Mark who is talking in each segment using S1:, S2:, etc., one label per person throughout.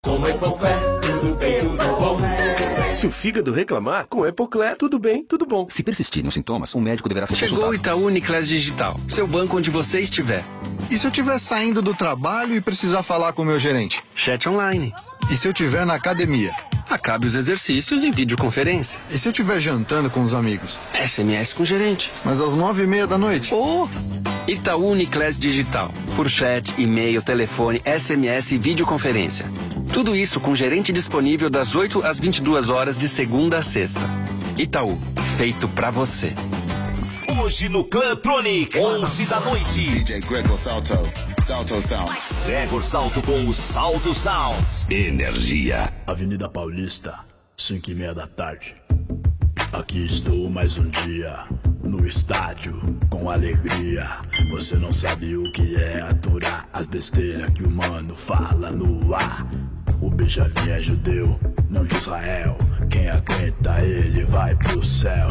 S1: Com Epocler, tudo bem, tudo bom.
S2: Se o fígado reclamar, com Epocler, tudo bem, tudo bom.
S3: Se persistirem os sintomas, um médico deverá ser
S4: consultado. Chegou o Itaú Uniclass Digital, seu banco onde você estiver.
S5: E se eu estiver saindo do trabalho e precisar falar com o meu gerente?
S4: Chat online.
S5: E se eu estiver na academia?
S4: Acabe os exercícios em videoconferência.
S5: E se eu estiver jantando com os amigos?
S4: SMS com o gerente.
S5: Mas às 9h30 da noite?
S4: Oh! Itaú Uniclass Digital. Por chat, e-mail, telefone, SMS e videoconferência. Tudo isso com gerente disponível das 8 às 22 horas de segunda a sexta. Itaú, feito pra você.
S1: Hoje no Clantronic, 11 da noite.
S6: DJ Gregor Salto, Salto Sound.
S1: Gregor Salto com o Salto Sounds.
S7: Energia. Avenida Paulista, 5h30 da tarde. Aqui estou mais um dia, no estádio, com alegria. Você não sabe o que é aturar as besteiras que o mano fala no ar. O Benjamin é judeu, não de Israel. Quem aguenta ele vai pro céu.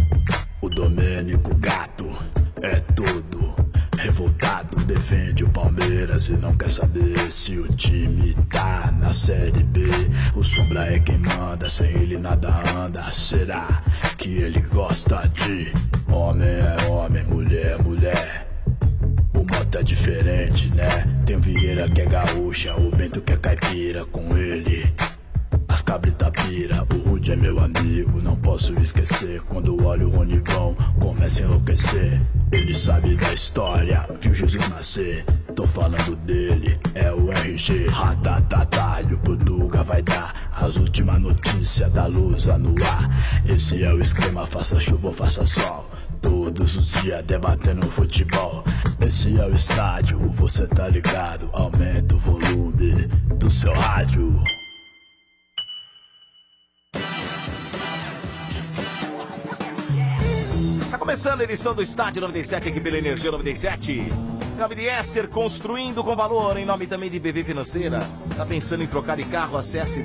S7: O Domênico Gato é tudo. Revoltado, defende o Palmeiras e não quer saber se o time tá na Série B. O Sombra é quem manda, sem ele nada anda. Será que ele gosta de homem é homem, mulher é mulher? O moto é diferente, né? Tem o Vieira que é gaúcha, o Bento que é caipira. Com ele as cabrita pira, o Rude é meu amigo, não posso esquecer. Quando olho o Ronivão, começa a enlouquecer. Ele sabe da história, viu Jesus nascer. Tô falando dele, é o RG. Ratatata, e o Portuga vai dar as últimas notícias da Lusa no ar. Esse é o esquema, faça chuva ou faça sol. Todos os dias debatendo futebol. Esse é o estádio, você tá ligado. Aumenta o volume do seu rádio.
S1: Tá começando a edição do Estádio 97 aqui pela Energia 97. Em nome de Esser, construindo com valor. Em nome também de BV Financeira. Tá pensando em trocar de carro? Acesse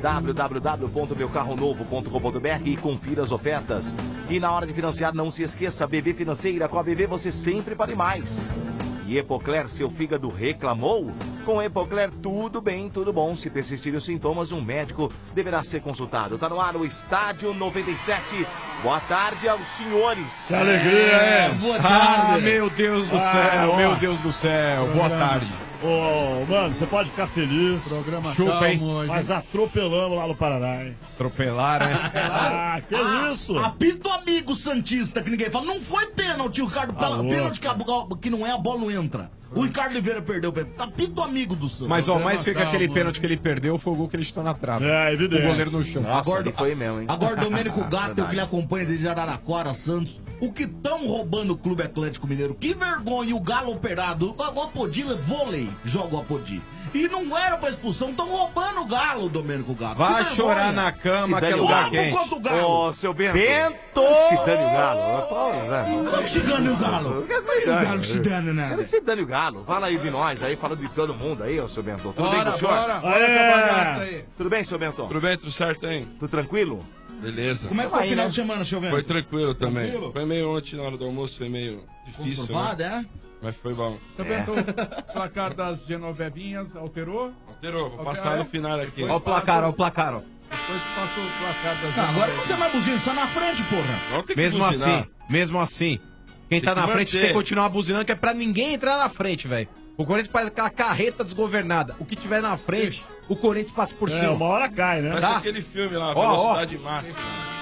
S1: www.meucarronovo.com.br e confira as ofertas. E na hora de financiar, não se esqueça, BV Financeira. Com a BV você sempre vale mais. E Epocler, seu fígado reclamou? Com Epocler, tudo bem, tudo bom. Se persistirem os sintomas, um médico deverá ser consultado. Tá no ar o Estádio 97. Boa tarde aos senhores.
S8: Que alegria, é?
S9: Boa tarde.
S8: Ah, meu Deus do céu, meu Deus do céu. Boa tarde.
S9: Ô, mano, você pode ficar feliz.
S8: Programa chupa, hein?
S9: Hoje. Mas atropelamos lá no Paraná, hein?
S8: Atropelar, né?
S9: Ah, que isso?
S10: Apito amigo santista, que ninguém fala. Não foi pênalti, o Ricardo. Pênalti que não é, a bola não entra. O Ricardo Oliveira perdeu o pênalti. Apito amigo do Santos.
S8: Mas, ó, mais fica aquele pênalti que ele perdeu foi o gol que ele chutou na trave.
S9: É, evidente.
S8: O goleiro no chão.
S1: Nossa,
S10: agora
S1: foi mesmo, hein?
S10: Agora, Domênico Gato, que ele acompanha desde Araraquara, Santos. O que estão roubando o Clube Atlético Mineiro? Que vergonha, o Galo operado. O Apodi vôlei, joga o Apodi. E não era pra expulsão, estão roubando o Galo, Domênico Gato.
S8: Vai chorar na cama, que é lugar quente.
S10: Quanto o Galo?
S1: Ô, seu Bento. Bento! Se dane o Galo.
S10: Como se dane o Galo? O Galo se dane, né?
S1: Quero que se dane o Galo. Fala aí de nós, aí, falando de todo mundo aí, ô, seu Bento. Tudo bem com o senhor?
S11: Bora com a bagaça aí.
S1: Tudo bem, seu Bento?
S12: Tudo bem, tudo certo, hein?
S1: Tudo tranquilo?
S12: Beleza.
S10: Como é que foi o final de semana, seu Bento?
S12: Foi tranquilo também.
S10: Tranquilo?
S12: Foi meio ontem na hora do almoço, foi meio difícil,
S10: Conturbado,
S12: né? Mas foi bom.
S11: Seu Bento, o placar das Genovevinhas alterou?
S12: Alterou, vou passar no final aqui.
S8: Ó o placar, ó o placar, ó.
S11: Depois passou o placar das
S10: Agora não tem mais buzina, só na frente, porra.
S12: Vamos ter que
S8: Mesmo
S12: buzinar.
S8: assim, mesmo assim. Quem tá
S12: Tem
S8: na
S12: que
S8: frente
S12: manter.
S8: tem que continuar buzinando, que é pra ninguém entrar na frente, velho. O Corinthians faz aquela carreta desgovernada. O que tiver na frente, o Corinthians passa por
S9: É,
S8: cima.
S9: uma hora cai, né?
S12: Parece
S8: Tá.
S12: aquele filme lá,
S8: Ó,
S12: Velocidade Máxima.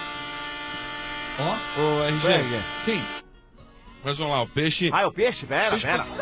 S10: Ó.
S12: Ô, RG,
S11: Sim.
S12: mas vamos lá, o peixe...
S1: Ah, é o peixe? Pera.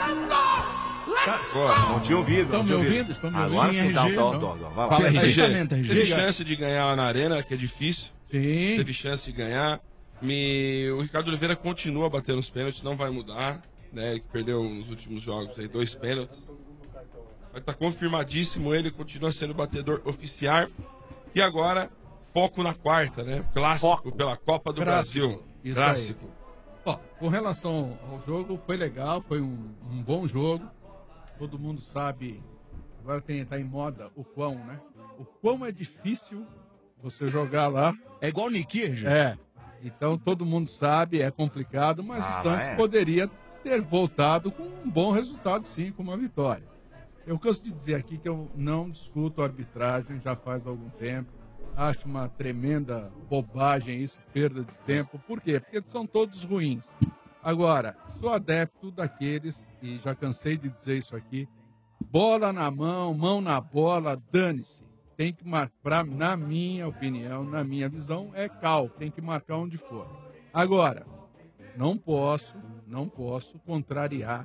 S12: Pô,
S1: Não tinha ouvido,
S11: Estão
S1: não
S11: me
S1: tinha
S11: ouvindo? Estão me ouvindo?
S1: Agora sim,
S11: RG,
S1: tá,
S11: não?
S1: vai lá.
S8: Fala, RG.
S10: Perfeitamente, RG.
S12: teve chance de ganhar lá na arena, que é difícil.
S11: Sim.
S12: Teve chance de ganhar. O Ricardo Oliveira continua batendo os pênaltis, não vai mudar. Né? Ele perdeu nos últimos jogos aí 2 pênaltis. Vai estar confirmadíssimo, ele continua sendo batedor oficial. E agora, foco na quarta, né? Clássico pela Copa do Brasil.
S11: Isso
S12: Clássico.
S11: Ó, com relação ao jogo, foi legal, foi um bom jogo. Todo mundo sabe, agora tá em moda o quão, né? O quão é difícil você jogar lá.
S10: É igual o Niquir, gente.
S11: É. Então todo mundo sabe, é complicado, mas o Santos poderia ter voltado com um bom resultado, sim, com uma vitória. eu canso de dizer aqui que eu não discuto a arbitragem já faz algum tempo. Acho uma tremenda bobagem isso, perda de tempo. Por quê? Porque são todos ruins. Agora, sou adepto daqueles, e já cansei de dizer isso aqui, bola na mão, mão na bola, dane-se. Tem que marcar, na minha opinião, na minha visão, é cal, tem que marcar onde for. Agora, não posso contrariar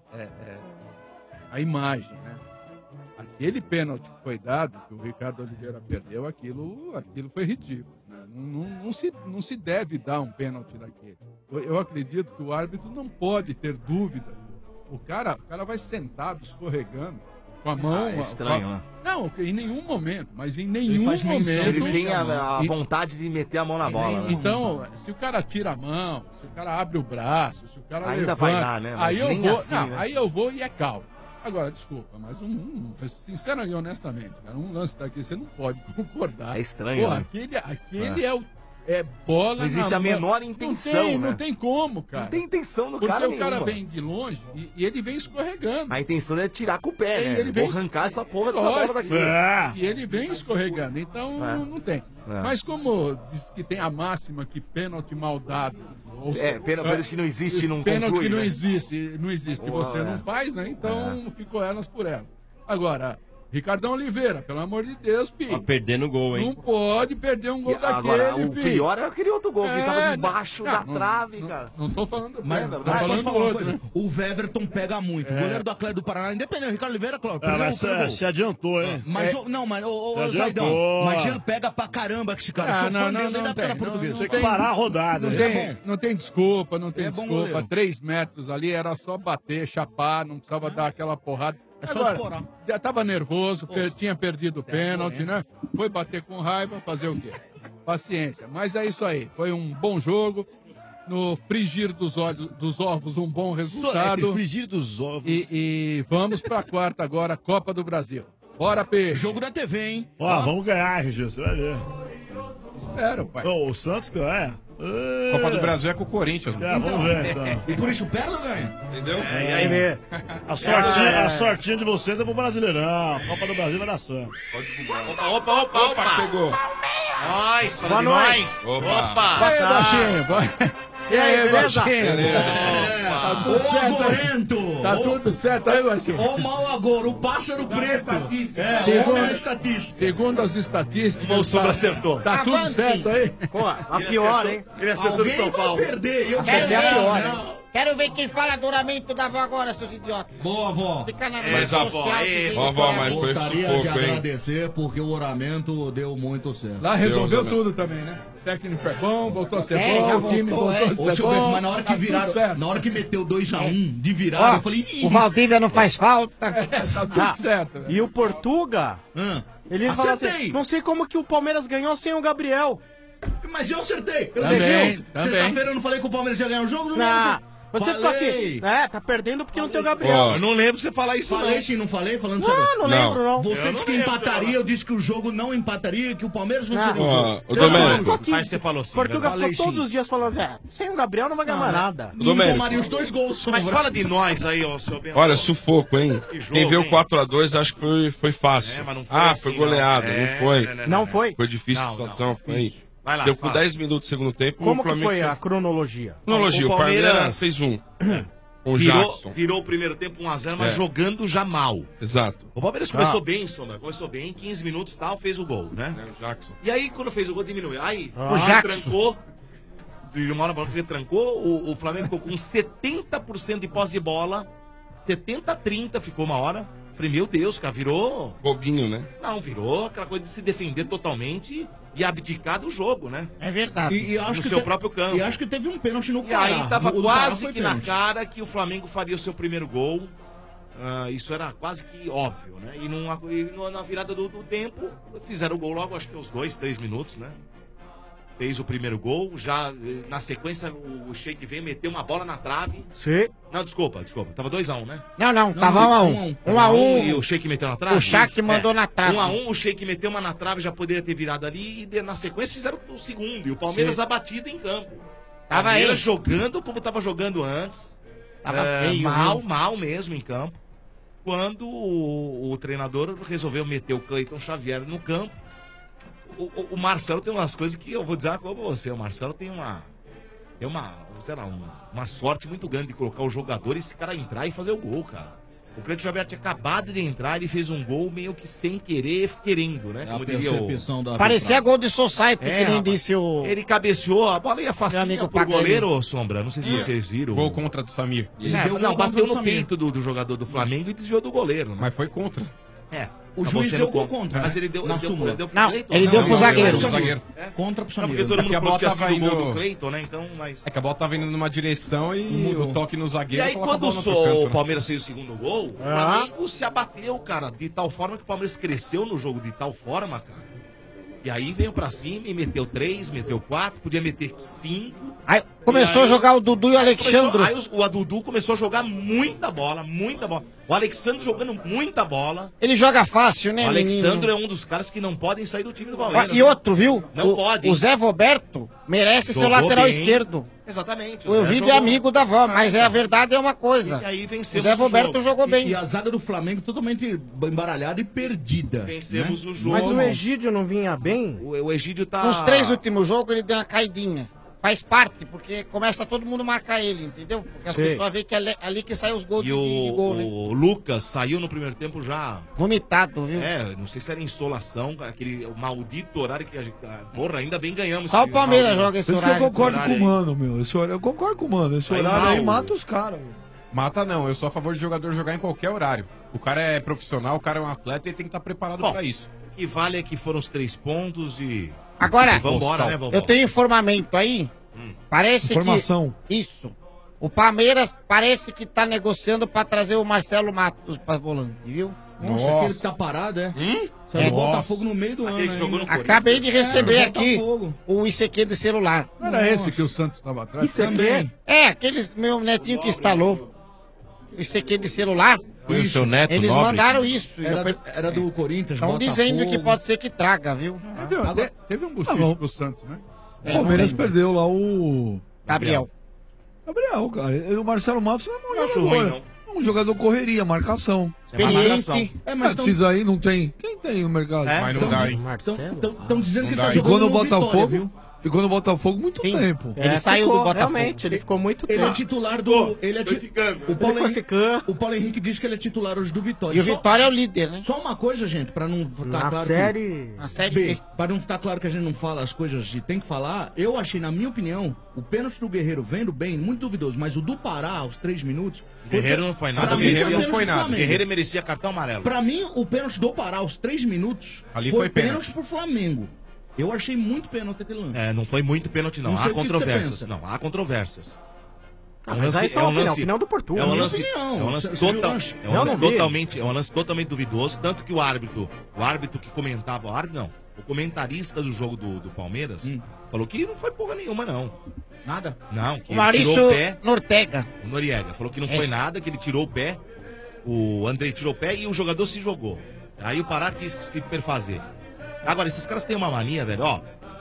S11: a imagem, né? Aquele pênalti que foi dado, que o Ricardo Oliveira perdeu, aquilo foi ridículo. Né? Não se deve dar um pênalti daquele. Eu acredito que o árbitro não pode ter dúvida. O cara vai sentado, escorregando, com a mão...
S1: É estranho, né?
S11: Não, em nenhum momento, mas em nenhum momento...
S1: Ele tem a vontade de meter a mão na bola. Né?
S11: Então, se o cara tira a mão, se o cara abre o braço, se o cara
S1: ainda
S11: levanta,
S1: vai dar, né? Mas
S11: aí eu vou e é calmo. Agora, desculpa, mas sinceramente e honestamente, cara, um lance daqui você não pode concordar.
S1: É estranho, né?
S11: Aquele é bola.
S1: Não existe a menor intenção, né?
S11: Não tem como, cara.
S1: Não tem intenção do
S11: Porque
S1: cara
S11: o cara
S1: nenhuma.
S11: vem de longe e ele vem escorregando.
S1: A intenção é tirar com o pé, né?
S11: Ele vem...
S1: Vou arrancar essa porra dessa bola daqui.
S11: E ele vem escorregando, então não tem. Mas como diz que tem a máxima que pênalti mal dado...
S1: Pênalti que não existe, não
S11: pênalti
S1: conclui,
S11: que não
S1: né?
S11: existe, que você não faz, né? Então ficou elas por elas. Agora, Ricardão Oliveira, pelo amor de Deus, Pi.
S13: Tá perdendo gol, hein?
S11: Não pode perder um gol daquele,
S1: Agora, o
S11: Pi.
S1: pior é aquele outro gol, que tava debaixo da trave,
S11: não,
S1: cara.
S11: Não tô falando...
S10: Mas
S11: tô
S10: posso
S11: falando
S10: falar uma
S11: outro,
S10: coisa?
S11: né?
S10: O Weverton pega muito. O goleiro do Atlético do Paraná, independente, o Ricardo Oliveira, claro.
S9: Se adiantou, hein?
S10: Mas, Zaidão, mas ele pega pra caramba esse cara. Eu sou fã dele da cara portuguesa.
S9: Tem que parar a rodada.
S11: Não tem desculpa, não tem
S10: É bom
S11: desculpa.
S10: goleiro.
S11: 3 metros ali, era só bater, chapar, não precisava dar aquela porrada.
S10: É só escorar.
S11: Já tava nervoso, tinha perdido o pênalti, né? Foi bater com raiva, fazer o quê? Paciência. Mas é isso aí. Foi um bom jogo. No frigir dos ovos, um bom resultado.
S13: Frigir dos ovos.
S11: E vamos pra quarta agora, Copa do Brasil. Bora, Peixe.
S10: Jogo da TV, hein?
S9: Ó, vamos ganhar, RG, você vai ver.
S11: Espero, pai.
S9: O Santos ganha.
S8: Copa do Brasil é com o Corinthians.
S9: Vamos ver, então.
S10: E por isso perde ou ganha?
S12: Entendeu?
S9: E aí, vê. A sortinha de vocês é pro Brasileirão. Copa do Brasil vai dar Santos.
S12: Opa, chegou.
S14: Nós, fala de nós.
S12: Opa.
S11: Vai, baixinho, vai. E aí,
S14: beleza?
S11: baixinho? Tá tudo certo aí?
S10: Agorento!
S11: Tá tudo certo aí, baixinho?
S10: Ô mau agora, o pássaro preto.
S11: Segundo as estatísticas,
S14: O Sombra acertou.
S11: tá tudo certo aí?
S14: Pô, a pior, hein?
S9: Ele acertou no São Paulo.
S10: Perder, eu
S14: Quero
S10: sei
S14: ver,
S10: a pior,
S14: não. Quero ver quem fala duramento da avó agora, seus idiotas.
S10: Boa, avó.
S14: Fica na
S12: Mas a avó, vovó, mas foi
S10: Gostaria de
S12: sufoco, hein?
S10: agradecer porque o oramento deu muito certo.
S11: Lá resolveu
S12: Deus,
S11: tudo também, né? O técnico é bom, voltou a ser
S14: É,
S11: bom,
S14: já
S11: o time
S14: voltou,
S11: voltou a
S10: Ô,
S11: ser
S10: Silvio,
S11: bom.
S10: mas na hora que
S11: tá tudo
S10: viraram,
S11: certo.
S10: na hora que meteu 2-1 de virada, eu falei,
S14: O Valdívia não faz falta.
S11: Tá tudo certo.
S15: E o Portuga, ele fala assim,
S10: Acertei.
S15: não sei como que o Palmeiras ganhou sem o Gabriel.
S10: Mas eu acertei. Eu
S11: Também,
S10: acertei.
S11: também.
S10: Sexta-feira eu não falei que o Palmeiras ia ganhar o jogo? Não
S15: Ah,
S10: lembro.
S15: você ficou
S10: Falei.
S15: aqui. Tá perdendo porque não tem o Gabriel.
S12: Ó,
S14: Eu não lembro você falar isso,
S10: Falei
S14: não.
S10: sim, não falei? Falando sério.
S15: Não lembro, não.
S10: Você disse que empataria, eu disse que o jogo não empataria, que o Palmeiras venceria o
S12: Ó,
S10: jogo.
S12: ô Domênico.
S15: Ficou aqui.
S14: Mas você falou sim.
S15: Portuga
S10: Falei
S15: ficou todos
S10: sim.
S15: os dias falando assim, sem o Gabriel não vai ganhar mais nada.
S10: Não
S12: Domênico.
S10: tomaria os 2 gols.
S14: Mas
S10: Sombra.
S14: fala de nós aí, ó, seu Bento.
S12: Olha, sufoco, hein?
S14: Que jogo,
S12: Quem vê o
S14: hein?
S12: 4x2 acho que foi fácil.
S14: É, mas não foi assim,
S12: foi goleado,
S14: não.
S12: não foi.
S15: Não foi?
S12: Foi difícil a
S14: Não,
S12: situação,
S14: não,
S12: foi.
S14: Vai lá,
S12: Deu com
S14: fala.
S12: 10 minutos do segundo tempo.
S15: Como
S12: o
S15: que
S12: Flamengo
S15: foi a cronologia?
S12: Cronologia,
S14: O
S12: o Palmeiras
S14: Palmeiras
S12: fez um. Com o Jackson.
S14: Virou o primeiro tempo 1-0, mas
S12: É.
S14: jogando já mal.
S12: Exato.
S14: O Palmeiras começou bem, Sombra. Começou bem, 15 minutos e tal, fez o gol, né?
S12: O Jackson.
S14: E aí, quando fez o gol, diminuiu. Aí,
S15: O
S14: Jackson trancou. De uma hora pra outra, trancou. O Flamengo ficou com 70% de posse de bola. 70-30 ficou uma hora. Falei, meu Deus, cara, virou...
S12: Bobinho, né?
S14: Não, virou aquela coisa de se defender totalmente e abdicar do jogo, né? É verdade.
S10: E acho
S14: no
S10: que
S14: seu próprio campo.
S10: E acho que teve um pênalti no
S14: E
S10: Pará.
S14: aí tava
S10: O do Pará
S14: quase
S10: foi
S14: que na
S10: pênalti.
S14: cara que o Flamengo faria o seu primeiro gol. Isso era quase que óbvio, né? E na virada do tempo, fizeram o gol logo, acho que aos 2-3 minutos, né? Fez o primeiro gol, já na sequência o Sheik veio meter uma bola na trave.
S15: Sim.
S14: Não, desculpa. Tava 2-1, né?
S16: Não, tava 1-1.
S14: 1-1. E o Sheik meteu na trave?
S16: O Shaq mandou na trave.
S14: 1-1, o Sheik meteu uma na trave, já poderia ter virado ali. E na sequência fizeram o segundo. E o Palmeiras
S16: Sim.
S14: abatido em campo.
S16: Tava
S14: Palmeiras
S16: aí.
S14: jogando como tava jogando antes.
S16: Tava feio,
S14: Mal,
S16: viu?
S14: mal mesmo em campo. quando o treinador resolveu meter o Cleiton Xavier no campo. O Marcelo tem umas coisas que eu vou dizer uma coisa pra você. O Marcelo tem uma sorte muito grande de colocar o jogador e esse cara entrar e fazer o gol, cara. O Cleiton Xavier tinha acabado de entrar, ele fez um gol meio que sem querer, querendo, né? Como diria o...
S16: Parecia gol de Society,
S14: É,
S16: que nem
S14: rapaz.
S16: disse o...
S14: Ele cabeceou, a bola ia facinha
S16: amigo
S14: pro
S16: Paganini.
S14: goleiro, Sombra. Não sei se
S8: Ia.
S14: vocês viram.
S8: Gol contra do Samir.
S14: Bateu no peito do jogador do Flamengo e desviou do goleiro, né?
S8: Mas foi contra.
S14: É.
S10: O
S14: acabou
S10: juiz
S14: sendo
S10: deu gol contra,
S14: Mas
S10: né?
S14: ele deu,
S10: Na
S14: ele deu,
S10: súmula.
S14: ele deu pro
S16: Não,
S14: Cleiton?
S16: ele deu pro zagueiro.
S10: Contra pro
S14: Não,
S10: Samir.
S14: porque todo
S8: É
S14: mundo
S8: que a
S14: falou
S8: bola
S14: que tinha
S8: tava
S14: sido o gol
S8: indo-
S14: do Cleiton, né? Então, mas...
S8: É que a bola tava indo numa direção e o toque no
S14: E
S8: zagueiro...
S14: aí,
S8: colocou a
S14: quando
S8: bola no outro canto,
S14: o
S8: né?
S14: Palmeiras fez o segundo gol, o Flamengo se abateu, cara, de tal forma que o Palmeiras cresceu no jogo de tal forma, cara. E aí veio pra cima e meteu 3, meteu 4, podia meter 5.
S16: Aí começou a jogar o Dudu e o Alexandre.
S14: Aí o Dudu começou a jogar muita bola, muita bola. O Alexandre jogando muita bola.
S16: Ele joga fácil, né,
S14: O Alexandre
S16: menino?
S14: é um dos caras que não podem sair do time do Palmeiras.
S16: E outro, viu?
S14: Não pode.
S16: O Zé Roberto merece ser
S14: Jogou
S16: lateral
S14: bem.
S16: esquerdo.
S14: Exatamente.
S16: O
S14: Zé
S16: Euridio é
S14: jogou.
S16: amigo da avó, mas a verdade é uma coisa.
S14: E aí
S16: O
S14: vencemos
S16: Zé Roberto
S14: jogo.
S16: jogou bem.
S10: E a zaga do Flamengo totalmente embaralhada e perdida.
S14: Vencemos
S10: né?
S14: o jogo.
S15: Mas o Egídio não vinha bem?
S14: O Egídio tá...
S16: Nos 3 últimos jogos ele deu uma caidinha. Faz parte, porque começa todo mundo a marcar ele, entendeu? Porque as
S15: Sei.
S16: pessoas veem que é ali que sai os gols
S14: E
S16: de gol, né?
S14: o Lucas saiu no primeiro tempo já...
S16: Vomitado, viu?
S14: É, não sei se era insolação, aquele maldito horário que a gente... Porra, ainda bem ganhamos.
S16: Só o
S14: esse
S16: Palmeiras
S14: maldito-
S16: joga esse
S13: Por isso que eu
S16: horário.
S13: concordo
S14: horário
S13: com o
S14: aí.
S13: mano, meu. Eu concordo com o mano. Esse
S14: Aí
S13: horário aí
S14: mal.
S13: mata os caras, meu.
S8: Mata não, eu sou a favor de jogador jogar em qualquer horário. O cara é profissional, o cara é um atleta e ele tem que estar preparado
S14: Bom,
S8: pra isso.
S14: O que vale é que foram os 3 pontos e...
S16: Agora,
S14: Vambora, né, vambora.
S16: eu tenho informamento aí. Parece
S13: Informação.
S16: que... Isso. O Palmeiras parece que tá negociando pra trazer o Marcelo Matos pra volante, viu?
S10: Nossa, aquele que tá parado, é? Saiu
S16: É.
S10: do Botafogo no meio do ano.
S14: Aquele que jogou no
S10: hein?
S14: Corinthians.
S16: Acabei de receber
S10: É, do
S16: aqui
S10: Botafogo.
S16: o ICQ de celular.
S13: Não era esse que o Santos estava atrás?
S15: Isso aqui
S10: Também.
S16: É, aqueles meu netinho que instalou. O ICQ de celular.
S15: Foi o seu neto
S16: Eles
S15: nobre?
S16: mandaram isso.
S10: Era do Corinthians,
S16: Estão dizendo que pode ser que traga, viu?
S13: Teve um busquete pro Santos, né?
S16: É,
S13: O Palmeiras
S16: não lembro.
S13: perdeu lá o...
S16: Gabriel.
S13: Gabriel, cara. E o Marcelo Matos não é
S14: Não
S13: mau
S14: acho
S13: jogador.
S14: ruim,
S13: É um jogador correria, marcação.
S14: É uma marcação.
S16: Experiente.
S10: É,
S13: Mas
S10: mas
S13: precisa aí, não tem. Quem tem no mercado?
S14: É?
S8: Mas não dá, hein?
S15: Marcelo?
S10: Estão dizendo que
S8: Não
S10: tá
S8: dá.
S10: jogando
S13: Ficou no
S10: no Vitória,
S13: Botafogo.
S10: viu?
S13: Ficou no Botafogo muito
S16: Sim.
S13: tempo.
S16: Ele saiu do Botafogo.
S15: Realmente, ele ficou muito
S10: Ele é
S15: tempo.
S10: titular do... Ele é
S14: Tô
S10: ti-
S14: ficando.
S10: O Paulo,
S15: Ele foi
S10: Henrique,
S15: ficando.
S10: o Paulo Henrique diz que ele é titular hoje do Vitória.
S16: E o
S10: Só-
S16: Vitória é o líder, né?
S10: Só uma coisa, gente, pra não ficar
S15: Na
S10: claro
S15: série...
S16: A série
S10: B,
S16: B.
S10: para não ficar claro que a gente não fala as coisas que tem que falar, eu achei, na minha opinião, o pênalti do Guerreiro vendo bem, muito duvidoso, mas o do Pará, aos 3 minutos...
S14: Guerreiro não foi nada.
S10: Pra mim,
S8: Guerreiro
S10: foi
S8: não
S10: pênalti
S8: foi
S10: do
S8: nada.
S10: Flamengo.
S14: Guerreiro merecia cartão amarelo.
S10: Pra mim, o pênalti do Pará, aos 3 minutos,
S8: Ali foi pênalti.
S10: pro Flamengo. Eu achei muito pênalti aquele lance.
S14: É, não foi muito pênalti, não.
S10: Não sei
S14: Há
S10: o que que
S14: controvérsias.
S10: você
S14: Não, há controvérsias.
S15: Ah, mas aí só a opinião do Portugal.
S14: É um
S10: Minha
S14: lance,
S10: opinião.
S14: é um lance
S10: Você viu o
S14: total,
S10: lance?
S14: é um
S15: Não,
S14: lance
S15: não vi.
S14: totalmente, é um lance totalmente duvidoso, tanto que o árbitro que comentava, o comentarista do jogo do Palmeiras, falou que não foi porra nenhuma, não.
S10: Nada?
S14: Não, que
S16: O
S14: ele
S16: Maurício
S14: tirou o pé,
S16: Nortega.
S14: o Noriega, falou que não foi nada, que ele tirou o pé, o Andrei tirou o pé e o jogador se jogou. Aí o Pará quis se perfazer. Agora, esses caras têm uma mania, velho, ó.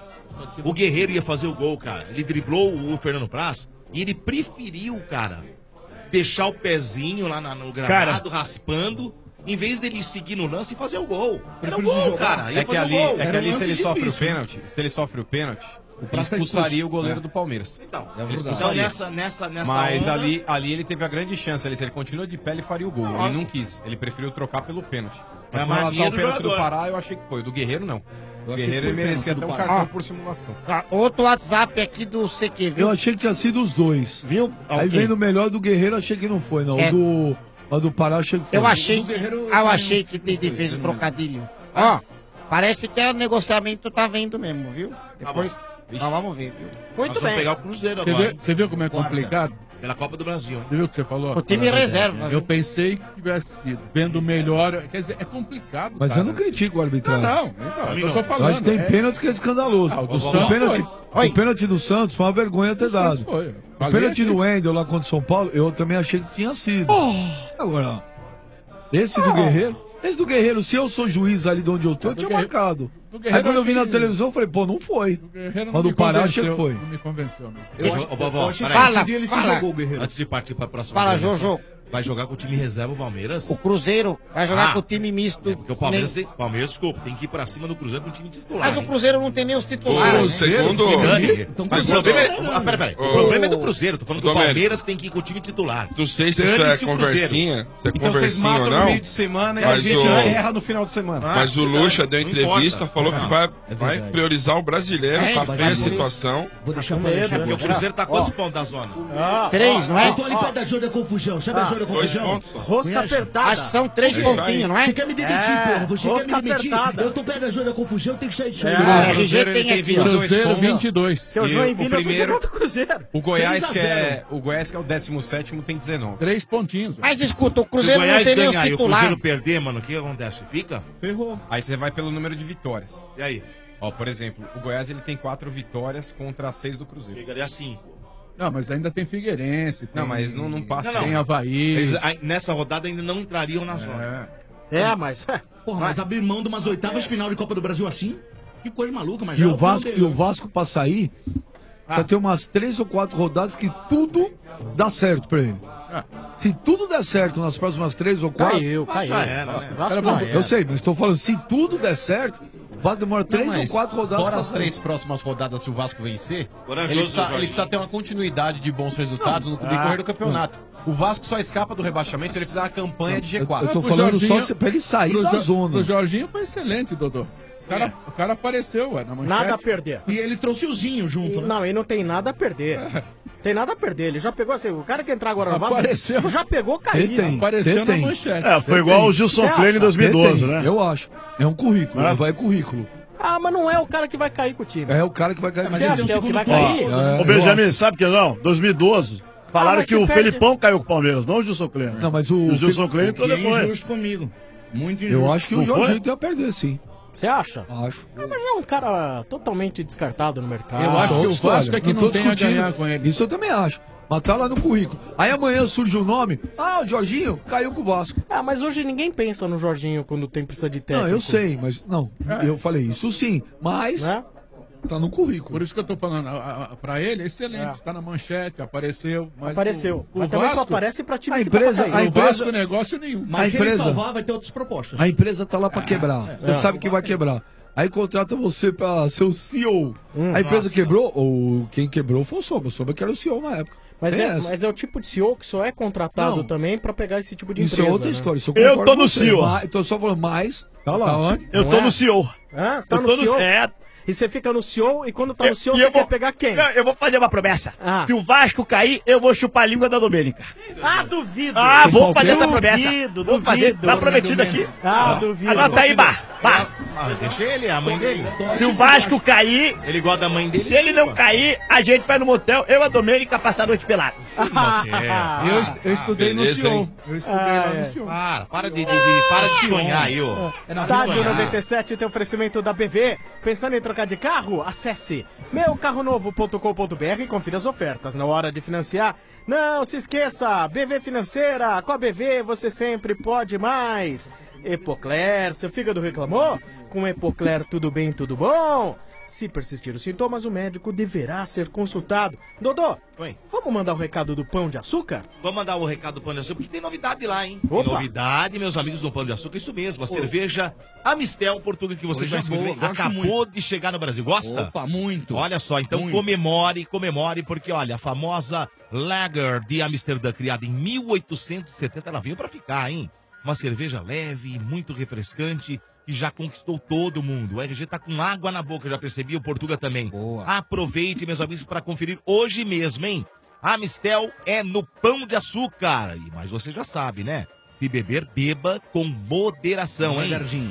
S14: O Guerreiro ia fazer o gol, cara. Ele driblou o Fernando Praz e ele preferiu, cara, deixar o pezinho lá no gramado, raspando, em vez dele seguir no lance e fazer o gol. Era o gol, cara. Ia
S8: É que
S14: fazer
S8: ali,
S14: o gol.
S8: é que
S10: Era
S8: ali
S10: um
S8: se ele
S10: lance
S8: sofre o
S10: difícil,
S8: pênalti, se ele sofre o pênalti, ele
S10: Praz tá
S8: expulsaria
S10: expulso.
S8: o goleiro do Palmeiras.
S14: Então,
S8: Ele
S14: então
S8: expulsaria.
S14: nessa
S8: Mas
S14: onda,
S8: ali ele teve a grande chance. Se ele continua de pé, ele faria o gol. Ele não quis. Ele preferiu trocar pelo pênalti. Mas
S14: É a
S8: com relação
S14: mania
S8: ao
S14: do
S8: pênalti do
S14: jogador.
S8: Pará, eu achei que foi. O do Guerreiro, não. O
S10: achei
S8: Guerreiro
S10: que
S8: ele
S10: foi
S8: merecia
S10: pênalti
S8: até
S10: do
S8: um
S10: Pará.
S8: cartão
S16: Ó.
S8: por simulação.
S16: Ah, outro WhatsApp aqui do CQ, viu?
S13: Eu achei que tinha sido os dois.
S16: Viu?
S13: Aí
S16: Ok.
S13: vendo o melhor do Guerreiro, achei que não foi, não.
S16: É.
S13: O do Pará, achei que foi.
S16: Eu achei
S10: do
S16: que.
S10: Guerreiro
S16: Ah, eu
S10: também
S16: achei que ele fez o trocadilho. Ó, parece que o negociamento tá vendo mesmo, viu? Depois. Nós vamos ver, viu?
S15: Muito
S14: nós vamos
S15: bem.
S14: pegar o Cruzeiro
S13: Você
S14: agora,
S13: viu, você viu como é complicado?
S14: pela Copa do Brasil, hein?
S13: Você viu o que você falou?
S16: O time reserva.
S13: Eu
S16: viu?
S13: pensei que tivesse sido. Vendo melhor. Quer dizer, é complicado. Mas
S11: cara.
S13: eu não critico o arbitragem.
S11: Não, eu tô falando.
S13: Eu acho que tem pênalti que é escandaloso.
S11: Ah, o do
S13: O
S11: Santos
S13: pênalti,
S16: foi.
S13: o pênalti do Santos foi uma vergonha ter dado.
S11: foi.
S13: O
S11: Falei
S13: pênalti
S11: aqui.
S13: do Wendel lá contra o São Paulo, eu também achei que tinha sido. Agora, esse do Guerreiro. Esse do Guerreiro, se eu sou juiz ali de onde eu tô, eu tinha marcado. Aí
S11: Guerreiro
S13: quando eu vi
S11: achei-
S13: na televisão, eu falei, pô, não foi.
S11: Guerreiro
S13: Mas do Pará, achei que
S11: convenceu,
S13: foi.
S11: Não me convenceu, não.
S14: Ô, vovó,
S10: eu achei que
S14: peraí.
S10: esse dia ele se
S16: fala.
S10: jogou, o Guerreiro.
S14: Antes de partir pra próxima
S16: Fala,
S14: transmissão.
S16: Jojo.
S14: Vai jogar com o time reserva o Palmeiras?
S16: O Cruzeiro vai jogar com o time misto.
S14: Porque o Palmeiras, desculpa, tem que ir pra cima do Cruzeiro com o time titular.
S16: Mas o Cruzeiro não tem nem os titulares.
S12: segundo...
S14: Mas o problema é... Peraí. O problema é do Cruzeiro. Tô falando que o Palmeiras tem que ir com o time titular.
S12: Não sei se isso é conversinha, se é
S8: Então vocês
S12: conversinha ou
S8: matam
S12: não.
S8: no meio de semana e a
S12: mas
S8: gente
S12: o-
S8: erra no final de semana.
S12: Mas o Lucha deu
S14: não
S12: entrevista,
S14: importa.
S12: falou que vai priorizar o brasileiro, tá feia a situação.
S10: Vou deixar
S14: Tá
S10: pra
S14: com medo,
S10: deixar.
S14: porque o Cruzeiro tá quantos pontos da zona?
S16: 3, não é?
S10: Eu tô ali perto da Júlia Confusão. Sabe a Júlia
S12: 2
S10: Confusão?
S12: pontos.
S15: Rosca
S10: Conhece?
S15: apertada.
S16: Acho que são 3
S12: É
S16: pontinhos, não é?
S10: Você quer me demitir, porra? Você quer
S15: rosca
S10: me demitir?
S15: apertada.
S10: Eu tô perto da Júlia Confusão, eu tenho que sair disso aí.
S16: O
S8: O
S16: RG
S8: Cruzeiro,
S16: tem
S8: ele tem
S16: aqui,
S8: 22
S16: ó.
S13: Cruzeiro
S8: pontos.
S13: 22.
S15: Que o
S8: E
S15: Joinville
S8: o primeiro-
S15: contra o Cruzeiro.
S8: O Goiás,
S10: 3 a
S8: que
S10: 0.
S8: é o 17º, tem 19.
S13: 3 pontinhos.
S16: Mas escuta, o
S14: Se o
S16: Cruzeiro não
S14: Goiás
S16: tem nem os
S14: ganhar e o
S16: titulares.
S14: Cruzeiro perder, mano, o que acontece? Fica?
S10: Ferrou.
S8: Aí você vai pelo número de vitórias.
S14: E aí?
S8: Ó, por exemplo, o Goiás ele tem 4 vitórias contra 6 do Cruzeiro.
S14: Chegaria a 5.
S13: Não, mas ainda tem Figueirense.
S8: Não, mas não passa.
S14: Não,
S13: Tem Havaí.
S14: Eles, nessa rodada ainda não entrariam na zona.
S15: Mas...
S10: Porra, mas abrir mão de umas oitavas final de Copa do Brasil assim? Que coisa maluca, mas
S13: E
S10: já é
S13: o Vasco,
S10: plano
S13: e o
S10: dele.
S13: Vasco pra sair, vai ter umas 3 ou 4 rodadas que tudo dá certo pra ele. Se tudo der certo nas próximas 3 ou 4.
S15: Caiu.
S14: Já era, né?
S15: Vasco
S13: Não,
S15: já
S13: eu
S15: era.
S13: sei, mas estou falando, se tudo der certo, vai demorar 3 ou 4 rodadas.
S8: Fora
S13: pra
S8: as
S13: sair.
S8: 3 próximas rodadas, se o Vasco vencer,
S14: Corajoso,
S8: ele precisa,
S14: Jorginho.
S8: ele precisa ter uma continuidade de bons resultados no decorrer do campeonato. O Vasco só escapa do rebaixamento se ele fizer uma campanha de G4.
S13: Eu tô Pro falando Jorginho- só pra ele sair
S8: pro
S13: da
S8: Jo-
S13: zona.
S8: pro
S13: O Jorginho foi excelente, Dodô. O cara apareceu, na manchete.
S15: Nada a perder.
S10: E ele trouxe o Zinho junto, né?
S15: Não, ele não tem nada a perder. Tem nada a perder. Ele já pegou assim, o cara que entrar agora no Vasco
S13: Apareceu.
S15: já pegou caído.
S13: Tem,
S15: Apareceu
S13: tem.
S15: na manchete.
S9: É, foi igual o Gilson Klein em 2012,
S13: Tem,
S9: né?
S13: Eu acho. É um currículo,
S9: É.
S13: vai currículo.
S15: Ah, mas não é o cara que vai cair com o time.
S13: É o cara que vai cair.
S15: Você acha que é o que vai
S9: Ó,
S15: cair?
S9: Ô, Benjamin, sabe que não? 2012. Falaram
S15: mas
S9: que
S15: se
S9: o
S15: perde-
S9: Felipão caiu com o Palmeiras, não o Gilson Klein.
S13: Não, mas o
S9: Gilson Klein entrou
S10: Que é
S9: depois.
S10: injusto comigo. Muito injusto.
S13: Eu acho que o
S9: Não foi?
S13: Jorginho tem a perder, sim.
S15: Você acha?
S13: Acho.
S15: Ah, mas é um cara totalmente descartado no mercado.
S13: Eu acho que o
S15: Outra história.
S13: Vasco é que não tem a ganhar com ele. Isso eu também acho. Mas tá lá no currículo. Aí amanhã surge o nome. Ah, o Jorginho caiu com o Vasco.
S15: Ah, mas hoje ninguém pensa no Jorginho quando tem precisa de técnico.
S13: Não, eu sei, mas não. Eu falei isso sim. Mas
S15: Né?
S13: tá no currículo.
S17: Por isso que eu tô falando, pra ele é excelente, tá na manchete, apareceu. Mas
S15: Apareceu.
S17: O
S15: Mas também só
S17: Vasco,
S15: aparece pra time
S13: a
S15: que tá
S13: empresa-
S15: pra cair.
S13: a
S17: o
S13: empresa-
S17: Vasco negócio nenhum.
S10: Mas
S13: A
S10: se ele
S13: empresa-
S10: salvar, vai ter outras propostas.
S13: A empresa tá lá pra quebrar. Você sabe que vai quebrar. Aí contrata você pra ser o CEO. A empresa
S14: Nossa.
S13: quebrou, ou quem quebrou foi o Sombra. O Sombra que era o CEO na época.
S15: Mas
S13: Tem
S15: é,
S13: essa.
S15: mas é o tipo de CEO que só é contratado
S13: Não.
S15: também pra pegar esse tipo de
S13: Isso
S15: empresa.
S13: é outra
S15: né?
S13: história. Isso
S9: Eu
S13: concordo
S9: tô no
S13: com você.
S9: CEO.
S13: Mas- Tô só falando mais. Tá lá.
S17: Tá onde?
S9: Eu
S15: Não
S9: tô
S15: é?
S9: no CEO.
S15: Ah, tá
S9: Eu
S15: no
S9: tô no
S15: CEO?
S9: é,
S15: E você fica no CEO e quando tá no CEO
S18: E
S15: você
S18: eu
S15: quer
S18: vou-
S15: pegar quem?
S18: Não, eu vou fazer uma promessa.
S15: Ah.
S18: Se o Vasco cair, eu vou chupar a língua da Domênica.
S15: Ah, duvido.
S18: Ah, vou fazer essa promessa.
S15: Duvido,
S18: Vou fazer.
S15: duvido.
S18: Tá prometido aqui.
S15: Ah, duvido.
S18: Anota aí, Bar.
S14: Ah, deixa ele, é a mãe dele.
S18: Se o Vasco cair,
S14: Ele gosta da mãe dele.
S18: se ele não cair, a gente vai no motel, eu e a Domênica passar a noite pelado.
S17: Eu estudei no
S12: beleza,
S17: CEO.
S12: hein?
S17: Eu estudei lá
S15: é.
S17: no CEO.
S14: Para de sonhar aí, ô.
S15: Estádio 97 tem oferecimento da BV. Pensando em trocar de carro? Acesse meucarronovo.com.br e confira as ofertas. Na hora de financiar, não se esqueça, BV Financeira. Com a BV você sempre pode mais. Epocler, seu fígado reclamou? Com Epocler tudo bem, tudo bom? Se persistir os sintomas, o médico deverá ser consultado. Dodô,
S14: Oi.
S15: vamos mandar o recado do Pão de Açúcar?
S14: Vamos mandar o recado do Pão de Açúcar, porque tem novidade lá, hein?
S15: Opa.
S14: Tem novidade, meus amigos do Pão de Açúcar, isso mesmo. A cerveja Amistel Portuguesa que você
S10: Coisa
S14: já escutou,
S10: boa, gosto
S14: acabou de chegar no Brasil. Gosta?
S10: Opa, muito.
S14: Olha só, então
S10: Muito.
S14: comemore, porque olha, a famosa Lager de Amsterdã, criada em 1870, ela veio pra ficar, hein? Uma cerveja leve e muito refrescante, que já conquistou todo mundo. O RG tá com água na boca, já percebi, o Portuga também.
S10: Boa.
S14: Aproveite, meus amigos, para conferir hoje mesmo, hein? A Amistel é no Pão de Açúcar. Mas você já sabe, né? Se beber, beba com moderação, hein?
S10: Devagarzinho.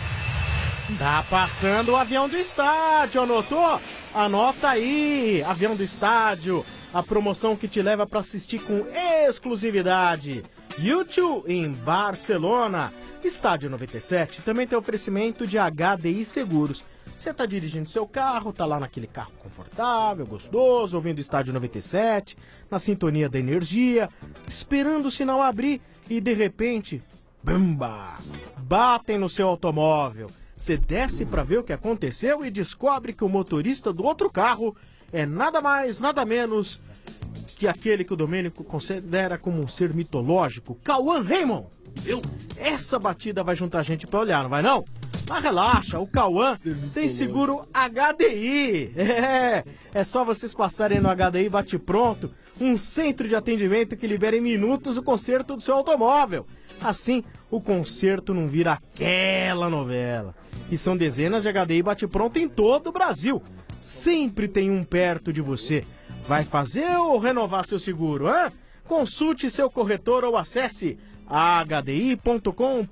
S15: Tá passando o avião do estádio, anotou? Anota aí, avião do estádio, a promoção que te leva para assistir com exclusividade. YouTube em Barcelona. Estádio 97 também tem oferecimento de HDI Seguros. Você tá dirigindo seu carro, tá lá naquele carro confortável, gostoso, ouvindo o Estádio 97, na sintonia da energia, esperando o sinal abrir e de repente, bamba, batem no seu automóvel. Você desce para ver o que aconteceu e descobre que o motorista do outro carro é nada mais, nada menos que aquele que o Domênico considera como um ser mitológico, Cauã Raymond. Essa batida vai juntar gente pra olhar, não vai não? Mas relaxa, o Cauã tem seguro HDI. É só vocês passarem no HDI Bate Pronto, um centro de atendimento que libera em minutos o conserto do seu automóvel. Assim, o conserto não vira aquela novela. E são dezenas de HDI Bate Pronto em todo o Brasil. Sempre tem um perto de você. Vai fazer ou renovar seu seguro, hã? Consulte seu corretor ou acesse hdi.com.br.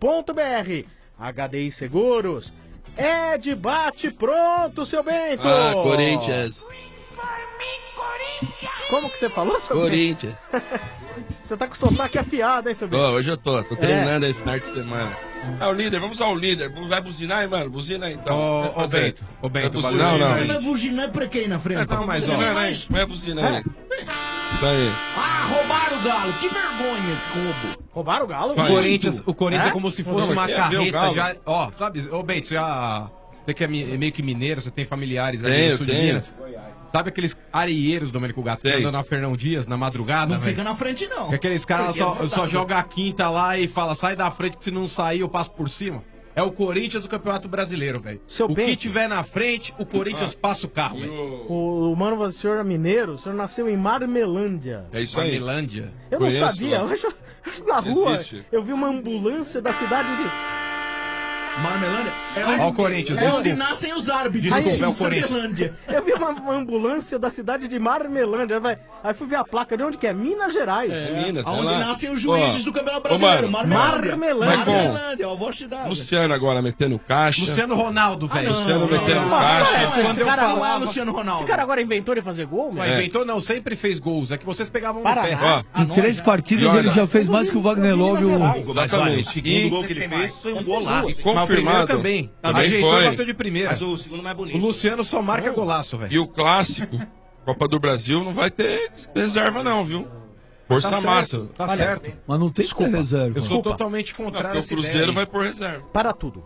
S15: HDI Seguros é de Bate Pronto, seu Bento!
S12: Ah, Corinthians.
S15: Como que você falou, seu
S12: Corinthians.
S15: Bento? Você tá com sotaque afiado, hein, seu Bento?
S12: Hoje eu tô treinando aí no final de semana. É o líder, vamos ao líder. Vai buzinar aí, mano? Buzina aí, então.
S8: Ô, Bento,
S12: Não, não.
S10: Vai buzinar pra quem na frente?
S8: Não, mas ó.
S12: Vai buzinar aí. Isso aí.
S10: Ah, roubaram o Galo. Que vergonha, que roubo.
S15: Roubaram o Galo?
S8: O Corinthians é como se fosse uma carreta. Já, ó, sabe, ô Bento, você que é meio que mineiro, você tem familiares ali no sul de Minas. Sabe aqueles areieiros, Domênico Gato, que andam na Fernão Dias, na madrugada?
S10: Não fica na frente, não.
S8: Que aqueles caras só jogam a quinta lá e fala, sai da frente que se não sair eu passo por cima. É o Corinthians do Campeonato Brasileiro, velho. O que tiver na frente, o Corinthians passa o carro, velho.
S15: O mano, o senhor é mineiro, o senhor nasceu em Marmelândia.
S12: É isso aí.
S8: Marmelândia.
S15: Eu não sabia, hoje na rua eu vi uma ambulância da cidade de...
S10: Marmelândia?
S8: Ó o Corinthians,
S10: é onde nascem os árbitros.
S8: Desculpa, é o Corinthians.
S10: Marmelândia.
S15: Eu vi uma ambulância da cidade de Marmelândia, velho. Aí fui ver a placa de onde que é? Minas Gerais.
S12: Minas,
S10: Onde
S12: lá.
S10: nascem os juízes do Campeonato Brasileiro.
S15: Marmelândia.
S10: Marmelândia, eu vou te dar.
S12: Luciano agora metendo caixa.
S8: Luciano Ronaldo, velho.
S12: Luciano metendo caixa.
S15: Esse cara
S10: falava... Luciano Ronaldo.
S15: Esse cara agora inventou de fazer gol,
S8: Mas inventou não, sempre fez gols. É que vocês pegavam no pé.
S13: Em 3 partidas ele já fez mais que o Wagner Love.
S14: O segundo gol que ele fez foi um golaço.
S12: Confirmado
S8: também.
S12: Também
S8: Ajeitou
S12: foi.
S8: e bateu de primeira.
S14: Mas o segundo mais bonito.
S8: O Luciano só marca golaço, velho.
S12: E o clássico, Copa do Brasil, não vai ter reserva não, viu? Força
S8: Tá
S12: massa.
S8: certo, tá certo.
S13: Mas não tem reserva.
S8: Eu sou totalmente contrário a
S12: Porque
S8: essa
S12: o Cruzeiro
S8: ideia.
S12: vai por reserva.
S15: Para tudo.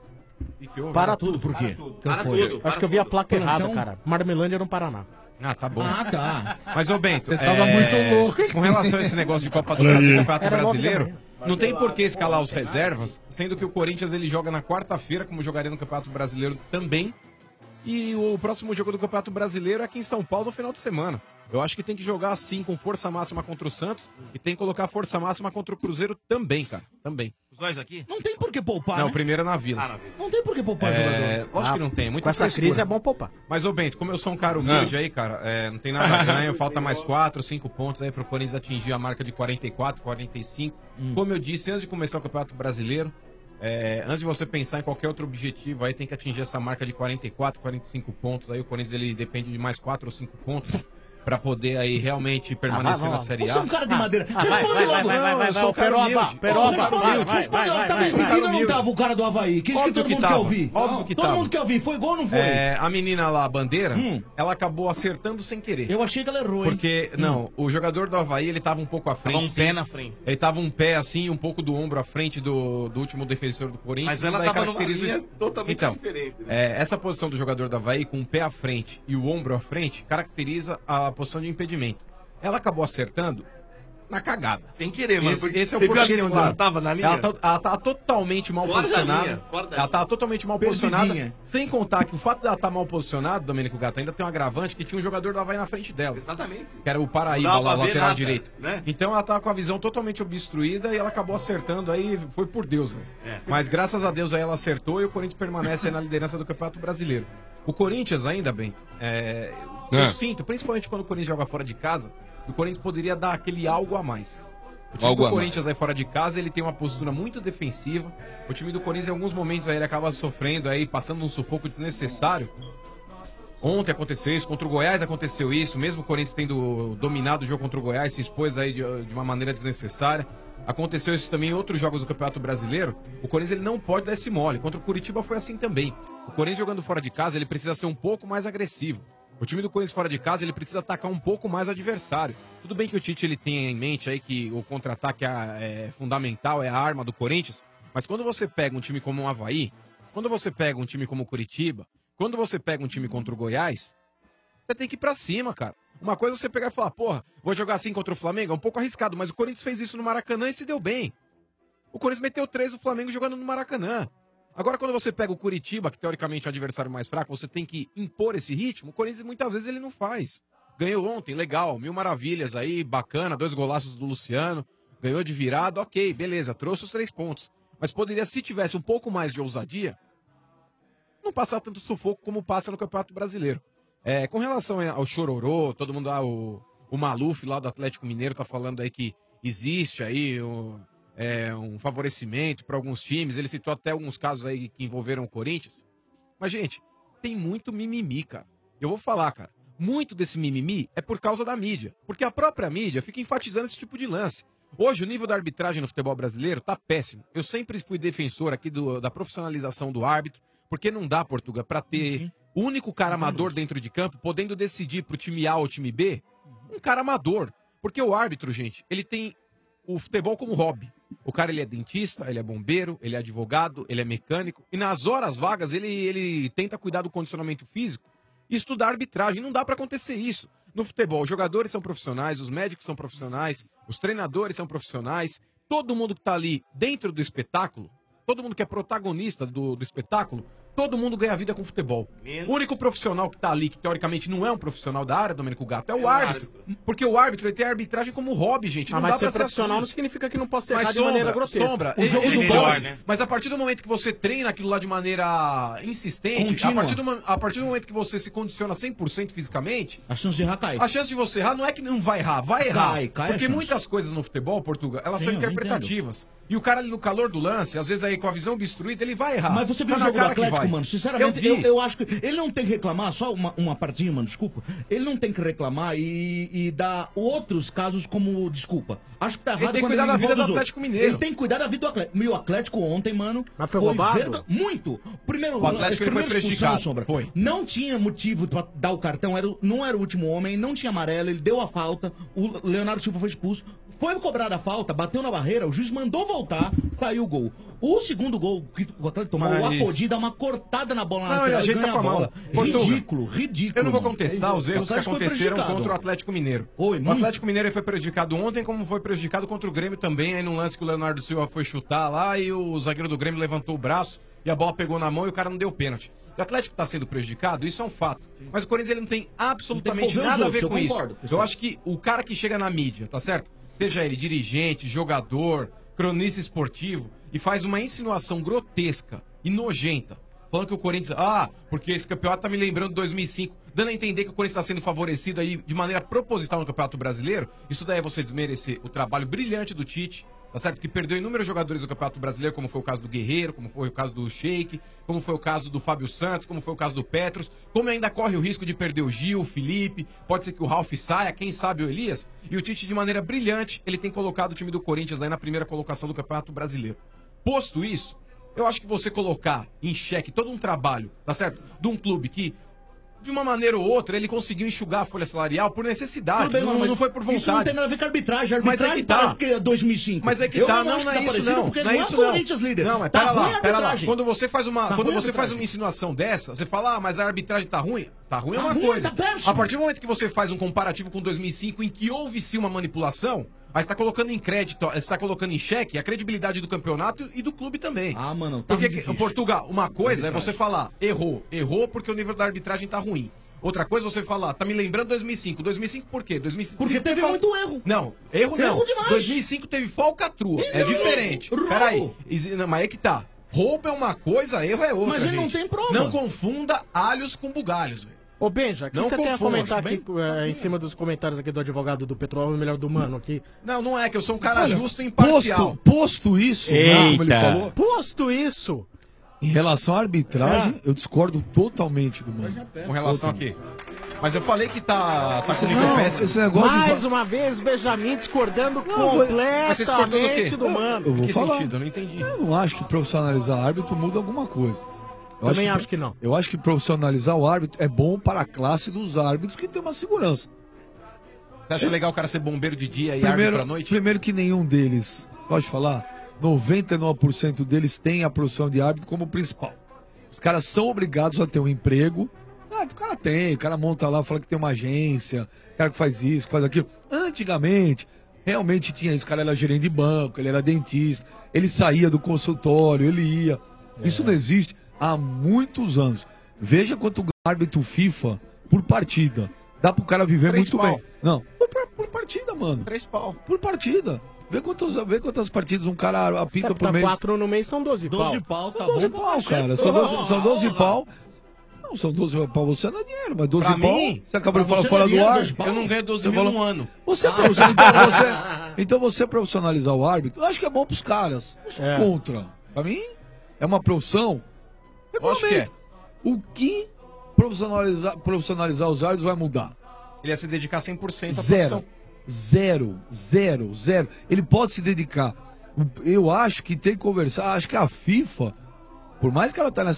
S10: Para tudo, por quê?
S14: Para tudo.
S15: Acho que eu vi a placa errada, cara. Marmelândia no Paraná.
S8: Ah, tá bom.
S10: Ah, tá.
S8: Mas, ô Bento,
S13: Você tava muito louco, hein?
S8: com relação a esse negócio de Copa do Brasil e Campeonato Brasileiro, não tem por que escalar os reservas, sendo que o Corinthians ele joga na quarta-feira, como jogaria no Campeonato Brasileiro também. E o próximo jogo do Campeonato Brasileiro é aqui em São Paulo no final de semana. Eu acho que tem que jogar assim, com força máxima contra o Santos, e tem que colocar força máxima contra o Cruzeiro também, cara. Também.
S14: Os dois aqui?
S10: Não tem por que poupar,
S8: Não,
S10: né?
S8: o primeiro é na Vila.
S14: na Vila.
S10: Não tem por que poupar jogador.
S8: Lógico que não tem, muito
S15: Com essa crise é bom poupar.
S8: Mas, ô Bento, como eu sou um cara humilde aí, cara, não tem nada a ganhar, falta mais 4, 5 pontos aí pro Corinthians atingir a marca de 44, 45. Como eu disse, antes de começar o Campeonato Brasileiro, antes de você pensar em qualquer outro objetivo, aí tem que atingir essa marca de 44, 45 pontos. Aí o Corinthians ele depende de mais 4 ou 5 pontos pra poder aí realmente permanecer na Série A.
S10: Você é um cara de madeira. Responde logo.
S8: Eu sou um cara humilde.
S10: Responde, tava escondido ou não tava o cara do Havaí? Que isso que todo mundo quer ouvir?
S8: Óbvio que
S10: Todo
S8: tava.
S10: mundo quer ouvir. Foi gol ou não foi?
S8: A menina lá, a Bandeira, ela acabou acertando sem querer.
S10: Eu achei que ela errou, hein?
S8: Porque, não, o jogador do Havaí, ele tava um pouco à frente.
S14: Tava um pé
S8: sim.
S14: na frente.
S8: Ele tava um pé assim, um pouco do ombro à frente do último defensor do Corinthians.
S14: Mas ela
S8: Daí
S14: tava numa
S8: caracteriza
S14: linha
S8: isso.
S14: totalmente
S8: Então,
S14: diferente. Né?
S8: essa posição do jogador do Havaí, com o pé à frente e o ombro à frente, caracteriza a posição de impedimento. Ela acabou acertando na cagada.
S14: Sem querer, mano.
S8: Esse é o
S14: Você viu ali
S8: português
S14: onde
S8: claro.
S14: ela tava na linha?
S8: Ela tá totalmente mal
S14: Fora da
S8: posicionada.
S14: linha, fora da
S8: Ela
S14: linha.
S8: tá totalmente mal posicionada. Sem contar que o fato dela estar mal posicionada, Domênico Gato, ainda tem um agravante que tinha um jogador do Havaí na frente dela.
S14: Exatamente.
S8: Que era o Paraíba,
S14: Não dá
S8: lá,
S14: pra ver
S8: lateral
S14: nada,
S8: direito.
S14: né?
S8: Então ela tava com a visão totalmente obstruída e ela acabou acertando aí, foi por Deus, velho. Mas graças a Deus aí ela acertou e o Corinthians permanece aí na liderança do Campeonato Brasileiro. O Corinthians, ainda bem, eu sinto, principalmente quando o Corinthians joga fora de casa, o Corinthians poderia dar aquele algo a mais. O time do Corinthians aí fora de casa, ele tem uma postura muito defensiva. O time do Corinthians, em alguns momentos, aí, ele acaba sofrendo, aí, passando um sufoco desnecessário. Ontem aconteceu isso, contra o Goiás aconteceu isso, mesmo o Corinthians tendo dominado o jogo contra o Goiás, se expôs aí de uma maneira desnecessária. Aconteceu isso também em outros jogos do Campeonato Brasileiro. O Corinthians ele não pode dar esse mole. Contra o Curitiba foi assim também. O Corinthians jogando fora de casa, ele precisa ser um pouco mais agressivo. O time do Corinthians fora de casa, ele precisa atacar um pouco mais o adversário. Tudo bem que o Tite ele tem em mente aí que o contra-ataque é fundamental, é a arma do Corinthians, mas quando você pega um time como o Havaí, quando você pega um time como o Curitiba, quando você pega um time contra o Goiás, você tem que ir pra cima, cara. Uma coisa é você pegar e falar, porra, vou jogar assim contra o Flamengo? É um pouco arriscado, mas o Corinthians fez isso no Maracanã e se deu bem. O Corinthians meteu 3 do Flamengo jogando no Maracanã. Agora, quando você pega o Curitiba, que teoricamente é o adversário mais fraco, você tem que impor esse ritmo, o Corinthians muitas vezes ele não faz. Ganhou ontem, legal, 1000 maravilhas aí, bacana, 2 golaços do Luciano, ganhou de virada, ok, beleza, trouxe os 3 pontos. Mas poderia, se tivesse um pouco mais de ousadia, não passar tanto sufoco como passa no Campeonato Brasileiro. Com relação ao Chororô, todo mundo lá, o Maluf lá do Atlético Mineiro tá falando aí que existe aí um favorecimento para alguns times, ele citou até alguns casos aí que envolveram o Corinthians. Mas, gente, tem muito mimimi, cara. Eu vou falar, cara, muito desse mimimi é por causa da mídia, porque a própria mídia fica enfatizando esse tipo de lance. Hoje, o nível da arbitragem no futebol brasileiro tá péssimo. Eu sempre fui defensor aqui da profissionalização do árbitro, porque não dá, Portuga, pra ter o único cara amador dentro de campo, podendo decidir pro time A ou time B, um cara amador. Porque o árbitro, gente, ele tem o futebol como hobby. O cara, ele é dentista, ele é bombeiro, ele é advogado, ele é mecânico, e nas horas vagas ele tenta cuidar do condicionamento físico e estudar arbitragem. Não dá pra acontecer isso. No futebol, os jogadores são profissionais, os médicos são profissionais, os treinadores são profissionais, todo mundo que tá ali dentro do espetáculo, todo mundo que é protagonista do espetáculo, todo mundo ganha vida com futebol. O único profissional que tá ali, que teoricamente não é um profissional da área, Domênico Gato, é o árbitro. Porque o árbitro ele tem a arbitragem como hobby, gente. Não
S15: mas
S8: dá
S15: ser
S8: pra
S15: profissional
S8: assim.
S15: não significa que não possa errar
S8: Mas
S15: de maneira grotesca.
S8: O jogo do pode, né? Mas a partir do momento que você treina aquilo lá de maneira insistente, a partir do momento que você se condiciona 100% fisicamente,
S10: a chance de errar cai.
S8: A chance de você errar não é que não vai errar, vai errar.
S10: Cai
S8: Porque muitas coisas no futebol, Portugal, elas são
S10: Sim, eu
S8: interpretativas. E o cara ali no calor do lance, às vezes aí com a visão obstruída, ele vai errar.
S10: Mas você viu
S8: Tá
S10: o
S8: na
S10: jogo do
S8: cara que
S10: Atlético,
S8: vai.
S10: mano? Sinceramente,
S8: Eu vi.
S10: eu acho que ele não tem que reclamar, só uma partinha, mano, desculpa. Ele não tem que reclamar e dar outros casos como desculpa. Acho que tá errado.
S8: Ele tem que
S10: quando
S8: cuidar da vida do
S10: envolve os
S8: Atlético
S10: outros.
S8: Mineiro.
S10: Ele tem que cuidar da vida do Atlético. E o Atlético ontem, mano.
S15: Mas foi roubado?
S10: Muito. Primeiro,
S8: O Atlético ele foi prejudicado.
S10: Sombra.
S8: Foi.
S10: Não tinha motivo pra dar o cartão, não era o último homem, não tinha amarelo, ele deu a falta, o Leonardo Silva foi expulso. Foi cobrada a falta, bateu na barreira, o juiz mandou voltar, saiu o gol. O segundo gol que o Atlético tomou, o Apodi dá uma cortada na bola na
S8: Não, ele
S10: lateral e
S8: ajeita
S10: ganha
S8: com a mão. Portuga,
S10: Ridículo.
S8: Eu não vou
S10: mano.
S8: contestar os erros que
S10: Atlético foi
S8: aconteceram
S10: prejudicado.
S8: contra o Atlético Mineiro. O Atlético Mineiro ele foi prejudicado ontem, como foi prejudicado contra o Grêmio também, aí num lance que o Leonardo Silva foi chutar lá e o zagueiro do Grêmio levantou o braço e a bola pegou na mão e o cara não deu pênalti. O Atlético está sendo prejudicado, isso é um fato. Mas o Corinthians ele não tem absolutamente
S10: Tem que
S8: nada a
S10: ouvir
S8: ver
S10: os
S8: com
S10: outros, eu
S8: isso.
S10: concordo, pessoal.
S8: Eu acho que o cara que chega na mídia, tá certo? Seja ele dirigente, jogador, cronista esportivo, e faz uma insinuação grotesca e nojenta, falando que o Corinthians... porque esse campeonato tá me lembrando de 2005, dando a entender que o Corinthians está sendo favorecido aí de maneira proposital no Campeonato Brasileiro. Isso daí é você desmerecer o trabalho brilhante do Tite, tá certo? Que perdeu inúmeros jogadores do Campeonato Brasileiro, como foi o caso do Guerreiro, como foi o caso do Sheik, como foi o caso do Fábio Santos, como foi o caso do Petros, como ainda corre o risco de perder o Gil, o Felipe, pode ser que o Ralf saia, quem sabe o Elias. E o Tite, de maneira brilhante, ele tem colocado o time do Corinthians aí na primeira colocação do Campeonato Brasileiro. Posto isso, eu acho que você colocar em xeque todo um trabalho, tá certo? De um clube que, de uma maneira ou outra, ele conseguiu enxugar a folha salarial por necessidade,
S10: Tudo bem,
S8: não,
S10: mano,
S8: não foi por vontade.
S10: Isso não tem nada a ver com a arbitragem. A
S8: Mas é
S10: arbitragem
S8: que tá.
S10: parece que é 2005.
S8: Mas é que
S10: Eu
S8: tá,
S10: não
S8: não,
S10: acho
S8: não
S10: que
S8: é
S10: tá
S8: isso
S10: parecido,
S8: não.
S10: porque
S8: Não é isso
S10: não é Corinthians, líder.
S8: Não, mas
S10: Tá
S8: pera
S10: ruim
S8: lá,
S10: a
S8: pera lá.
S10: arbitragem.
S8: Quando você faz
S10: Tá ruim a
S8: uma
S10: arbitragem.
S8: insinuação dessa, você fala, mas a arbitragem tá ruim? Tá ruim é
S10: Tá
S8: uma
S10: ruim,
S8: coisa.
S10: tá péssimo.
S8: A partir do momento que você faz um comparativo com 2005 em que houve sim uma manipulação, aí você tá colocando em crédito, você tá colocando em xeque a credibilidade do campeonato e do clube também.
S10: Mano, tá
S8: porque
S10: muito difícil.
S8: Portugal, uma coisa é você falar, errou porque o nível da arbitragem tá ruim. Outra coisa é você falar, tá me lembrando 2005. 2005 por quê? 2005
S10: Porque teve muito erro.
S8: Não, erro não.
S10: Erro demais.
S8: 2005 teve falcatrua. É
S10: Não,
S8: diferente.
S10: roubo.
S8: Peraí. Mas é que tá. Roubo é uma coisa, erro é outra.
S10: Mas ele não
S8: gente.
S10: tem prova.
S8: Não confunda alhos com bugalhos, velho.
S15: Ô, Benja, o que
S8: Não
S15: você tem a
S8: confunda,
S15: comentar
S8: bem?
S15: aqui em cima dos comentários aqui do advogado do Petróleo, melhor do Mano aqui?
S8: Não é que eu sou um cara
S13: Olha,
S8: justo e imparcial.
S13: Posto isso, né, como ele falou,
S15: Posto isso,
S13: em relação à arbitragem, eu discordo totalmente do Mano.
S8: Com relação aqui. Mas eu falei que tá com nível
S13: Não,
S8: péssimo.
S13: esse negócio de
S15: mais uma vez, Benjamin discordando
S8: Mas você discordou do quê?
S15: completamente do Mano.
S13: Eu vou
S8: Que
S13: falar.
S8: sentido? Eu não entendi.
S13: Eu não acho que profissionalizar árbitro muda alguma coisa. Eu
S15: Também acho que não.
S13: Eu acho que profissionalizar o árbitro é bom para a classe dos árbitros que tem uma segurança.
S8: Você acha legal o cara ser bombeiro de dia e árbitro pra noite?
S13: Primeiro que nenhum deles, pode falar, 99% deles tem a profissão de árbitro como principal. Os caras são obrigados a ter um emprego Ah, o cara monta lá, fala que tem uma agência, o cara que faz isso, que faz aquilo. Antigamente, realmente tinha isso, o cara era gerente de banco, ele era dentista, ele saía do consultório, ele ia. Isso não existe há muitos anos. Veja quanto ganha árbitro FIFA por partida. Dá pro cara viver
S8: 3
S13: muito
S8: pau.
S13: bem. Não, por partida, mano.
S8: 3 pau.
S13: Por partida. Vê quantas partidas um cara apita por mês.
S15: 4 no mês são 12 pau.
S10: 12 pau, tá
S13: 12
S10: bom.
S13: pau, cara. São 12 pau. Não, são 12 pau, você não é dinheiro, mas 12
S19: Pra
S13: pau.
S19: mim,
S13: Você acabou de
S19: pra
S13: falar
S19: você
S13: fora
S19: não é
S13: do
S19: dinheiro,
S13: ar.
S19: 12 pau. Eu não ganho 12 mil no ano.
S13: Você é então você profissionalizar o árbitro, eu acho que é bom pros caras. Não sou contra. Pra mim, é uma profissão.
S19: Eu acho que é.
S13: O que profissionalizar os árbitros vai mudar?
S8: Ele ia se dedicar 100% à
S13: Zero.
S8: profissão.
S13: Zero. Ele pode se dedicar. Eu acho que tem que conversar. Acho que a FIFA, por mais que ela tá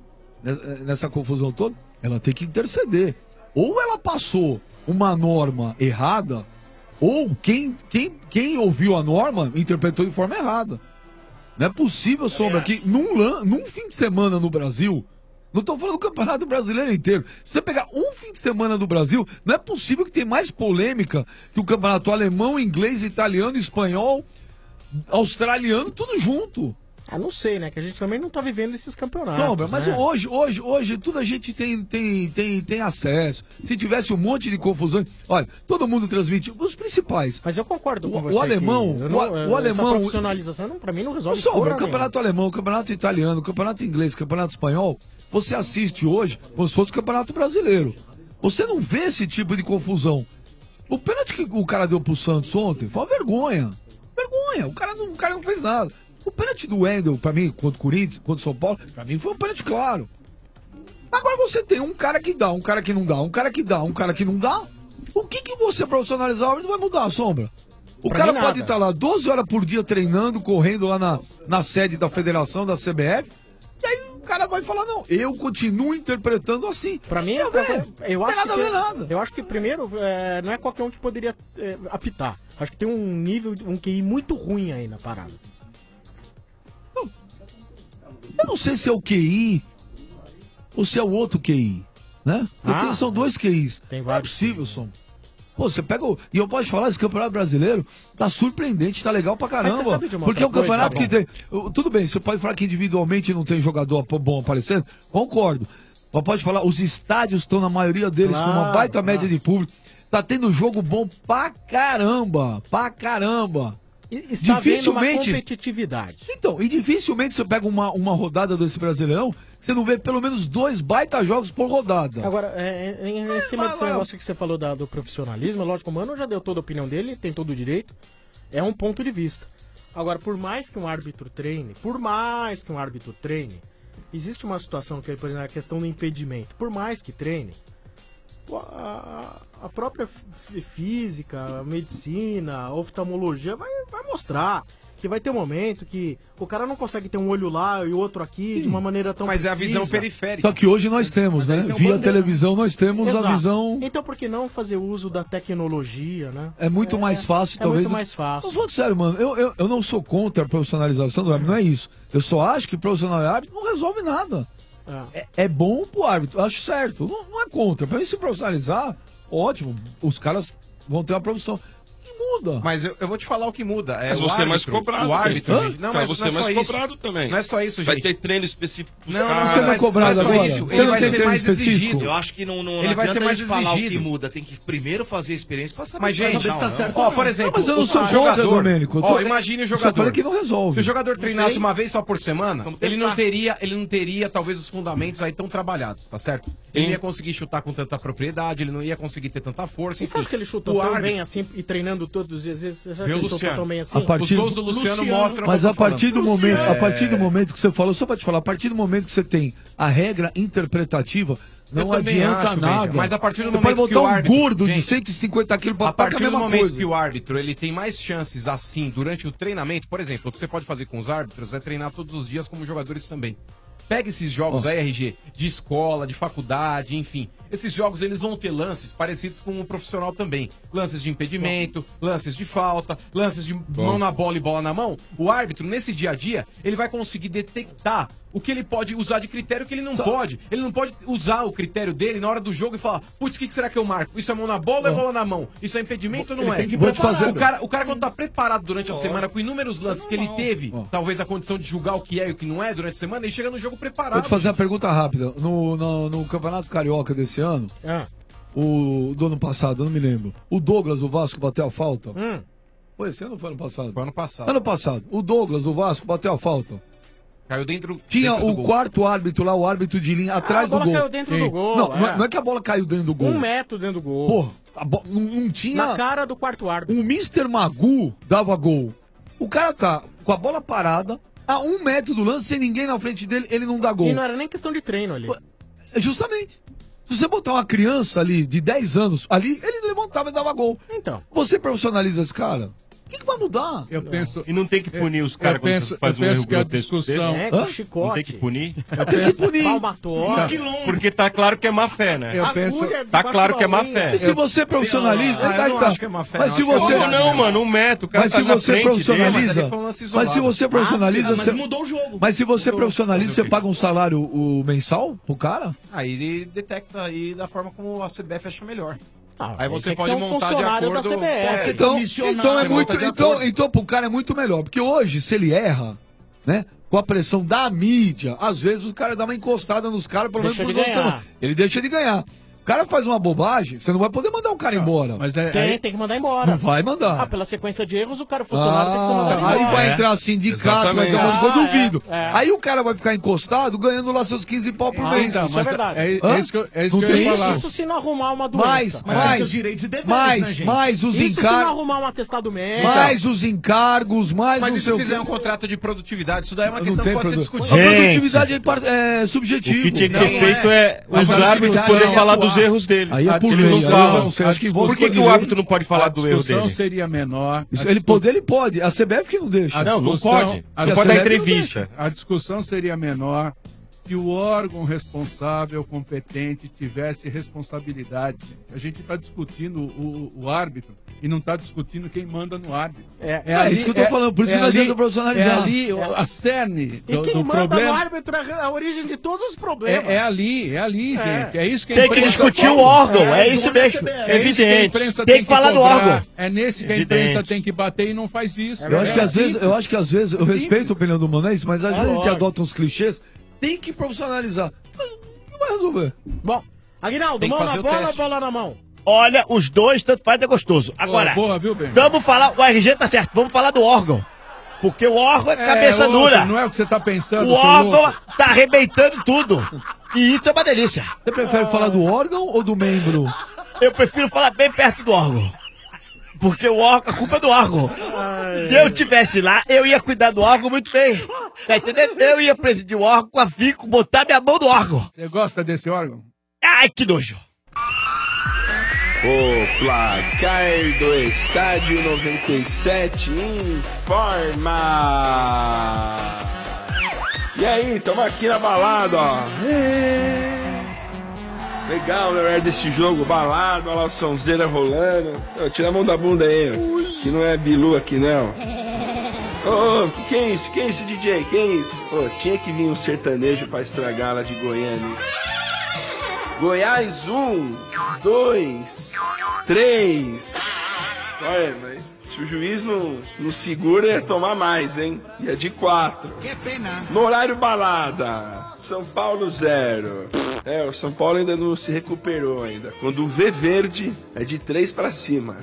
S13: nessa confusão toda, ela tem que interceder. Ou ela passou uma norma errada, ou quem ouviu a norma interpretou de forma errada. Não é possível, Sombra, que num fim de semana no Brasil, não estou falando do Campeonato Brasileiro inteiro, se você pegar um fim de semana no Brasil, não é possível que tenha mais polêmica que o campeonato alemão, inglês, italiano, espanhol, australiano, tudo junto.
S15: Ah, não sei, né? Que a gente também não tá vivendo esses campeonatos.
S13: Sombra, mas
S15: né?
S13: hoje tudo a gente tem acesso. Se tivesse um monte de confusões, olha, todo mundo transmite os principais.
S15: Mas eu concordo com você.
S13: O alemão, o alemão,
S15: essa profissionalização pra mim não resolve
S13: Sombra, o
S15: porra
S13: campeonato alemão, o campeonato italiano, o campeonato inglês, o campeonato espanhol, você assiste hoje como se fosse o campeonato brasileiro. Você não vê esse tipo de confusão. O pênalti que o cara deu pro Santos ontem foi uma vergonha. Vergonha. O cara não fez nada. O pênalti do Wendel, pra mim, contra o Corinthians, contra o São Paulo, pra mim foi um pênalti claro. Agora você tem um cara que dá, um cara que não dá, um cara que dá, um cara que não dá. O que você profissionalizar não vai mudar, Sombra? O
S15: Pra
S13: cara
S15: mim,
S13: pode
S15: nada.
S13: estar lá 12 horas por dia treinando, correndo lá na sede da federação, da CBF, e aí o cara vai falar, não, eu continuo interpretando assim.
S15: Pra mim,
S13: eu acho nada a ver nada.
S15: Eu acho que, primeiro, não é qualquer um que poderia apitar. Acho que tem um nível, um QI muito ruim aí na parada.
S13: Eu não sei se é o QI ou se é o outro QI, né? Porque são dois QIs.
S15: Tem
S13: vários. Não é possível, Som. Pô, você pega o... E eu posso falar, esse campeonato brasileiro tá surpreendente, tá legal pra caramba.
S15: Mas você sabe de uma
S13: porque é um
S15: outra coisa,
S13: campeonato que tem... Tudo bem, você pode falar que individualmente não tem jogador bom aparecendo, concordo. Mas pode falar, os estádios estão, na maioria deles, com uma baita média de público. Tá tendo jogo bom pra caramba. Pra caramba.
S15: Está vendo uma competitividade.
S13: Então, e dificilmente você pega uma rodada desse Brasileirão, você não vê pelo menos 2 baita jogos por rodada.
S15: Agora, em cima desse negócio que você falou do profissionalismo, lógico, o Mano já deu toda a opinião dele, tem todo o direito, é um ponto de vista. Agora, por mais que um árbitro treine, existe uma situação que, por exemplo, a questão do impedimento, por mais que treine, a própria física, a medicina, a oftalmologia vai mostrar que vai ter um momento que o cara não consegue ter um olho lá e outro aqui de uma maneira tão
S8: Mas
S15: precisa.
S8: é a visão periférica.
S13: Só que hoje nós temos, né? Via televisão nós temos
S15: Exato.
S13: a visão...
S15: Então por que não fazer uso da tecnologia, né?
S13: É muito mais fácil, talvez.
S15: É muito mais fácil.
S13: Eu vou sério, mano. Eu não sou contra a profissionalização do árbitro, não é isso. Eu só acho que profissionalizar árbitro não resolve nada. É bom pro árbitro, eu acho certo. Não é contra. Pra mim, se profissionalizar, ótimo. Os caras vão ter uma profissão. Muda.
S8: Mas eu vou te falar o que muda.
S12: Mas você é mais cobrado.
S8: O árbitro,
S12: também.
S8: gente. Não, mas
S12: você
S8: não é
S12: é mais
S8: só isso.
S12: cobrado também.
S8: Não é só isso, gente.
S12: Vai ter treino específico pros
S8: Não,
S12: caras.
S13: Você não é cobrado
S8: não é só
S13: agora?
S8: isso.
S13: Você
S8: Ele
S13: não
S8: vai
S13: tem
S8: ser
S13: treino
S8: mais
S13: específico?
S8: exigido.
S14: Eu acho que não
S8: Ele vai ser mais
S14: a gente falar o que
S8: exigido.
S14: muda. Tem que primeiro fazer a experiência pra saber
S8: Mas,
S14: se vai
S8: gente,
S14: mudar ou não.
S8: ó, por exemplo,
S13: Não, mas eu não sou
S8: o
S13: contra,
S8: jogador,
S13: Domênico. Eu tô-
S8: ó, imagine o
S13: eu só
S8: jogador.
S13: falei que não resolve.
S8: Se o jogador
S13: Não
S8: treinasse
S13: sei.
S8: uma vez só por semana,
S14: Vamos
S8: ele não
S14: testar.
S8: teria talvez os fundamentos aí tão trabalhados, tá certo? Ele não ia conseguir chutar com tanta propriedade, ele não ia conseguir ter tanta força.
S15: E você acha que ele chuta
S8: O
S15: tão
S8: árbitro-
S15: bem assim e treinando todos os dias? Você acha que
S8: Viu,
S15: ele chuta
S8: Luciano?
S15: tão bem assim?
S13: A partir-
S8: Os gols do Luciano mostram o
S13: Mas
S8: que eu
S13: a
S8: tô falando.
S13: partir do momento que você falou, só pra te falar, a partir do momento que você tem a regra interpretativa, não
S8: Eu também
S13: adianta
S8: acho,
S13: nada.
S8: Benja, mas a partir do
S13: você
S8: momento
S13: pode
S8: que
S13: botar
S8: o
S13: um
S8: árbitro-
S13: gordo de
S8: gente,
S13: 150 quilos pra
S8: A partir
S13: a
S8: do
S13: mesma
S8: momento
S13: coisa.
S8: que o árbitro ele tem mais chances assim durante o treinamento, por exemplo, o que você pode fazer com os árbitros é treinar todos os dias como jogadores também. Pega esses jogos aí, RG, de escola, de faculdade, enfim. Esses jogos, eles vão ter lances parecidos com um profissional também. Lances de impedimento, lances de falta, lances de mão na bola e bola na mão. O árbitro, nesse dia a dia, ele vai conseguir detectar o que ele pode usar de critério e o que ele não pode. Ele não pode usar o critério dele na hora do jogo e falar, putz, o que será que eu marco? Isso é mão na bola ou é bola na mão? Isso é impedimento ou não é?
S13: Vou te fazer...
S8: O cara quando tá preparado durante a semana com inúmeros lances que ele teve, talvez a condição de julgar o que é e o que não é durante a semana, ele chega no jogo preparado.
S13: Vou te fazer uma pergunta rápida. No Campeonato Carioca desse ano, do ano passado, eu não me lembro. O Douglas, do Vasco, bateu a falta. Foi esse ano ou foi ano passado?
S8: Foi ano passado.
S13: Ano passado. O Douglas, do Vasco, bateu a falta.
S8: Caiu dentro.
S13: Tinha
S8: dentro
S13: o quarto árbitro lá, o árbitro de linha, atrás do gol.
S15: A bola caiu dentro do gol.
S13: Não é que a bola caiu dentro do gol.
S15: 1 metro dentro do gol.
S13: Porra, não tinha.
S15: Na cara do quarto árbitro.
S13: O Mr. Magu dava gol. O cara tá com a bola parada, a 1 metro do lance, sem ninguém na frente dele, ele não dá gol.
S15: E não era nem questão de treino ali.
S13: Justamente. Se você botar uma criança ali de 10 anos ali, ele levantava e dava gol.
S15: Então.
S13: Você profissionaliza esse cara? O que vai mudar?
S17: Eu penso...
S20: E não tem que punir os caras quando você faz um erro
S17: que a
S20: grotesco
S17: discussão...
S20: desse?
S15: Com chicote.
S20: Não tem que punir?
S13: Tem que punir.
S15: Palmatória.
S20: Porque tá claro que é má fé, né?
S17: Eu penso...
S20: Tá claro que é má fé.
S13: E se você profissionaliza...
S8: eu não acho que é má fé.
S13: Mas se você...
S20: Como não, mano? 1 metro, o cara
S13: Mas
S20: tá
S13: se
S20: na
S13: você
S20: frente
S13: profissionaliza...
S20: dele,
S13: Mas se você profissionaliza...
S10: Mas mudou o jogo.
S13: Mas se você profissionaliza, você paga um salário mensal pro cara?
S8: Aí ele detecta aí da forma como a CBF acha melhor.
S15: Aí
S8: você
S15: tem que
S8: pode
S15: ser um
S8: montar de
S15: funcionário
S8: acordo...
S15: da CBF.
S13: Então é muito... Então pro cara é muito melhor. Porque hoje, se ele erra, né? Com a pressão da mídia, às vezes o cara dá uma encostada nos caras, pelo menos
S15: Deixa
S13: por
S15: de
S13: 2 semanas. Ele deixa de ganhar. O cara faz uma bobagem, você não vai poder mandar o cara embora.
S17: Mas
S15: Tem que mandar embora.
S13: Não vai mandar.
S15: Pela sequência de erros, o cara funcionário tem que ser mandado embora.
S13: Aí vai entrar sindicato, vai ter um monte de coisa, eu duvido.
S15: é.
S13: Aí o cara vai ficar encostado, ganhando lá seus 15 pau por mês.
S15: Então, isso é verdade.
S17: É isso que eu ia falar.
S15: Isso se não arrumar uma doença.
S13: Mais os
S15: Isso se não
S13: encargos.
S15: arrumar um atestado médico.
S13: Mais os encargos, mais
S8: Mas
S13: não
S8: e
S13: sei
S8: se
S13: o
S8: fizer
S13: quê.
S8: um contrato de produtividade? Isso daí é uma
S13: Não
S8: questão
S13: tem
S8: que pode ser
S13: produto.
S8: discutida.
S13: A produtividade é subjetiva.
S20: O que tinha que
S13: Não,
S20: ter feito é
S13: Mas
S20: os
S13: a
S20: árbitros
S13: atividade
S20: poder
S13: é
S20: falar
S13: atuar.
S20: dos erros deles.
S13: Aí é por
S20: Eles
S13: lei,
S20: não falam.
S13: não sei, acho que envolve
S20: Por que o árbitro não pode falar do erro
S17: A discussão
S20: dele?
S17: seria menor.
S13: Ele pode. A CBF que não deixa.
S20: Não pode.
S17: A
S20: Não pode dar entrevista.
S17: A discussão seria menor se o órgão responsável, competente, tivesse responsabilidade. A gente está discutindo o árbitro e não está discutindo quem manda no árbitro.
S13: É isso que eu tô falando, por isso que não adianta profissionalizar.
S17: É ali a cerne
S15: E quem
S17: do
S15: manda no
S17: problema.
S15: árbitro é a origem de todos os problemas.
S17: É ali, gente. É isso que a
S18: Tem que
S17: imprensa
S18: discutir o
S17: fala.
S18: órgão, é isso mesmo.
S17: É isso que a
S18: Evidente.
S17: imprensa
S18: Tem que falar do
S17: cobrar.
S18: órgão.
S17: É nesse que a imprensa tem que bater e não faz isso.
S13: Eu acho que às vezes, eu respeito a opinião do Monês, mas às vezes a gente
S15: lógico.
S13: adota uns clichês, tem que profissionalizar. Mas não vai resolver.
S15: Bom, Aguinaldo,
S8: Tem que
S15: mão na
S8: fazer o
S15: bola ou
S8: teste.
S15: bola na mão?
S18: Olha, os dois, tanto faz, é gostoso. Agora,
S17: Boa, viu, Ben?
S18: vamos falar, o RG tá certo, vamos falar do órgão. Porque o órgão é cabeça
S17: outro,
S18: dura.
S17: Não é o que você tá pensando,
S18: O
S17: seu
S18: órgão
S17: louco.
S18: tá arrebentando tudo. E isso é uma delícia.
S13: Você prefere falar do órgão ou do membro?
S18: Eu prefiro falar bem perto do órgão. Porque o órgão, a culpa é do órgão. Se eu estivesse lá, eu ia cuidar do órgão muito bem. Tá entendendo? Eu ia presidir o órgão com afinco, botar minha mão no órgão.
S17: Você gosta desse órgão?
S18: Ai, que nojo.
S2: O placar do Estádio 97 informa. E aí, tamo aqui na balada, ó. Legal, né, horário desse jogo, balada, olha lá o sonzeira rolando. Ô, tira a mão da bunda aí, ó. Que não é bilu aqui, não. Ô, que é isso? Que é isso, DJ? Que é isso? Ô, tinha que vir um sertanejo pra estragar lá de Goiânia. Goiás 1, 2, 3. Olha, mas se o juiz não segura, ia tomar mais, hein? Ia de 4.
S10: Que pena.
S2: No horário balada, São Paulo 0. O São Paulo ainda não se recuperou ainda. Quando o V verde é de 3 pra cima.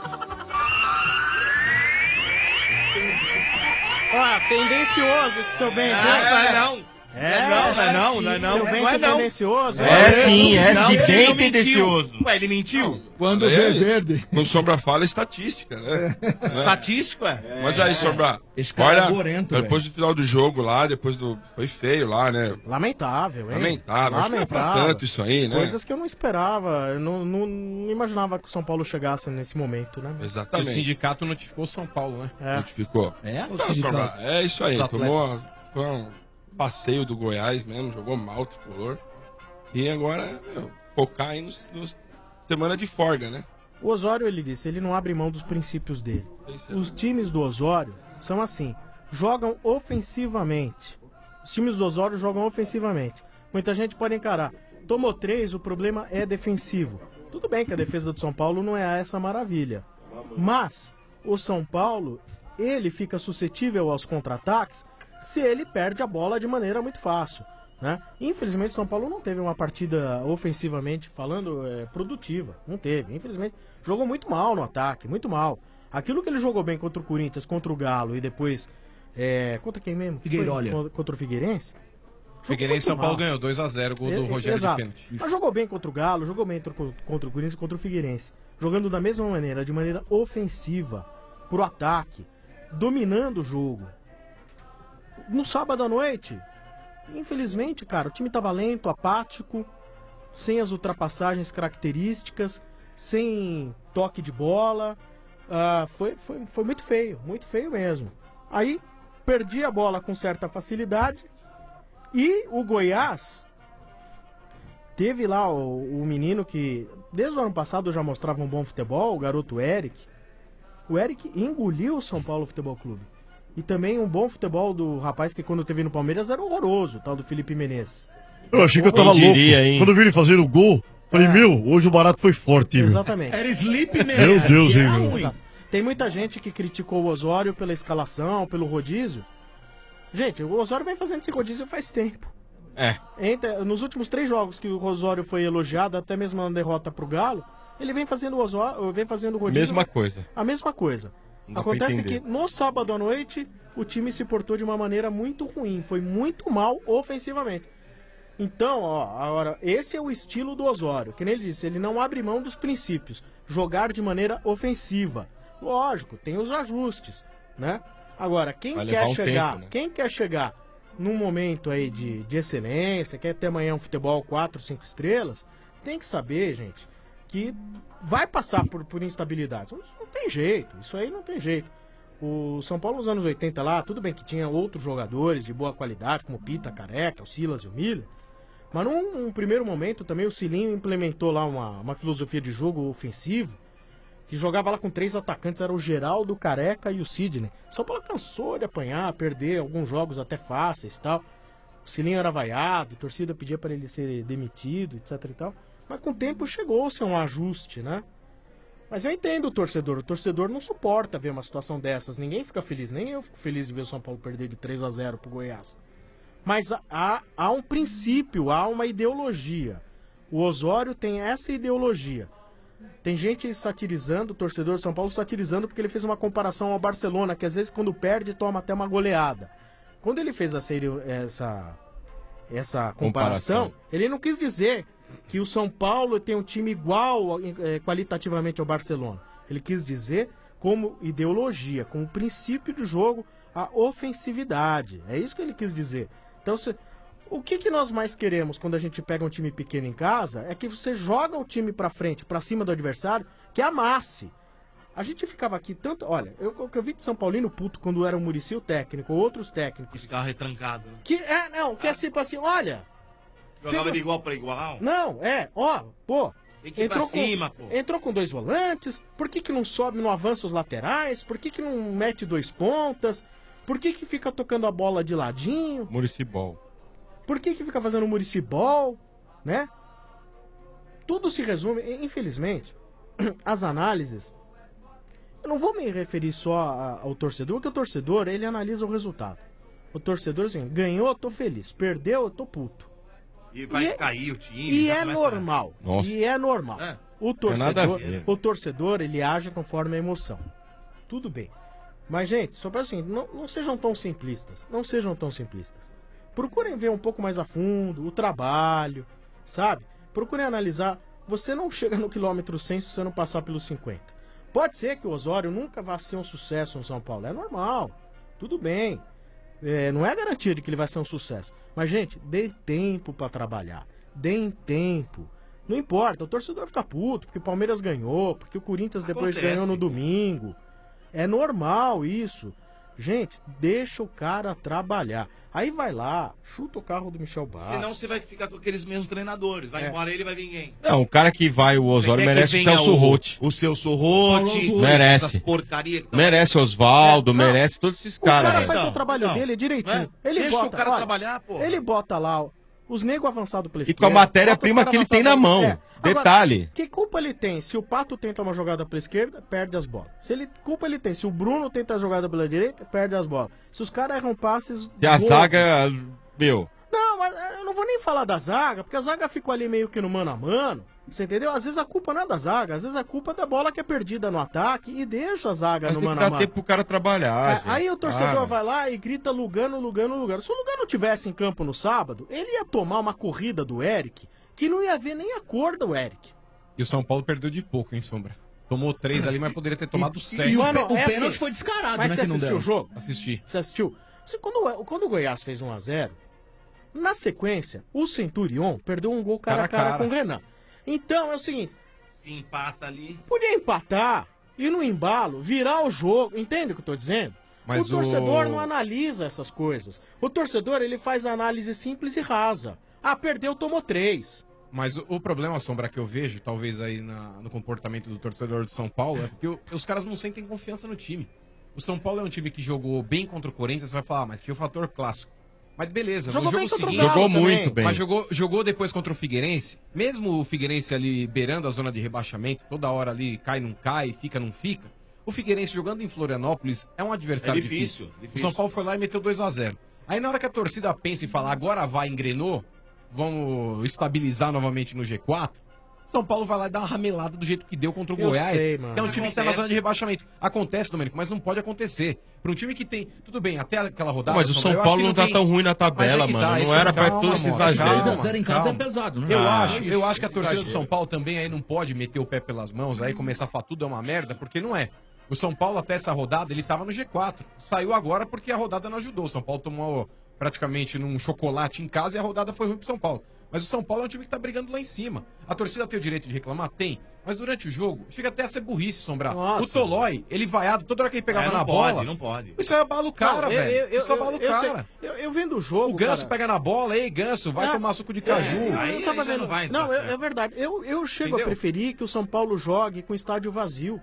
S15: Ah, tendencioso esse seu bem.
S14: Não.
S15: Seu bem é tendencioso.
S20: Bem tendencioso.
S14: Ué, ele mentiu?
S17: Quando vê verde.
S12: Quando Sombra fala, é estatística, né?
S14: Estatístico, é?
S12: Mas aí, Sombra,
S10: Esse cara é
S12: olha,
S10: gorento,
S12: depois do final do jogo lá, depois do... Foi feio lá, né?
S15: Lamentável, hein?
S12: Lamentável. Acho que não é pra tanto isso aí, né?
S15: Coisas que eu não esperava. Eu não imaginava que o São Paulo chegasse nesse momento, né?
S8: O
S12: Exatamente.
S8: sindicato notificou São Paulo, né?
S12: Notificou.
S13: É?
S12: Então, Sombra, é isso aí.
S8: Os
S12: Tomou...
S8: atletas.
S12: Foi um passeio do Goiás mesmo, jogou mal o Tricolor. E agora, focar aí nos semana de folga, né?
S15: O Osório, ele disse, ele não abre mão dos princípios dele. Os times do Osório são assim, jogam ofensivamente. Os times do Osório jogam ofensivamente. Muita gente pode encarar. Tomou 3, o problema é defensivo. Tudo bem que a defesa do São Paulo não é essa maravilha. Mas o São Paulo, ele fica suscetível aos contra-ataques se ele perde a bola de maneira muito fácil, né? Infelizmente o São Paulo não teve uma partida ofensivamente falando produtiva. Não teve, infelizmente. Jogou muito mal no ataque, muito mal. Aquilo que ele jogou bem contra o Corinthians, contra o Galo e depois... contra quem mesmo?
S8: Figueirolha.
S15: Contra o Figueirense?
S8: Figueirense, São Paulo ganhou 2-0, gol do Rogério de pênalti.
S15: Mas jogou bem contra o Galo, jogou bem contra o Corinthians e contra o Figueirense. Jogando da mesma maneira, de maneira ofensiva, pro ataque, dominando o jogo. No sábado à noite, infelizmente, cara, o time tava lento, apático, sem as ultrapassagens características, sem toque de bola. Foi muito feio mesmo. Aí, perdi a bola com certa facilidade. E o Goiás teve lá o menino que desde o ano passado já mostrava um bom futebol, o garoto Eric. O Eric engoliu o São Paulo Futebol Clube. E também um bom futebol do rapaz que quando teve no Palmeiras era horroroso, o tal do Felipe Menezes.
S9: Eu achei que eu tava louco. Quando eu vi ele fazer o gol, falei, hoje o barato foi forte, meu.
S15: Exatamente.
S10: Era Sleep
S9: Meu Deus, hein, meu.
S15: Exato. Tem muita gente que criticou o Osório pela escalação, pelo rodízio. Gente, o Osório vem fazendo esse rodízio faz tempo. Nos últimos 3 jogos que o Osório foi elogiado, até mesmo na derrota pro Galo, ele vem fazendo o rodízio.
S20: Mesma coisa.
S15: A mesma coisa. Acontece que no sábado à noite, o time se portou de uma maneira muito ruim. Foi muito mal ofensivamente. Então, agora, esse é o estilo do Osório. Que nem ele disse, ele não abre mão dos princípios. Jogar de maneira ofensiva. Lógico, tem os ajustes, né? Agora, quem quer chegar num momento aí de excelência, quer ter amanhã um futebol 4, 5 estrelas, tem que saber, gente, que vai passar por instabilidades. Não tem jeito, isso aí não tem jeito. O São Paulo nos anos 80 lá, tudo bem que tinha outros jogadores de boa qualidade, como o Pita, Careca, o Silas e o Miller, mas num primeiro momento também o Cilinho implementou lá uma filosofia de jogo ofensivo, que jogava lá com 3 atacantes, era o Geraldo, o Careca e o Sidney. São Paulo cansou de apanhar, perder alguns jogos até fáceis e tal. O Cilinho era vaiado, a torcida pedia para ele ser demitido, etc e tal. Mas com o tempo chegou-se a um ajuste, né? Mas eu entendo o torcedor não suporta ver uma situação dessas, ninguém fica feliz, nem eu fico feliz de ver o São Paulo perder de 3-0 pro Goiás. Mas há um princípio, há uma ideologia. O Osório tem essa ideologia. Tem gente satirizando, o torcedor de São Paulo satirizando porque ele fez uma comparação ao Barcelona, que às vezes quando perde toma até uma goleada. Quando ele fez essa comparação, ele não quis dizer que o São Paulo tem um time igual qualitativamente ao Barcelona. Ele quis dizer como ideologia, como princípio de jogo, a ofensividade. É isso que ele quis dizer. Então, o que nós mais queremos quando a gente pega um time pequeno em casa é que você joga o time pra frente, pra cima do adversário, que amasse. A gente ficava aqui tanto... Olha, eu vi de São Paulino puto quando era o Muricy o técnico, ou outros técnicos.
S14: Ficava retrancado. Né?
S15: Que é tipo assim, olha...
S14: Jogava de igual pra igual?
S15: Não,
S14: Tem que ir pra cima, pô.
S15: Entrou com 2 volantes, por que não sobe, não avança os laterais? Por que não mete 2 pontas? Por que fica tocando a bola de ladinho?
S20: Muricibol.
S15: Por que fica fazendo muricibol, né? Tudo se resume, infelizmente, as análises... Eu não vou me referir só ao torcedor, porque o torcedor, ele analisa o resultado. O torcedor, assim, ganhou, eu tô feliz. Perdeu, eu tô puto.
S14: E vai cair o time.
S15: E é normal.
S20: Nossa.
S15: E é normal. O torcedor, ele age conforme a emoção. Tudo bem. Mas, gente, só para assim, não sejam tão simplistas. Não sejam tão simplistas. Procurem ver um pouco mais a fundo o trabalho, sabe? Procurem analisar. Você não chega no quilômetro 100 se você não passar pelos 50. Pode ser que o Osório nunca vá ser um sucesso no São Paulo. É normal. Tudo bem. Não é garantia de que ele vai ser um sucesso. Mas, gente, dê tempo pra trabalhar. Deem tempo. Não importa, o torcedor fica puto porque o Palmeiras ganhou, porque o Corinthians depois ganhou no domingo. É normal isso. Gente, deixa o cara trabalhar. Aí vai lá, chuta o carro do Michel Bastos.
S14: Senão você vai ficar com aqueles mesmos treinadores. Vai embora ele, vai vir quem?
S20: Não, o cara que vai, o Osório,
S14: Você quer
S20: merece
S14: que
S20: o
S14: venha
S20: Celso Roth.
S14: O Celso Roth.
S20: Merece.
S14: Essas porcaria que tá-
S20: Merece Osvaldo, merece todos esses
S15: O cara
S20: caras.
S15: faz
S20: velho.
S15: o trabalho dele direitinho. Ele
S14: Deixa
S15: bota,
S14: o cara
S15: olha,
S14: trabalhar, pô.
S15: Ele bota lá os nego avançados pela
S20: E com a matéria-prima que ele tem na mão. Detalhe.
S15: Que culpa ele tem se o Pato tenta uma jogada pela esquerda, perde as bolas. Culpa ele tem se o Bruno tenta a jogada pela direita, perde as bolas. Se os caras erram passes...
S20: Se a
S15: bobos.
S20: zaga, meu...
S15: Não, mas eu não vou nem falar da zaga, porque a zaga ficou ali meio que no mano a mano. Você entendeu? Às vezes a culpa não é da zaga, às vezes a culpa é da bola que é perdida no ataque e deixa a zaga
S20: Mas
S15: no
S20: tem que
S15: mano a
S20: dar
S15: mano.
S20: tempo pro cara trabalhar, gente.
S15: Aí o torcedor
S20: Ah,
S15: vai lá e grita Lugano. Se o Lugano tivesse em campo no sábado, ele ia tomar uma corrida do Eric que não ia ver nem a cor do Eric.
S8: E o São Paulo perdeu de pouco, hein, Sombra? Tomou 3 ali, mas poderia ter tomado 7.
S15: Mano,
S10: o
S15: é
S10: pênalti
S15: assim,
S10: foi descarado,
S15: mas
S10: né,
S15: você
S10: que não
S15: assistiu
S10: deram.
S15: o jogo?
S8: Assisti.
S15: Você assistiu? Quando o Goiás fez 1-0, na sequência, o Centurion perdeu um gol cara a cara com o Renan. Então é o seguinte,
S14: Se empata ali.
S15: podia empatar e no embalo virar o jogo, entende o que eu tô dizendo?
S8: Mas
S15: o torcedor não analisa essas coisas. O torcedor, ele faz análise simples e rasa. Ah, perdeu, tomou 3.
S8: Mas o problema, Sombra, que eu vejo, talvez aí no comportamento do torcedor de São Paulo, é porque os caras não sentem confiança no time. O São Paulo é um time que jogou bem contra o Corinthians, você vai falar, mas tinha o fator clássico. Mas beleza,
S15: Jogou
S8: no
S15: bem
S8: jogo
S15: contra o
S8: seguinte...
S15: Galo
S20: Jogou
S15: também.
S20: muito bem.
S8: Mas jogou depois contra o Figueirense. Mesmo o Figueirense ali beirando a zona de rebaixamento, toda hora ali cai, não cai, fica, não fica. O Figueirense jogando em Florianópolis é um adversário
S14: É difícil.
S8: O São Paulo foi lá e meteu 2-0. Aí na hora que a torcida pensa e fala, agora vai, engrenou, vamos estabilizar novamente no G4, São Paulo vai lá e dá uma ramelada do jeito que deu contra o
S15: Eu
S8: Goiás.
S15: sei, mano.
S8: Que é um time que tá na
S14: Acontece.
S8: zona de rebaixamento. Acontece, Domênico, mas não pode acontecer. Para um time que tem... Tudo bem, até aquela rodada...
S20: Mas o
S8: Sombra,
S20: São
S8: eu acho
S20: Paulo
S8: que
S20: não tá
S8: tem-
S20: tão ruim na
S8: Mas
S20: tabela,
S8: que
S20: mano.
S8: tá,
S20: Não
S8: isso
S20: era
S8: que-
S20: pra
S8: calma,
S20: todo esse
S8: mano,
S20: exagero.
S8: calma,
S10: 3 a 0 em casa
S8: calma.
S10: é pesado, né?
S8: Eu acho que a torcida do
S10: exagero.
S8: São Paulo também aí não pode meter o pé pelas mãos, aí começar a falar tudo é uma merda, porque não é. O São Paulo, até essa rodada, ele tava no G4. Saiu agora porque a rodada não ajudou. O São Paulo tomou praticamente num chocolate em casa e a rodada foi ruim pro São Paulo. Mas o São Paulo é um time que tá brigando lá em cima. A torcida tem o direito de reclamar? Tem. Mas durante o jogo, chega até a ser burrice, Sombrar.
S15: Nossa.
S8: O Tolói, ele vaiado toda hora que ele pegava
S14: não
S8: na
S14: pode,
S8: bola.
S14: não pode.
S8: Isso aí abala o cara,
S15: Não,
S8: velho. Isso abala o cara.
S15: Eu vendo o jogo,
S8: O Ganso
S15: cara.
S8: pega na bola, ei, Ganso, vai
S15: É.
S8: tomar suco de caju.
S15: Eu tava
S14: já
S15: vendo.
S14: não vai entrar certo.
S15: É verdade. Eu chego
S8: Entendeu?
S15: a preferir que o São Paulo jogue com estádio vazio.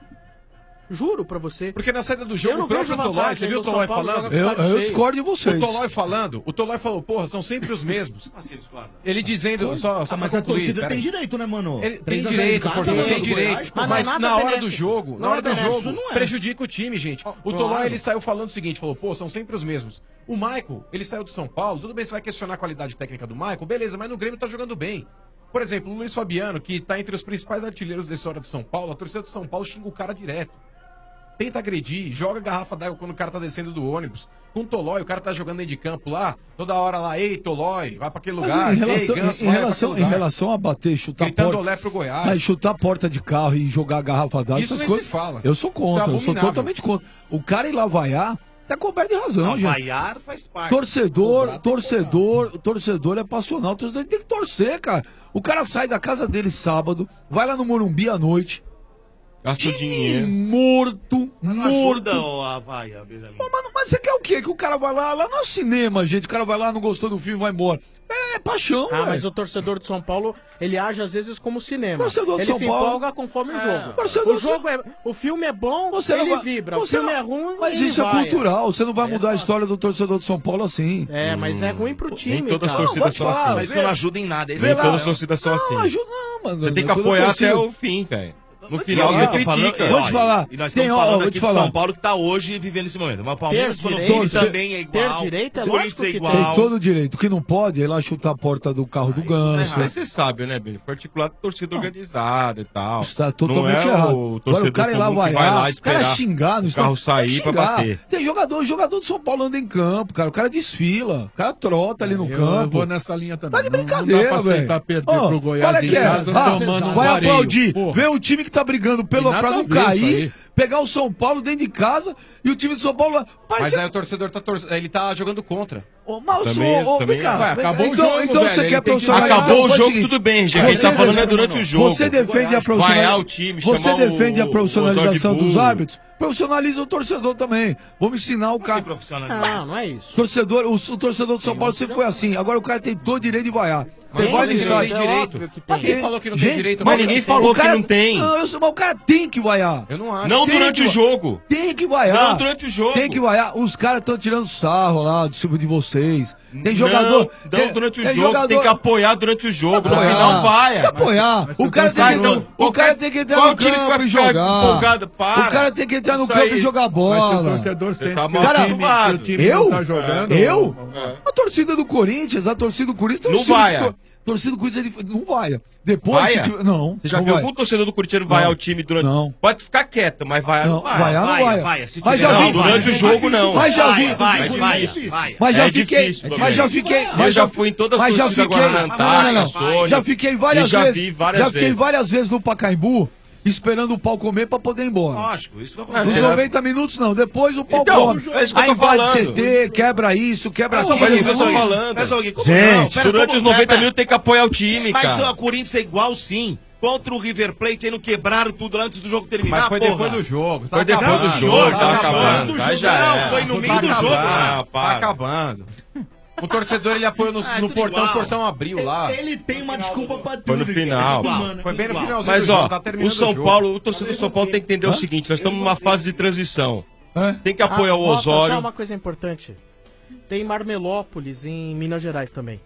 S15: Juro pra você.
S8: Porque na saída do
S15: Eu
S8: jogo,
S15: não
S8: o próprio
S15: vejo
S8: Tolói,
S15: vantagem
S8: você viu o
S15: do São
S8: Tolói
S15: Paulo
S8: falando?
S15: jogar com estádio
S13: Eu
S15: cheio.
S13: discordo de vocês.
S8: O Tolói falou, porra, são sempre os mesmos.
S14: Assim, discorda.
S8: Ele dizendo, só
S10: Ah,
S8: pra
S10: mas a
S8: concluir,
S10: torcida
S8: peraí.
S10: tem direito, né, mano?
S8: Ele tem
S10: 3 a 0 em
S8: direito,
S10: casa,
S8: Portugal
S10: né,
S8: tem
S10: do
S8: direito.
S10: Goiás,
S15: mas não é
S8: Mas
S15: nada
S8: na hora do
S15: benéfico.
S8: jogo,
S15: Não
S8: na hora
S15: é
S8: do
S15: benéfico,
S8: jogo,
S10: não é.
S8: prejudica o time, gente. O
S10: claro.
S8: Tolói, ele saiu falando o seguinte, falou, pô, são sempre os mesmos. O Michael, ele saiu do São Paulo, tudo bem, você vai questionar a qualidade técnica do Michael, beleza, mas no Grêmio tá jogando bem. Por exemplo, o Luiz Fabiano, que tá entre os principais artilheiros dessa hora do São Paulo, a torcida do São Paulo xinga o cara direto. Tenta agredir, joga garrafa d'água quando o cara tá descendo do ônibus. Com o Tolói, o cara tá jogando dentro de campo lá, toda hora lá, ei, Tolói, vai pra aquele
S13: Mas
S8: lugar,
S13: em relação,
S8: ei, Ganso,
S13: em
S8: vai pra
S13: relação,
S8: aquele
S13: em
S8: lugar.
S13: relação a bater e chutar a
S8: Gritando
S13: porta.
S8: olé pro Goiás.
S13: Mas chutar a porta de carro e jogar a garrafa d'água,
S8: Isso
S13: essas
S8: nem
S13: coisas.
S8: se fala.
S13: Eu sou contra,
S8: Isso é
S13: eu sou
S8: abominável.
S13: totalmente contra. O cara ir lá vaiar, tá coberto de razão,
S14: Não,
S13: gente.
S14: vaiar faz parte.
S13: Torcedor é passional, o torcedor tem que torcer, cara. O cara sai da casa dele sábado, vai lá no Morumbi à noite,
S20: Gasta o dinheiro.
S13: morto.
S14: Ajuda a vaia, Benjamin.
S13: Mas você quer o quê? Que o cara vai lá não é cinema, gente. O cara vai lá, não gostou do filme, vai embora. É paixão,
S15: Ah,
S13: velho.
S15: mas o torcedor de São Paulo, ele age às vezes como cinema.
S13: Torcedor de
S15: Ele
S13: São
S15: se
S13: Paulo-
S15: empolga conforme o jogo.
S13: Torcedor
S15: O jogo é, o filme é bom,
S13: Você não
S15: ele
S13: vai-
S15: vibra. O
S13: você
S15: filme
S13: não-
S15: é ruim,
S13: Mas
S15: ele
S13: isso é
S15: vai.
S13: cultural, você não vai mudar a história do torcedor de São Paulo assim.
S15: É, mas é ruim pro time,
S20: Nem todas as
S15: cara.
S20: torcidas são assim.
S14: Mas isso não ajuda em nada. Esse
S20: Nem
S14: é o
S20: todas as
S14: problema.
S20: torcidas são assim.
S13: Não, ajuda não, mano.
S20: Você tem que
S13: Toda
S20: apoiar
S13: torcida-
S20: até o fim, velho. No
S14: E
S20: final
S14: eu
S20: você
S14: tô falando,
S20: critica.
S13: Vou te falar.
S14: E nós
S13: Tem,
S14: estamos
S13: ó,
S14: falando
S13: vou
S14: aqui
S13: te
S14: do
S13: falar.
S14: São Paulo que tá hoje vivendo esse momento. Mas o Palmeiras,
S15: Ter
S14: quando
S15: direito,
S14: vive,
S13: você-
S14: também é igual.
S15: ter direito é
S14: o Corinthians
S15: lógico
S14: é
S15: que
S14: igual.
S13: Tem todo o direito. O que não pode é ir lá chutar a porta do carro do Ganso.
S20: Mas você sabe, né, Billy? Particular torcida organizada e tal.
S13: Está totalmente
S20: não é
S13: errado.
S20: O
S13: Agora
S20: torcedor
S13: o cara ir lá
S20: comum que
S13: vaiar,
S20: vai lá
S13: o cara
S20: esperar
S13: xingar no
S20: o carro
S13: estádio,
S20: sair pra
S13: xingar.
S20: bater.
S13: Tem jogador do São Paulo anda em campo, cara. O cara desfila, o cara trota ali no
S17: Eu
S13: campo.
S17: vou nessa linha também.
S13: Tá de
S17: Não
S13: brincadeira,
S17: dá pra
S13: velho.
S17: aceitar perder
S13: Ó,
S17: pro Goiás
S13: olha
S17: em
S13: que é,
S17: casa tomando um
S13: vai
S17: vareio.
S13: aplaudir.
S17: Porra.
S13: Vê o time que tá brigando pelo,
S17: Tem nada
S13: pra não
S17: a ver isso
S13: cair,
S17: aí.
S13: pegar o São Paulo dentro de casa e o time do São Paulo lá.
S8: Mas aí o torcedor ele tá jogando contra.
S13: Vem cá,
S17: Vai, acabou o
S13: então,
S17: jogo,
S13: então
S17: velho,
S13: você
S17: ele
S13: quer
S17: tem que-
S13: profissionalizar.
S20: Acabou o
S13: Então,
S20: jogo,
S13: seguinte,
S20: tudo bem, gente. A gente tá falando é durante o jogo.
S13: Você defende a
S20: Vaiar o
S13: profissionalização.
S20: time,
S13: Você
S20: chamar
S13: defende a
S20: o
S13: profissionalização
S20: Osório de
S13: dos
S20: burro.
S13: árbitros. Profissionaliza o torcedor também. Vamos ensinar o cara.
S15: Não é isso.
S13: O torcedor do São Paulo sempre foi assim. Agora o cara tem todo direito de vaiar. Você vai no estádio.
S19: Mas quem falou que não tem direito?
S20: Mas ninguém falou que não tem.
S13: Não, mas o cara tem que vaiar.
S19: Eu não acho.
S20: Não durante o jogo.
S13: Tem que vaiar.
S20: Não durante o jogo.
S13: Tem que vaiar. Os caras estão tirando sarro lá de cima de vocês. Tem jogador.
S20: Não durante o jogo. Tem que apoiar durante o jogo. No final
S13: Tem
S20: vaia.
S13: que apoiar. O cara tem que entrar no campo e jogar. O cara tem que entrar no campo e jogar bola.
S17: Mas se o torcedor sente
S13: Cara,
S17: que o time não tá jogando...
S13: A torcida do Corinthians, a torcida do Corinthians...
S20: Não vaia.
S13: Torcida do Corinthians não vaia. Depois...
S20: Vaia?
S13: Não.
S20: Você já viu algum torcedor do Corinthians vaiar o time durante...
S13: Não.
S20: Pode ficar quieto, mas vaiar não vai.
S13: Vaiar não vaia. Mas já vi...
S20: Durante o jogo não.
S13: Mas já vi... Mas já fiquei...
S20: Eu já fui em todas as torcidas Guarantá, Sônia.
S13: Já fiquei várias
S20: Já
S13: vezes.
S20: vi várias
S13: Já fiquei
S20: vezes.
S13: várias vezes no Pacaembu, esperando o pau comer pra poder ir embora.
S14: Lógico, isso que acontece.
S13: Nos 90 minutos não, depois o pau
S20: Então,
S13: come.
S20: é isso que eu
S13: Aí
S20: tô
S13: invade
S20: falando.
S13: CT, quebra isso, quebra aquilo.
S20: Mas é isso que eu tô falando. Gente, durante os 90 minutos tem que apoiar o time,
S14: Mas
S20: cara.
S14: o Corinthians é igual sim. Contra o River Plate, aí não quebraram tudo antes do jogo terminar,
S19: Mas foi
S14: porra.
S19: depois do jogo.
S20: Foi depois do jogo, tá acabando. Aí já
S14: Não,
S20: é.
S14: foi no meio do jogo.
S19: Tá acabando. O torcedor, ele apoiou no portão, o portão abriu lá.
S10: Ele tem uma desculpa pra tudo.
S20: Foi no final.
S19: Foi bem no finalzinho
S20: Mas
S19: do jogo,
S20: ó,
S19: tá terminando
S20: o São
S19: jogo.
S20: Paulo, o torcedor do São Paulo tem que entender o seguinte, nós estamos numa fase de transição. Tem que apoiar o
S15: Só
S20: Osório.
S15: uma coisa importante. Tem Marmelópolis em Minas Gerais também.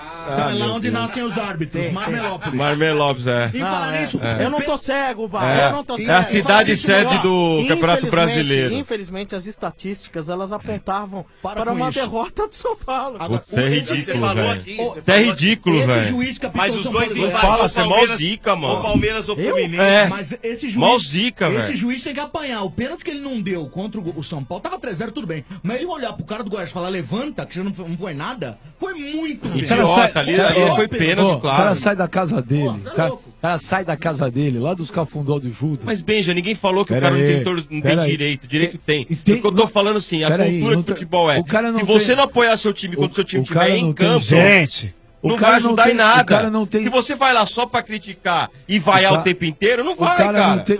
S10: É lá onde nascem os árbitros, Marmelópolis.
S20: Marmelópolis, é.
S10: E falar nisso,
S15: Eu não tô cego, Bar.
S20: É.
S15: Eu não tô
S20: É
S15: cego.
S20: a cidade sede do Campeonato Brasileiro.
S15: Infelizmente, as estatísticas, elas apontavam para
S10: com
S15: uma
S10: isso.
S15: derrota do São Paulo.
S20: Putz, é ridículo, velho. Isso é ridículo,
S10: Esse
S20: velho.
S10: juiz que apitou
S14: Mas
S10: o
S14: os
S10: São
S14: dois
S10: Paulo-
S14: invadim,
S20: fala, você é mó zica, mano.
S14: Ou Palmeiras ou Fluminense.
S20: É.
S10: Mas esse juiz.
S20: Mó zica,
S10: esse
S20: velho.
S10: juiz tem que apanhar. O pênalti que ele não deu contra o São Paulo tava 3-0, tudo bem. Mas ele olhar pro cara do Goiás e falar levanta, que já não foi nada, foi muito
S20: Idiota, ali foi pênalti,
S13: O cara
S20: claro.
S13: sai da casa dele.
S10: Pô,
S13: O cara sai da casa dele, lá dos cafundó do Judas.
S20: Mas, Benja, ninguém falou que
S13: Pera
S20: o cara
S13: aí,
S20: não tem
S13: pera aí.
S20: direito. Direito tem.
S13: tem-
S20: O que eu tô falando assim, a
S13: Pera aí,
S20: cultura
S13: não
S20: do
S13: tem-
S20: futebol é,
S13: o cara não
S20: se você
S13: tem-
S20: não apoiar seu time quando seu time
S13: o cara
S20: estiver em
S13: não tem-
S20: campo,
S13: Gente, o
S20: não
S13: cara
S20: vai
S13: não
S20: ajudar
S13: tem-
S20: em nada.
S13: o cara não tem-
S20: Se você vai lá só pra criticar e vaiar o tempo inteiro, não
S13: O
S20: vai,
S13: cara,
S20: cara.
S13: não tem,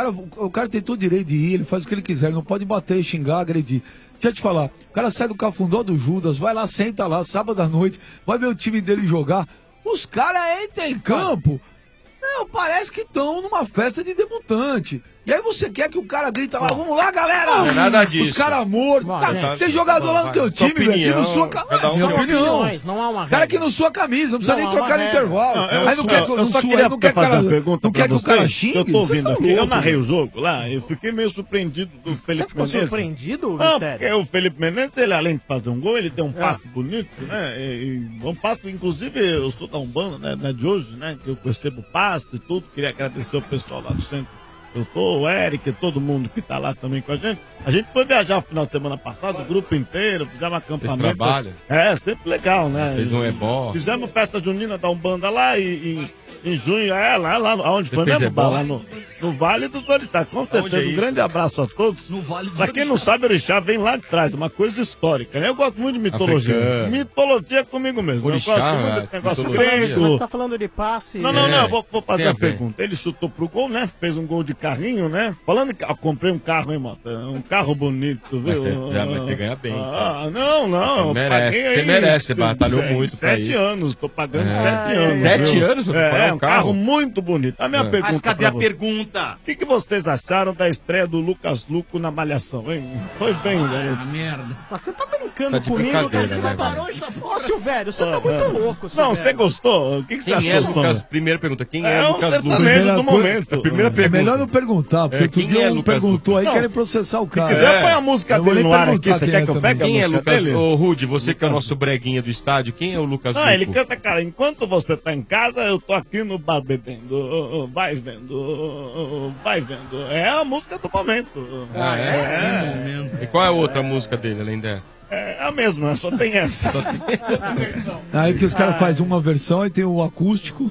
S13: o cara tem todo o direito de ir, ele faz o que ele quiser, ele não pode bater, xingar, agredir. Deixa eu te falar, o cara sai do cafundó do Judas, vai lá, senta lá, sábado à noite, vai ver o time dele jogar. Os caras entram em campo, não, parece que estão numa festa de debutante. E aí você quer que o cara grita lá, vamos lá, galera!
S20: Não é nada disso.
S13: Os caras mortos. Cara, tem jogador lá no teu time, velho, que não sua camisa.
S15: São opiniões, não há uma regra.
S13: Cara que não sua camisa, não precisa
S15: Não
S13: nem
S15: há
S13: trocar
S15: uma
S13: no
S15: regra.
S13: intervalo. Aí não quer que
S9: eu só
S13: sua,
S9: queria
S13: não quer
S9: fazer
S13: cara-
S9: uma pergunta
S13: não
S9: pra
S13: quer que o cara
S9: vocês.
S13: xingue.
S9: Eu tô
S13: Vocês
S9: ouvindo
S13: são
S9: aqui, eu
S13: loucos.
S9: narrei o jogo lá, eu fiquei meio surpreendido do Felipe
S15: Você ficou
S9: Menezes.
S15: surpreendido,
S9: Não,
S15: Mistério?
S9: porque o Felipe Menezes, ele além de fazer um gol, ele tem um passe bonito, né? Um passe, inclusive, eu sou da Umbanda, né? Não é de hoje, né? Que eu recebo passe e tudo. Queria agradecer o pessoal lá do centro. Eu tô, o Eric, todo mundo que tá lá também com a gente. A gente foi viajar no final de semana passado, o grupo inteiro, fizemos acampamento.
S20: trabalho?
S9: É, sempre legal, né?
S20: Fez um ebó.
S9: Fizemos festa junina da Umbanda lá e em junho, lá onde
S20: Você
S9: foi
S20: fez
S9: mesmo?
S20: ebó?
S9: Lá no Vale dos Oriçás. Com certeza,
S20: é
S9: um
S20: isso?
S9: grande abraço a todos.
S10: No Vale dos
S9: Pra quem não sabe, Orixá vem lá de trás, uma coisa histórica, né? Eu gosto muito de mitologia.
S20: Africano.
S9: Mitologia é comigo mesmo.
S20: Orixá,
S9: eu gosto muito de negócio grego.
S15: Você tá falando de passe.
S9: Não, eu vou fazer
S20: Tem a
S9: uma
S20: ver.
S9: pergunta. Ele chutou pro gol, né? Fez um gol de carrinho, né? Falando que comprei um carro, hein, Mota? Um carro bonito,
S20: Mas
S9: viu?
S20: mas você ganha bem.
S9: Ah, não.
S20: Você
S9: eu
S20: merece,
S9: paguei
S20: você
S9: aí
S20: merece, você batalhou muito pra
S9: 7
S20: isso.
S9: anos, tô pagando
S20: É.
S9: 7 anos.
S20: 7
S9: viu?
S20: anos pra comprar
S9: É,
S20: um
S9: um
S20: carro?
S9: carro muito bonito. A minha pergunta
S14: Mas cadê
S9: pra
S14: a
S9: você.
S14: pergunta?
S9: O que vocês acharam da estreia do Lucas Luco na Malhação, hein? Foi bem, velho.
S10: merda.
S15: Mas você tá brincando
S20: Tá de
S15: comigo, cara.
S20: brincadeira,
S15: Você já
S20: né,
S15: parou
S20: velho?
S15: essa porra. Ô, Silvério, você tá muito louco,
S9: Não,
S15: Silvério.
S9: você gostou? O que você
S20: Quem é
S9: achou,
S20: Lucas?
S9: Sônia?
S20: Primeira pergunta, quem
S9: É
S20: é
S9: um
S20: Lucas Luco?
S9: sertanejo do
S13: coisa-
S9: momento.
S20: A primeira
S13: É
S20: pergunta.
S13: melhor não perguntar, porque outro
S20: quem
S13: dia
S20: é
S13: um
S20: Lucas
S13: perguntou
S20: Luco?
S13: aí
S9: Não.
S13: querem processar o
S9: Se
S13: cara.
S9: quiser, põe a música
S13: Eu vou
S9: dele
S13: nem
S9: no ar aqui.
S13: perguntar
S9: Você
S13: quem
S9: quer
S13: é
S9: que eu
S13: também.
S9: pegue a
S20: Quem é
S9: música
S20: Lucas?
S9: dele?
S20: Ô, Rude, você que é o nosso breguinha do estádio, quem é o Lucas Luco?
S9: Ah, ele canta, cara, enquanto você tá em casa, eu tô aqui no bar bebendo, vai vendo, vai vendo. É a música do momento.
S20: Ah, é? E qual é a outra música dele, além dessa?
S9: É a mesma, só tem essa.
S13: Aí que os caras fazem uma versão e tem o acústico.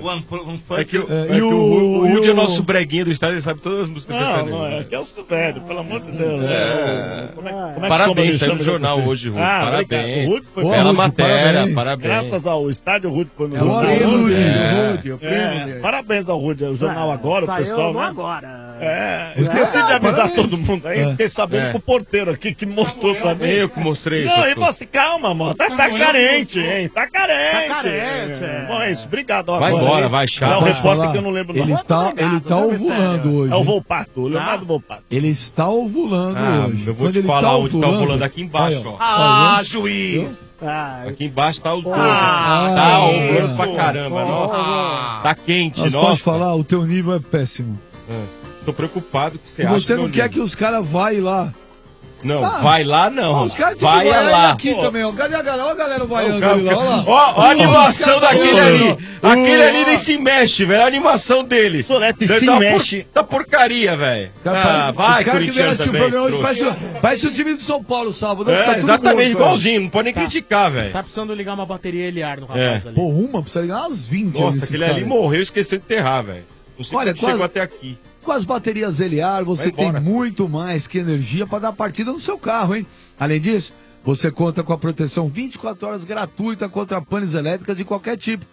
S20: É que o Rude é nosso breguinha do estádio, ele sabe todas as músicas
S9: Não, é que é o velho, pelo amor de Deus. Como é que
S20: Parabéns,
S9: chama
S20: saiu no jornal hoje, Rude. Parabéns.
S9: Obrigado. O Rude foi
S20: Bela matéria, parabéns.
S9: Graças ao estádio, o Rude foi no
S13: É
S9: jornal.
S13: o Rude,
S9: o primo dele. Parabéns ao Rude, o jornal agora, o
S15: Saiu
S9: pessoal,
S15: no
S9: né?
S15: agora.
S9: Esqueci de avisar
S13: parabéns.
S9: todo mundo aí, fiquei sabendo pro porteiro aqui que mostrou pra mim.
S20: Eu que mostrei
S9: Não,
S20: isso.
S9: e você, calma, mano, tá carente, hein? Tá carente.
S15: Tá carente, é.
S9: Bom, é isso, obrigado.
S20: Vai
S9: Agora,
S20: embora,
S9: aí,
S20: vai, chato.
S9: É o
S13: Pode
S9: repórter
S13: falar,
S9: que eu não lembro o
S13: ele
S9: nome.
S13: tá ovulando hoje.
S9: É o Volpato, o Leonardo Volpato.
S13: Ele está ovulando hoje.
S20: Eu vou
S13: Quando
S20: te
S13: ele
S20: falar onde tá ovulando aqui embaixo,
S13: Aí,
S20: ó.
S14: Ah, juiz!
S20: Aqui embaixo tá os dois.
S13: Ah,
S20: Tá
S13: isso.
S20: ovulando pra caramba, nossa. Tá quente,
S13: Mas
S20: nossa.
S13: pode falar, o teu nível é péssimo.
S20: Tô preocupado que você
S13: E
S20: acha.
S13: você não
S20: meu
S13: quer
S20: nível.
S13: que os caras vai lá.
S20: Não,
S13: Ah,
S20: vai lá não.
S13: Ó, os caras
S20: vai
S13: lá.
S20: lá.
S13: Aqui também, ó. Cadê a galera? Ó a galera vaiando
S20: Cara,
S13: ali lá, ó lá.
S20: Ó a animação daquele ali. Aquele ali
S13: nem
S20: nem se mexe, velho. A animação dele.
S9: Solete
S20: Deve
S9: se
S20: dar
S9: mexe.
S20: Tá porcaria, velho.
S13: Os caras que vieram assistir o
S20: também,
S13: programa hoje
S20: trouxa.
S13: parece o time de São Paulo sábado. Vai ficar tudo
S20: Exatamente,
S13: louco,
S20: igualzinho. Não pode nem criticar, velho.
S15: Tá precisando ligar uma bateria Eliar no rapaz ali.
S13: Pô, uma precisa ligar umas 20.
S20: Nossa,
S13: nesses
S20: aquele ali
S13: caras.
S20: morreu e esqueceu de enterrar, velho. Não sei
S13: Olha,
S20: como chegou
S13: quase-
S20: até aqui.
S13: Com as baterias Eliar, você
S20: Vai
S13: tem
S20: embora.
S13: muito mais que energia para dar partida no seu carro, hein? Além disso, você conta com a proteção 24 horas gratuita contra panes elétricas de qualquer tipo,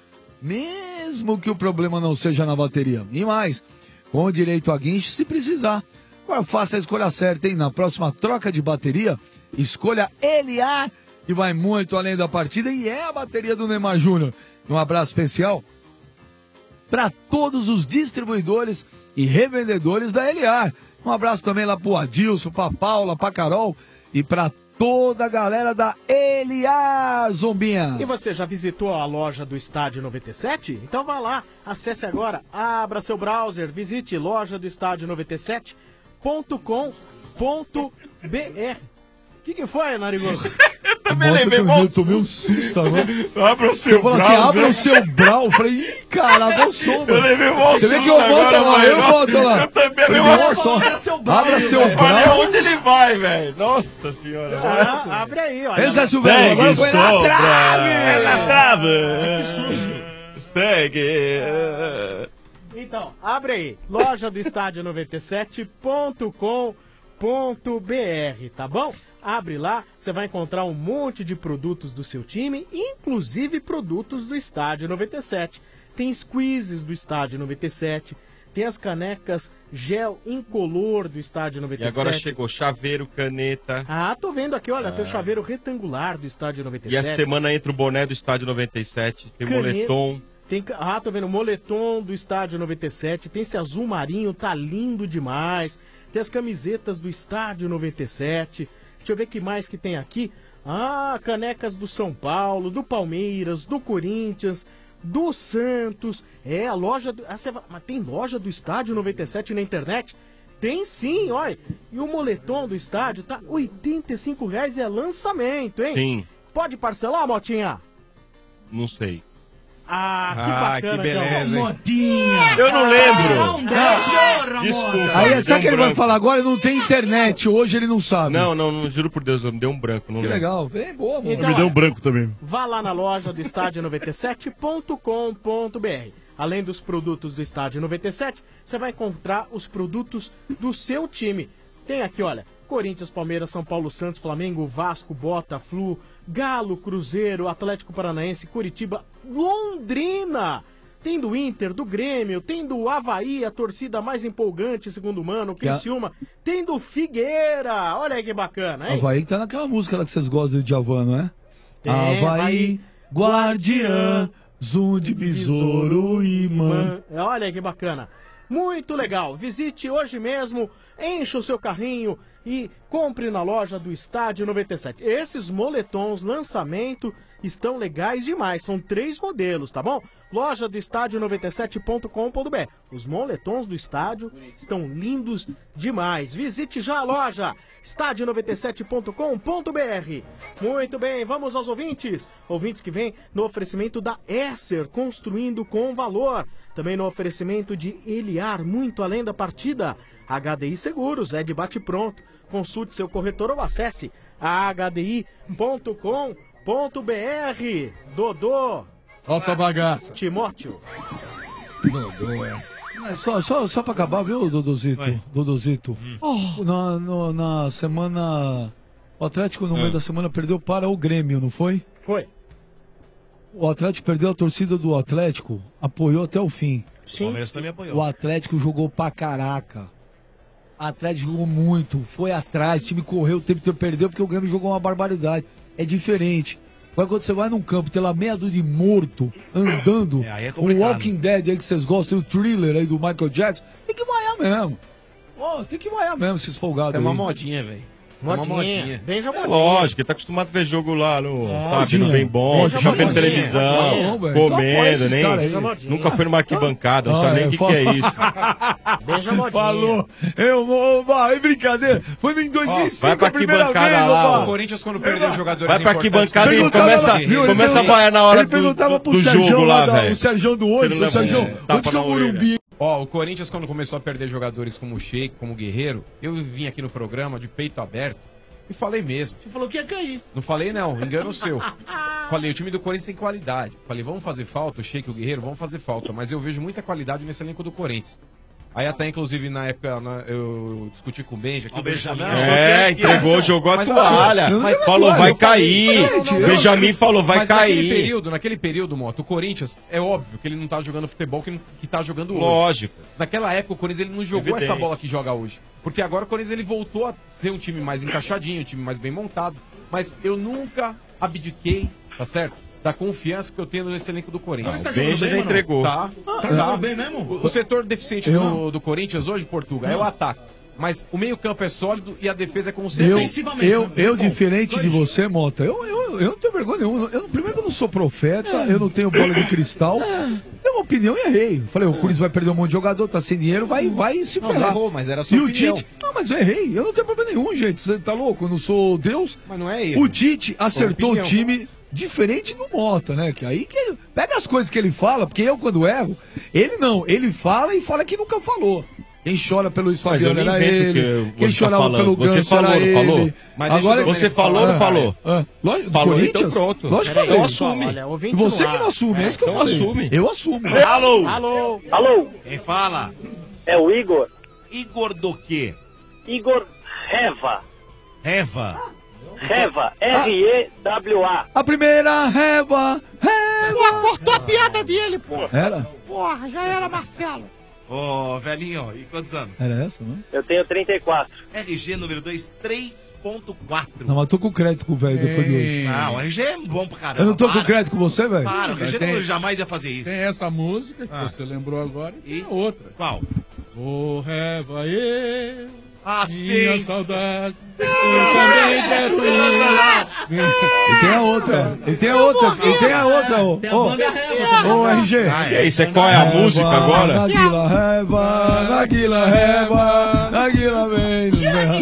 S13: mesmo que o problema não seja na bateria. E mais, com direito a guincho se precisar. Agora faça a escolha certa, hein? Na próxima troca de bateria, escolha Eliar, que vai muito além da partida e é a bateria do Neymar Júnior. Um abraço especial para todos os distribuidores e revendedores da Eliar. Um abraço também lá pro Adilson, pra Paula, pra Carol e pra toda a galera da Eliar, Zombinha.
S15: E você já visitou a loja do Estádio 97? Então vá lá, acesse agora, abra seu browser, visite loja do Estádio 97.com.br. O que foi, Narigudo?
S13: Eu tomei um susto agora.
S20: Abra o seu
S13: Eu falei assim, abra o seu brau. Eu falei, ih, caralho, o som.
S20: Eu levei mó
S13: Você vê
S20: susto
S13: que eu volto
S20: agora,
S13: lá,
S20: mano.
S13: eu volto lá.
S20: Eu também,
S13: Falei,
S20: meu
S13: olha só, abra seu
S20: Olha
S13: brau.
S20: onde ele vai, velho. Nossa senhora.
S15: Abre aí, olha.
S13: Pensa, Silvério, agora foi na
S20: sobra.
S13: trave.
S20: É na trave. Segue.
S15: Então, abre aí, loja do Estádio 97.com.br, tá bom? Abre lá, você vai encontrar um monte de produtos do seu time, inclusive produtos do Estádio 97. Tem squeezes do Estádio 97, tem as canecas gel incolor do Estádio
S20: E
S15: 97.
S20: agora chegou chaveiro, caneta.
S15: Ah, tô vendo aqui, olha, tem o chaveiro retangular do Estádio
S20: E
S15: 97.
S20: essa semana entra o boné do Estádio 97. Tem
S15: Caneta.
S20: moletom.
S15: Tô vendo o moletom do Estádio 97, tem esse azul marinho, tá lindo demais. Tem as camisetas do Estádio 97. Deixa eu ver o que mais que tem aqui. Ah, canecas do São Paulo, do Palmeiras, do Corinthians, do Santos. É, a loja do... Mas tem loja do Estádio 97 na internet? Tem sim, olha. E o moletom do estádio tá R$ 85,00, é lançamento, hein?
S20: Sim.
S15: Pode parcelar, Motinha?
S20: Não sei.
S15: Ah, que bacana,
S20: que beleza, hein?
S13: Motinha.
S20: Eu não lembro.
S13: Desculpa. Aí, sabe o que ele vai falar agora? Não tem internet, hoje ele não sabe.
S20: Não, juro por Deus, me deu um branco. Não
S13: Que
S20: lembro.
S13: legal, bem boa, mano.
S15: Então,
S9: Me deu um branco também.
S15: Vá lá na loja do Estádio 97.com.br. Além dos produtos do Estádio 97, você vai encontrar os produtos do seu time. Tem aqui, olha, Corinthians, Palmeiras, São Paulo, Santos, Flamengo, Vasco, Bota, Flu, Galo, Cruzeiro, Atlético Paranaense, Curitiba, Londrina. Tem do Inter, do Grêmio, tem do Avaí, a torcida mais empolgante, segundo o Mano, Criciúma. Tem do Figueira. Olha aí que bacana, hein?
S13: Havaí que tá naquela música lá que vocês gostam de Djavan, não é?
S15: Tem,
S13: Havaí, guardiã, zoom de besouro e imã.
S15: Olha aí que bacana. Muito legal. Visite hoje mesmo, encha o seu carrinho e compre na loja do Estádio 97. Esses moletons lançamento estão legais demais. São 3 modelos, tá bom? Loja do Estádio 97.com.br. Os moletons do estádio estão lindos demais. Visite já a loja estádio97.com.br. Muito bem, vamos aos ouvintes. Ouvintes que vêm no oferecimento da Esser, construindo com valor. Também no oferecimento de Eliar, muito além da partida. HDI Seguros é de bate-pronto. Consulte seu corretor ou acesse hdi.com.br. Dodô.
S17: Falta bagaça.
S15: Timóteo.
S17: Dodô,
S13: Só pra acabar, viu, Dodozito? Na semana... O Atlético, no meio da semana, perdeu para o Grêmio, não foi?
S15: Foi.
S13: O Atlético perdeu, a torcida do Atlético apoiou até o fim.
S14: Sim. O Palmeiras também apoiou.
S13: O Atlético jogou pra caraca. O Atlético jogou muito, foi atrás, o time correu, o tempo inteiro perdeu porque o Grêmio jogou uma barbaridade. É diferente. Agora quando você vai num campo, tem lá meia dúzia de morto, andando,
S14: aí é
S13: o
S14: complicado.
S13: Walking Dead aí que vocês gostam, o Thriller aí do Michael Jackson, tem que vaiar mesmo. Tem que vaiar mesmo esses folgados
S19: É uma
S13: aí.
S19: modinha, velho.
S15: Modinha. Bem já modinha.
S20: Lógico, ele tá acostumado a ver jogo lá no
S13: Modinha.
S20: no Bem Bom,
S13: Modinha.
S20: já vendo
S13: Modinha.
S20: televisão,
S13: Modinha. Então apoia
S20: comendo,
S13: esses
S20: nem.
S13: caras aí.
S20: Nunca foi numa arquibancada, não sabe nem o que é isso.
S15: Beija modinha.
S13: Falou. É brincadeira. Foi em 2005
S20: vai pra
S13: a primeira vez,
S20: arquibancada lá,
S13: opa.
S19: O Corinthians, quando perdeu jogadores
S20: Vai pra
S19: importantes...
S20: arquibancada e começa a vaiar na hora do jogo lá, velho.
S13: O Sérgio do Olho, o Sérgio, onde que é o Morumbi?
S19: Ó, o Corinthians, quando começou a perder jogadores como o Sheik, como o Guerreiro, eu vim aqui no programa de peito aberto e falei mesmo.
S10: Você falou que ia cair.
S19: Não falei não, engano seu. Falei, o time do Corinthians tem qualidade. Falei, vamos fazer falta, o Sheik e o Guerreiro, vamos fazer falta. Mas eu vejo muita qualidade nesse elenco do Corinthians. Aí até, inclusive, na época, eu discuti com o Benja.
S14: O Benjamin
S20: entregou, jogou a toalha. Mas falou, vai cair. O Benjamin falou, vai cair.
S19: Naquele período, Moto, o Corinthians, é óbvio que ele não tá jogando futebol que tá jogando hoje.
S20: Lógico.
S19: Naquela época, o Corinthians ele não jogou
S20: Evidente.
S19: essa bola que joga hoje. Porque agora o Corinthians ele voltou a ser um time mais encaixadinho, um time mais bem montado. Mas eu nunca abdiquei, tá certo? Da confiança que eu tenho nesse elenco do Corinthians.
S20: O Benja já entregou.
S19: Tá.
S10: Tá jogando bem mesmo?
S19: O setor deficiente do Corinthians hoje, Portugal, é o ataque. Mas o meio-campo é sólido e a defesa é consistente.
S13: Eu diferente de você, Mota, eu não tenho vergonha nenhuma. Primeiro que eu não sou profeta, eu não tenho bola de cristal. Dei uma opinião e errei. Falei, o Corinthians vai perder um monte de jogador, tá sem dinheiro, vai se ferrar.
S19: Não errou, mas era a sua
S13: E
S19: opinião.
S13: o Tite, não, mas eu errei. Eu não tenho problema nenhum, gente. Você tá louco? Eu não sou Deus.
S19: Mas não é erro.
S13: O Tite acertou o
S19: opinião.
S13: time diferente do Mota, né? Que aí que pega as coisas que ele fala, porque eu quando erro, ele fala e fala que nunca falou. Quem chora pelo Luiz
S20: Mas eu
S13: Fabiano
S20: nem
S13: era
S20: invento
S13: ele.
S20: que
S13: Quem
S20: você tá
S13: chorava
S20: falando.
S13: pelo
S20: Você
S13: Ganso
S20: falou,
S13: era
S20: não
S13: ele.
S20: falou?
S19: Mas
S13: Agora
S20: Você falou ou não falou?
S13: Lógico,
S20: Falou,
S13: Corinthians?
S20: então pronto.
S13: Lógico que
S20: Peraí,
S13: falei.
S20: eu assumo.
S15: Olha, ouvinte
S13: Você
S15: no
S13: que
S15: ar.
S13: não assume, é isso que eu
S20: então
S13: falei.
S20: assume.
S13: Eu assumo.
S14: Alô?
S15: Alô?
S21: Alô?
S14: Quem fala?
S21: É o Igor?
S14: Igor do quê?
S21: Igor Reva.
S14: Reva.
S21: Reva. R-E-W-A.
S13: A primeira reva.
S16: Pô, cortou a piada dele, pô.
S13: Era?
S16: Porra, já era Marcelo.
S14: Ô, velhinho, e quantos anos?
S13: Era essa, não?
S21: Eu tenho 34.
S14: RG número 2, 3.4.
S13: Não, mas tô com crédito com o velho depois de hoje.
S14: Não, o RG é bom pra caramba.
S13: Eu não tô com
S14: para.
S13: crédito com você, velho?
S14: Para, o RG
S17: Tem-
S14: não jamais ia fazer isso.
S17: Tem essa música que você lembrou agora e tem outra.
S14: Qual?
S17: O Reva eu,
S14: Ah,
S17: minha
S14: sim.
S17: saudade, eu também quero ir.
S13: E tem a outra. E tem a outra. E tem a outra, ô. Ô, RG.
S20: E aí, você qual é a música agora?
S13: Naguila reva, Naguila reva, Naguila vem.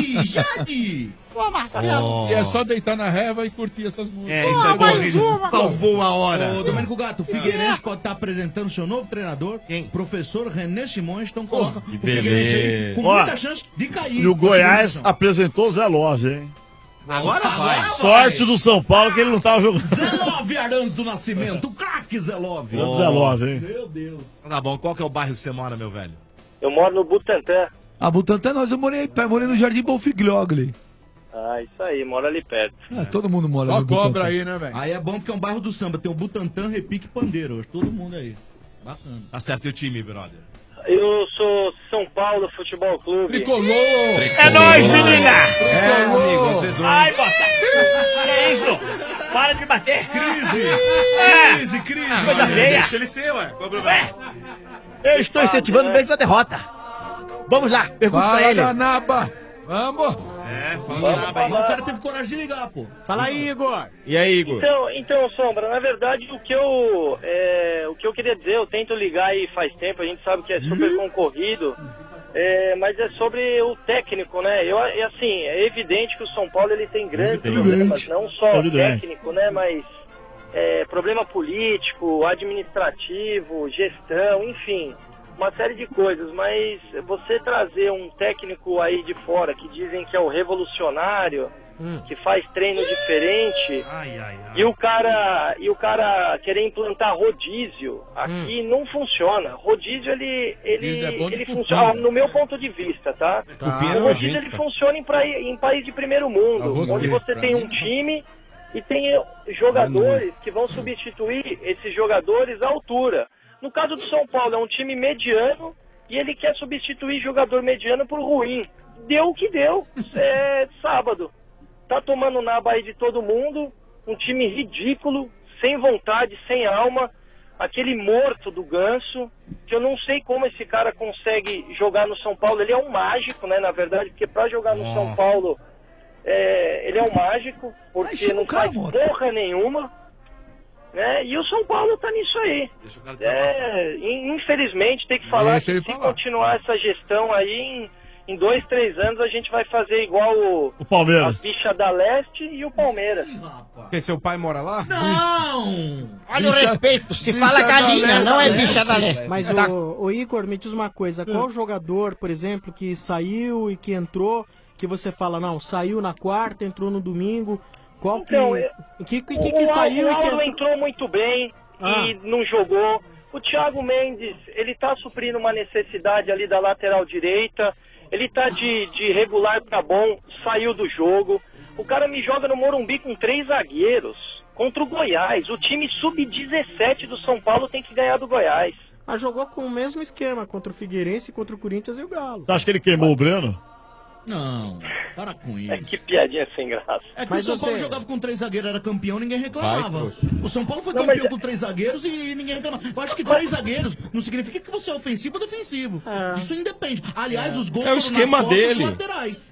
S14: Jade!
S16: Pô, Marcelo.
S17: E é só deitar na reva e curtir essas músicas.
S14: É, isso é bom, RG. Salvou uma hora.
S10: Ô, Domênico Gato, o Figueirense pode estar apresentando seu novo treinador.
S14: Quem?
S10: Professor René Simões. Então coloca o
S20: beleza.
S10: Figueirense aí com
S9: Ó,
S10: muita chance de cair.
S9: E o
S10: pra
S9: Goiás
S10: segunda
S9: apresentou o Zé Love, hein?
S14: Agora vai.
S9: Sorte do São Paulo que ele não tava jogando.
S10: Zé Love Arantes do Nascimento, o craque Zé Love.
S9: Grande Zé Love, hein?
S10: Meu Deus.
S14: Tá bom, qual que é o bairro que você mora, meu velho?
S21: Eu moro no Butantã.
S13: A Butantã, eu morei no Jardim Bonfigliogli.
S21: Ah, isso aí, moro ali perto.
S13: Todo mundo mora
S17: Só
S13: no Butantã.
S17: cobra aí, né, velho?
S10: Aí é bom porque é um bairro do samba. Tem o Butantã, Repique e Pandeiro. Todo mundo aí. Bacana.
S14: Tá certo, e o time, brother?
S21: Eu sou São Paulo Futebol Clube.
S17: Tricolor!
S9: É nóis, menina!
S19: É, amigo, azedou.
S9: Ai, bota! Que é isso? Para de bater!
S14: Crise!
S9: É.
S14: Crise!
S9: Coisa feia!
S14: Deixa ele ser, ué. Qual o problema?
S9: Eu estou incentivando o bem da derrota. Vamos lá, pergunta pra
S17: Fala
S9: ele.
S17: da Naba! Vamos!
S14: É, fala nada aí.
S10: O cara teve coragem de ligar, pô.
S15: Fala aí, Igor.
S20: E aí, Igor?
S21: Então, Sombra, na verdade, o que eu queria dizer, eu tento ligar aí faz tempo, a gente sabe que é super concorrido, mas é sobre o técnico, né? Assim, é evidente que o São Paulo ele tem grandes problemas, não só técnico, né? Mas problema político, administrativo, gestão, enfim. uma série de coisas, mas você trazer um técnico aí de fora que dizem que é o revolucionário, que faz treino diferente, e o cara querer implantar rodízio aqui não funciona. Rodízio ele funciona, no meu ponto de vista, tá? O rodízio ele funciona em país de primeiro mundo, onde você tem um time e tem jogadores que vão substituir esses jogadores à altura. No caso do São Paulo, é um time mediano e ele quer substituir jogador mediano por ruim. Deu o que deu, sábado. Tá tomando naba aí de todo mundo, um time ridículo, sem vontade, sem alma, aquele morto do Ganso, que eu não sei como esse cara consegue jogar no São Paulo. Ele é um mágico, né, na verdade, porque pra jogar no São Paulo, ele é um mágico, porque não faz porra nenhuma, né, e o São Paulo tá nisso aí. Infelizmente, tem que falar que se continuar essa gestão aí, em 2, 3 anos a gente vai fazer igual
S9: o Palmeiras,
S21: a bicha da Leste e o Palmeiras.
S19: Porque seu pai mora lá?
S10: Não!
S16: Olha o respeito, se fala galinha, não é bicha da Leste.
S15: Mas o Igor, me diz uma coisa, qual jogador, por exemplo, que saiu e que entrou, que você fala, não, saiu na quarta, entrou no domingo, qual que saiu e que
S21: entrou muito bem e não jogou. O Thiago Mendes, ele tá suprindo uma necessidade ali da lateral direita. Ele tá de regular pra bom, saiu do jogo. O cara me joga no Morumbi com 3 zagueiros contra o Goiás. O time sub-17 do São Paulo tem que ganhar do Goiás.
S15: Mas jogou com o mesmo esquema contra o Figueirense, contra o Corinthians e o Galo.
S9: Você acha que ele queimou o Breno?
S10: Não, para com isso.
S21: Que piadinha sem graça.
S10: É que o São Paulo jogava com 3 zagueiros, era campeão, ninguém reclamava. O São Paulo foi campeão com 3 zagueiros e ninguém reclamava. Eu acho que 3 zagueiros não significa que você é ofensivo ou defensivo. Isso independe. Aliás, os gols
S20: é o esquema dele.
S10: Laterais.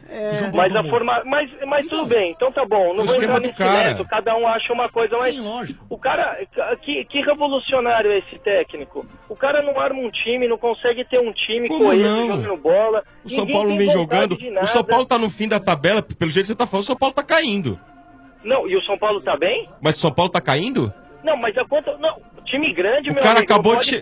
S21: Mas tudo bem, então tá bom. Não vou entrar nesse mérito, cada um acha uma coisa, mas o cara, que revolucionário é esse técnico? O cara não arma um time, não consegue ter um time coeso, jogando bola.
S20: O São Paulo não vem jogando. O São Paulo tá no fim da tabela, pelo jeito que você tá falando, o São Paulo tá caindo.
S21: Não, e o São Paulo tá bem?
S20: Mas o São Paulo tá caindo?
S21: Não, mas a conta... Não, time grande, meu
S20: cara
S21: amigo,
S20: acabou de...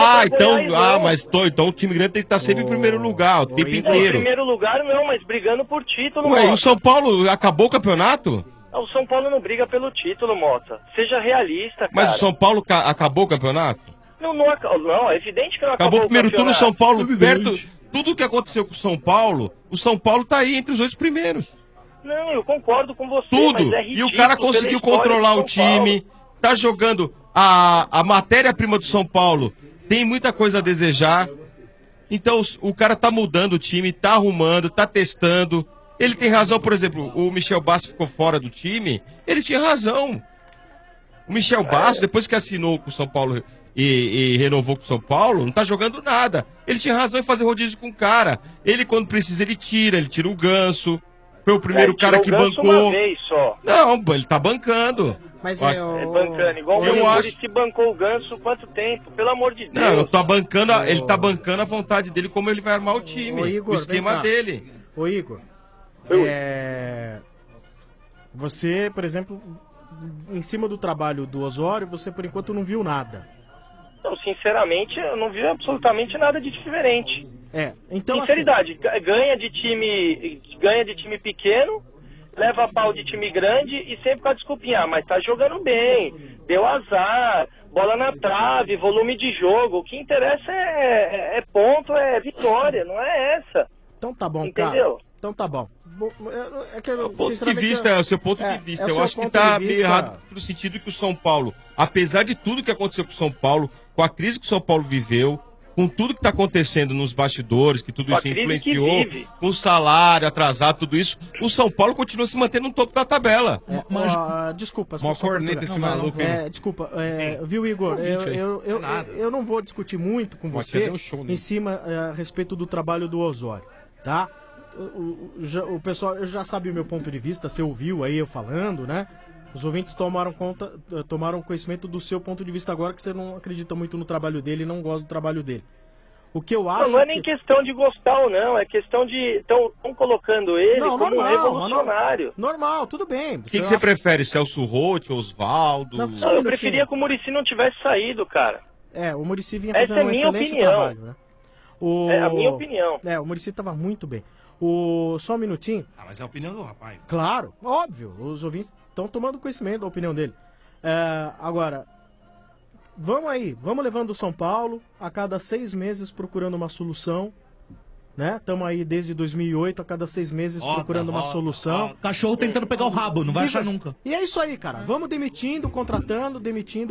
S20: Então o time grande tem que estar sempre em primeiro lugar, o tempo inteiro.
S21: Em primeiro lugar não, mas brigando por título,
S20: Ué, e
S21: Mota.
S20: o São Paulo acabou o campeonato?
S21: O São Paulo não briga pelo título, Mota. Seja realista, cara.
S20: Mas o São Paulo acabou o campeonato?
S21: Não, é evidente que não
S20: acabou o primeiro turno, o São Paulo perto... Tudo o que aconteceu com o São Paulo tá aí entre os 8 primeiros.
S21: Não, eu concordo com você,
S20: Tudo.
S21: mas é
S20: E o cara conseguiu controlar o time, tá jogando a matéria-prima do São Paulo. Tem muita coisa a desejar. Então o cara tá mudando o time, tá arrumando, tá testando. Ele tem razão, por exemplo, o Michel Bastos ficou fora do time. Ele tinha razão. O Michel Bastos, depois que assinou com o São Paulo e renovou com o São Paulo, não tá jogando nada. Ele tinha razão em fazer rodízio com o cara. Ele, quando precisa, ele tira o Ganso. Foi o primeiro cara que bancou.
S21: Uma vez só.
S20: Não, ele tá bancando.
S15: Mas
S21: bancando, igual o Muricy bancou o Ganso quanto tempo? Pelo amor de Deus.
S20: Não, eu tô bancando, ele tá bancando a vontade dele, como ele vai armar o time.
S15: Igor,
S20: o esquema dele.
S15: Ô Igor, você, por exemplo, em cima do trabalho do Osório, você por enquanto não viu nada.
S21: Não, sinceramente, eu não vi absolutamente nada de diferente.
S15: Então
S21: sinceridade, ganha de time pequeno, leva pau de time grande e sempre com a desculpinha, mas tá jogando bem, deu azar, bola na trave, volume de jogo, o que interessa é ponto, é vitória, não é essa.
S15: Então tá bom,
S21: entendeu?
S15: Cara. Então tá bom.
S20: Ponto de vista, é o seu ponto de vista. Eu acho que tá meio errado no sentido que o São Paulo, apesar de tudo que aconteceu com o São Paulo, com a crise que o São Paulo viveu, com tudo que tá acontecendo nos bastidores, que tudo isso influenciou, com o salário atrasado, tudo isso, o São Paulo continua se mantendo no topo da tabela.
S15: Desculpa.
S19: Uma corneta esse maluco aí.
S15: Desculpa, viu, Igor? Eu não vou discutir muito com você em cima a respeito do trabalho do Osório, tá? O pessoal já sabe o meu ponto de vista, você ouviu aí eu falando, né? Os ouvintes tomaram conhecimento do seu ponto de vista agora, que você não acredita muito no trabalho dele e não gosta do trabalho dele. O que eu acho...
S21: Não é nem questão de gostar ou não, é questão de... Estão colocando ele como um revolucionário.
S15: Normal, tudo bem.
S20: Quem que você prefere, Celso Roth, Osvaldo?
S21: Não, eu preferia que o Muricy não tivesse saído, cara.
S15: O Muricy vinha fazendo um excelente trabalho, né? O...
S21: É a minha opinião.
S15: O Muricy tava muito bem. Só um minutinho.
S14: Mas é a opinião do rapaz.
S15: Claro, óbvio. Os ouvintes estão tomando conhecimento da opinião dele. Agora, vamos levando o São Paulo a cada 6 meses procurando uma solução. Né? Estamos aí desde 2008, a cada 6 meses procurando uma solução.
S10: Cachorro tentando pegar o rabo, não vai achar nunca.
S15: E é isso aí, cara. Vamos demitindo, contratando.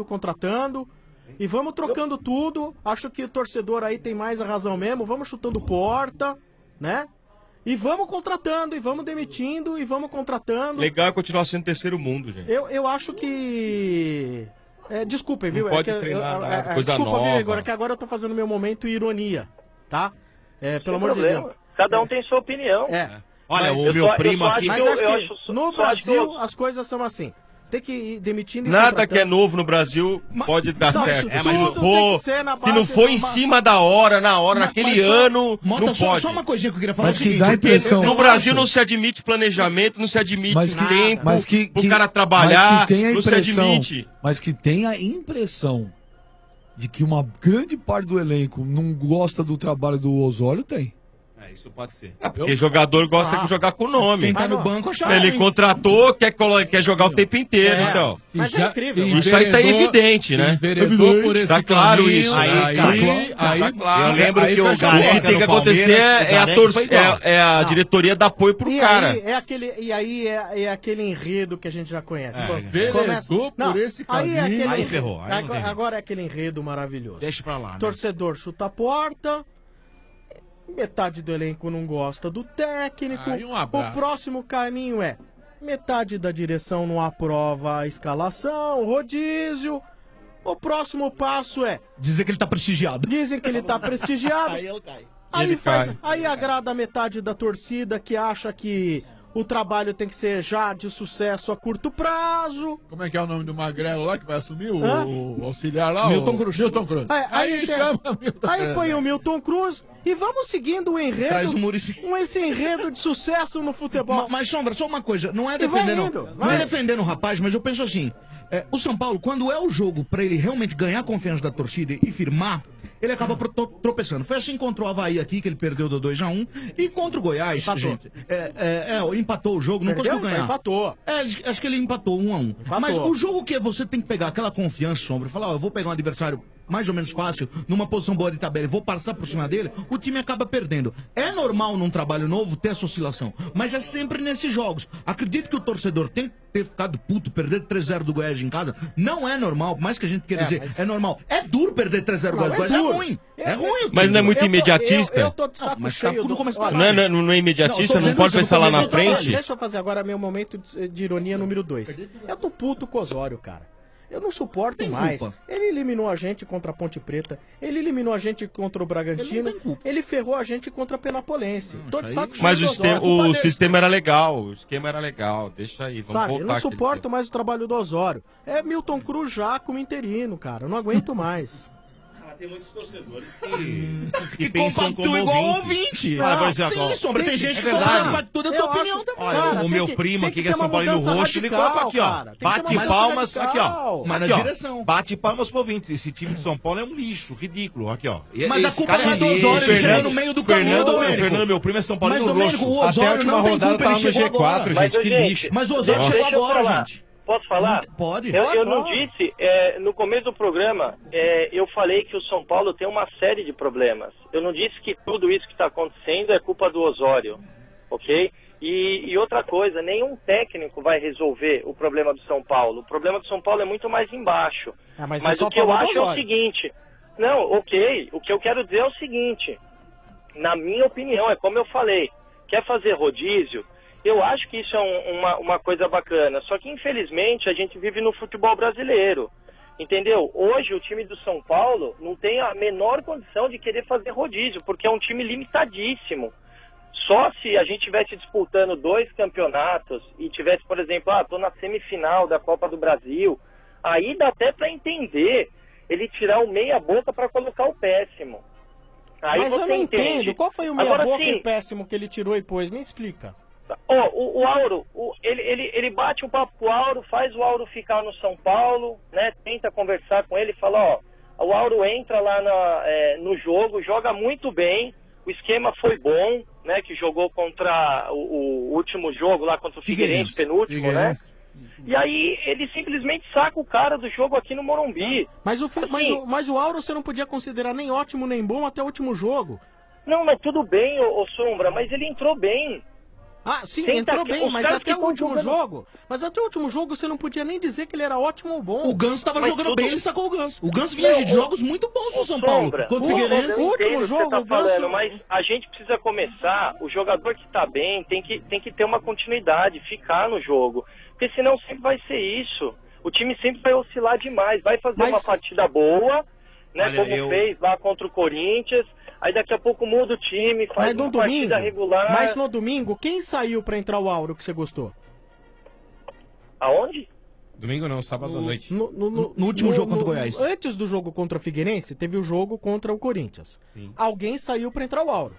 S15: E vamos trocando tudo. Acho que o torcedor aí tem mais a razão mesmo. Vamos chutando porta, né? E vamos contratando, e vamos demitindo, e vamos contratando.
S20: Legal é continuar sendo terceiro mundo, gente.
S15: Eu acho que... desculpem, viu?
S20: Não pode treinar nada, coisa
S15: desculpa,
S20: nova.
S15: viu, Igor? Que agora eu tô fazendo meu momento ironia, tá? Pelo
S21: Sem
S15: amor
S21: problema.
S15: de Deus.
S21: Cada um tem sua opinião.
S14: Olha,
S21: Mas
S14: o meu primo
S21: só
S14: aqui...
S21: acho
S15: Mas
S21: que
S15: acho
S21: eu
S15: que
S21: acho-
S15: no
S21: só acho que
S15: Brasil as coisas são assim. Tem que ir demitindo e
S20: Nada
S15: contratando.
S20: que é novo no Brasil pode dar
S15: Não,
S20: certo.
S15: isso tudo tem que ser na
S20: se não
S15: base
S20: for
S15: de
S20: em
S15: uma-
S20: cima da hora, naquele ano,
S10: Mota,
S20: não
S10: só
S20: pode.
S10: uma coisinha que eu queria falar.
S20: Mas
S10: é o seguinte,
S20: que dá
S10: porque
S20: impressão.
S10: eu
S20: No Brasil
S10: acho-
S20: não se admite planejamento, não se admite
S5: Mas que-
S20: tempo
S5: mas que-
S20: pro
S5: que-
S20: cara trabalhar,
S5: mas que tem a
S20: não se
S5: impressão,
S20: admite.
S5: mas que tem a impressão de que uma grande parte do elenco não gosta do trabalho do Osório, tem.
S14: Isso pode ser.
S20: Porque jogador gosta de jogar com o nome.
S10: Quem tá no banco acha
S20: Ele
S10: ruim.
S20: contratou, quer jogar o tempo inteiro, então.
S15: Mas é incrível.
S20: Isso aí tá evidente, né?
S17: enveredou por esse
S20: Tá claro
S17: caminho,
S20: isso.
S17: aí,
S20: claro.
S14: Eu lembro que o
S20: O que
S14: Gareca
S20: tem que
S14: no
S20: acontecer
S14: Palmeiras,
S20: é a
S14: o
S20: torcida,
S14: Gareca foi igual.
S20: é a diretoria dar apoio pro cara.
S15: É aquele enredo que a gente já conhece.
S17: Enveredou por esse caminho.
S14: Aí ferrou, aí não tem
S15: agora é aquele enredo maravilhoso.
S14: Deixa pra lá, né?
S15: Torcedor chuta a porta. Metade do elenco não gosta do técnico.
S17: Aí um abraço.
S15: O próximo caminho é metade da direção não aprova a escalação, o rodízio. O próximo passo é
S10: Dizer que ele tá prestigiado.
S15: dizem que ele tá prestigiado.
S10: Aí ele cai.
S15: Aí agrada a metade da torcida que acha que o trabalho tem que ser já de sucesso a curto prazo.
S17: Como é que é o nome do magrelo lá que vai assumir?
S15: Hã?
S17: O auxiliar lá?
S10: Milton
S17: o...
S10: Cruz.
S17: Milton Cruz.
S15: Aí
S17: chama Milton
S15: Aí
S17: Cruz.
S15: põe o Milton Cruz e vamos seguindo o enredo.
S10: Traz o Muricy.
S15: Esse enredo de sucesso no futebol.
S10: Mas, Sombra, só uma coisa, não é
S15: E vai
S10: defendendo,
S15: indo,
S10: não
S15: vai.
S10: é defendendo o rapaz, mas eu penso assim, o São Paulo, quando é o jogo pra ele realmente ganhar a confiança da torcida e firmar, ele acaba tropeçando. Foi assim contra o Avaí aqui, que ele perdeu do 2-1, e contra o Goiás,
S15: Empatou.
S10: gente, empatou o jogo, não
S15: Perdeu?
S10: conseguiu ganhar.
S15: Empatou.
S10: Acho que ele empatou 1-1.
S15: Empatou.
S10: Mas o jogo que você tem que pegar aquela confiança, Sombra, e falar, ó, eu vou pegar um adversário mais ou menos fácil, numa posição boa de tabela, e vou passar por cima dele, o time acaba perdendo. É normal num trabalho novo ter essa oscilação, mas é sempre nesses jogos. Acredito que o torcedor tem que ter ficado puto, perder 3-0 do Goiás em casa, não é normal, por mais que a gente queira dizer, é normal. É duro perder 3-0 do
S15: Não,
S10: Goiás,
S15: é
S10: é
S15: duro.
S10: ruim. É ruim o time.
S20: Mas não é muito imediatista?
S15: Eu tô de saco
S10: mas
S15: cheio
S10: saco no começo do
S20: Não é, não é imediatista,
S10: Não, eu tô
S20: não pode
S10: dizendo
S20: pensar
S10: isso
S20: lá
S10: no
S20: na
S10: começo do
S20: frente?
S15: Deixa eu fazer agora meu momento de ironia número 2. Eu tô puto com o Osório, cara. Eu não suporto mais.
S10: culpa.
S15: Ele eliminou a gente contra a Ponte Preta. Ele eliminou a gente contra o Bragantino. Ele ferrou a gente contra a Penapolense. Tô de saco cheio
S20: Mas
S15: do
S20: o
S15: Osório.
S20: sistema era legal, o esquema era legal, deixa aí, vamos
S15: Sabe, eu
S20: voltar.
S15: não
S20: àquele
S15: suporto mais o trabalho do Osório. É Milton Cruz já como interino, cara. Eu não aguento mais.
S14: Tem muitos torcedores que
S10: Que
S14: pensam como
S10: compactua igual
S14: ouvinte.
S10: ouvinte.
S14: Olha, por exemplo,
S10: Sim,
S14: ó,
S10: Sombra, tem gente que
S14: verdade.
S10: compactua da tua opinião também.
S14: Olha,
S15: Cara,
S14: o
S15: tem
S14: meu
S15: que-
S14: primo
S15: tem
S14: aqui,
S15: que
S14: que é
S15: ter
S14: São
S15: uma
S14: Paulino
S15: mudança
S14: roxo, ele
S15: radical,
S14: coloca aqui, ó.
S15: cara. Tem que ter uma
S14: Bate
S15: mudança
S14: palmas,
S15: radical.
S14: aqui, ó.
S10: Mas na
S14: Aqui, ó.
S10: direção.
S14: Bate palmas pro ouvintes. Esse time de São Paulo é um lixo, ridículo. Aqui, ó. E
S10: Mas a
S14: esse
S10: culpa
S14: cara
S10: não é do
S14: lixo.
S10: Osório, ele chegou no meio do caminho, Domênico.
S14: Fernando, meu primo, é São Paulino
S10: Mas, Domênico,
S14: roxo.
S10: o Osório não tem culpa, ele chegou agora.
S21: Mas, gente,
S10: Mas o Osório chegou
S21: deixa eu
S10: agora,
S21: falar.
S10: gente.
S21: Posso falar?
S10: Pode.
S21: Eu não disse, no começo do programa, eu falei que o São Paulo tem uma série de problemas. Eu não disse que tudo isso que está acontecendo é culpa do Osório, ok? E outra coisa, nenhum técnico vai resolver o problema do São Paulo. O problema do São Paulo é muito mais embaixo.
S15: Mas
S21: Mas
S15: você só
S21: o que eu
S15: falou do
S21: acho é o
S15: Osório.
S21: seguinte... Não, ok, o que eu quero dizer é o seguinte. Na minha opinião, é como eu falei, quer fazer rodízio... Eu acho que isso é uma coisa bacana, só que infelizmente a gente vive no futebol brasileiro, entendeu? Hoje o time do São Paulo não tem a menor condição de querer fazer rodízio, porque é um time limitadíssimo. Só se a gente estivesse disputando 2 campeonatos e tivesse, por exemplo, tô na semifinal da Copa do Brasil, aí dá até para entender ele tirar o meia boca para colocar o péssimo. Aí
S15: Mas eu
S21: você
S15: não
S21: entende.
S15: entendo. Qual foi o meia
S21: Agora,
S15: boca
S21: sim,
S15: e péssimo que ele tirou e pôs? Me explica.
S21: o Auro, ele bate um papo com o Auro, faz o Auro ficar no São Paulo, né? Tenta conversar com ele e fala, O Auro entra lá no jogo, joga muito bem, o esquema foi bom, né? Que jogou contra o último jogo lá contra o Figueirense, penúltimo, né? E aí ele simplesmente saca o cara do jogo aqui no Morumbi.
S15: Mas o Auro você não podia considerar nem ótimo nem bom até o último jogo.
S21: Não, mas tudo bem, ô Sombra, mas ele entrou bem.
S15: Ah, sim,
S21: Tenta
S15: entrou
S21: que-
S15: bem,
S21: os
S15: mas
S21: caras
S15: até o
S21: ficam
S15: último
S21: jogando-
S15: jogo. Mas até o último jogo você não podia nem dizer que ele era ótimo ou bom.
S10: O Ganso tava
S21: Mas
S10: jogando
S21: tudo-
S10: bem, ele sacou o Ganso. O Ganso vinha de jogos muito bons no São Paulo.
S21: Sombra,
S10: Contra o
S21: eu
S10: Figueirense.
S21: entendo o que você tá falando, mas a gente precisa começar, o jogador que tá bem tem que ter uma continuidade, ficar no jogo. Porque senão sempre vai ser isso. O time sempre vai oscilar demais, vai fazer uma partida boa, né,
S14: Olha,
S21: como
S14: eu-
S21: fez lá contra o Corinthians, aí daqui a pouco muda o time, faz
S15: Mas no
S21: uma
S15: domingo,
S21: partida regular.
S15: mas no domingo, quem saiu pra entrar o Auro que você gostou?
S21: Aonde?
S19: Domingo não, sábado à noite.
S15: No
S10: último jogo contra o Goiás.
S15: Antes do jogo contra o Figueirense, teve o jogo contra o Corinthians. Alguém saiu pra entrar o Auro.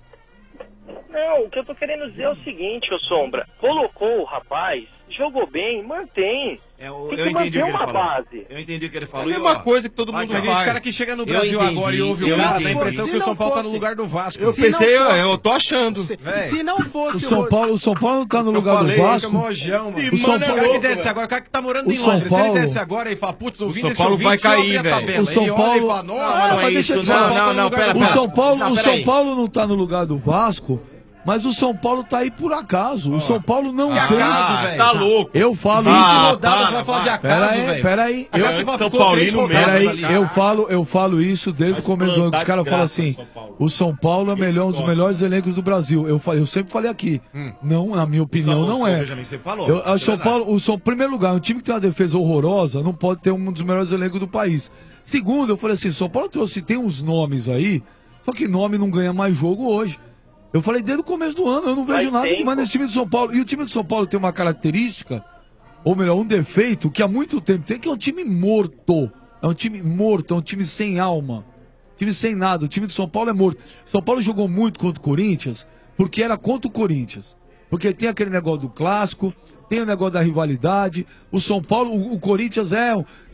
S21: Não, o que eu tô querendo dizer é o seguinte, ô Sombra, colocou o rapaz, jogou bem, mantém. Tem
S14: Eu
S21: que
S14: entendi o
S21: manter
S14: que ele
S21: uma
S14: falou.
S21: base.
S14: Eu entendi o que ele falou.
S20: É a mesma
S14: E, ó,
S20: coisa que todo mundo
S14: vai,
S20: faz.
S19: Tem cara que chega no
S14: Eu
S19: Brasil
S14: entendi,
S19: agora e ouve
S14: eu
S19: o cara, dá a
S14: entendi.
S19: impressão que o São Paulo tá no lugar do Vasco.
S20: Eu pensei, eu tô achando.
S15: Se não
S5: O
S15: fosse
S5: São Paulo não tá no
S19: Eu
S5: lugar
S19: falei,
S5: do Vasco.
S19: fica mojão, mano.
S5: O São
S19: O cara
S5: Paulo,
S19: que desce agora, o cara que tá morando
S5: O
S19: em
S5: São
S19: Londres, se ele
S5: Paulo-
S19: desce agora e fala, putz, ouvindo
S20: São
S19: esse
S20: Paulo
S19: ouvinte,
S20: vai cair,
S19: abre a
S20: velho.
S19: tabela.
S5: O São
S19: Ele olha
S5: Paulo-
S19: e fala, nossa,
S14: Não, não é
S19: mas
S14: isso,
S19: deixa eu falar,
S14: não,
S19: no lugar
S14: pera,
S19: do
S5: o
S14: pera.
S5: São Paulo,
S14: Não,
S5: o
S14: peraí.
S5: São Paulo não tá no lugar do Vasco, mas o São Paulo tá aí por acaso. O São Paulo não
S19: Que
S5: tem.
S19: acaso, velho.
S20: Tá louco.
S5: Eu falo
S19: 20
S5: isso.
S19: rodadas vai falar de acaso, velho.
S5: Peraí.
S19: Acaso você
S20: São
S19: ficou
S20: Paulino
S19: 3 rodadas
S20: mesmo.
S19: ali.
S5: Peraí, eu falo isso desde o começo do ano. Os caras falam assim: o São Paulo é um dos melhores elencos do Brasil. Eu sempre falei aqui. Não, na minha opinião, não é.
S14: Benjamin, você falou.
S5: O São Paulo, primeiro lugar, um time que tem uma defesa horrorosa não pode ter um dos melhores elencos do país. Segundo, eu falei assim: São Paulo tem uns nomes aí, só que nome não ganha mais jogo hoje. Eu falei desde o começo do ano, eu não vejo nada demais nesse time do São Paulo. E o time do São Paulo tem uma característica, ou melhor, um defeito, que há muito tempo tem, que é um time morto. É um time morto, é um time sem alma. Time sem nada. O time do São Paulo é morto. São Paulo jogou muito contra o Corinthians, porque era contra o Corinthians. Porque tem aquele negócio do clássico, tem o negócio da rivalidade. O São Paulo, o Corinthians é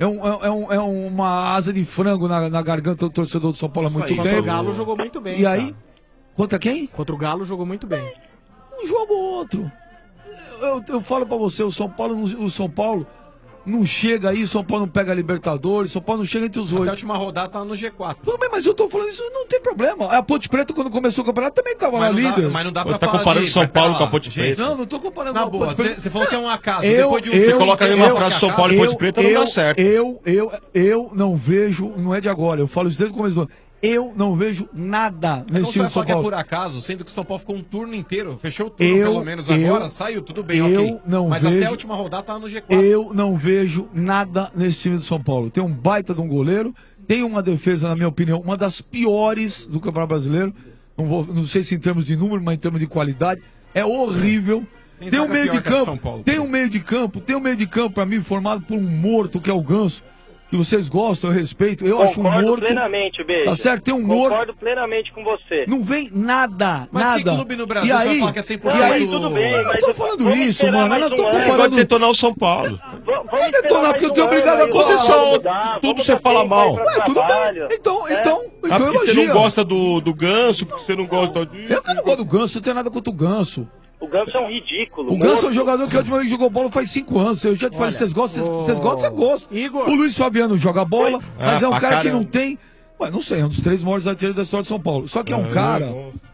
S5: uma asa de frango na garganta do torcedor do São Paulo há muito
S15: Contra
S5: tempo.
S15: o Galo jogou muito bem.
S5: E aí,
S15: cara.
S5: contra quem?
S15: Contra o Galo jogou muito bem.
S5: Um jogo ou outro. Eu falo pra você, o São Paulo não chega aí, o São Paulo não pega a Libertadores, o São Paulo não chega entre os
S19: Até a
S5: oito.
S19: última rodada tá no G4.
S5: Tudo bem, mas eu tô falando isso, não tem problema. A Ponte Preta, quando começou o campeonato, também tava lá
S19: Mas não dá-
S5: líder.
S19: mas não dá
S20: Você
S19: pra
S20: tá
S19: falar
S20: comparando
S19: de-
S20: São
S19: mas
S20: Paulo
S19: pera
S20: com a
S19: lá,
S20: Ponte
S19: gente.
S20: Preta?
S5: Não tô comparando
S19: Na
S5: com a
S19: boa,
S5: Ponte Preta.
S19: você falou que é um acaso.
S5: Eu-
S19: Depois de um
S5: eu-
S19: você
S20: coloca a mesma frase São Paulo e Ponte Preta, não dá certo.
S5: Eu não vejo, não é de agora, eu falo isso desde o começo do ano. Eu não vejo nada
S19: Então
S5: nesse
S19: você
S5: time
S19: vai
S5: do São
S19: falar que é
S5: Paulo.
S19: por acaso, sendo que o São Paulo ficou um turno inteiro, fechou o turno
S5: Eu-
S19: pelo menos
S5: eu-
S19: agora, saiu, tudo bem,
S5: eu
S19: ok.
S5: não
S19: Mas até
S5: vejo-
S19: a última rodada tá no G4.
S5: Eu não vejo nada nesse time do São Paulo. Tem um baita de um goleiro, tem uma defesa, na minha opinião, uma das piores do Campeonato Brasileiro. Não sei se em termos de número, mas em termos de qualidade. É horrível. Tem um
S19: zaga
S5: meio de
S19: pior que a de
S5: campo,
S19: São Paulo.
S5: tem um meio de campo para mim formado por um morto que é o Ganso, que vocês gostam, eu respeito. Eu acho um
S21: Concordo
S5: morto.
S21: plenamente, Beijo.
S5: Tá certo, tem um morto.
S21: Concordo plenamente com você.
S5: Não vem nada,
S19: Mas
S5: nada.
S19: que clube no Brasil
S5: e
S19: você vai
S5: aí,
S19: falar que é 100%
S5: e aí,
S21: tudo bem,
S5: eu não
S21: mas
S5: tô falando
S21: vamos
S5: isso,
S21: esperar
S5: mano. Eu
S21: mais
S5: não tô
S21: um ano.
S20: Vai
S5: comparando.
S20: detonar o São Paulo.
S5: Vai detonar, porque eu tenho obrigado a
S20: Você só.
S21: Tudo
S20: Tudo você fala mal.
S5: Ué, tudo bem. Então
S20: Ah, porque você
S5: elogia.
S20: não gosta do Ganso, porque você não gosta disso.
S5: Eu que não gosto do Ganso, eu tenho nada contra o Ganso.
S21: O Ganso é um ridículo.
S5: O Ganso é um
S21: morto.
S5: jogador que a última vez jogou bola faz 5 anos. Eu já te falei, vocês gostam, vocês gostam, você gosta.
S15: Igor.
S5: O Luiz Fabiano joga bola, mas é um
S20: pra
S5: cara que
S20: caramba.
S5: não tem. Ué, não sei, é um dos 3 maiores artilheiros da história de São Paulo. Só que é um cara.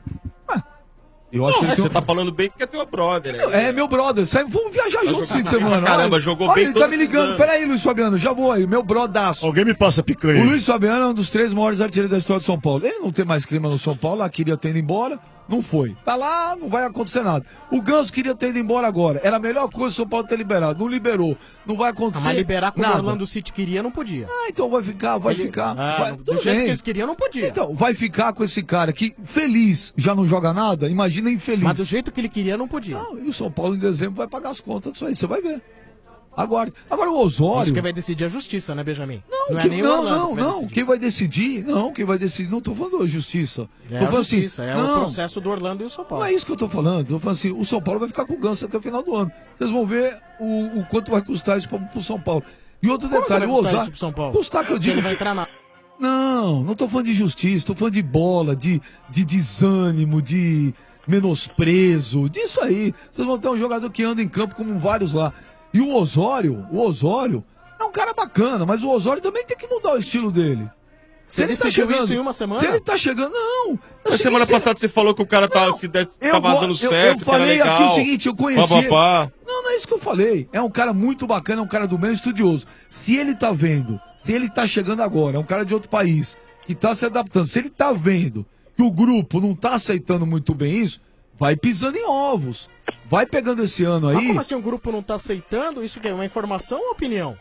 S5: Eu acho que ele tem
S20: Você
S5: um-
S20: tá falando bem porque é teu brother. né?
S5: É, meu brother, vamos viajar juntos esse fim de semana.
S20: Caramba,
S5: olha.
S20: jogou
S5: Olha,
S20: bem
S5: ele tá
S20: todos
S5: me
S20: os
S5: ligando.
S20: anos.
S5: Peraí, Luiz Fabiano, já vou aí, meu brodaço.
S9: Alguém me passa picanha.
S5: O Luiz Fabiano é um dos 3 maiores artilheiros da história de São Paulo. Ele não tem mais clima no São Paulo, lá queria ter ido embora, não foi. Tá lá, não vai acontecer nada. O Ganso queria ter ido embora agora. Era a melhor coisa o São Paulo ter liberado. Não liberou. Não vai acontecer
S15: Mas liberar como o
S5: nada.
S15: Orlando City queria, não podia.
S5: Ah, então vai ficar. Vai,
S15: do
S5: tudo
S15: jeito
S5: bem.
S15: que eles queriam, não podia.
S5: Então, vai ficar com esse cara que feliz já não joga nada? Imagina infeliz.
S15: Mas do jeito que ele queria, não podia.
S5: Não, e o São Paulo em dezembro vai pagar as contas disso aí, você vai ver. Agora o Osório.
S15: Isso que vai decidir a justiça, né, Benjamin?
S5: Não,
S15: é nem o Orlando
S5: não,
S15: que vai
S5: não.
S15: decidir.
S5: Quem vai decidir? Não, quem vai decidir? Não tô falando da justiça.
S15: É
S5: Tô
S15: a
S5: falando
S15: justiça, é o
S5: não,
S15: processo do Orlando e o São Paulo.
S5: não é isso que eu tô falando. Tô falando assim, o São Paulo vai ficar com o Ganso até o final do ano. Vocês vão ver o quanto vai custar isso pro São Paulo. E outro
S15: Como
S5: detalhe,
S15: vai
S5: o
S15: custar
S5: Osório.
S15: isso pro São Paulo?
S5: Custar que eu
S15: Porque
S5: digo.
S15: ele vai entrar na...
S5: Não tô falando de justiça, tô falando de bola, de desânimo, de menosprezo, disso aí. Vocês vão ter um jogador que anda em campo como vários lá. E o Osório é um cara bacana, mas o Osório também tem que mudar o estilo dele.
S15: Você decidiu isso em uma semana?
S5: Se ele tá chegando, não.
S20: Na semana passada você falou que o cara tava dando certo,
S5: eu falei
S20: que era legal.
S5: aqui o seguinte, eu conheci
S20: Pá.
S5: Não é isso que eu falei. É um cara muito bacana, é um cara do bem estudioso. Se ele tá vendo, se ele tá chegando agora, é um cara de outro país, que tá se adaptando, se ele tá vendo que o grupo não tá aceitando muito bem isso, vai pisando em ovos. Vai pegando esse ano aí.
S15: Mas como assim o grupo não tá aceitando? Isso que é uma informação ou opinião?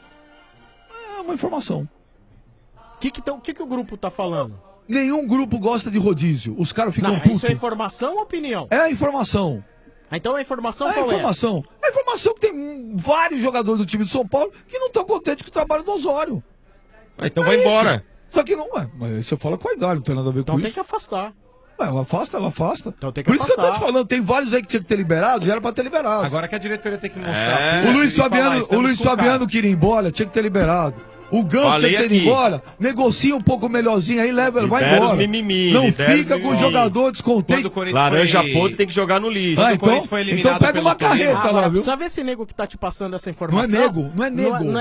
S5: É uma informação.
S15: O que o grupo tá falando?
S5: Nenhum grupo gosta de rodízio. Os caras ficam
S15: Não,
S5: putos.
S15: isso é informação ou opinião?
S5: É a informação.
S15: Então a informação
S5: É a
S15: qual
S5: informação. É a informação que tem vários jogadores do time de São Paulo que não estão contentes com o trabalho do Osório.
S20: Então vai embora.
S5: Só que não é. Mas aí você fala com a idade, não tem nada a ver
S15: Então
S5: com
S15: tem
S5: isso.
S15: que afastar.
S5: Ela afasta.
S15: Então tem que
S5: Por isso que eu tô te
S15: afastar.
S5: falando, tem vários aí que tinha que ter liberado, já era pra ter liberado.
S19: Agora que a diretoria tem que mostrar.
S5: O Luiz Fabiano queria ir embora, tinha que ter liberado. O Ganso
S20: Falei
S5: tinha que ter ido
S20: aqui.
S5: embora, negocia um pouco melhorzinho aí, leva, vai
S20: Libera
S5: embora.
S20: os mimimi,
S5: não
S20: libera
S5: fica
S20: os
S5: com o
S20: mimimi.
S5: jogador descontente.
S20: Laranja podre tem que jogar no lixo.
S5: Ah, então pega uma carreta lá,
S15: Agora,
S5: viu?
S15: precisa ver esse nego que tá te passando essa informação.
S5: Não é nego.
S15: Não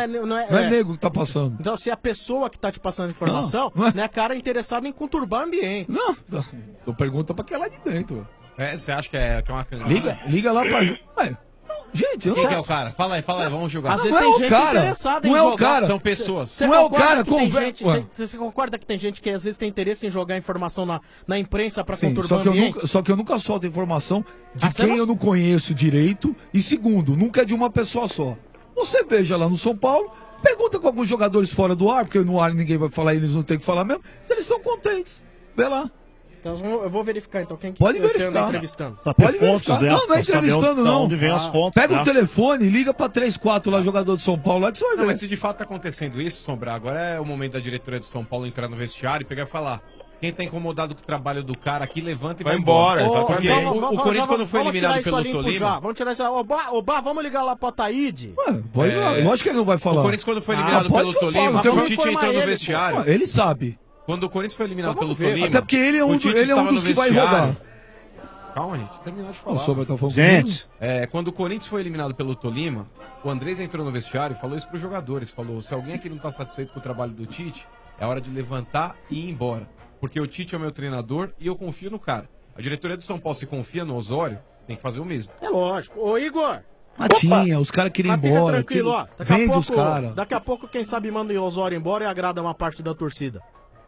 S15: é
S5: nego que tá passando.
S15: Então, se a pessoa que tá te passando a informação, não é cara interessada em conturbar o ambiente.
S5: Não. Eu pergunto pra quem é lá de dentro.
S19: Você acha que é uma canga?
S5: Liga lá pra... Ué, gente, eu não
S19: Quem
S5: sei.
S19: que é o cara? Fala aí, vamos julgar.
S15: Às vezes tem gente interessada em
S5: não é o
S15: jogar.
S5: cara.
S19: São pessoas.
S15: Você
S5: Não é o
S15: concorda
S5: cara,
S15: que tem
S5: conver-
S15: gente,
S5: Ué.
S15: você concorda que tem gente que às vezes tem interesse em jogar informação na imprensa pra
S5: Sim,
S15: conturbar o ambiente?
S5: só que eu nunca solto informação de
S15: você
S5: quem
S15: não-
S5: eu não conheço direito. E segundo, nunca é de uma pessoa só. Você veja lá no São Paulo, pergunta com alguns jogadores fora do ar, porque no ar ninguém vai falar, eles não tem que falar mesmo, se eles estão contentes. Vê lá.
S15: Então eu vou verificar então quem que
S5: Pode
S15: você anda
S5: verificar.
S15: entrevistando.
S5: Pode verificar. Não é entrevistando, não.
S9: onde vem as fontes,
S5: Pega
S9: né?
S5: o telefone, liga pra 34 lá, jogador de São Paulo, lá que você vai ver.
S19: Não, mas se de fato tá acontecendo isso, Sombra, agora é o momento da diretoria de São Paulo entrar no vestiário e pegar e falar. Quem tá incomodado com o trabalho do cara aqui, levanta e vai embora. Porque o Corinthians, quando foi eliminado pelo Tolima...
S15: Vamos tirar isso aí. Ô, vamos ligar lá pro Ataíde.
S5: Pode lá, lógico que ele não vai falar.
S19: O Corinthians, quando foi eliminado
S5: pode
S19: pelo
S5: que eu
S19: Tolima,
S5: falo,
S19: o Tite
S5: então
S19: entrou no
S5: ele,
S19: vestiário.
S5: pô. Ele sabe.
S19: Quando o Corinthians foi eliminado
S5: Então
S19: pelo
S5: vamos ver.
S19: Tolima...
S5: Até porque ele é um
S19: o Tite
S5: ele é um
S19: estava
S5: dos
S19: no
S5: que vai
S19: vestiário.
S5: rodar.
S19: Calma, gente, terminar de
S5: O
S19: falar.
S5: Sombra tá falando
S19: Gente, quando o Corinthians foi eliminado pelo Tolima, o Andrés entrou no vestiário e falou isso pros jogadores. Falou, se alguém aqui não tá satisfeito com o trabalho do Tite, é hora de levantar e ir embora. Porque o Tite é o meu treinador e eu confio no cara. A diretoria do São Paulo se confia no Osório, tem que fazer o mesmo.
S15: É lógico. Ô, Igor.
S5: Matinha, os caras queriam ir
S15: Mas fica
S5: embora.
S15: tranquilo, ó. Daqui a
S5: Vende
S15: pouco,
S5: os caras.
S15: Daqui a pouco, quem sabe, manda o Osório embora e agrada uma parte da torcida.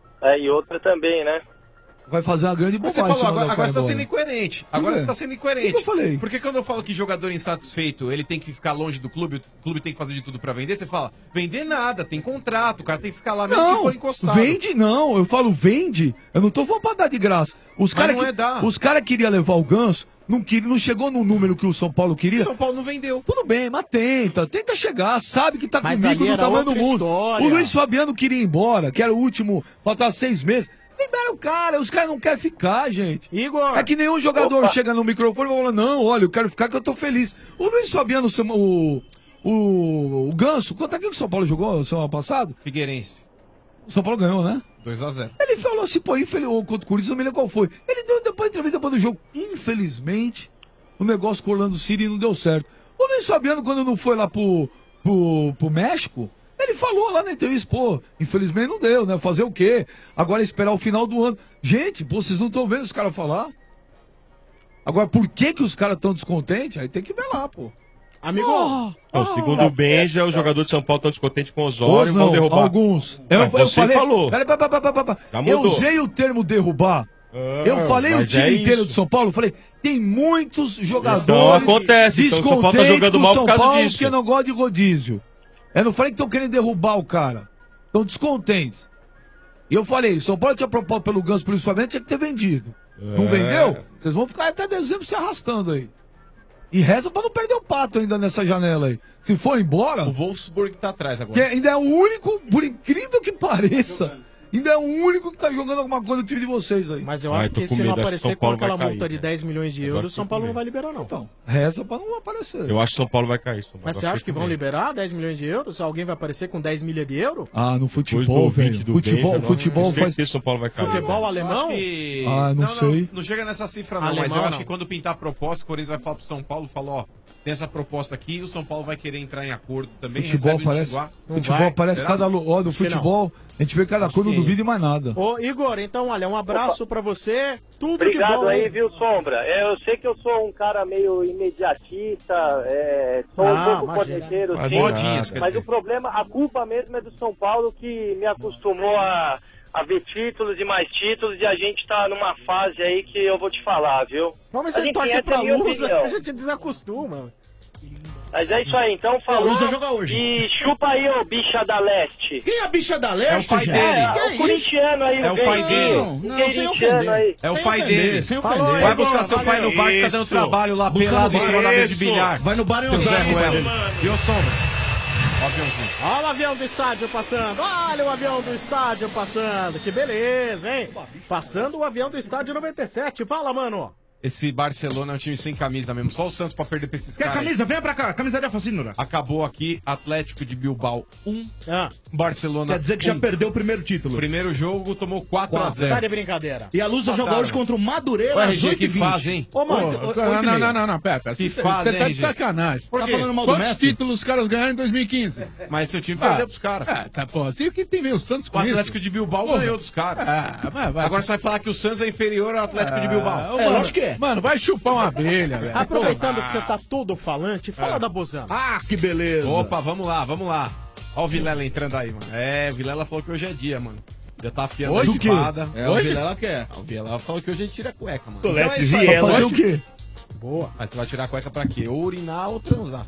S21: E outra também, né?
S5: Vai fazer uma grande
S19: Mas
S5: bobagem.
S19: você falou,
S5: se mandar
S19: agora
S5: o
S19: você tá
S5: cara
S19: sendo
S5: embora.
S19: incoerente.
S5: Por
S19: Agora
S5: quê?
S19: você tá sendo incoerente.
S5: O que eu falei?
S19: Porque quando eu falo que jogador insatisfeito, ele tem que ficar longe do clube, o clube tem que fazer de tudo pra vender, você fala, vender nada, tem contrato, o cara tem que ficar lá mesmo que
S5: Não,
S19: for encostado.
S5: vende não. Eu falo vende. Eu não tô falando pra dar de graça. Os
S19: Mas
S5: caras
S19: não é dar.
S5: os cara queriam levar o Ganso, não chegou no número que o São Paulo queria.
S19: O São Paulo não vendeu.
S5: Tudo bem, mas tenta chegar, sabe que tá
S15: Mas
S5: comigo
S15: ali
S5: no
S15: era
S5: tamanho do
S15: outra
S5: mundo.
S15: história.
S5: O Luiz Fabiano queria ir embora, que era o último, faltava 6 meses. Libera o cara, os caras não querem ficar, gente.
S15: Igor!
S5: É que nenhum jogador chega no microfone e fala, não, olha, eu quero ficar que eu tô feliz. O Luiz Fabiano, o Ganso, quanto é que o São Paulo jogou semana passada?
S19: Figueirense.
S5: O São Paulo ganhou, né?
S19: 2-0.
S5: Ele falou assim, pô, contra o Corinthians, não me lembro qual foi. Ele deu depois entrevista depois do jogo. Infelizmente, o negócio com o Orlando City não deu certo. O Luiz Fabiano, quando não foi lá pro México, ele falou lá na entrevista, pô, infelizmente não deu, né? Fazer o quê? Agora é esperar o final do ano. Gente, pô, vocês não estão vendo os caras falar? Agora, por que os caras estão descontentes? Aí tem que ver lá, pô.
S15: Amigo,
S20: Segundo o Benja, os jogadores de São Paulo estão descontentes com o Osório e vão
S5: não,
S20: derrubar.
S5: alguns.
S20: Você falou.
S5: Pera,
S20: Já
S5: eu
S20: mudou.
S5: usei o termo derrubar. Eu falei o
S20: mas
S5: time
S20: é
S5: inteiro
S20: isso.
S5: de São Paulo, falei, tem muitos jogadores
S20: Então acontece, então o São Paulo tá jogando
S5: com
S20: mal
S5: São
S20: por causa
S5: Paulo
S20: disso.
S5: porque não gosta de rodízio. Eu não falei que estão querendo derrubar o cara. Estão descontentes. E eu falei, São Paulo tinha proposto pelo Ganso, pelo Flamengo, tinha que ter vendido. Não vendeu? Vocês vão ficar até dezembro se arrastando aí. E reza pra não perder o pato ainda nessa janela aí. Se for embora...
S19: O Wolfsburg tá atrás agora.
S5: Que ainda é o único, por incrível que pareça, ainda é o único que tá jogando alguma coisa no time de vocês aí.
S15: Mas eu acho que se não aparecer com aquela multa de 10 milhões de euros, São Paulo não vai liberar, não.
S5: Então, reza pra não aparecer.
S20: Eu acho que São Paulo vai cair. São Paulo
S15: Mas você
S20: vai
S15: acha que
S20: ficar
S15: vão
S20: com medo.
S15: liberar 10 milhões de euros? Alguém vai aparecer com 10 milhas de euros?
S5: Ah, no futebol,
S20: Depois do
S5: velho.
S20: ouvinte do
S5: Futebol,
S20: Benja,
S5: futebol
S20: não,
S5: faz.
S20: São Paulo vai cair.
S15: Futebol alemão?
S19: Acho que...
S5: Ah, não sei.
S19: Não chega nessa cifra, não.
S15: Alemão,
S19: mas eu acho
S15: não.
S19: que quando pintar a proposta, o Corinthians vai falar pro São Paulo, ó, tem essa proposta aqui, e o São Paulo vai querer entrar em acordo também.
S5: Futebol
S19: recebe o
S5: parece,
S19: Tiguá.
S5: futebol parece
S19: Será?
S5: cada. Ó, do
S15: Acho que
S5: futebol, a gente vê cada coisa, não duvida e mais nada.
S15: Ô, Igor, então, olha, um abraço pra você. Tudo
S21: Obrigado
S15: de bom
S21: aí, viu, Sombra? Eu sei que eu sou um cara meio imediatista, sou um pouco corneteiro, sim, mas o problema, a culpa mesmo é do São Paulo, que me acostumou a ver títulos e mais títulos, e a gente tá numa fase aí que eu vou te falar, viu?
S15: Vamos
S21: Mas
S15: você
S21: enfim,
S15: torce
S21: essa é
S15: pra
S21: a minha
S15: Lusa,
S21: opinião.
S15: a gente desacostuma.
S21: Mas é isso aí, então falou.
S10: Lusa joga hoje.
S21: E chupa aí, ô bicha da leste.
S10: Quem é a bicha da leste,
S19: É o pai
S10: gente?
S19: dele.
S21: É o corintiano aí,
S19: É o pai dele.
S21: O
S10: sem
S21: corintiano aí.
S19: É o pai dele.
S10: Sem
S21: Falou,
S10: ofender.
S19: Vai buscar seu pai no bar que tá dando
S10: Isso.
S19: trabalho lá
S10: Busca
S19: pelado
S10: no
S19: em cima
S10: bar.
S19: da mesa de
S10: Isso.
S19: bilhar.
S10: Vai no bar em
S19: Seu Zé
S10: Osasco.
S19: Ruelo. E o Sombra? Ó o aviãozinho.
S15: Olha o avião do estádio passando. Olha o avião do estádio passando. Que beleza, hein? Passando o avião do estádio 97. Fala, mano.
S19: Esse Barcelona é um time sem camisa mesmo. Só o Santos pra perder pra esses
S10: Quer
S19: caras.
S10: camisa? Venha pra cá. Camisa de Alfacinura.
S19: Acabou aqui, Atlético de Bilbao 1, Barcelona
S10: Quer dizer que já
S19: 1.
S10: perdeu o primeiro título.
S19: Primeiro jogo tomou 4 a
S15: Tá
S19: 0.
S15: de brincadeira.
S10: E a Lusa joga hoje contra o Madureira
S19: Ué,
S10: às
S19: RG, que
S10: 8h20.
S19: faz, hein?
S15: Ô, mano,
S11: Não, pera.
S19: Que
S11: Você
S19: fase,
S11: tá
S19: hein,
S11: de
S19: gente?
S11: sacanagem.
S19: Por
S10: Tá
S19: quê?
S10: falando mal do
S11: Quantos
S10: Messi?
S11: títulos os caras ganharam em 2015?
S19: Mas seu time perdeu pros caras.
S11: Tá, porra, assim o que tem ver o Santos
S19: O
S11: com isso?
S19: Atlético de Bilbao
S11: Porra.
S19: ganhou dos caras.
S11: Vai.
S19: Agora você vai falar que o Santos é inferior ao Atlético de Bilbao.
S11: Mano,
S10: lógico que é.
S11: Mano, vai chupar uma abelha, velho.
S15: Aproveitando que você tá todo falante, fala da Bozano.
S10: Ah, que beleza.
S19: Opa, vamos lá. Ó o Vilela entrando aí, mano. O Vilela falou que hoje é dia, mano. Já tá afiando
S11: Hoje
S19: a
S11: o quê?
S19: espada.
S10: O
S11: Hoje?
S10: Vilela quer.
S19: O Vilela falou que hoje a gente tira a cueca, mano.
S10: Tolete
S19: é isso aí.
S10: Viela.
S5: Fazer o quê?
S15: Boa.
S19: Mas você vai tirar a cueca pra quê? Ou urinar ou transar.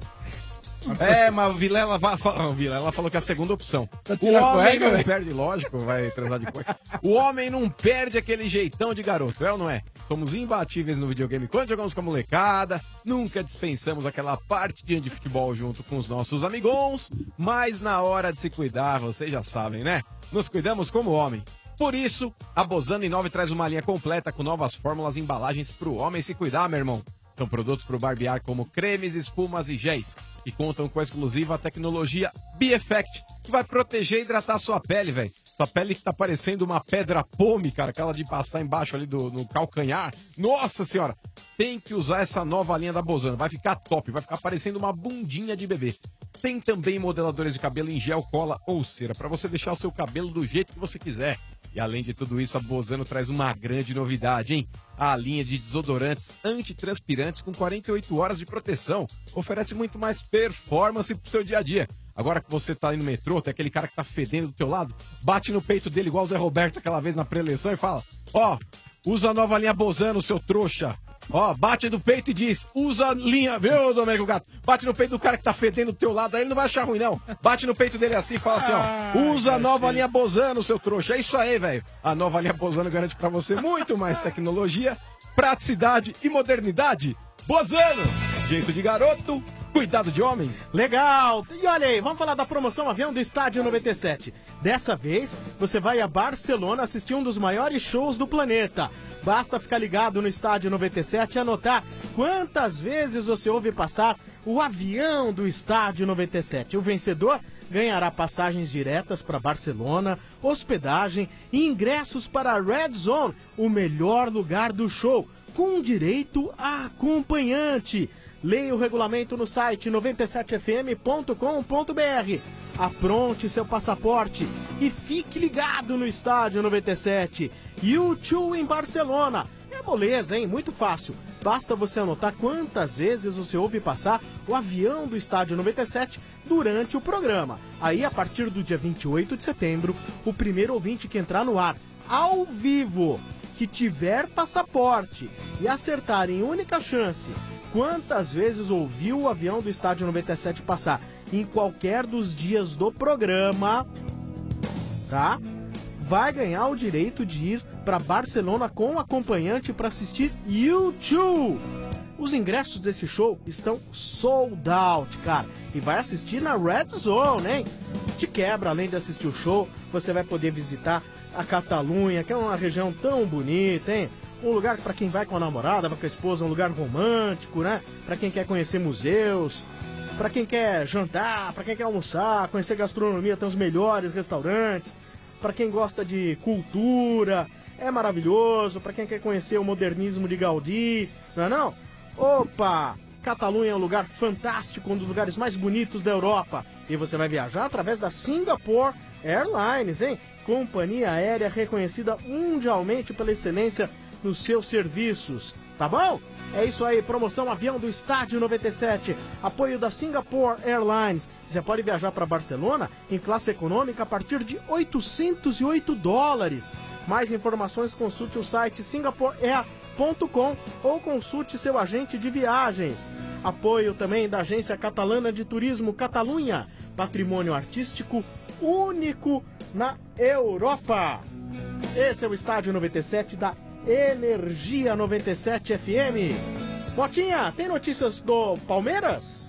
S19: Mas o Vilela, o Vilela falou que é a segunda opção. O
S11: tirar a
S19: homem
S11: cueca,
S19: não
S11: velho?
S19: perde, lógico, vai transar de cueca. O homem não perde aquele jeitão de garoto, é ou não é? Somos imbatíveis no videogame quando jogamos com a molecada, nunca dispensamos aquela partidinha de futebol junto com os nossos amigons, mas na hora de se cuidar, vocês já sabem, né? Nos cuidamos como homem. Por isso, a Bozano Inove traz uma linha completa com novas fórmulas e embalagens pro homem se cuidar, meu irmão. São produtos para o barbear como cremes, espumas e géis, que contam com a exclusiva tecnologia B-Effect, que vai proteger e hidratar sua pele, velho. Sua pele que tá parecendo uma pedra pome, cara, aquela de passar embaixo ali no calcanhar. Nossa senhora, tem que usar essa nova linha da Bozano, vai ficar top, vai ficar parecendo uma bundinha de bebê. Tem também modeladores de cabelo em gel, cola ou cera, para você deixar o seu cabelo do jeito que você quiser. E além de tudo isso, a Bozano traz uma grande novidade, hein? A linha de desodorantes antitranspirantes com 48 horas de proteção. Oferece muito mais performance pro seu dia a dia. Agora que você tá aí no metrô, tem aquele cara que tá fedendo do teu lado, bate no peito dele igual o Zé Roberto aquela vez na pré-eleição e fala: ó, usa a nova linha Bozano, seu trouxa. Ó, bate no peito e diz, usa a linha, viu, Domênico Gato? Bate no peito do cara que tá fedendo do teu lado, aí ele não vai achar ruim, não. Bate no peito dele assim e fala assim, ó, usa a nova linha Bozano, seu trouxa. É isso aí, velho. A nova linha Bozano garante pra você muito mais tecnologia, praticidade e modernidade. Bozano, jeito de garoto, cuidado de homem.
S15: Legal! E olha aí, vamos falar da promoção Avião do Estádio 97. Dessa vez, você vai a Barcelona assistir um dos maiores shows do planeta. Basta ficar ligado no Estádio 97 e anotar quantas vezes você ouve passar o avião do Estádio 97. O vencedor ganhará passagens diretas para Barcelona, hospedagem e ingressos para a Red Zone, o melhor lugar do show, com direito a acompanhante. Leia o regulamento no site 97fm.com.br. Apronte seu passaporte e fique ligado no Estádio 97. U2 em Barcelona. É moleza, hein? Muito fácil. Basta você anotar quantas vezes você ouve passar o avião do Estádio 97 durante o programa. Aí, a partir do dia 28 de setembro, o primeiro ouvinte que entrar no ar, ao vivo, que tiver passaporte e acertar em única chance quantas vezes ouviu o avião do Estádio 97 passar em qualquer dos dias do programa, tá? Vai ganhar o direito de ir para Barcelona com acompanhante para assistir U2. Os ingressos desse show estão sold out, cara. E vai assistir na Red Zone, hein? De quebra, além de assistir o show, você vai poder visitar a Catalunha, que é uma região tão bonita, hein? Um lugar para quem vai com a namorada, vai com a esposa, um lugar romântico, né? Para quem quer conhecer museus, para quem quer jantar, para quem quer almoçar, conhecer gastronomia, tem os melhores restaurantes. Para quem gosta de cultura, é maravilhoso. Para quem quer conhecer o modernismo de Gaudí, não é não? Opa! Catalunha é um lugar fantástico, um dos lugares mais bonitos da Europa. E você vai viajar através da Singapore Airlines, hein? Companhia aérea reconhecida mundialmente pela excelência nos seus serviços. Tá bom? É isso aí, promoção Avião do Estádio 97, apoio da Singapore Airlines. Você pode viajar para Barcelona em classe econômica a partir de $808. Mais informações, consulte o site singaporeair.com ou consulte seu agente de viagens. Apoio também da Agência Catalana de Turismo Catalunha, patrimônio artístico único na Europa. Esse é o Estádio 97 da Energia 97 FM. Botinha, tem notícias do Palmeiras?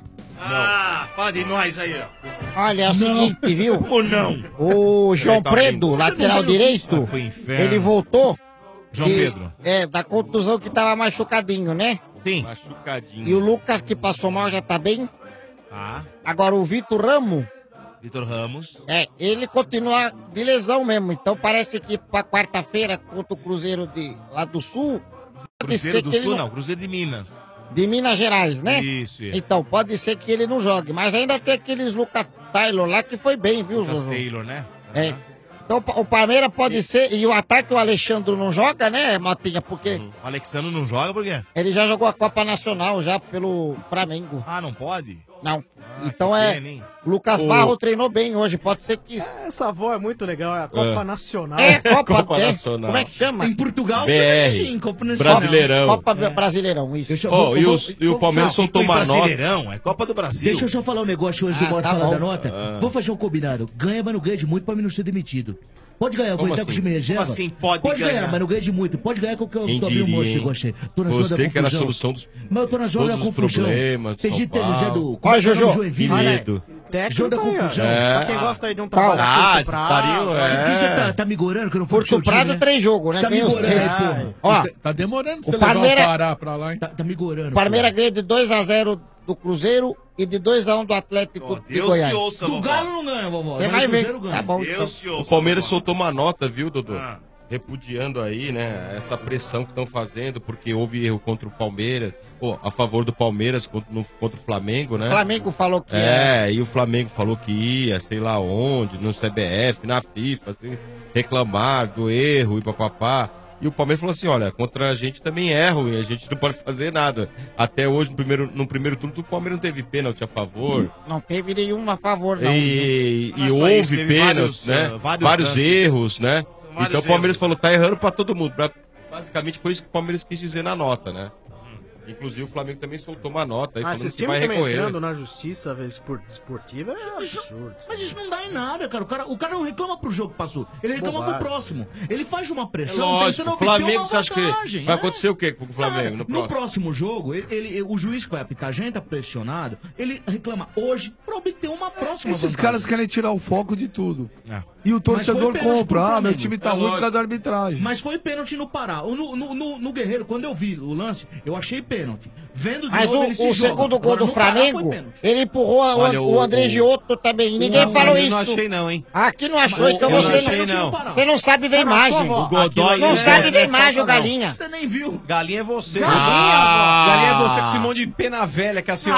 S14: Ah, fala de nós aí, ó.
S16: Olha, é o seguinte, viu?
S14: Ou não?
S16: O João
S14: Tá
S16: Predo,
S14: vendo?
S16: lateral
S14: Você não
S16: direito,
S14: foi inferno.
S16: ele voltou.
S14: João Pedro.
S16: É, da contusão que tava machucadinho, né?
S14: Sim.
S20: Machucadinho.
S16: E o Lucas, que passou mal, já tá bem.
S14: Ah.
S16: Agora o Vitor Ramos.
S14: Vitor Ramos.
S16: É, ele continua de lesão mesmo. Então parece que pra quarta-feira contra o Cruzeiro lá do Sul. pode
S14: Cruzeiro
S16: ser
S14: do
S16: que ele
S14: Sul, não. Cruzeiro de Minas.
S16: De Minas Gerais, né?
S14: Isso.
S16: Então pode ser que ele não jogue. Mas ainda tem aqueles Lucas Taylor lá que foi bem, viu,
S14: Lucas
S16: Jojo?
S14: Taylor, né?
S16: É. Então o Palmeiras pode ser. E o ataque o Alexandre não joga, né, Matinha? Porque
S14: O Alexandre não joga por quê?
S16: ele já jogou a Copa Nacional já pelo Flamengo.
S14: Ah, não pode?
S16: Não. Então
S14: que
S16: é.
S14: pena, hein?
S16: O Lucas
S14: Ô.
S16: Barro treinou bem hoje. Pode ser que.
S15: Essa avó é muito legal, é a Copa
S20: É.
S15: Nacional.
S16: É, Copa,
S20: Copa
S16: é.
S20: Nacional.
S16: Como é que chama?
S10: Em Portugal
S20: BR,
S10: chama assim, Copa Nacional.
S20: Brasileirão.
S16: Copa Brasileirão, isso.
S20: Ó, e o Palmeiras soltou uma nota.
S14: Brasileirão, é Copa do Brasil.
S10: Deixa eu só falar um negócio hoje do modo
S16: tá
S10: falar
S16: bom.
S10: da nota.
S20: Ah.
S10: Vou fazer um combinado. Ganha, mas não ganha de muito pra mim não ser demitido. Pode ganhar, vou
S20: Como
S10: entrar com o
S20: assim?
S10: time reserva.
S14: Como assim pode
S10: ganhar,
S14: ganhar?
S10: mas não ganha de muito. Pode ganhar que eu tô
S20: Quem
S10: abrindo um monte de
S20: diria,
S10: negócio aí. Tô na
S20: hein?
S10: zona da
S20: Você que era a
S10: confusão.
S20: solução dos
S10: Mas eu tô na zona da
S20: todos os
S10: confusão.
S20: problemas de
S10: Pedi
S20: São Paulo.
S10: Zé do...
S16: Ó, Jojo.
S20: Medo.
S10: Jogo da confusão.
S20: É.
S15: Pra quem gosta aí de um trabalho a
S20: Ah,
S15: curto prazo.
S20: estaria,
S10: Quem já tá me gorando que eu não fui pro seu
S16: Curto
S10: time,
S16: prazo,
S10: né?
S16: 3 jogos, né?
S10: Tá me
S16: Ganha os
S10: gorando,
S16: 3.
S10: porra.
S16: Ó,
S17: Tá demorando pra
S16: O
S17: você levar
S16: Palmeiras-
S17: o Pará pra lá, hein?
S10: Tá me gorando.
S16: o Palmeiras ganha de 2-0 do Cruzeiro e de 2-1 do Atlético de
S14: Deus
S16: Goiás.
S14: te ouça,
S10: Do
S14: vovó.
S10: Galo não ganha, vovó.
S16: Você
S10: Mas
S16: vai
S10: do
S16: ver.
S10: Cruzeiro ganha.
S16: Tá bom. então.
S14: Deus te
S20: O
S14: ouça.
S20: Palmeiras
S14: vovó.
S20: soltou uma nota, viu, Dodô?
S14: Ah.
S20: Repudiando aí, né, essa pressão que estão fazendo, porque houve erro contra o Palmeiras, pô, a favor do Palmeiras contra o Flamengo, né?
S16: O Flamengo falou que
S20: E o Flamengo falou que ia, sei lá onde, no CBF, na FIFA, assim, reclamar do erro e papapá. E o Palmeiras falou assim, olha, contra a gente também erro e a gente não pode fazer nada. Até hoje, no primeiro turno, o Palmeiras não teve pênalti a favor.
S16: não teve nenhum a favor, não.
S20: E
S14: Não é só
S20: houve
S14: isso, teve
S20: pênaltis,
S14: vários,
S20: né?
S14: vários
S20: Vários
S14: lances.
S20: erros, né?
S14: vários
S20: Então o Palmeiras
S14: erros.
S20: falou, tá errando pra todo mundo. Basicamente foi isso que o Palmeiras quis dizer na nota, né? Inclusive o Flamengo também soltou uma nota aí falando
S15: esses
S20: que
S15: times
S20: vai
S15: também
S20: recorrer.
S15: entrando na justiça esportiva é absurdo.
S10: Mas isso não dá em nada, cara. O cara não reclama pro jogo que passou. Ele reclama
S15: Bobagem.
S10: pro próximo. Ele faz uma
S20: É
S10: pressão
S20: lógico,
S10: tentando
S20: o Flamengo,
S10: uma
S20: você acha que
S10: vantagem.
S20: vai
S10: é.
S20: acontecer o quê com o Flamengo no
S10: No
S20: próximo?
S10: próximo jogo, o juiz que vai apitar, a gente tá pressionado, ele reclama hoje pra obter uma próxima
S5: Esses
S10: vantagem.
S5: caras querem tirar o foco de tudo.
S14: É.
S5: E o
S10: Mas foi
S5: torcedor
S10: pênalti pro
S5: compra. Ah,
S10: Flamengo.
S5: meu time tá
S10: É
S5: ruim por
S10: lógico.
S5: causa da arbitragem.
S10: Mas foi pênalti no Pará. No Guerreiro, quando eu vi o lance, eu achei pênalti. Vendo de
S16: Mas
S10: novo, ele se
S16: o
S10: joga.
S16: segundo gol
S10: Agora,
S16: do
S10: no Pará foi
S16: Flamengo,
S10: pênalti.
S16: ele empurrou
S14: Olha,
S16: o André Giotto também. Ninguém falou
S19: Eu
S16: isso.
S19: não achei não, hein?
S16: Aqui não achou, então
S19: eu
S16: você
S19: não achei, não.
S16: Você não sabe ver
S15: Você não achou,
S16: imagem.
S15: vó?
S19: O Godoy
S16: Não
S19: é-
S16: sabe ver
S19: é
S16: imagem, o
S19: falta, não.
S16: Galinha.
S10: Você nem viu.
S19: Galinha é você.
S16: Galinha,
S19: Galinha é você com esse monte de pena velha que a senhora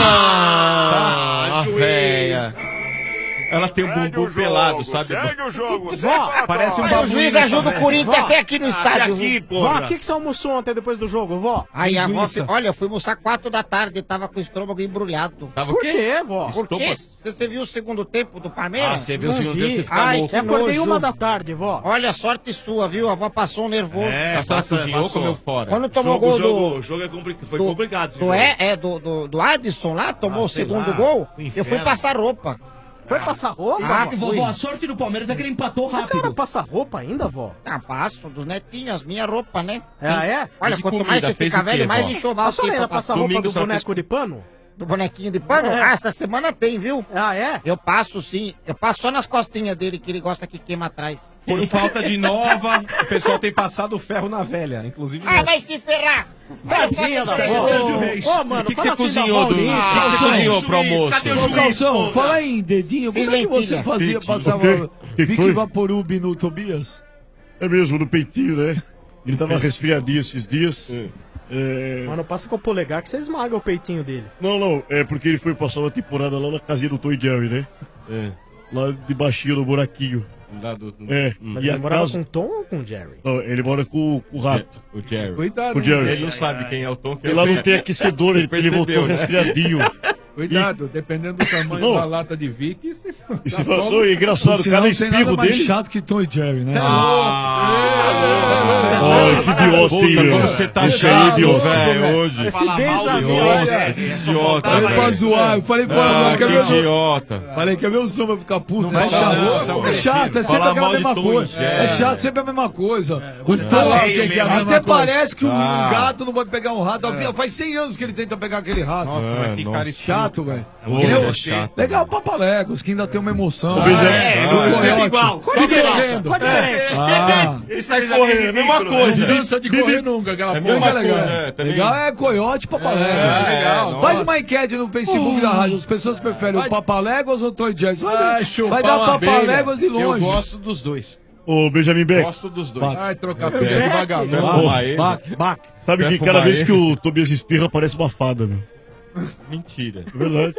S20: Ah, velha. Ela tem um bumbum pelado, sabe?
S3: o jogo.
S15: Vó,
S19: Parece um
S16: O
S19: babuíno.
S16: juiz
S19: essa
S16: ajuda o
S19: velha.
S16: Corinthians
S15: Vó.
S16: até aqui no estádio. viu?
S15: Vó, o que você almoçou ontem depois do jogo, vó?
S16: Aí a avó,
S19: Linguiça.
S16: olha, eu fui almoçar 4 da tarde, tava com o estômago embrulhado.
S20: Tava
S15: Por
S20: o quê?
S15: quê, vó?
S16: Por quê? Você viu o segundo tempo do Palmeiras?
S14: Ah, você viu o
S15: Não
S14: segundo
S15: vi.
S14: tempo, você fica
S16: Ai,
S14: louco.
S16: que
S15: Eu acordei
S16: nojo.
S15: 1 da tarde, vó.
S16: Olha, sorte sua, viu? A avó passou um nervoso.
S14: É,
S20: A senhora cozinhou ou comeu fora?
S16: Quando tomou gol
S14: O jogo é foi complicado. esse jogo.
S16: do Adson lá, tomou o
S14: sei
S16: segundo
S14: lá,
S16: gol,
S14: o
S16: eu
S14: inferno.
S16: fui passar roupa.
S15: Foi passar roupa?
S16: Ah,
S15: vó?
S10: Vovó, a sorte do Palmeiras é que ele empatou
S15: A senhora
S10: rápido.
S15: passa roupa ainda, vó?
S16: Ah, passo, dos netinhos, as minhas roupas, né?
S15: Ah, é?
S16: Olha,
S20: E de
S16: quanto
S20: comida,
S16: mais você
S20: fez
S16: fica
S20: o quê,
S16: velho, mais
S20: vó?
S16: enxoval
S15: A senhora
S16: tem
S15: ainda
S16: pra
S15: passa
S16: passar.
S15: roupa
S20: Domingo
S15: do
S20: a senhora
S15: boneco de pano?
S16: Do bonequinho de pano? Ah, essa semana tem, viu?
S15: Ah, é?
S16: Eu passo sim. Eu passo só nas costinhas dele, que ele gosta que queima atrás.
S19: Por falta de nova, o pessoal tem passado o ferro na velha. Inclusive.
S16: Ah, vai se ferrar!
S15: Tadinha da avó. Ô, mano,
S19: o que
S15: fala
S19: você
S15: assim da
S19: cozinhou,
S15: avó,
S19: do...
S15: Link.
S19: O que você cozinhou pro almoço?
S14: Cadê o
S5: Ô,
S14: juiz?
S5: Calção, fala aí em dedinho, como é que você fazia, passava Vic
S9: foi?
S5: Vaporub no Tobias?
S9: É mesmo, no peitinho, né? Ele tava resfriadinho esses dias.
S15: Mano, passa com o polegar que você esmaga o peitinho dele.
S9: Não, é porque ele foi passar uma temporada lá na casinha do Tom e Jerry, né? Lá de baixinho no buraquinho.
S15: Mas
S9: E
S15: ele
S9: a
S15: morava
S9: casa-
S15: com o Tom ou com o Jerry?
S9: Não, ele mora com o rato.
S20: O Jerry.
S17: Cuidado,
S9: O Jerry.
S20: Ele não sabe quem é o Tom.
S9: E lá não tem aquecedor, ele voltou resfriadinho.
S17: Cuidado, dependendo do tamanho
S9: Não.
S17: da lata de Vic, se
S9: E se fala, não, é engraçado,
S5: Sinal,
S9: cada
S5: não tem nada
S9: espirro
S5: mais
S9: dele.
S5: chato que Tom e Jerry, né?
S9: Ai, que idiotinho.
S20: Você tá
S9: Deixa
S20: chato,
S9: ele, idiota.
S20: velho, hoje.
S15: Esse Benjamin.
S20: Idiota,
S5: Falei pra zoar, eu falei pra
S20: que
S5: idiota.
S20: idiota.
S5: Falei que é meu som vai ficar puto, né? É
S20: fala não,
S5: chato,
S20: você
S5: é chato, é sempre
S20: Falar
S5: aquela
S20: mal de
S5: mesma
S20: Tom
S5: coisa.
S20: e Jerry.
S5: É chato, sempre a mesma coisa. O
S14: Tom
S5: Tom,
S14: é feio mesmo,
S5: até parece que um
S20: Ah.
S5: gato não pode pegar um rato. Faz 100 anos que ele tenta pegar aquele rato.
S19: Nossa, mas que cara
S5: Chato, velho.
S20: Ô,
S5: Que nem o-
S20: é chato.
S5: Legal, Papalegos, que ainda tem uma emoção.
S9: Ô, Benjamin,
S5: Do Coyote.
S14: igual.
S15: Qual a diferença? Qual a diferença?
S5: Ah,
S14: Esse aí
S20: Correndo, mesma coisa.
S17: cansa de correr nunca, aquela
S20: É
S17: porra.
S20: mesma
S5: legal.
S20: coisa, também.
S5: Legal é Coyote e Papalégua.
S17: legal.
S5: Faz uma enquete no Facebook da rádio. As pessoas preferem o Papaléguas ou o Tom e Jerry? Vai dar Papaléguas de
S19: Eu
S5: longe.
S19: gosto dos dois.
S9: Ô, Benjamin Beck,
S19: Gosto dos dois.
S17: Vai trocar pneu devagar.
S5: Bac.
S9: sabe que cada vez que o Tobias espirra parece uma fada, meu.
S20: Mentira.
S9: É verdade.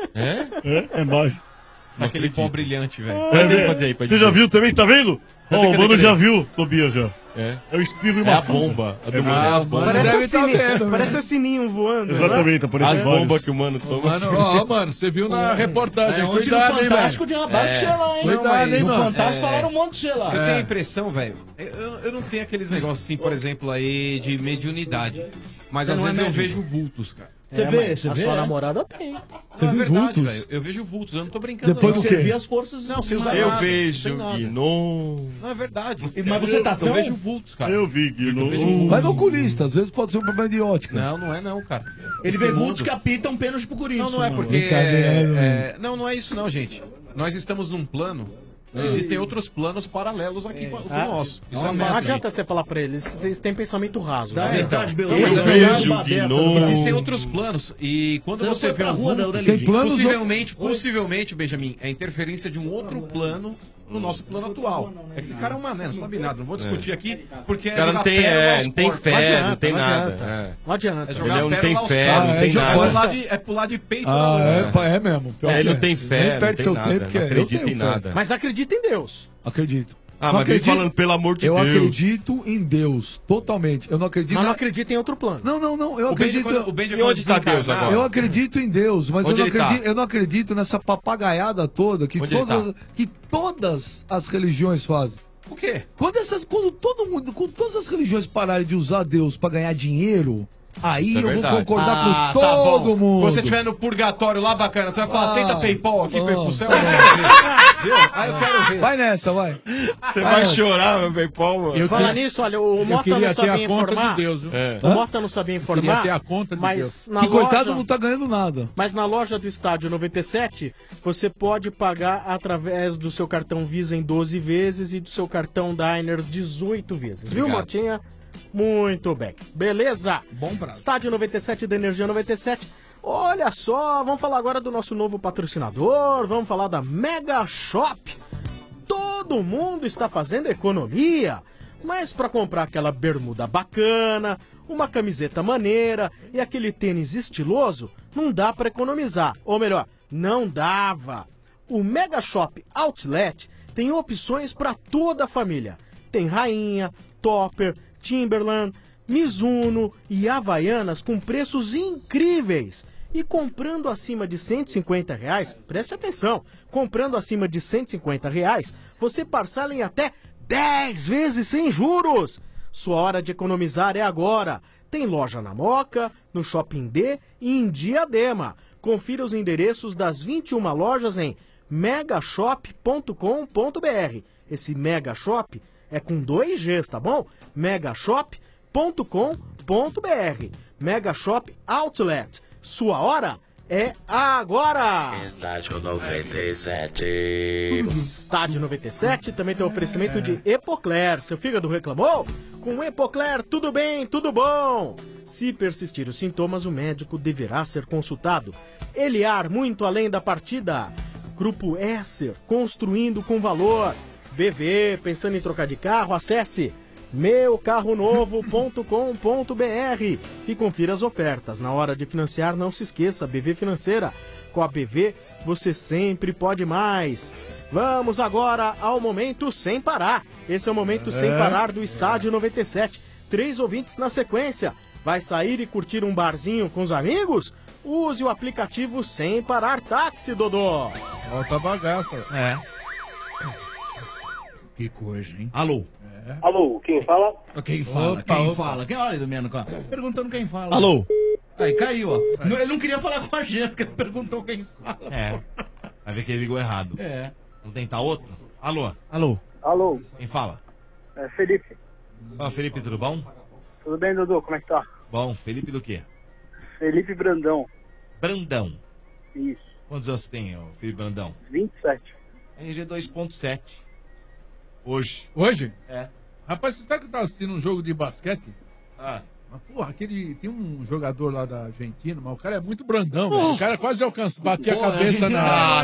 S9: É mágico.
S19: Aquele pó brilhante, velho.
S20: Faz aí,
S9: É,
S20: faz aí, pra
S9: Você
S20: gente
S9: já
S20: ver.
S9: viu também, tá vendo? Ó,
S20: Cadê,
S9: o
S20: cadê,
S9: mano
S20: cadê?
S9: já viu, Tobias já.
S20: É.
S9: É o espirro e uma
S20: É a
S9: fada.
S20: bomba. A do
S9: É,
S20: mano.
S17: Ah, mano,
S15: Parece
S17: deve
S15: o
S17: tá
S15: sininho,
S17: vendo, né?
S15: parece o sininho voando.
S9: Exatamente, aparece
S20: As
S9: vários.
S20: bombas que o mano toma.
S17: Mano, você viu na reportagem.
S10: Onde no
S17: Cuidado, hein,
S10: Fantástico
S17: velho.
S10: de rabaco sei lá, hein?
S17: Cuidado, hein,
S10: No
S17: mano.
S10: Fantástico falaram um monte de sei lá.
S19: Eu tenho a impressão, velho, eu não tenho aqueles negócios assim, por exemplo, aí de mediunidade. Mas
S10: Você
S19: às
S10: não é
S19: vezes eu
S10: médium?
S19: vejo vultos, cara.
S10: Você vê, você
S15: A
S10: vê.
S15: sua
S10: é?
S15: namorada tem.
S19: Não, é
S5: viu
S19: verdade,
S5: vultos?
S19: velho. Eu vejo vultos, eu não tô brincando.
S5: Depois
S19: não.
S5: do
S10: Você
S5: quê?
S10: vê as forças.
S19: Não, você usa
S20: Eu
S19: nada,
S20: vejo,
S19: sem nada.
S20: Guinon.
S19: Não, é verdade.
S10: Mas você tá
S19: Eu
S10: são?
S19: vejo vultos, cara.
S9: Eu vi, Guilherme.
S19: vejo vultos.
S5: Vai no oculista, às vezes pode ser um problema de ótica.
S19: Não é não, cara.
S10: Ele vê vultos que apitam pênalti pro Corinthians.
S19: Não é porque...
S5: Brincadeira,
S19: não é isso não, gente. Nós estamos num plano... Existem outros planos paralelos aqui com o nosso. Isso é
S15: Não
S19: fato.
S15: adianta você falar pra eles, eles têm pensamento raso.
S10: Dá
S15: né?
S10: verdade,
S19: Não,
S10: beleza.
S19: mas eu
S20: vejo
S10: Badeta,
S20: Guinon.
S10: Brasil.
S19: Existem outros planos. E quando
S10: Você
S19: você
S10: foi
S19: vê
S10: pra
S19: um
S10: rua,
S19: vulto,
S10: né,
S5: Tem planos
S19: possivelmente, Benjamin, é interferência de um outro plano no nosso plano atual. É que esse cara é um mané, não sabe nada. Não vou discutir aqui, porque
S20: O cara não
S19: jogar
S20: tem,
S19: pérola aos
S20: não tem
S19: porcos.
S20: fé, não tem
S15: não
S20: nada.
S15: adianta.
S20: É.
S15: Não adianta.
S19: É jogar
S20: Ele não tem
S19: pérola aos
S20: fé,
S19: porcos.
S20: não tem
S5: já
S20: nada.
S19: É pular de peito na lança.
S5: É mesmo. Pior
S20: Ele
S5: que
S20: não tem
S5: Nem
S20: fé, não
S5: perde
S20: tem
S5: seu
S20: nada,
S5: tempo, porque
S20: não
S5: eu
S20: acredita
S5: tenho
S20: em
S5: fé.
S20: nada.
S15: Mas acredita em Deus.
S5: Acredito.
S20: Ah,
S5: Não
S20: mas vem
S5: acredito-
S20: falando, pelo amor de
S5: eu
S20: Deus.
S5: acredito em Deus, totalmente. Eu não acredito
S15: Mas não
S5: na-
S15: acredita em outro plano.
S5: Não, eu
S19: O Benja,
S5: acredito.
S19: quando, o Benja
S20: E
S19: quando
S20: onde tá Deus
S19: desencarnar-
S20: agora?
S5: Eu acredito em Deus, mas eu
S20: Onde
S5: não,
S20: ele tá?
S5: acredito, eu não acredito nessa papagaiada toda que
S20: Onde ele
S5: todas as religiões fazem.
S19: O quê?
S5: Quando todo mundo, quando todas as religiões pararem de usar Deus pra ganhar dinheiro, aí
S20: Isso é
S5: eu vou
S20: verdade.
S5: concordar com todo mundo.
S19: Quando você estiver no purgatório lá bacana, você vai falar, aceita PayPal aqui pra ir pro céu? Viu? Aí eu quero ver.
S5: Vai nessa, vai.
S20: Você vai chorar, meu PayPal, mano.
S15: Falar nisso, olha, o Mota
S17: queria
S15: não
S17: ter
S15: sabia
S17: a conta
S15: informar.
S17: de Deus, viu?
S20: É.
S15: O Mota não sabia informar.
S17: Queria ter a conta de
S15: mas
S17: Deus.
S15: na
S5: Que
S15: loja,
S5: coitado não tá ganhando nada.
S15: Mas na loja do Estádio 97, você pode pagar através do seu cartão Visa em 12 vezes e do seu cartão Diners 18 vezes. Viu,
S19: Obrigado.
S15: Motinha? Muito bem. Beleza?
S17: Bom prazo.
S15: Estádio 97 da Energia 97. Olha só, vamos falar agora do nosso novo patrocinador, vamos falar da Mega Shop. Todo mundo está fazendo economia, mas para comprar aquela bermuda bacana, uma camiseta maneira e aquele tênis estiloso, não dá para economizar. Ou melhor, não dava. O Mega Shop Outlet tem opções para toda a família. Tem rainha, topper, Timberland, Mizuno e Havaianas com preços incríveis. E comprando acima de R$150, preste atenção, comprando acima de R$150, você parcela em até 10 vezes sem juros. Sua hora de economizar é agora. Tem loja na Moca, no Shopping D e em Diadema. Confira os endereços das 21 lojas em megashop.com.br. Esse Mega Shop é com 2 Gs, tá bom? megashop.com.br. Mega Shop Outlet. Sua hora é agora!
S3: Estádio 97.
S15: Estádio 97 também tem oferecimento de Epocler. Seu fígado reclamou? Com Epocler, tudo bem, tudo bom. Se persistir os sintomas, o médico deverá ser consultado. Eliar, muito além da partida. Grupo Esser, construindo com valor. BV, pensando em trocar de carro? Acesse meucarronovo.com.br e confira as ofertas. Na hora de financiar, não se esqueça, BV Financeira. Com a BV, você sempre pode mais. Vamos agora ao Momento Sem Parar. Esse é o Momento Sem Parar do Estádio 97. 3 ouvintes na sequência. Vai sair e curtir um barzinho com os amigos? Use o aplicativo Sem Parar Táxi, Dodô.
S17: Volta a bagaça.
S10: Que coisa, hein?
S14: Alô?
S21: Alô, quem fala?
S10: Quem fala?
S17: Opa,
S10: Quem
S17: opa.
S10: fala? Quem olha, Domênico? ó. Perguntando quem fala.
S18: Alô?
S10: Aí caiu, ó. Ele não queria falar com a gente, que ele perguntou quem fala.
S14: Vai ver que ele ligou errado. Vamos tentar outro? Alô?
S18: Alô?
S21: Alô,
S14: Quem fala?
S21: é Felipe.
S14: Ó, Felipe, tudo bom?
S21: Tudo bem, Dodô? Como é que tá?
S14: Bom, Felipe do quê?
S21: Felipe Brandão.
S14: Brandão.
S21: Isso.
S14: Quantos anos você tem, ó, Felipe Brandão?
S21: 27.
S14: RG 2.7. Hoje.
S17: Hoje?
S14: É.
S17: Rapaz, você sabe que eu tava assistindo um jogo de basquete?
S14: Ah.
S17: Mas, porra, tem um jogador lá da Argentina, mas o cara é muito brandão, velho. O cara quase batia a cabeça na...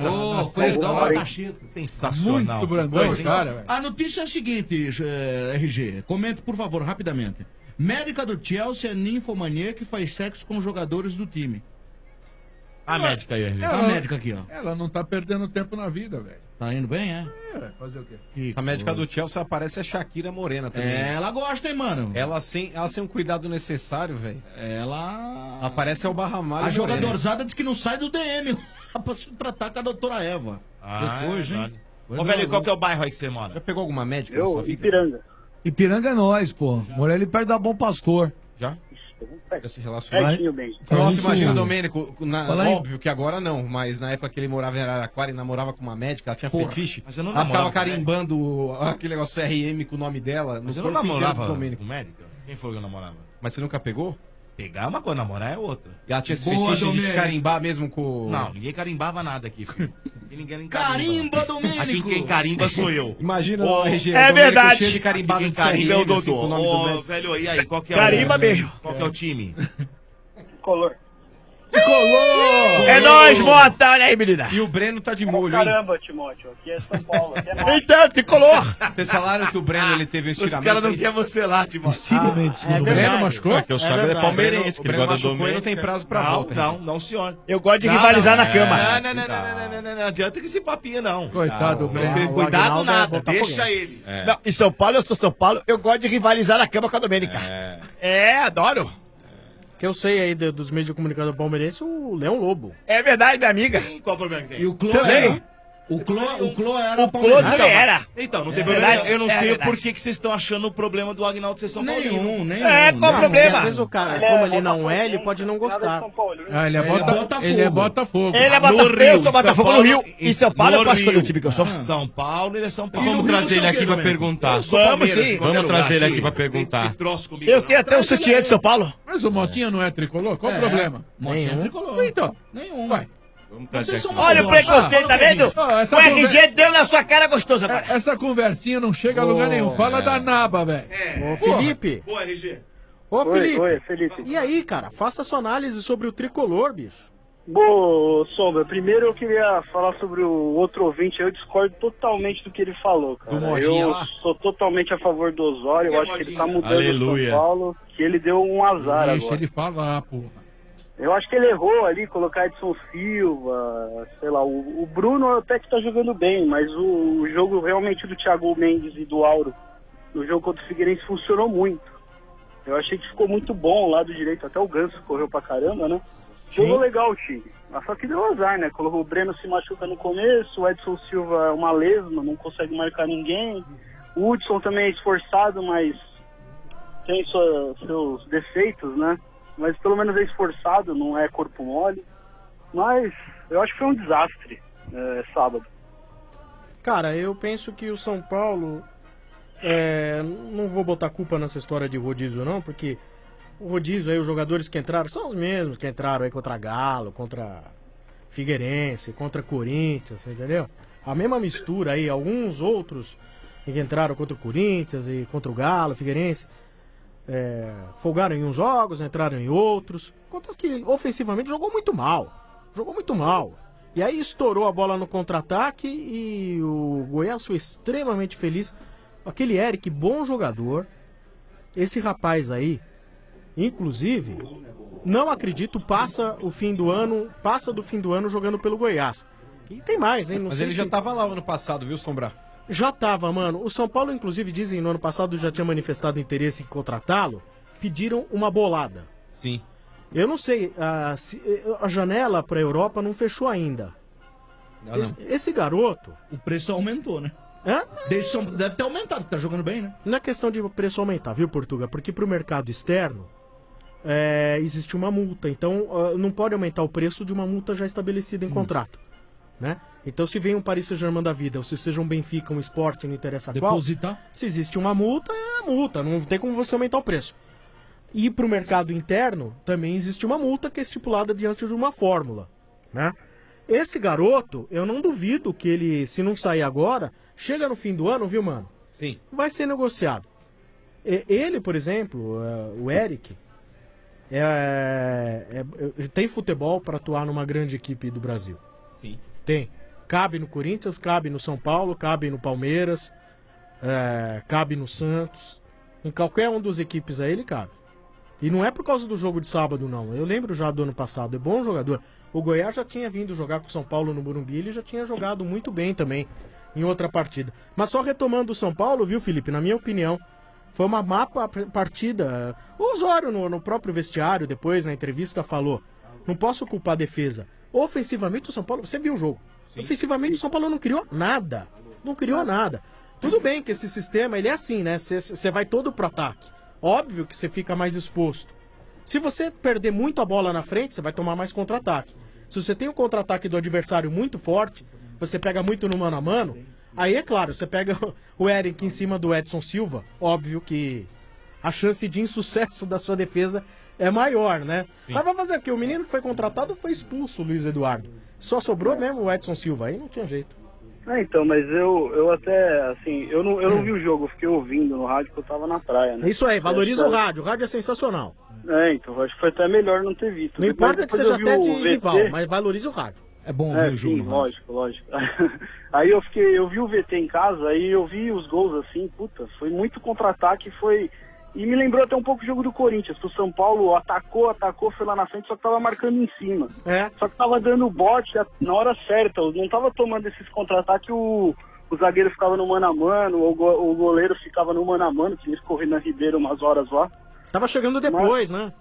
S14: Sensacional.
S17: Muito brandão esse cara, velho.
S10: A notícia é a seguinte, RG. Comente, por favor, rapidamente. Médica do Chelsea é ninfomaníaca que faz sexo com jogadores do time.
S14: A médica aí, RG.
S10: A médica aqui, ó.
S17: Ela não tá perdendo tempo na vida, velho.
S10: Tá indo bem, é?
S17: Fazer o quê?
S19: A médica do Chelsea parece a Shakira Morena também.
S10: Ela gosta, hein, mano?
S19: Ela sem um cuidado necessário, velho.
S10: Ela
S19: parece o Barramalho.
S10: A jogadorzada diz que não sai do DM pra se tratar com a doutora Eva.
S14: Ah,
S10: Depois,
S14: é
S10: hein?
S14: verdade. Ô, velho, qual que é o bairro aí que você mora?
S19: Já pegou alguma médica na sua vida?
S21: Ipiranga.
S5: Ipiranga é nós, pô. Morei ali perto da Bom Pastor.
S19: Já? Já se relacionou?
S21: Pertinho, bem.
S19: Nossa,
S5: Isso.
S19: imagina o Domênico,
S5: Fala aí.
S19: óbvio que agora não, mas na época que ele morava em Araraquara e namorava com uma médica, ela tinha fetiche.
S14: Mas eu não
S19: Ela ficava
S14: namorava,
S19: carimbando aquele negócio CRM com o nome dela.
S14: Mas eu
S19: no
S14: não
S19: corpo inteiro
S14: namorava
S19: do Domênico.
S14: com médica? Quem foi que eu namorava?
S19: Mas você nunca pegou?
S14: Pegar uma coisa, namorar é outra.
S19: E ela tinha esse
S10: Boa,
S19: fetiche de te
S10: Domênico.
S19: carimbar mesmo com...
S14: Não, ninguém carimbava nada aqui, filho. Aqui ninguém
S10: Carimba, Domênico!
S14: Aqui quem carimba sou eu.
S19: Imagina
S14: Ô,
S19: o RG,
S18: é
S19: o Domênico
S18: verdade.
S19: cheio de carimbado
S14: Quem
S19: de
S14: carimba é o
S19: CRM, assim,
S14: Dodô.
S19: com o nome do
S14: Ô,
S19: médico.
S14: velho, e aí, qual que é
S18: Carimba, beijo.
S14: Qual que é o time?
S21: Color.
S18: É nóis, Mota! Olha aí, menina.
S19: E o Breno tá de molho, hein?
S21: Caramba, Timóteo. Aqui é São Paulo. Aqui é nóis.
S18: Então, tricolor.
S19: Vocês falaram que o Breno ele teve um
S14: Os
S19: estiramento.
S14: caras não
S19: aí.
S14: querem você lá, Timóteo.
S5: Estiramente, segundo
S17: O Breno machucou?
S20: É que eu saiba, ele é
S15: verdade.
S20: palmeirense.
S19: O
S20: que ele
S19: Breno
S20: gosta do
S19: machucou e não tem prazo pra volta.
S14: Não, senhor.
S16: Eu gosto de rivalizar na cama.
S14: Não adianta que esse papinho, não.
S17: Coitado do Breno.
S14: Não tem cuidado
S15: Aguinaldo é
S14: nada,
S15: Botafoguense.
S14: deixa ele.
S16: Não, em São Paulo, eu sou São Paulo, eu gosto de rivalizar na cama com a Domênica. Adoro.
S15: Que eu sei aí dos meios de comunicação palmeirense, o Leão Lobo.
S16: É verdade, minha amiga.
S14: Qual o problema que tem?
S10: E o Clô
S16: Também.
S10: era. O Clô era
S16: O Clô também era.
S14: Então, não tem
S16: É
S14: problema.
S16: verdade,
S14: Eu não
S16: é
S14: sei
S16: verdade.
S14: por que vocês estão achando o problema do Agnaldo ser São Paulino.
S10: Nenhum.
S16: É, qual o
S15: Porque
S16: problema?
S15: às vezes o cara, como ele não é, ele pode não gostar.
S17: Ah, ele é
S10: Botafogo.
S17: Ele é Botafogo.
S16: Ele é
S14: No
S16: Botafogo,
S14: Rio,
S16: eu sou
S14: São
S16: Botafogo no
S14: Paulo,
S16: Rio. Em São Paulo eu
S14: no
S16: posso escolher o
S14: Rio.
S16: time que eu sou.
S14: São Paulo, ele é São Paulo.
S20: Vamos trazer ele aqui pra perguntar.
S14: Eu sou
S16: Vamos,
S14: Palmeiras,
S16: sim.
S14: em qualquer
S20: Vamos trazer
S14: lugar
S20: ele
S14: aqui.
S20: aqui pra perguntar.
S14: Tem troço comigo,
S16: Eu
S14: não.
S16: tenho até o sutiã de São Paulo.
S17: Mas o Motinha não é tricolor? Qual o problema?
S10: Motinha tricolor.
S17: Então.
S10: Nenhum.
S17: Vai.
S20: Vamos trazer
S10: Vocês
S20: aqui.
S10: são
S16: Olha o preconceito, tá vendo?
S17: Ó, essa
S16: O RG
S17: conversa-
S16: deu na sua cara gostoso agora.
S17: Essa conversinha não chega a lugar nenhum. Fala da Naba, velho.
S15: Ô, Felipe.
S14: Boa, RG.
S15: Ô, Felipe.
S21: Oi, Felipe.
S15: E aí, cara, faça sua análise sobre o tricolor, bicho.
S21: Boa, Sombra. Primeiro eu queria falar sobre o outro ouvinte. Eu discordo totalmente do que ele falou, cara.
S19: Do Modinha
S21: Eu
S19: lá?
S21: sou totalmente a favor do Osório. Eu acho que ele tá mudando
S20: Aleluia.
S21: o São Paulo. Que ele deu um azar
S17: Deixa
S21: agora.
S17: ele falar, porra.
S21: Eu acho que ele errou ali, colocar Edson Silva, sei lá, o Bruno até que tá jogando bem, mas o jogo realmente do Thiago Mendes e do Auro no jogo contra o Figueirense funcionou muito. Eu achei que ficou muito bom o lado direito, até o Ganso correu pra caramba, né? Jogou legal o time. Mas só que deu azar, né? Colocou o Breno se machuca no começo, o Edson Silva é uma lesma, não consegue marcar ninguém. O Hudson também é esforçado, mas tem seus defeitos, né? Mas pelo menos é esforçado, não é corpo mole. Mas eu acho que foi um desastre sábado.
S15: Cara, eu penso que o São Paulo... não vou botar culpa nessa história de rodízio, não, porque o rodízio aí, os jogadores que entraram, são os mesmos que entraram aí contra Galo, contra Figueirense, contra Corinthians, entendeu? A mesma mistura aí, alguns outros que entraram contra o Corinthians e contra o Galo, Figueirense, folgaram em uns jogos, entraram em outros. Contas que ofensivamente jogou muito mal. E aí estourou a bola no contra-ataque e o Goiás foi extremamente feliz. Aquele Eric, bom jogador. Esse rapaz aí, inclusive, não acredito, passa do fim do ano jogando pelo Goiás. E tem mais, hein? Não
S19: Mas
S15: sei
S19: ele já tava lá o ano passado, viu, Sombra?
S15: Já tava, mano. O São Paulo, inclusive, dizem no ano passado já tinha manifestado interesse em contratá-lo. Pediram uma bolada.
S19: Sim.
S15: Eu não sei, a janela pra Europa não fechou ainda. Esse garoto...
S10: O preço aumentou, né? Deve ter aumentado, porque tá jogando bem, né?
S15: Não é questão de o preço aumentar, viu, Portuga? Porque pro mercado externo existe uma multa. Então não pode aumentar o preço de uma multa já estabelecida em contrato. Né? Então se vem um Paris Saint-Germain da vida, ou se seja um Benfica, um Sport, não interessa
S10: Depositar.
S15: qual. Se existe uma multa, é multa. Não tem como você aumentar o preço. E pro mercado interno também existe uma multa que é estipulada diante de uma fórmula. Né? Esse garoto, eu não duvido que ele, se não sair agora, chega no fim do ano, viu, mano?
S19: Sim.
S15: Vai ser negociado. Ele, por exemplo, o Eric, tem futebol para atuar numa grande equipe do Brasil.
S19: Sim.
S15: Tem. Cabe no Corinthians, cabe no São Paulo, cabe no Palmeiras, cabe no Santos. Em qualquer uma das equipes aí ele cabe. E não é por causa do jogo de sábado, não. Eu lembro já do ano passado, é bom jogador. O Goiás já tinha vindo jogar com o São Paulo no Morumbi, ele já tinha jogado muito bem também em outra partida. Mas só retomando o São Paulo, viu, Felipe? Na minha opinião, foi uma má partida. O Osório, no próprio vestiário, depois na entrevista, falou: não posso culpar a defesa. Ofensivamente, o São Paulo, você viu o jogo. Sim. Ofensivamente, o São Paulo não criou nada. Não criou nada. Tudo bem que esse sistema, ele é assim, né? Você vai todo pro ataque. Óbvio que você fica mais exposto. Se você perder muito a bola na frente, você vai tomar mais contra-ataque. Se você tem um contra-ataque do adversário muito forte, você pega muito no mano a mano, aí é claro, você pega o Eric em cima do Edson Silva, óbvio que a chance de insucesso da sua defesa é maior, né? Sim. Mas vai fazer o quê? O menino que foi contratado foi expulso, o Luiz Eduardo. Só sobrou mesmo o Edson Silva, aí não tinha jeito.
S4: Então, mas eu até, assim, eu não vi o jogo, eu fiquei ouvindo no rádio que eu tava na praia, né?
S15: Isso aí, valoriza o rádio é sensacional.
S4: Então, acho que foi até melhor não ter visto.
S15: Não importa que seja até de rival, mas valoriza o rádio.
S10: É bom ver o jogo no rádio.
S4: Lógico. Aí eu vi o VT em casa, aí eu vi os gols assim, puta, foi muito contra-ataque, E me lembrou até um pouco o jogo do Corinthians, que o São Paulo atacou, foi lá na frente, só que tava marcando em cima. Só que tava dando bote na hora certa, não tava tomando esses contra-ataques, o zagueiro ficava no mano a mano, o goleiro ficava no mano a mano, tinha escorrido na Ribeira umas horas lá.
S15: Tava chegando depois, né?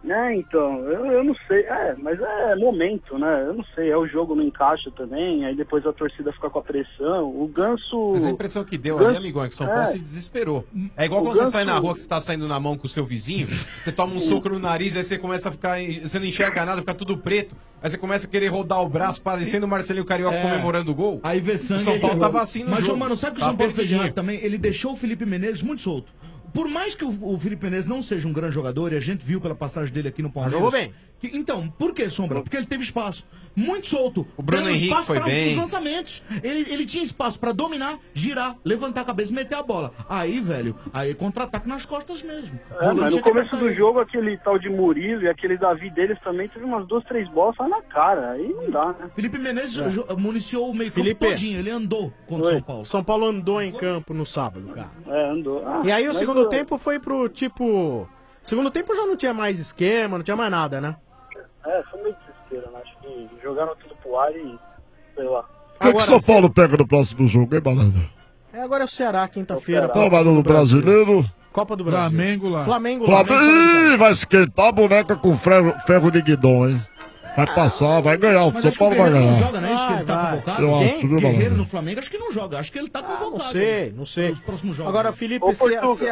S4: Então, eu não sei, mas é momento, né? Eu não sei, o jogo não encaixa também, aí depois a torcida fica com a pressão, o Ganso...
S19: Mas a impressão que deu ali, amigão, é que o São Paulo se desesperou. É igual quando você sai na rua, que você tá saindo na mão com o seu vizinho, você toma um soco no nariz, aí você começa a ficar, você não enxerga nada, fica tudo preto, aí você começa a querer rodar o braço, parecendo o Marcelinho Carioca comemorando o gol.
S10: Aí vê sangue.
S19: O São Paulo tava assim no
S10: jogo.
S19: jogo.
S10: Mas, mano, sabe o que o São Paulo fez de errado também? Ele deixou o Felipe Menezes muito solto. Por mais que o Felipe Menezes não seja um grande jogador, e a gente viu pela passagem dele aqui no Palmeiras...
S15: Jogou bem.
S10: Então, por que, Sombra? Porque ele teve espaço. Muito solto.
S19: O Bruno
S10: dando
S19: Henrique
S10: espaço
S19: foi
S10: para
S19: bem.
S10: os lançamentos. Ele tinha espaço pra dominar, girar, levantar a cabeça e meter a bola. Aí, velho, aí contra-ataque nas costas mesmo.
S4: Mas no começo do jogo, aquele tal de Murilo e aquele Davi deles também teve umas 2, 3 bolas só na cara. Aí não dá, né?
S10: Felipe Menezes municiou o meio campo todinho. Ele andou contra o São Paulo.
S15: São Paulo andou em campo no sábado, cara.
S4: Andou.
S15: E aí o segundo tempo foi pro tipo... Segundo tempo já não tinha mais esquema, não tinha mais nada, né?
S4: Foi meio desespero, né? Acho que jogaram tudo pro ar e... sei lá.
S9: O que o São Paulo pega no próximo jogo, hein, Balada?
S15: Agora é o Ceará, quinta-feira.
S9: Sábado no Brasileiro.
S15: Copa do Brasil.
S17: Flamengo lá.
S15: Flamengo.
S9: Ih, vai esquentar a boneca com ferro de guidon, hein? Vai passar, vai ganhar. O São Paulo vai ganhar.
S10: Não joga, não é isso que ele tá convocado?
S9: Eu acho, viu,
S10: Guerreiro
S9: Balada?
S10: no Flamengo, acho que não joga. Acho que ele tá convocado.
S15: Não sei. Agora, Felipe, se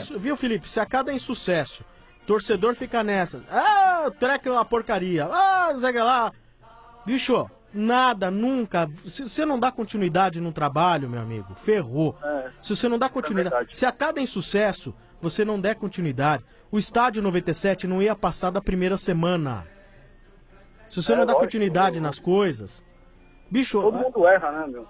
S15: a cada insucesso, torcedor fica nessa. O treco é uma porcaria. Não sei o que lá. Bicho, nada, nunca. Se você não dá continuidade no trabalho, meu amigo, ferrou. Se você não dá continuidade. Se a cada insucesso, você não der continuidade, o estádio 97 não ia passar da primeira semana. Se você não dá continuidade nas coisas... Bicho...
S4: Todo mundo erra, né, meu?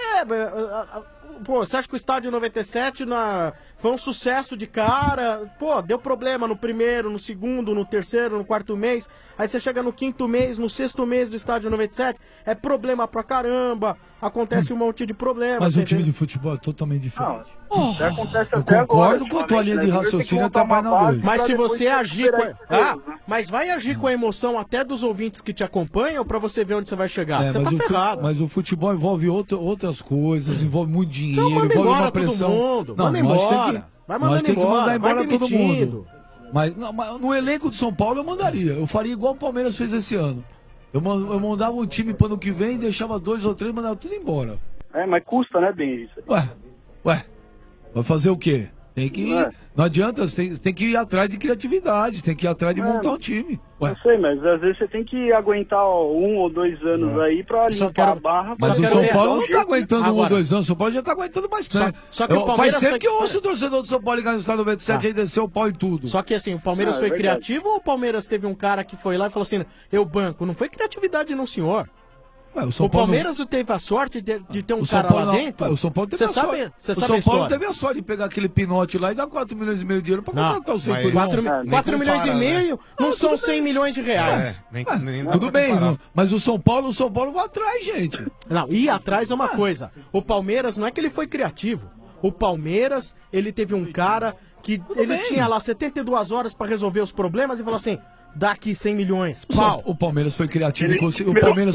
S15: Pô, você acha que o estádio 97 foi um sucesso de cara? Pô, deu problema no primeiro, no segundo, no terceiro, no quarto mês. Aí você chega no quinto mês, no sexto mês do estádio 97, é problema pra caramba. Acontece um monte de problemas.
S5: Mas o time de futebol é totalmente diferente.
S4: Acontece
S5: Eu
S4: até
S5: concordo
S4: agora,
S5: com a tua linha de
S4: ultimamente, né?
S5: raciocínio
S4: Tem que
S5: até mais na
S4: montar uma
S5: 2.
S15: Mas
S4: base
S15: se
S4: pra
S15: você
S4: depois
S15: agir com...
S4: superar isso,
S15: mas vai agir com a emoção até dos ouvintes que te acompanham pra você ver onde você vai chegar. Você
S5: mas
S15: tá
S5: o
S15: ferrado.
S5: Mas o futebol envolve outras coisas, envolve muito dinheiro,
S15: Então manda
S5: envolve
S15: embora
S5: uma pressão.
S15: todo mundo,
S5: Não,
S15: manda
S5: nós
S15: embora.
S5: tem que-
S15: Vai
S5: nós
S15: mandando
S5: tem que mandar
S15: embora, vai
S5: embora todo
S15: demitindo.
S5: mundo. Mas no elenco de São Paulo eu mandaria. Eu faria igual o Palmeiras fez esse ano. Eu mandava um time para ano que vem, deixava 2 ou 3 e mandava tudo embora.
S4: Mas custa, né, bem isso?
S5: Ué, vai fazer o quê? Tem que ir. Não adianta, você tem que ir atrás de criatividade, tem que ir atrás de montar um time.
S4: Eu sei, mas às vezes você tem que aguentar 1 ou 2 anos aí pra limpar a barra.
S5: Mas
S4: pra
S5: o São
S4: dar
S5: Paulo
S4: um
S5: não
S4: jeito,
S5: tá
S4: né?
S5: aguentando 1 ou 2 anos, o São Paulo já tá aguentando bastante.
S15: Só que o Palmeiras
S5: faz tempo
S15: foi-
S5: que eu ouço o torcedor do São Paulo ligar no estado 97 e desceu o pau e tudo.
S15: Só que assim, o Palmeiras foi criativo ou o Palmeiras teve um cara que foi lá e falou assim, eu banco? Não foi criatividade não, senhor.
S5: Ué, o São
S15: O
S5: Paulo
S15: Palmeiras teve a sorte de ter um
S5: O São
S15: cara
S5: Paulo
S15: lá
S5: não-
S15: dentro.
S5: o São Paulo teve
S15: Você
S5: a
S15: sabe,
S5: sorte.
S15: você
S5: O
S15: sabe
S5: São
S15: a
S5: Paulo
S15: história.
S5: teve a sorte de pegar aquele pinote lá e dar 4 milhões e meio de euros pra contratar o Centurion.
S15: 4 milhões e meio não são 100 milhões de reais.
S5: Tudo bem, mas o São Paulo vai atrás, gente.
S15: Não, ir atrás é uma coisa. O Palmeiras não é que ele foi criativo. O Palmeiras, ele teve um cara que ele tinha lá 72 horas pra resolver os problemas e falou assim, daqui 100 milhões. Pau.
S5: O Palmeiras foi criativo e conseguiu.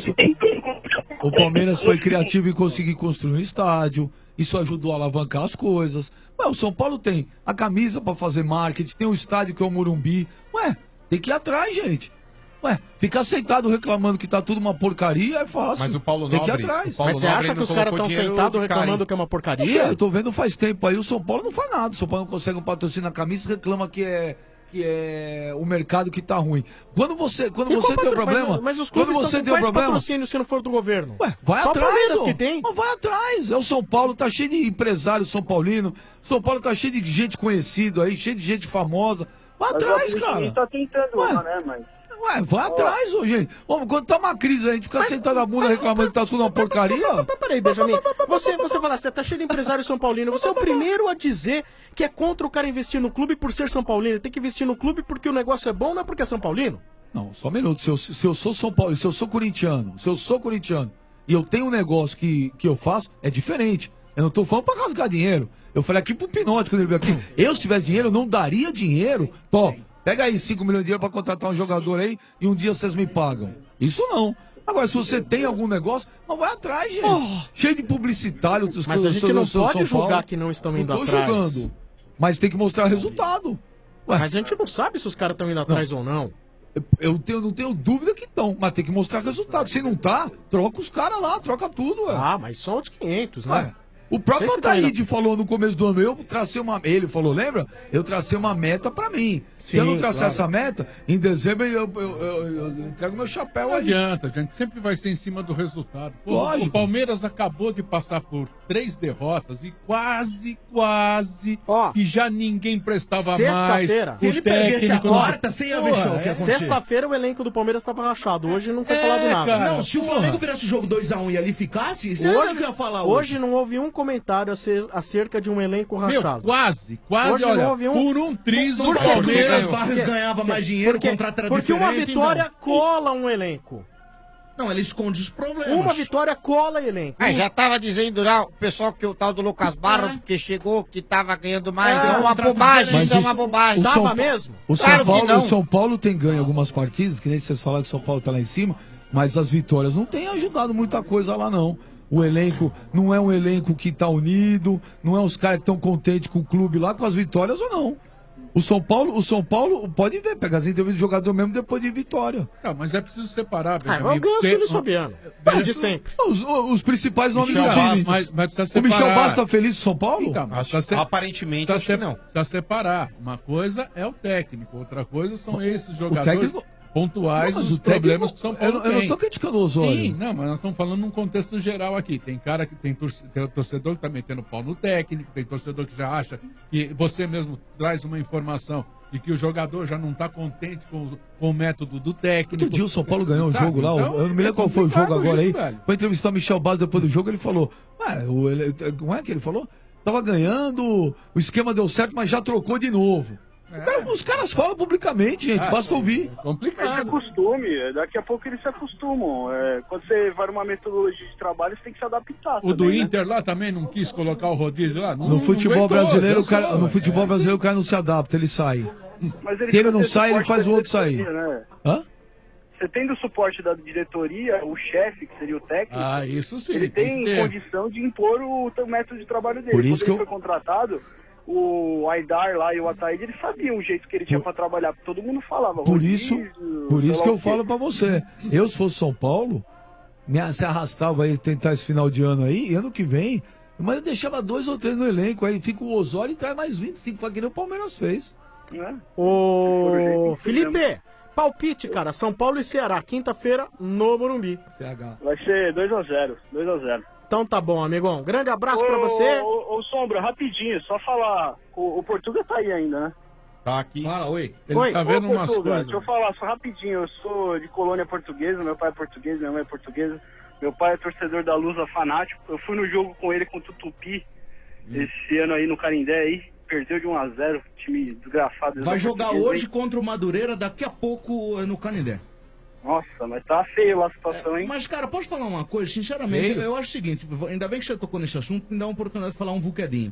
S5: O Palmeiras foi criativo e conseguiu construir um estádio. Isso ajudou a alavancar as coisas. Ué, o São Paulo tem a camisa pra fazer marketing, tem o estádio que é o Morumbi. Ué, tem que ir atrás, gente. Ué, ficar sentado reclamando que tá tudo uma porcaria é fácil.
S19: Mas o Paulo
S5: tem que ir
S19: Nobre-
S5: atrás.
S19: o Paulo
S15: Mas você acha que os caras estão sentados reclamando que é uma
S5: Não
S15: porcaria?
S5: sei, eu tô vendo faz tempo aí, o São Paulo não faz nada. O São Paulo não consegue um patrocínio na camisa e reclama que é o mercado que tá ruim. Quando você tem um problema...
S15: Mas os
S5: quando
S15: clubes
S5: você
S15: estão
S5: tem um
S15: com quais
S5: problema...
S15: patrocínios se não for do governo?
S5: Ué, vai
S15: Só o
S5: atrás,
S15: Palmeiras
S5: ó.
S15: que tem.
S5: Mas vai atrás. É o São Paulo, tá cheio de empresários São Paulino. São Paulo tá cheio de gente conhecida aí, cheio de gente famosa. Vai
S4: Mas
S5: atrás,
S4: o
S5: cara.
S4: tá tentando lá, né, mas...
S5: Ué, vai atrás, ô, gente. Ô, quando tá uma crise, a gente fica sentado na bunda reclamando que tá tudo uma porcaria.
S15: Peraí, Benjamin. Você fala, você tá cheio de empresário São Paulino. Você é o primeiro a dizer que é contra o cara investir no clube por ser São Paulino. Tem que investir no clube porque o negócio é bom, não é porque é São Paulino?
S5: Não, só um minuto. Se eu sou São Paulo, se eu sou corintiano e eu tenho um negócio que eu faço, é diferente. Eu não tô falando pra rasgar dinheiro. Eu falei aqui pro Pinote quando ele veio aqui. Eu, se tivesse dinheiro, eu não daria dinheiro. Pega aí 5 milhões de dinheiro pra contratar um jogador aí e um dia vocês me pagam. Isso não. Agora, se você tem algum negócio, não vai atrás, gente. Cheio de publicitário.
S15: Mas a gente não pode julgar que não estão indo
S5: Não tô
S15: atrás.
S5: julgando. Mas tem que mostrar resultado.
S15: Mas a gente não sabe se os caras estão indo atrás ou não.
S5: Eu não tenho dúvida que estão, mas tem que mostrar resultado. Se não tá, troca os caras lá, troca tudo, ué.
S15: Ah, mas só de 500, né?
S5: Ué, o próprio
S15: Sei se tá
S5: Ataíde falou no começo do ano, eu tracei uma... Ele falou, lembra? Eu tracei uma meta pra mim. Se eu não
S17: Sim,
S5: traçar
S17: claro.
S5: essa meta, em dezembro eu entrego meu chapéu
S17: Não
S5: aí.
S17: adianta, a gente sempre vai ser em cima do resultado. Pô,
S5: Lógico.
S17: o Palmeiras acabou de passar por 3 derrotas e quase que já ninguém prestava mais.
S15: Sexta-feira.
S17: O técnico não-
S15: Sexta-feira o elenco do Palmeiras estava rachado. Hoje não foi
S17: É,
S15: falado nada.
S17: cara.
S10: Não, se o Flamengo virasse o jogo 2x1 e ali ficasse, você não ia falar hoje.
S15: Hoje não houve um comentário acerca de um elenco rachado.
S17: quase,
S15: Hoje não
S17: olha,
S15: houve um...
S17: por um triz
S10: Não
S17: o
S10: falou que o
S17: Palmeiras...
S10: Lucas Barros ganhava mais dinheiro, o contrato era
S15: Porque uma
S10: diferente,
S15: vitória
S10: então.
S15: cola um elenco.
S10: Não, ele esconde os problemas.
S15: Uma vitória cola elenco.
S16: Aí já tava dizendo lá o pessoal que o tal do Lucas Barros, porque chegou, que tava ganhando mais.
S5: É,
S16: É uma
S5: contrato
S16: bobagem,
S5: diferente.
S16: isso é uma bobagem.
S5: O São Pa- O São,
S16: Claro que
S5: Paulo,
S16: não.
S5: o São Paulo tem ganho algumas partidas, que nem vocês falaram que o São Paulo tá lá em cima, mas as vitórias não têm ajudado muita coisa lá, não. O elenco não é um elenco que tá unido, não é os caras que estão contentes com o clube lá, com as vitórias ou não. O São Paulo, pode ver, pega as entrevistas do jogador mesmo depois de vitória.
S17: Não, mas é preciso separar,
S15: Ah, eu ganho o Luiz Fabiano. Desde sempre.
S5: Os principais nomes do
S17: Michel
S5: time.
S17: Bastos. Mas precisa
S5: O Michel
S17: separar.
S5: Bastos tá feliz com o São Paulo?
S17: Então, mas
S19: aparentemente,
S17: precisa
S19: acho que não.
S17: Precisa separar. Uma coisa é o técnico, outra coisa são esses jogadores.
S5: técnico-
S17: pontuais
S5: Não, mas
S17: os
S5: o técnico-
S17: problemas que o São Paulo
S5: eu não
S17: tem.
S5: tô criticando o Osório.
S17: Sim, não, mas nós estamos falando num contexto geral aqui. Tem cara que tem torcedor que tá metendo pau no técnico, tem torcedor que já acha que você mesmo traz uma informação de que o jogador já não está contente com o método do técnico.
S5: Outro dia o São Paulo ganhou um
S17: Sabe?
S5: jogo lá,
S17: Então,
S5: eu não me lembro qual foi o jogo
S17: complicado
S5: agora
S17: isso,
S5: aí.
S17: velho.
S5: Foi entrevistar o Michel Bastos depois do jogo, ele falou, como é que ele falou? Tava ganhando, o esquema deu certo, mas já trocou de novo. Os caras falam publicamente, gente, basta ouvir.
S4: É de costume, daqui a pouco eles se acostumam. Quando você vai numa metodologia de trabalho, você tem que se adaptar.
S17: O do
S4: também, né?
S17: Inter lá também não quis colocar o rodízio lá?
S5: No futebol
S17: aguentou,
S5: brasileiro,
S17: dançou,
S5: no futebol brasileiro o cara não se adapta, ele sai.
S4: Mas
S5: Se ele não
S4: precisa ter
S5: sai, ele
S4: suporte
S5: faz
S4: da
S5: o outro sair.
S4: diretoria, né?
S5: Hã?
S4: Você tendo o suporte da diretoria, o chefe, que seria o técnico,
S17: isso sim,
S4: ele
S17: tem
S4: tem
S17: que ter.
S4: condição de impor o método de trabalho dele.
S5: Por isso
S4: Quando
S5: que
S4: ele foi contratado, o Aidar lá e o Ataíde, eles sabiam o jeito que ele tinha pra trabalhar. Todo mundo falava.
S5: Por
S4: rodízio,
S5: isso
S4: sei
S5: que
S4: lá
S5: eu
S4: o quê.
S5: falo pra você. Eu, se fosse São Paulo, se arrastava aí, tentar esse final de ano aí, e ano que vem, mas eu deixava 2 ou 3 no elenco, aí fica o Osório e traz mais 25, foi que nem o Palmeiras fez.
S15: Ô, Felipe, palpite, cara. São Paulo e Ceará, quinta-feira no Morumbi.
S4: Vai ser 2x0, 2x0.
S15: Então tá bom, amigão. Grande abraço pra você.
S4: Ô, Sombra, rapidinho, só falar. O Portuga tá aí ainda, né?
S19: Tá aqui.
S17: Fala, oi.
S15: Oi.
S17: Tá vendo
S4: Ô,
S17: umas
S4: Portuga,
S17: coisas.
S4: deixa eu falar só rapidinho. Eu sou de colônia portuguesa, meu pai é português, minha mãe é portuguesa. Meu pai é torcedor da Lusa fanático. Eu fui no jogo com ele contra o Tupi esse ano aí no Canindé aí. Perdeu de 1x0, time desgrafado.
S10: Vai jogar
S4: Português,
S10: hoje
S4: hein?
S10: contra o Madureira, daqui a pouco no Canindé.
S4: Nossa, mas tá feio lá a situação, hein?
S10: Mas, cara, posso falar uma coisa? Sinceramente,
S4: Feio?
S10: eu acho o seguinte, ainda bem que você tocou nesse assunto, me dá uma oportunidade de falar um vuquedinho.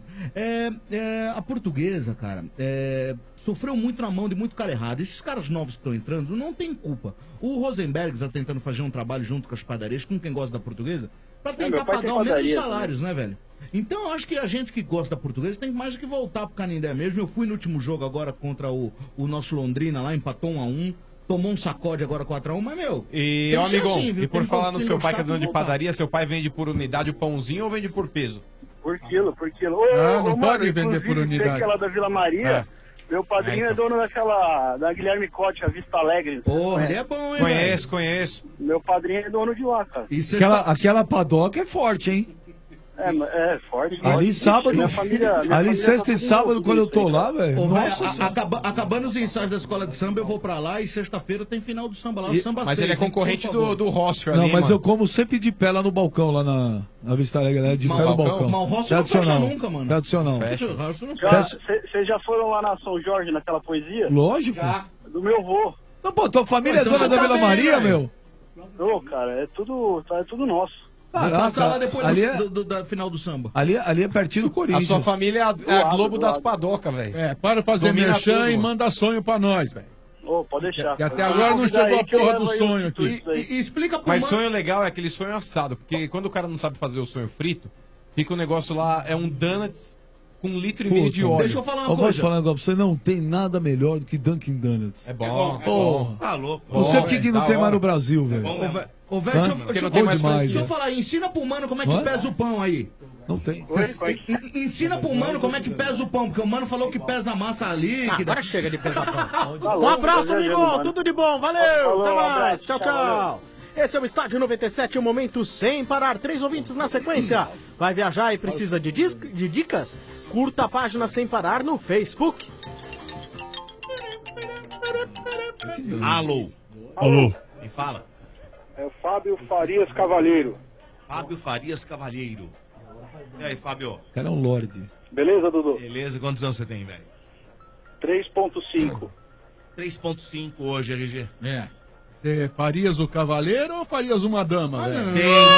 S10: A portuguesa, cara, sofreu muito na mão de muito cara errado. Esses caras novos que estão entrando não tem culpa. O Rosenberg tá tentando fazer um trabalho junto com as padarias, com quem gosta da portuguesa, pra tentar
S4: meu pai
S10: pagar
S4: tem
S10: ao menos os
S4: padaria
S10: salários, né, velho? Então eu acho que a gente que gosta da portuguesa tem mais que voltar pro Canindé mesmo. Eu fui no último jogo agora contra o nosso Londrina lá, empatou 1x1. Tomou um sacode agora 4x1, mas, meu...
S19: E,
S10: tem
S19: ó,
S10: que ser
S19: amigão,
S10: assim, viu?
S19: e por
S10: Tem
S19: falar no
S10: que
S19: seu pai que é
S10: gostar
S19: dono de
S10: e voltar.
S19: padaria, seu pai vende por unidade o pãozinho ou vende por peso?
S4: Por quilo, por quilo.
S17: Não pode vender por unidade.
S4: Aquela da Vila Maria, meu padrinho é dono da Guilherme Cote, a Vista Alegre.
S10: Porra, ele é bom, hein,
S19: Conheço.
S4: Meu padrinho é dono de lá, cara.
S5: Aquela padoca é forte, hein?
S4: É forte.
S5: Ali sábado,
S4: Minha família
S5: sexta
S4: tá
S5: e sábado, quando eu tô lá,
S10: Ô,
S5: velho.
S10: véi,
S5: Nossa Senhora.
S10: acabando os ensaios da escola de samba, eu vou pra lá e sexta-feira tem final do samba lá, o samba
S19: Mas
S10: 6,
S19: ele é
S10: hein,
S19: concorrente
S10: por favor.
S19: do Rossio
S5: Não,
S19: ali,
S5: mas
S19: mano.
S5: eu como sempre de pé lá no balcão, lá na Vista Alegre, né? De
S10: Mas
S5: pé
S10: o
S5: no
S10: balcão-
S5: balcão.
S10: mas o Rossio não fecha nunca, mano.
S5: Tradicional.
S4: Vocês já foram lá na São Jorge, naquela poesia?
S5: Lógico.
S4: Do meu vô.
S5: Não, pô, tua família é
S10: Então
S5: dona
S10: você
S5: da
S10: tá
S5: Vila
S10: bem,
S5: Maria,
S10: velho.
S5: meu?
S4: Ô, cara, é tudo nosso.
S10: Vou
S5: Caraca,
S10: passar lá depois
S5: ali
S10: da final do samba.
S5: Ali é pertinho do
S19: A
S5: Corinthians.
S19: sua família é a Globo das padocas, velho.
S17: Para fazer
S19: Domina
S17: merchan
S19: tudo,
S17: e
S19: mano.
S17: manda sonho pra nós, velho.
S4: Ô, pode deixar.
S17: Que até agora não chegou a porra do sonho aqui.
S10: E explica pro
S19: Mas
S10: mano...
S19: sonho legal é aquele sonho assado, porque quando o cara não sabe fazer o sonho frito, fica o negócio lá, é um donuts com 1,5 litro de óleo.
S10: Deixa eu falar uma
S5: Eu
S10: coisa.
S5: posso falar um negócio pra você, não tem nada melhor do que Dunkin' Donuts.
S19: É bom,
S5: Porra.
S14: Tá louco.
S5: Não sei por que não
S19: da
S5: tem mais
S19: hora.
S5: no Brasil, velho.
S10: Ô, velho, deixa
S5: Porque
S10: eu
S5: não tem mais
S10: deixa
S5: franquia.
S10: eu falar, ensina pro mano como é
S5: Hã?
S10: que pesa o pão aí.
S5: Não tem.
S10: Ensina pro mano como é que pesa o pão, porque o mano falou que pesa a massa líquida.
S15: Agora chega de pesar pão.
S4: Tá
S15: Um abraço,
S4: louco,
S15: amigo.
S4: mano.
S15: Tudo de bom. Valeu.
S4: Falou,
S15: Até
S4: um
S15: mais.
S4: abraço,
S15: Tchau,
S4: tchau,
S15: tchau. Esse é o Estádio 97, um momento sem parar. 3 ouvintes na sequência. Vai viajar e precisa de dicas? Curta a página Sem Parar no Facebook.
S14: Alô.
S9: Alô.
S14: Quem fala?
S4: É o Fábio Farias Cavalheiro.
S14: Fábio Farias Cavalheiro. E aí, Fábio?
S5: O cara é um lorde.
S4: Beleza, Dudu?
S14: Beleza, quantos anos você tem, velho?
S4: 3.5.
S14: 3.5 hoje, RG.
S17: Você farias o cavaleiro ou farias uma dama, velho?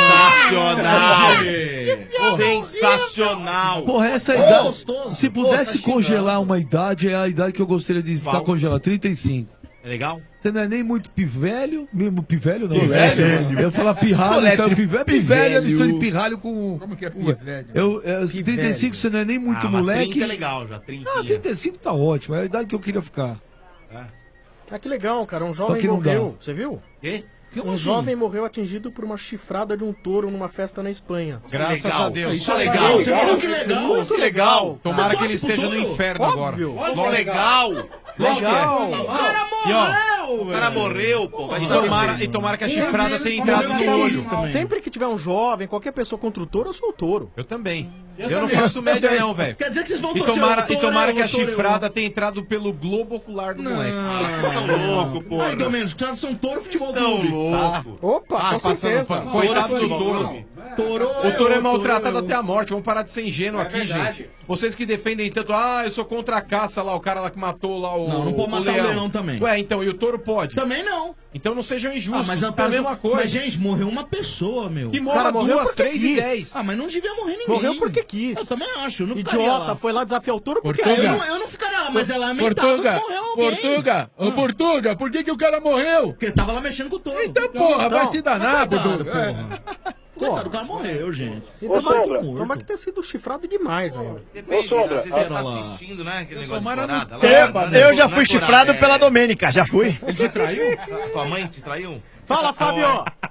S14: Sensacional! Sensacional!
S5: Porra, essa idade. Se pudesse congelar uma idade, é a idade que eu gostaria de ficar
S14: Qual?
S5: congelado. 35.
S14: É legal?
S5: Você não é nem muito pivelho, mesmo pivelho não.
S14: Pivelho?
S5: Eu ia falar pirralho,
S14: Colete,
S5: você é pivelho. Pivelho é mistura de
S14: pivelho.
S5: pirralho com...
S17: Como que é pivelho?
S5: 35 você não é nem muito
S14: Ah, mas
S5: moleque.
S14: 30 é legal já, 30.
S5: Ah, 35 tá ótimo, é a idade que eu queria ficar.
S15: Ah, que legal, cara. Um
S5: Só
S15: jovem
S5: que não
S15: morreu.
S5: dá.
S15: Você viu?
S14: Quê?
S15: Um jovem morreu atingido por uma chifrada de um touro numa festa na Espanha.
S19: Graças
S14: Legal.
S19: a Deus.
S14: Isso é legal.
S10: Você falou que legal.
S14: Isso é legal.
S19: Tomara que
S10: Torce
S19: ele
S10: pro
S19: esteja no
S10: touro?
S19: inferno
S15: Óbvio.
S19: agora.
S14: Olha que legal.
S15: Legal.
S19: E ó,
S14: O cara morreu, pô. Vai
S19: E tomara que a chifrada tenha entrado no olho.
S15: Sempre que tiver um jovem, qualquer pessoa contra o touro, eu sou o touro.
S19: Eu também. Eu não faço média não, velho.
S10: Quer dizer que vocês vão
S19: E
S10: torcer
S19: tomara,
S10: o touro,
S19: e tomara
S10: né,
S19: que a
S10: o touro,
S19: chifrada tenha entrado pelo globo ocular do moleque.
S10: Vocês estão loucos, pô. Mais ou menos, os caras são touro futebol clube.
S15: Opa, com certeza.
S19: Pano. Coitado do touro. O touro é maltratado até a morte. Vamos parar de ser ingênuo aqui, gente. Vocês que defendem tanto, eu sou contra a caça lá, o cara lá que matou lá o
S10: Não pode matar o leão também.
S19: Ué, então, e o touro pode?
S10: Também não.
S19: Então não sejam injustos,
S10: mas
S19: é a mesma coisa.
S10: Mas, gente, morreu uma pessoa, meu.
S19: Que morra duas, 3 e 10.
S10: Mas não devia morrer ninguém.
S15: Morreu porque quis.
S10: Eu também acho, eu não ficaria
S15: Idiota,
S10: lá.
S15: foi lá desafiar o touro porque
S10: Eu não ficaria lá, mas é lamentável que morreu alguém.
S17: Ô, Portuga, por que o cara morreu?
S10: Porque tava lá mexendo com o touro.
S17: Então, porra, vai se danar, Portuga.
S10: Coitado, o cara morreu, gente.
S15: Tomara que tenha sido chifrado demais ainda.
S14: Depende, às vezes ele tá assistindo, né? Aquele negócio de corada.
S18: Eu já fui chifrado pela Domênica, já fui.
S14: Ele te traiu? Tua mãe te traiu?
S15: Fala, Fábio!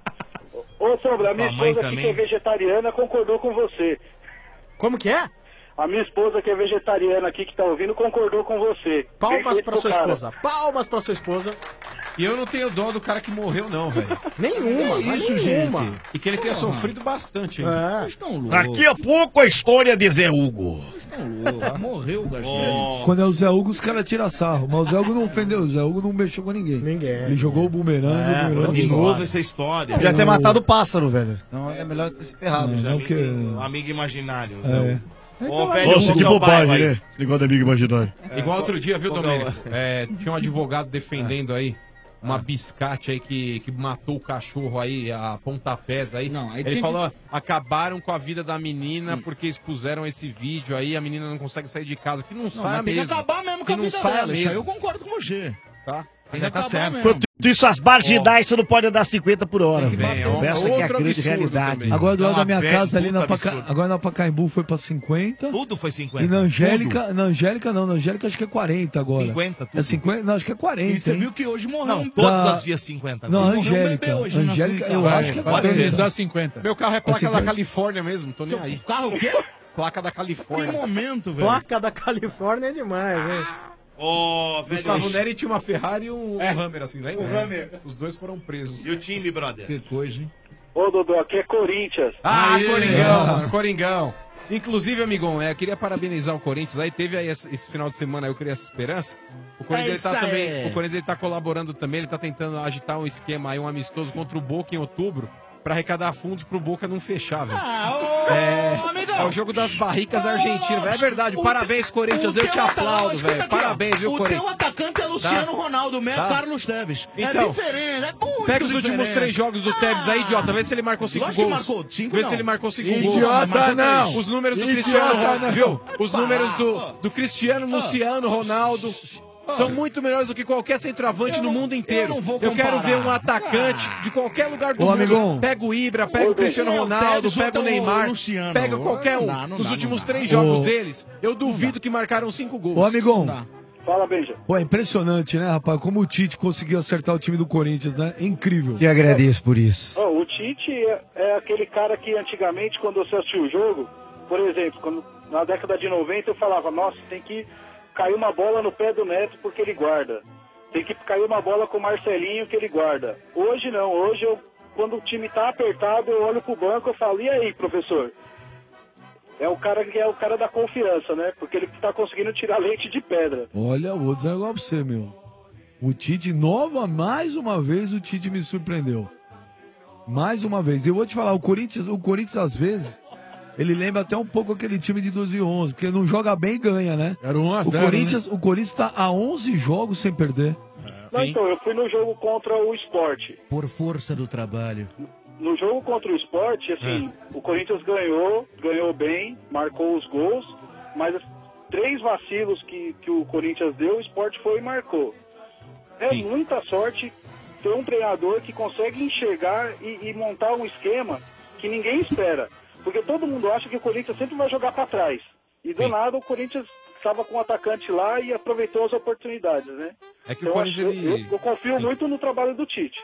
S21: Ô, Sombra, a minha
S14: Tua mãe
S21: esposa aqui
S14: também?
S21: que é vegetariana concordou com você.
S15: Como que é?
S21: A minha esposa que é vegetariana aqui, que tá ouvindo, concordou com você.
S15: Palmas
S21: Perfeito
S15: pra
S21: pro
S15: sua
S21: cara.
S15: esposa. Palmas pra sua esposa.
S19: E eu não tenho dó do cara que morreu, não, velho.
S15: Nenhuma,
S19: Isso,
S15: nenhuma.
S19: gente. E que ele tenha sofrido bastante, hein?
S18: Daqui a pouco a história de Zé Hugo.
S10: Morreu o Garcia.
S5: Quando é o Zé Hugo, os caras tiram sarro. Mas o Zé Hugo não ofendeu, o Zé Hugo não mexeu com ninguém. Ele jogou o bumerangue, o bumerangue.
S14: De novo essa história.
S16: Podia ter matado o pássaro, velho. Então é melhor ter se ferrado.
S14: Um amigo imaginário, Zé
S5: É.
S14: Hugo. Ô, velho,
S18: Nossa,
S14: qual
S18: que
S14: é o bairro
S18: bobagem,
S14: aí?
S18: né? Esse negócio de amigo imaginário.
S19: Igual outro dia, viu,
S14: Qual que é o-
S19: Domênico? Tinha um advogado defendendo aí uma biscate aí que matou o cachorro aí, a pontapés aí.
S10: aí
S19: Ele
S10: tinha
S19: falou, acabaram com a vida da menina porque expuseram esse vídeo aí, a menina não consegue sair de casa, que não, sai
S10: mas tem que
S19: mesmo.
S10: acabar mesmo com
S19: que
S10: a
S19: não
S10: vida
S19: sai
S10: dela. Isso aí
S19: mesmo.
S10: eu concordo com você.
S19: Tá?
S10: Mas tá
S14: certo.
S10: certo.
S18: Enquanto isso, as marginais, você não pode andar 50 por hora, velho. Essa que é a
S19: outro
S18: grande
S19: absurdo
S18: realidade.
S19: também.
S5: Agora do lado
S14: É uma
S5: da minha
S14: velha
S5: casa ali
S14: puta
S5: na
S14: absurdo.
S5: agora na Pacaembu foi pra 50.
S14: Tudo foi 50.
S5: E na Angélica, na Angélica não, na Angélica acho que é 40 agora.
S14: 50 tudo.
S5: É 50, não, acho que é 40.
S10: E você
S5: hein?
S10: viu que hoje morreu
S14: Não,
S10: um...
S14: todas
S5: Da-
S14: as vias 50.
S5: Não,
S14: agora.
S10: morreu um
S5: Angélica.
S10: bebê hoje, né,
S5: Angélica,
S10: na
S5: eu
S10: Vai,
S5: acho que é
S14: pode
S5: 40.
S14: ser.
S17: Dá 50.
S19: Meu carro é placa da
S5: 50.
S19: Califórnia mesmo, tô nem aí.
S10: Carro o quê?
S19: Placa da
S10: Que
S19: Califórnia.
S10: momento, velho.
S15: Placa da Califórnia é demais, hein?
S14: Ô,
S19: Gustavo
S14: velho.
S19: Neri tinha uma Ferrari e um Hammer, assim, lembra? Os dois foram presos.
S14: E o time, brother?
S10: Que coisa, hein?
S21: Ô, Dodô, aqui é Corinthians.
S19: Coringão, mano, Coringão. Inclusive, amigão, eu queria parabenizar o Corinthians aí. Teve aí esse final de semana, eu queria essa esperança. O Corinthians, ele tá
S10: isso
S19: também,
S10: aí.
S19: o Corinthians ele tá colaborando também, ele tá tentando agitar um esquema aí, um amistoso contra o Boca em outubro, pra arrecadar fundos pro Boca não fechar, velho. É o jogo das barricas argentinas, velho. É verdade, parabéns, Corinthians, eu te aplaudo, velho. Parabéns, viu,
S10: O
S19: Corinthians.
S10: teu atacante é Luciano
S19: Tá?
S10: Ronaldo, meu é
S19: Tá?
S10: Carlos Teves.
S19: Então,
S10: é diferente, é muito
S19: Pega os últimos
S10: diferente.
S19: 3 jogos do Tevez aí, idiota. Vê se ele marcou 5
S10: Lógico que
S19: gols.
S10: marcou, 5
S19: Vê
S10: não.
S19: se ele marcou 5
S10: Idiota
S19: gols.
S10: Marcou
S17: não.
S10: três.
S19: Os números do
S17: Idiota
S19: Cristiano Ronaldo,
S17: não.
S19: viu? Os números do Cristiano, Luciano, Ronaldo. São muito melhores do que qualquer centroavante no mundo inteiro.
S10: não vou
S19: Eu quero
S10: comparar.
S19: ver um atacante de qualquer lugar do
S5: Ô,
S19: mundo.
S5: amigão.
S19: Pega o Ibra, pega o Cristiano Ronaldo,
S10: Tevez,
S19: pega o
S10: ou
S19: Neymar,
S10: o Luciano.
S19: pega qualquer um.
S10: Não dá,
S19: Nos últimos
S10: não dá.
S19: 3 jogos
S5: Ô.
S19: deles, eu duvido que marcaram 5 gols.
S5: Ô, amigão.
S21: Fala, Benja.
S5: Pô, é impressionante, né, rapaz? Como o Tite conseguiu acertar o time do Corinthians, né? É incrível.
S18: Te agradeço por isso.
S21: Ó, o Tite é aquele cara que antigamente, quando você assistiu o jogo, por exemplo, na década de 90 eu falava, nossa, tem que cair uma bola no pé do Neto porque ele guarda. Tem que cair uma bola com o Marcelinho que ele guarda. Hoje não, hoje quando o time tá apertado, eu olho pro banco e falo, e aí, professor? É o cara que é o cara da confiança, né? Porque ele tá conseguindo tirar leite de pedra.
S5: Olha, vou dizer um negócio pra você, meu. O Tite, mais uma vez, o Tite me surpreendeu. Mais uma vez. Eu vou te falar, o Corinthians às vezes, ele lembra até um pouco aquele time de 2011, porque não joga bem e ganha, né?
S17: Era 1 a 0,
S5: O Corinthians tá a 11 jogos sem perder.
S21: Não, então, eu fui no jogo contra o Sport.
S10: Por força do trabalho.
S21: No jogo contra o Sport, assim, o Corinthians ganhou bem, marcou os gols, mas 3 vacilos que o Corinthians deu, o Sport foi e marcou. É muita sorte ter um treinador que consegue enxergar e montar um esquema que ninguém espera. Porque todo mundo acha que o Corinthians sempre vai jogar para trás. E do nada o Corinthians estava com um atacante lá e aproveitou as oportunidades, né?
S19: É que o Corinthians,
S21: eu confio muito no trabalho do Tite.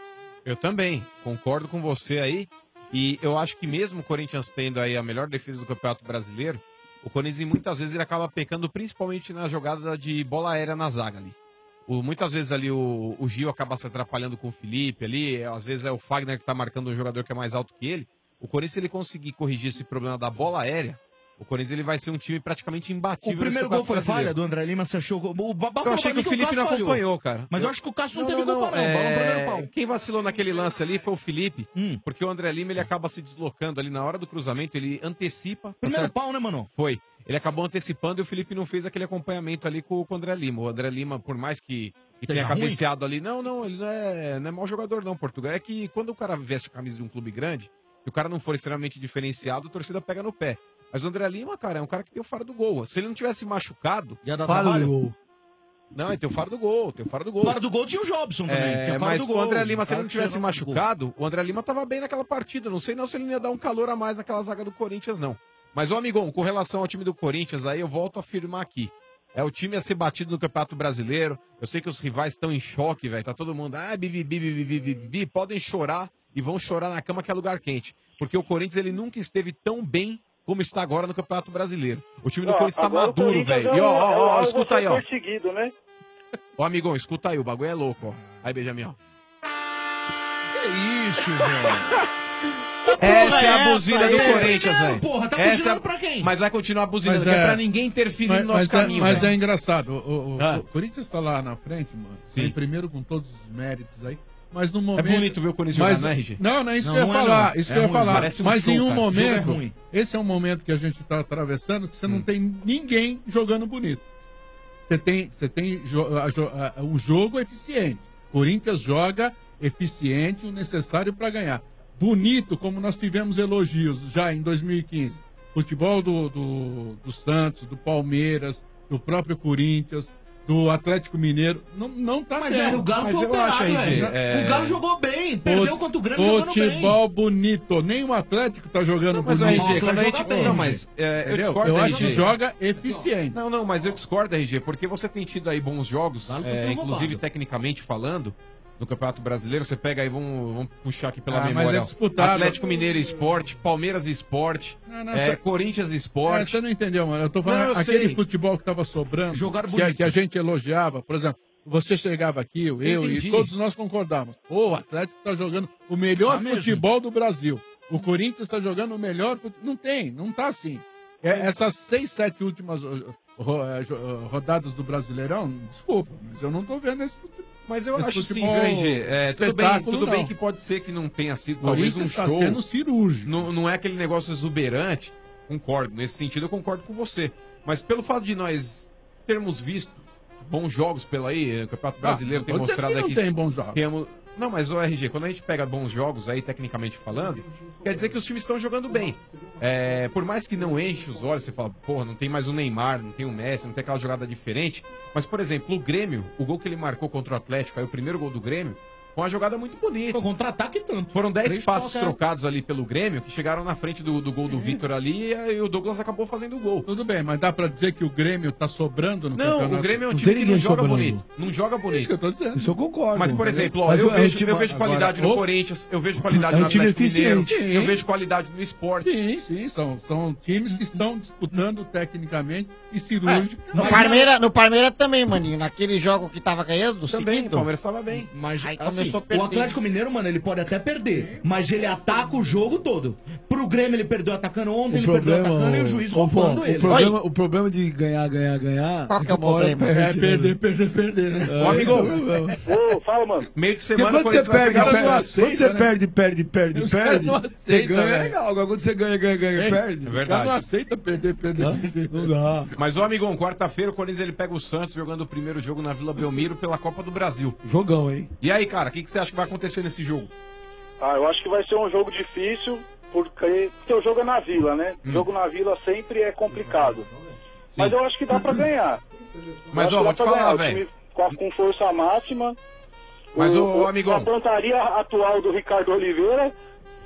S19: Eu também, concordo com você aí. E eu acho que mesmo o Corinthians tendo aí a melhor defesa do Campeonato Brasileiro, o Corinthians muitas vezes ele acaba pecando principalmente na jogada de bola aérea na zaga ali. Muitas vezes ali o Gil acaba se atrapalhando com o Felipe ali, às vezes é o Fagner que tá marcando um jogador que é mais alto que ele. O Corinthians, se ele conseguir corrigir esse problema da bola aérea, o Corinthians ele vai ser um time praticamente imbatível.
S10: O primeiro gol foi falha do André Lima, você achou? O Babá
S19: Eu achei que o Felipe não acompanhou, cara.
S10: Mas eu acho que o Cássio não teve culpa, não. Bola no primeiro pau.
S19: Quem vacilou naquele lance ali foi o Felipe, porque o André Lima ele acaba se deslocando ali na hora do cruzamento, ele antecipa.
S10: Primeiro pau, né, mano?
S19: Foi. Ele acabou antecipando e o Felipe não fez aquele acompanhamento ali com o André Lima. O André Lima, por mais que tenha cabeceado ali, não, ele não é mau jogador, não, Portugal. É que quando o cara veste a camisa de um clube grande, se o cara não for extremamente diferenciado, a torcida pega no pé. Mas o André Lima, cara, é um cara que tem o faro do gol. Se ele não tivesse machucado...
S10: Faro do gol.
S19: Não, ele tem o faro do gol,
S10: O faro do gol tinha o Jobson também.
S19: Mas o André Lima, se ele não tivesse machucado, o André Lima tava bem naquela partida. Não sei se ele ia dar um calor a mais naquela zaga do Corinthians, não. Mas, ô amigão, com relação ao time do Corinthians, aí eu volto a afirmar aqui. É o time a ser batido no Campeonato Brasileiro. Eu sei que os rivais estão em choque, velho. Tá todo mundo, bibi, podem chorar e vão chorar na cama que é lugar quente. Porque o Corinthians, ele nunca esteve tão bem como está agora no Campeonato Brasileiro. O time do Corinthians tá maduro, velho. E ó, escuta aí, ó.
S21: Perseguido, né?
S19: Ô, amigão, escuta aí, o bagulho é louco, ó. Aí, Benjamin, ó.
S5: Que isso, velho?
S19: Essa é a buzina do Corinthians, velho.
S10: Porra, tá buzinando pra quem?
S19: Mas vai continuar buzinando, que é pra ninguém interferir no nosso caminho,
S17: Mas
S19: velho.
S17: é engraçado, o Corinthians tá lá na frente, mano. Sim. Primeiro com todos os méritos aí. Mas no momento...
S19: É bonito ver o Corinthians jogar, né, RG?
S17: Não, é isso que eu ia falar. Isso que eu ia falar. Mas em um
S19: cara.
S17: momento, esse é um momento que a gente tá atravessando, que você não tem ninguém jogando bonito. Você tem um jogo eficiente. Corinthians joga eficiente, o necessário para ganhar. Bonito, como nós tivemos elogios já em 2015. Futebol do Santos, do Palmeiras, do próprio Corinthians, do Atlético Mineiro. Não tá
S10: Mas
S17: tendo.
S10: o Galo foi operado, O Galo jogou bem, perdeu contra o Grêmio jogando bem.
S17: Futebol bonito. Nem o Atlético tá jogando
S19: mas
S17: bonito.
S19: o RG, quando a gente... Não, mas eu discordo,
S17: Eu acho
S19: RG.
S17: que joga eficiente.
S19: Não, mas eu discordo, RG, porque você tem tido aí bons jogos, inclusive
S17: roubado.
S19: tecnicamente falando, no Campeonato Brasileiro. Você pega aí, vamos puxar aqui pela
S17: Mas
S19: memória.
S17: é disputado.
S19: Atlético Mineiro e Sport, Palmeiras e Sport, Corinthians e Sport.
S17: Você não entendeu, mano. Eu tô falando
S19: Não, eu
S17: aquele
S19: sei.
S17: futebol que tava sobrando,
S10: Jogar
S17: que a gente elogiava. Por exemplo, você chegava aqui, eu
S19: Entendi.
S17: e todos nós concordávamos. O Atlético tá jogando o melhor futebol do Brasil. O Corinthians tá jogando o melhor futebol. Não tá assim. Essas 6, 7 últimas rodadas do Brasileirão, desculpa, mas eu não tô vendo esse futebol.
S19: Mas eu
S17: esse
S19: acho sim,
S17: futebol
S19: RG. Tudo bem
S17: não.
S19: que pode ser que não tenha sido
S17: O
S19: talvez um
S17: Corinthians tá
S19: show.
S17: sendo cirúrgico.
S19: Não é aquele negócio exuberante. Concordo. Nesse sentido, eu concordo com você. Mas pelo fato de nós termos visto bons jogos pela aí, o Campeonato Brasileiro tem
S17: tô dizendo
S19: mostrado
S17: que não
S19: aqui.
S17: tem bons jogos.
S19: Não, mas o RG, quando a gente pega bons jogos aí, tecnicamente falando, quer dizer que os times estão jogando bem. Por mais que não enche os olhos, você fala, porra, não tem mais o Neymar, não tem o Messi, não tem aquela jogada diferente. Mas, por exemplo, o Grêmio, o gol que ele marcou contra o Atlético, aí o primeiro gol do Grêmio, foi uma jogada muito bonita.
S10: Foi contra-ataque tanto.
S19: Foram 10
S10: Três
S19: passes
S10: toques,
S19: trocados ali pelo Grêmio, que chegaram na frente do gol do Vitor ali, e o Douglas acabou fazendo o gol.
S17: Tudo bem, mas dá pra dizer que o Grêmio tá sobrando no campeonato?
S19: Não, o Grêmio é um time que não joga bonito. Não joga bonito.
S17: Isso que eu tô dizendo.
S5: Isso eu concordo.
S19: Mas, por exemplo, ó,
S5: Mas
S19: eu
S5: é um
S19: vejo
S5: time-
S19: qualidade
S5: agora,
S19: no Corinthians, eu vejo qualidade
S5: é um
S19: no
S5: time
S19: Atlético Mineiro,
S5: eficiente.
S19: eu vejo qualidade no Sport.
S17: Sim, são times que estão disputando tecnicamente e cirúrgico.
S16: No Palmeiras também, maninho. Naquele jogo que tava ganhando, do
S19: Também,
S16: segundo.
S19: o Palmeiras estava bem.
S10: Mas
S16: Aí
S10: assim,
S16: começou a perder.
S10: o Atlético Mineiro, mano, ele pode até perder, mas ele ataca o jogo todo. Pro Grêmio ele perdeu atacando ontem, ele perdeu atacando e o juiz roubando ele.
S5: O problema de ganhar.
S16: Qual que é o
S5: uma hora
S16: problema?
S5: perde,
S17: Perder, né?
S19: Ô, amigo,
S21: Ô, fala, mano.
S19: meio de
S5: Porque
S19: semana
S5: quando você perde,
S17: caras não
S5: quando
S17: aceitam,
S5: você
S17: né?
S5: perde,
S17: Os caras não
S5: você
S17: aceitam,
S5: ganha é
S17: né?
S5: legal. Agora quando você ganha, perde.
S19: É
S17: Os caras não
S19: verdade.
S17: aceitam perder.
S5: Não dá.
S19: Mas, ô amigão, quarta-feira o Corinthians ele pega o Santos jogando o primeiro jogo na Vila Belmiro pela Copa do Brasil.
S5: Jogão, hein?
S19: E aí, cara, o que você acha que vai acontecer nesse jogo?
S21: Eu acho que vai ser um jogo difícil, porque o jogo é na Vila, né? Jogo na Vila sempre é complicado. Mas eu acho que dá pra ganhar.
S19: Mas,
S21: Eu
S19: ó,
S21: acho
S19: vou
S21: que
S19: te
S21: dá
S19: falar,
S21: pra ganhar. O
S19: velho.
S21: time com força máxima.
S19: Mas, ô, amigão.
S21: A plantaria atual do Ricardo Oliveira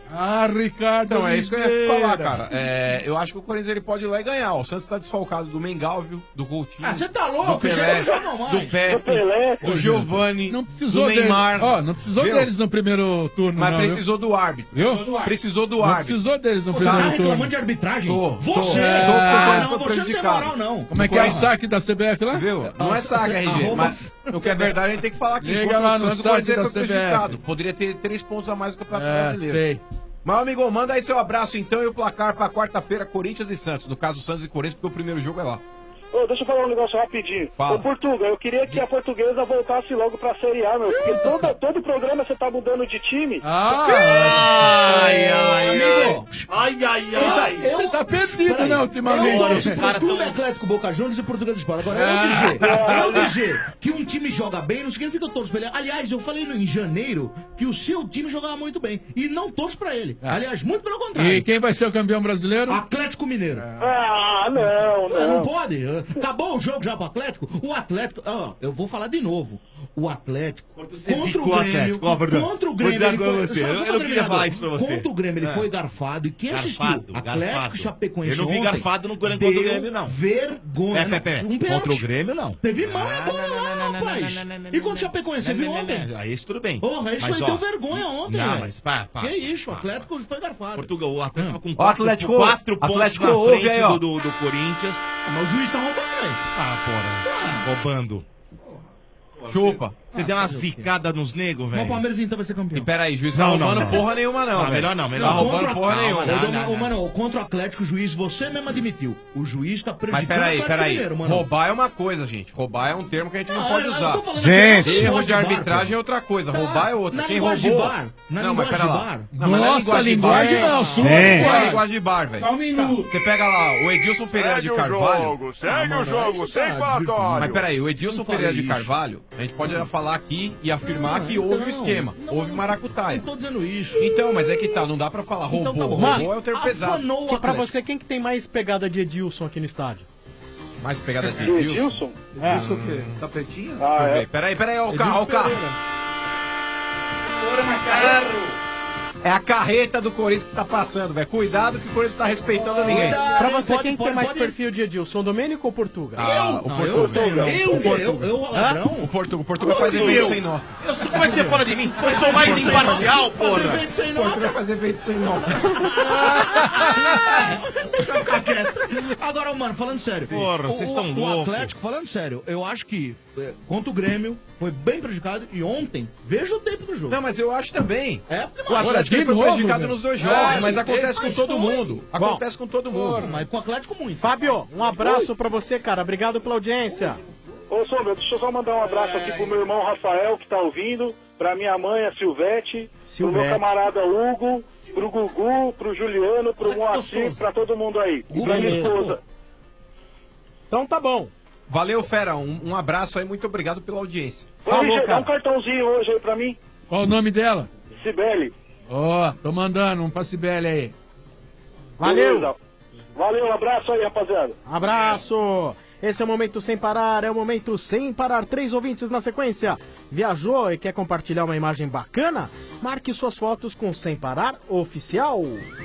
S17: Ah, Ricardo.
S19: Não, é isso que eu ia
S17: Oliveira.
S19: falar, cara. Eu acho que o Corinthians ele pode ir lá e ganhar. O Santos tá desfalcado do Mengalvio, do Coutinho.
S10: Ah, você tá louco?
S19: Do Pelé,
S10: Já não jogam mais.
S19: do Pepe, do Giovani,
S17: Não precisou
S19: do Neymar.
S17: deles. Ó, não precisou
S19: Viu?
S17: deles no primeiro turno,
S19: Mas
S17: não,
S19: precisou do árbitro.
S17: Viu?
S19: Precisou do
S17: Não
S19: árbitro.
S17: precisou deles no
S10: Você
S17: primeiro
S10: tá
S17: turno.
S10: reclamando de arbitragem? Você?
S19: Tô,
S10: Não,
S19: foi
S10: você não tem
S19: prejudicado.
S10: moral, não.
S17: Como é que é o saque da CBF lá?
S19: Viu? Não é saque, RG, mas o que é verdade a gente tem que falar aqui.
S17: Liga
S19: Contra
S17: lá
S19: o
S17: no
S19: Santos, o
S17: site
S19: Corinthians
S17: da
S19: foi
S17: CBF.
S19: prejudicado. Poderia ter 3 pontos a mais no Campeonato Brasileiro.
S17: Sei.
S19: Mas, amigo, manda aí seu abraço então e o placar pra quarta-feira, Corinthians e Santos. No caso, Santos e Corinthians, porque o primeiro jogo é lá.
S21: Ô, deixa eu falar um negócio rapidinho.
S19: Fala.
S21: Ô, Portuga, eu queria que a Portuguesa voltasse logo pra Série A, meu. Porque todo programa você tá mudando de time.
S10: Ai,
S14: amigo. Ai.
S17: Você tá perdido, né, ultimamente?
S10: Eu torço pro Clube Atlético Boca Juniors e Portuguesa de Sport. Agora, eu dizer que um time joga bem não significa que eu torço pra ele. Aliás, eu falei em janeiro que o seu time jogava muito bem. E não torço pra ele. Aliás, muito pelo contrário.
S17: E quem vai ser o campeão brasileiro?
S10: Atlético Mineiro.
S21: Ah, não.
S10: Não pode. Acabou o jogo já pro Atlético? O Atlético... Ó, eu vou falar de novo. O Atlético... Contra o Grêmio... Contra o Grêmio...
S14: Vou dizer agora você. Eu não queria falar isso pra você.
S10: Contra o Grêmio ele foi garfado. E quem assistiu? Atlético Chapecoense
S14: Eu não vi
S10: ontem,
S14: garfado no contra o Grêmio, não.
S10: Vergonha. Um pênalti.
S14: Contra o Grêmio, não.
S10: Teve mano lá, rapaz. E contra o Chapecoense, você viu ontem?
S14: Aí isso tudo bem.
S10: Porra, isso aí deu vergonha ontem,
S14: Não,
S10: velho.
S14: mas pá.
S10: Que isso, o Atlético foi garfado.
S14: Portugal, o Atlético com
S19: Ó, Atlético,
S14: 4 pontos
S19: Atlético
S14: na
S19: ouve
S14: frente
S19: aí, ó.
S14: do Corinthians.
S10: Mas o juiz tá roubando, velho.
S14: Ah, porra. Roubando.
S19: Chupa.
S14: Você deu uma zicada nos negros,
S10: Mas
S14: velho.
S10: o Palmeiras então vai ser campeão.
S19: E peraí, juiz não roubando porra nenhuma, não.
S14: Não, melhor não, melhor
S19: Não
S14: não.
S19: roubando porra nenhuma.
S10: Mano, contra o Atlético, o juiz, você mesmo admitiu. O juiz tá
S19: Mas
S10: prejudicando o Atlético
S19: peraí.
S10: Mineiro, mano.
S19: Roubar é uma coisa, gente. Roubar é um termo que a gente não
S10: Ah,
S19: pode
S10: eu
S19: usar.
S10: tô falando Gente.
S19: Erro
S10: Negócio
S19: de
S10: de bar,
S19: arbitragem
S10: pô.
S19: é outra coisa. Roubar é outra.
S10: Na
S19: Quem
S10: linguagem
S19: roubou...
S10: de bar. Na
S19: Não, mas
S10: linguagem
S19: pera
S10: de
S19: lá.
S10: bar.
S19: Não, mas
S17: Nossa, linguagem não, sua
S19: Não é
S17: linguagem.
S19: linguagem de bar, velho.
S17: Só um minuto.
S19: Você pega lá o Edilson Pereira de Carvalho.
S14: Segue o jogo, sem falatório.
S19: Mas peraí, o Edilson Pereira de Carvalho, a gente pode falar aqui e afirmar que houve o esquema. Houve maracutaia.
S10: Não tô dizendo isso.
S19: Então, mas é que tá, não dá pra falar roubou.
S10: Então tá bom.
S19: Roubou é o termo pesado.
S10: Afanou o
S15: Que pra
S10: Atlético.
S15: você, quem que tem mais pegada de Edilson aqui no estádio?
S19: Mais pegada de Edilson?
S5: Edilson o quê? Tapetinho?
S19: Deixa eu ver. Peraí, ó o carro, ó o carro. É a carreta do Corinthians que tá passando, velho. Cuidado que o Corinthians tá respeitando ninguém.
S15: Pra você, quem tem mais perfil de Edilson, Domênico ou Portuga?
S19: O Portuga.
S10: Eu, ladrão?
S19: O Portuga faz
S14: Como
S19: evento
S14: assim,
S19: sem nó.
S14: Como é que você fala de mim? Eu sou mais imparcial, porra.
S19: O Portuga faz evento sem nó.
S10: Deixa eu ficar quieto. Agora, mano, falando sério.
S14: Porra, vocês estão
S10: O
S14: loucos.
S10: Atlético, falando sério, eu acho que contra o Grêmio foi bem prejudicado. E ontem, veja o tempo do jogo.
S19: Não, mas eu acho também.
S10: É,
S19: O Atlético
S17: de
S19: foi
S17: novo,
S19: prejudicado
S17: velho.
S19: nos dois jogos, mas acontece com
S10: mas
S19: todo
S10: foi.
S19: mundo. Acontece com todo mundo.
S10: Mas com o Atlético muito.
S15: Fábio, um abraço pra você, cara. Obrigado pela audiência.
S21: Ô, Sombra, deixa eu só mandar um abraço aqui pro meu irmão Rafael, que tá ouvindo, pra minha mãe, a Silvete, pro meu camarada Hugo, pro Gugu, pro Juliano, pro Moacir, pra todo mundo aí. E pra minha esposa.
S15: Então tá bom.
S19: Valeu, Fera. Um abraço aí, muito obrigado pela audiência.
S21: Falou,
S15: Falou,
S21: dá
S15: cara.
S21: um cartãozinho hoje aí pra mim.
S17: Qual o nome dela?
S21: Cibele.
S17: Ó, tô mandando um pra Sibeli aí.
S15: Valeu.
S21: Beleza. Valeu, um abraço aí, rapaziada.
S15: Abraço. Esse é o Momento Sem Parar, é o Momento Sem Parar. 3 ouvintes na sequência. Viajou e quer compartilhar uma imagem bacana? Marque suas fotos com Sem Parar Oficial.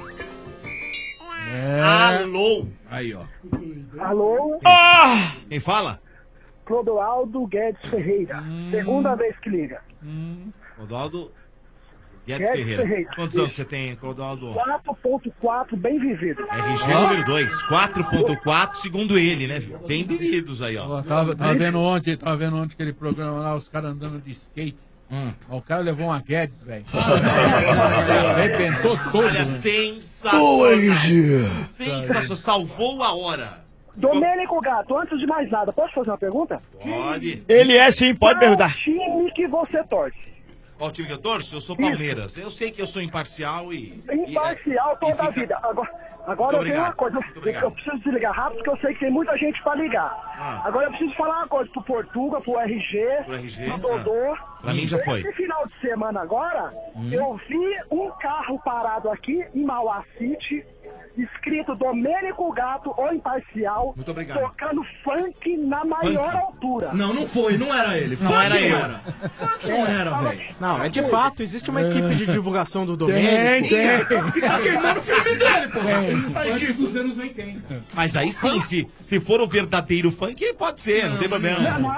S14: Alô?
S17: Aí, ó.
S4: Alô?
S14: Quem fala?
S4: Clodoaldo Guedes Ferreira. Segunda vez que liga.
S14: Clodoaldo Guedes
S4: Guedes
S14: Ferreira.
S4: Ferreira.
S14: Quantos anos você tem, Clodoaldo?
S4: 4.4, bem vivido.
S14: RG número 2, 4.4, segundo ele, né, viu? Bem bebidos aí, ó.
S17: Ó, tava vendo ontem aquele programa lá, os caras andando de skate. Ó, o cara levou uma Guedes, velho. Arrebentou todo.
S14: Olha,
S17: né?
S14: sensacional. Sensacional, salvou a hora.
S4: Domênico Gato, antes de mais nada, posso fazer uma pergunta?
S14: Pode.
S18: Ele é sim, pode perguntar.
S4: Qual time que você torce?
S14: Qual time que eu torço? Eu sou Palmeiras. Eu sei que eu sou imparcial e...
S4: Imparcial toda a vida. Agora eu tenho uma coisa, eu preciso desligar rápido porque eu sei que tem muita gente pra ligar. Agora eu preciso falar uma coisa pro Portuga, pro RG, pro Dodô.
S14: Pra mim já foi.
S4: Esse final de semana agora, eu vi um carro parado aqui em Mauá City,
S6: escrito Domênico Gato, ou imparcial,
S14: Muito obrigado.
S6: tocando funk na maior altura.
S10: Não foi, não era ele.
S15: Não
S10: Funk
S15: era ele.
S10: Funk não era, velho.
S15: Não, é de fato, existe uma equipe de divulgação do Domênico.
S10: Que tá queimando o filme dele, pô.
S14: É.
S10: A equipe
S11: dos anos 80.
S14: Mas aí sim, se for o verdadeiro funk, pode ser, não tem problema.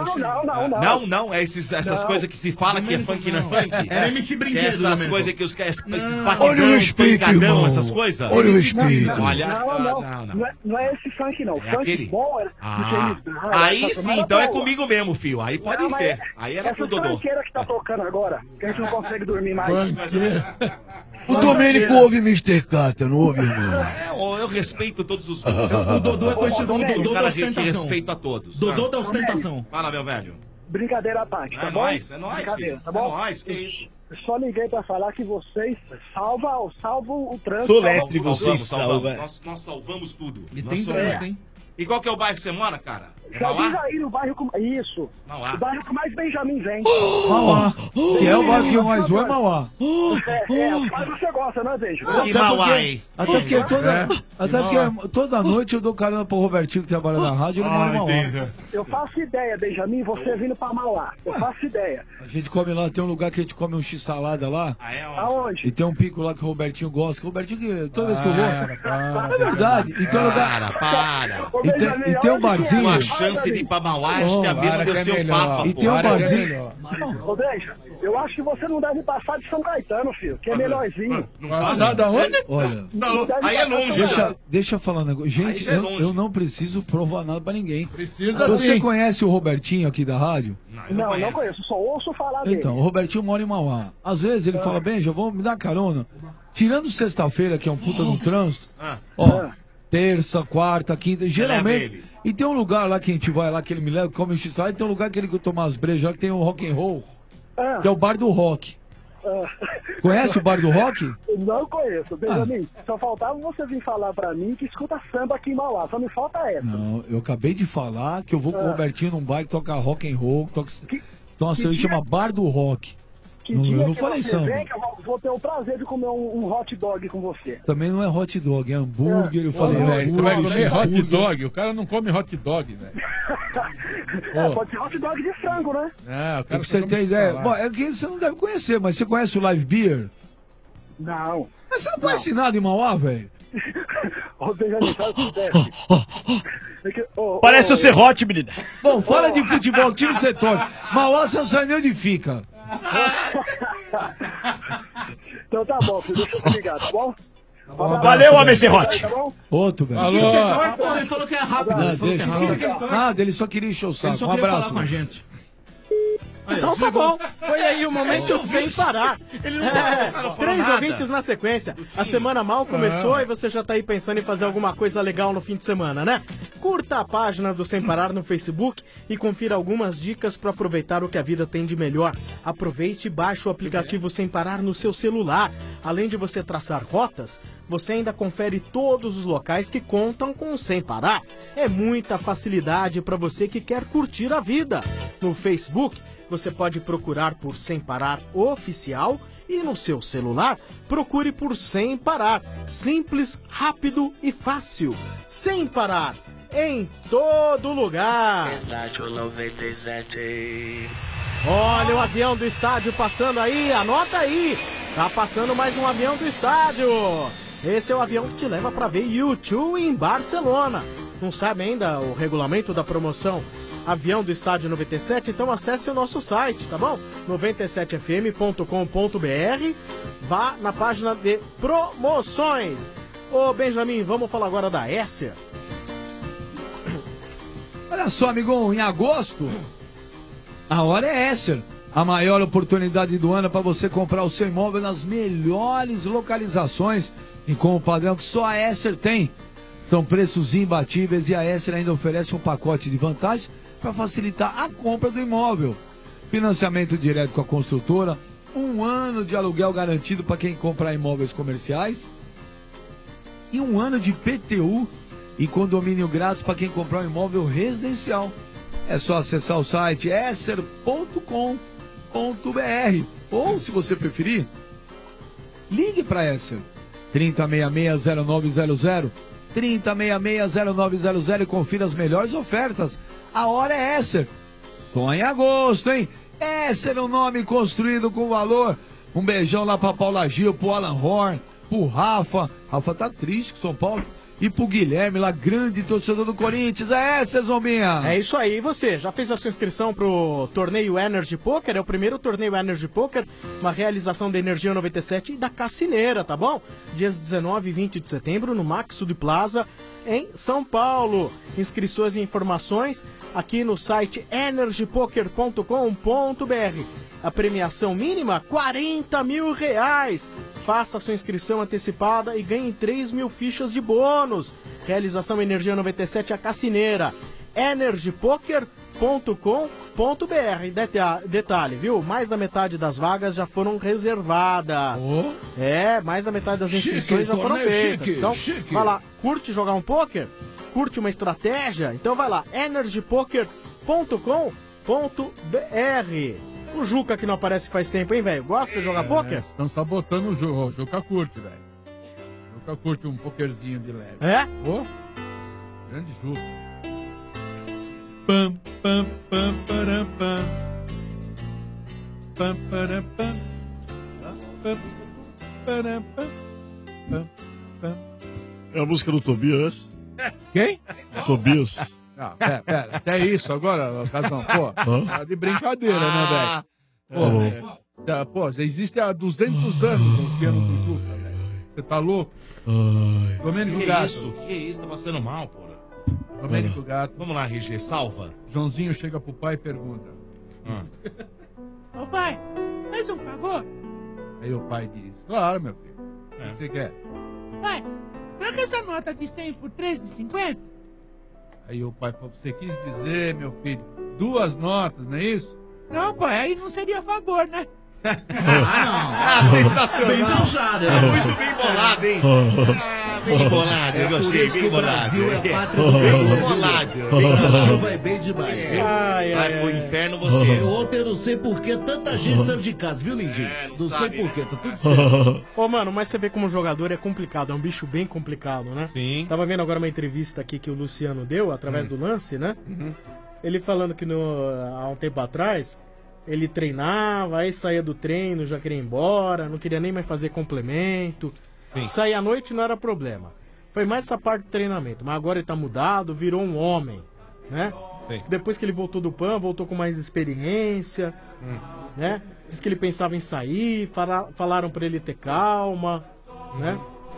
S14: Não, essas coisas que se fala que é funk e não é funk.
S10: Era MC Brinquedo,
S14: Essas
S10: Domênico.
S14: coisas que esses
S10: Olha o
S14: batidão,
S10: respeito,
S14: pancadão,
S10: irmão.
S14: essas coisas.
S10: Olha o respeito.
S14: Olha,
S6: Não é esse funk, não.
S14: É
S6: Funk
S14: aquele?
S6: bom era do James Brown,
S14: Aí
S6: essa
S14: sim,
S6: turma
S14: então é
S6: era boa.
S14: comigo mesmo, filho. Aí pode
S6: Não, mas
S14: ser. Aí era pro
S6: essa
S14: Dodô.
S6: funkeira que tá tocando agora, que a gente não consegue dormir mais.
S7: O Domênico ouve Mr. Catra, não ouve, irmão?
S14: Eu respeito todos os
S10: O Dodô é conhecido como Dodô
S14: um
S10: da
S14: cara que
S10: ostentação.
S14: respeito a todos.
S10: Dodô da ostentação.
S14: Fala, meu velho.
S6: Brincadeira à parte, tá
S14: É
S6: bom?
S14: nóis, é nóis,
S6: Brincadeira,
S14: filho.
S6: tá bom?
S14: É nóis, que isso.
S6: Eu só liguei pra falar que vocês salvam o trânsito.
S14: Soletre,
S6: salvam-
S14: vocês
S6: salvam-
S14: salvam. Nós salvamos tudo.
S6: E
S14: Nós
S6: tem
S14: somos-
S6: trânsito, hein?
S14: E qual que é o bairro que você mora, cara? É
S6: Já diz
S14: Mauá?
S6: aí o bairro com... Isso.
S14: Mauá.
S6: O bairro que mais Benjamin vem.
S5: Mauá. Que é o bairro que mais voa é Mauá.
S6: Mas você gosta, né, Benjo?
S5: Até porque toda noite eu dou carona pro Robertinho que trabalha na rádio e ele mora em Mauá.
S6: Eu faço ideia, Benjamin, você vindo pra Mauá. Eu faço ideia.
S5: A gente come lá, tem um lugar que a gente come um x-salada lá.
S6: Aonde?
S5: E tem um pico lá que o Robertinho gosta. Que o Robertinho, que toda vez que eu vou.
S14: para,
S5: É verdade. E tem um lugar.
S14: Para.
S5: E tem um barzinho.
S14: Uma chance de ir pra Mauá, acho que a bêbada é o seu papo.
S5: E tem um barzinho.
S6: Ô, Benja, eu acho que você não deve passar de São Caetano, filho, que é melhorzinho.
S5: Passar da onde? Olha.
S6: Não, aí é longe,
S5: Deixa eu falar um negócio. Gente,
S6: já é longe.
S5: eu não preciso provar nada pra ninguém.
S11: Precisa
S5: Você
S11: sim.
S5: conhece o Robertinho aqui da rádio?
S6: Não conheço, só ouço falar dele.
S5: Então, o Robertinho mora em Mauá. Às vezes ele fala, Benja, vamos me dar carona. Tirando sexta-feira, que é um puta no trânsito, ó, terça, quarta, quinta, geralmente. E tem um lugar lá que a gente vai lá, que ele me leva, come o x-salada, e tem um lugar que ele toma as brejas lá, que tem o rock and roll, que é o bar do rock. Conhece o bar do rock?
S6: Não conheço, Benjamin. Só faltava você vir falar pra mim que escuta samba aqui em Mauá. Só me falta essa.
S5: Não, eu acabei de falar que eu vou com o Robertinho num bar que toca rock and roll, que toca... Então, assim, ele chama Bar do Rock.
S6: Que
S5: Não,
S6: dia
S5: eu não
S6: que
S5: falei
S6: você
S5: samba.
S6: vem, que eu vou ter o prazer de comer um hot dog com você.
S5: Também não é hot dog, é hambúrguer. Eu falei,
S11: Velho, você vai
S5: hambúrguer,
S11: comer hot
S5: hambúrguer.
S11: dog. O cara não come hot dog, velho.
S6: Pode ser hot dog de frango, né?
S11: É, o
S5: É
S11: cara
S5: que você
S11: só come
S5: tem ideia.
S11: salada.
S5: Bom, é que você não deve conhecer, mas você conhece o Live Beer?
S6: Não.
S5: Mas você não conhece nada em Mauá, velho?
S6: Ô, Benjamin, sabe o que acontece? É que-
S5: Parece o Serrote, menina. Bom, fala de futebol, que time você torce. Mauá você não sabe nem onde fica.
S6: Então tá bom, filho, deixa eu te ligar, tá bom?
S5: Valeu, homem
S6: Serrote.
S5: serrote.
S6: Tá bom?
S5: Outro, velho.
S10: Alô? Ele falou que é rápido.
S5: Não,
S10: Ele falou que é
S5: deixa.
S10: rápido.
S5: Nada, ele só queria encher o
S10: Ele
S5: saco.
S10: só
S5: Um
S10: queria
S5: abraço.
S10: falar com a gente.
S15: Então tá bom. Foi aí o momento sem parar. Três ouvintes na sequência. A semana mal começou e você já tá aí pensando em fazer alguma coisa legal no fim de semana, né? Curta a página do Sem Parar no Facebook e confira algumas dicas para aproveitar o que a vida tem de melhor. Aproveite e baixe o aplicativo Sem Parar no seu celular. Além de você traçar rotas, você ainda confere todos os locais que contam com o Sem Parar. É muita facilidade para você que quer curtir a vida. No Facebook, você pode procurar por Sem Parar Oficial e no seu celular, procure por Sem Parar. Simples, rápido e fácil. Sem Parar, em todo lugar.
S3: Estádio 97.
S15: Olha o avião do estádio passando aí, anota aí. Tá passando mais um avião do estádio. Esse é o avião que te leva para ver U2 em Barcelona. Não sabe ainda o regulamento da promoção Avião do Estádio 97? Então acesse o nosso site, tá bom? 97fm.com.br. Vá na página de promoções. Ô Benjamin, vamos falar agora da Esser.
S5: Olha só, amigão, em agosto, a hora é Esser. A maior oportunidade do ano para você comprar o seu imóvel nas melhores localizações e com o padrão que só a Esser tem. São preços imbatíveis e a Esser ainda oferece um pacote de vantagens para facilitar a compra do imóvel. Financiamento direto com a construtora, 1 ano de aluguel garantido para quem comprar imóveis comerciais e 1 ano de PTU e condomínio grátis para quem comprar um imóvel residencial. É só acessar o site esser.com.br ou, se você preferir, ligue para Esser 3066-0900, 3066-0900 e confira as melhores ofertas. A hora é Esser. Só em agosto, hein? Esser é um nome construído com valor. Um beijão lá pra Paula Gil, pro Alan Horn, pro Rafa. Rafa tá triste com São Paulo. E pro Guilherme, lá, grande torcedor do Corinthians. É essa, Zombinha?
S15: É isso aí. E você, já fez a sua inscrição pro torneio Energy Poker? É o primeiro torneio Energy Poker, uma realização da Energia 97 e da Cassineira, tá bom? Dias 19 e 20 de setembro, no Max Sud Plaza, em São Paulo. Inscrições e informações aqui no site energypoker.com.br. A premiação mínima, R$40 mil. Faça sua inscrição antecipada e ganhe 3 mil fichas de bônus. Realização Energia 97, a Cassineira. energypoker.com.br. Detalhe, viu? Mais da metade das vagas já foram reservadas. Mais da metade das inscrições
S17: Chique,
S15: já foram
S17: torneio
S15: feitas.
S17: chique,
S15: Então,
S17: chique.
S15: vai lá, curte jogar um poker? Curte uma estratégia? Então vai lá, energypoker.com.br. O Juca que não aparece faz tempo, hein, velho? Gosta de jogar poker?
S17: Estão sabotando o jogo. O Juca curte, velho. O Juca curte um pokerzinho de leve.
S15: É?
S17: Grande Juca. Pam, pam, pam, param, pam. Pam, param, pam. Pam, param, pam. Pam, pam.
S9: É a música do Tobias.
S17: Quem?
S9: Tobias.
S17: Não, pera. Até isso agora, Casão. Pô, tá de brincadeira, né, velho? Pô, já existe há 200 anos o piano do Juca, velho. Você tá louco? Domênico
S14: Que
S17: Gato.
S14: isso? Que isso? Tá passando mal, porra.
S17: Domênico Gato.
S14: Vamos lá, RG, salva.
S17: Joãozinho chega pro pai e pergunta.
S1: Ô pai, faz um favor.
S17: Aí o pai diz, claro, meu filho. O que você quer?
S1: Pai, troca essa nota de 100 por 3,50.
S17: Aí o pai falou, você quis dizer, meu filho, 2 notas, não é isso?
S1: Não, pai, aí não seria a favor, né?
S14: Sensacional.
S10: Bem puxado,
S14: É muito bem bolado, hein? Bem bolado, eu gostei, bem bolado.
S10: Brasil é a pátria do bem
S14: bolado.
S10: Brasil vai bem demais. viu?
S14: Vai pro inferno você.
S10: Ontem eu não sei por que tanta gente saiu de casa, viu, Lindinho? Não sei por que, tá tudo certo.
S15: Ô, mano, mas você vê como jogador é complicado, é um bicho bem complicado, né?
S19: Sim.
S15: Tava vendo agora uma entrevista aqui que o Luciano deu, através do lance, né? Ele falando que há um tempo atrás, ele treinava, aí saía do treino, já queria ir embora, não queria nem mais fazer complemento. Sair à noite não era problema. Foi mais essa parte do treinamento, mas agora ele tá mudado, virou um homem, né? Depois que ele voltou do PAN, voltou com mais experiência, né? Diz que ele pensava em sair, falaram pra ele ter calma, né?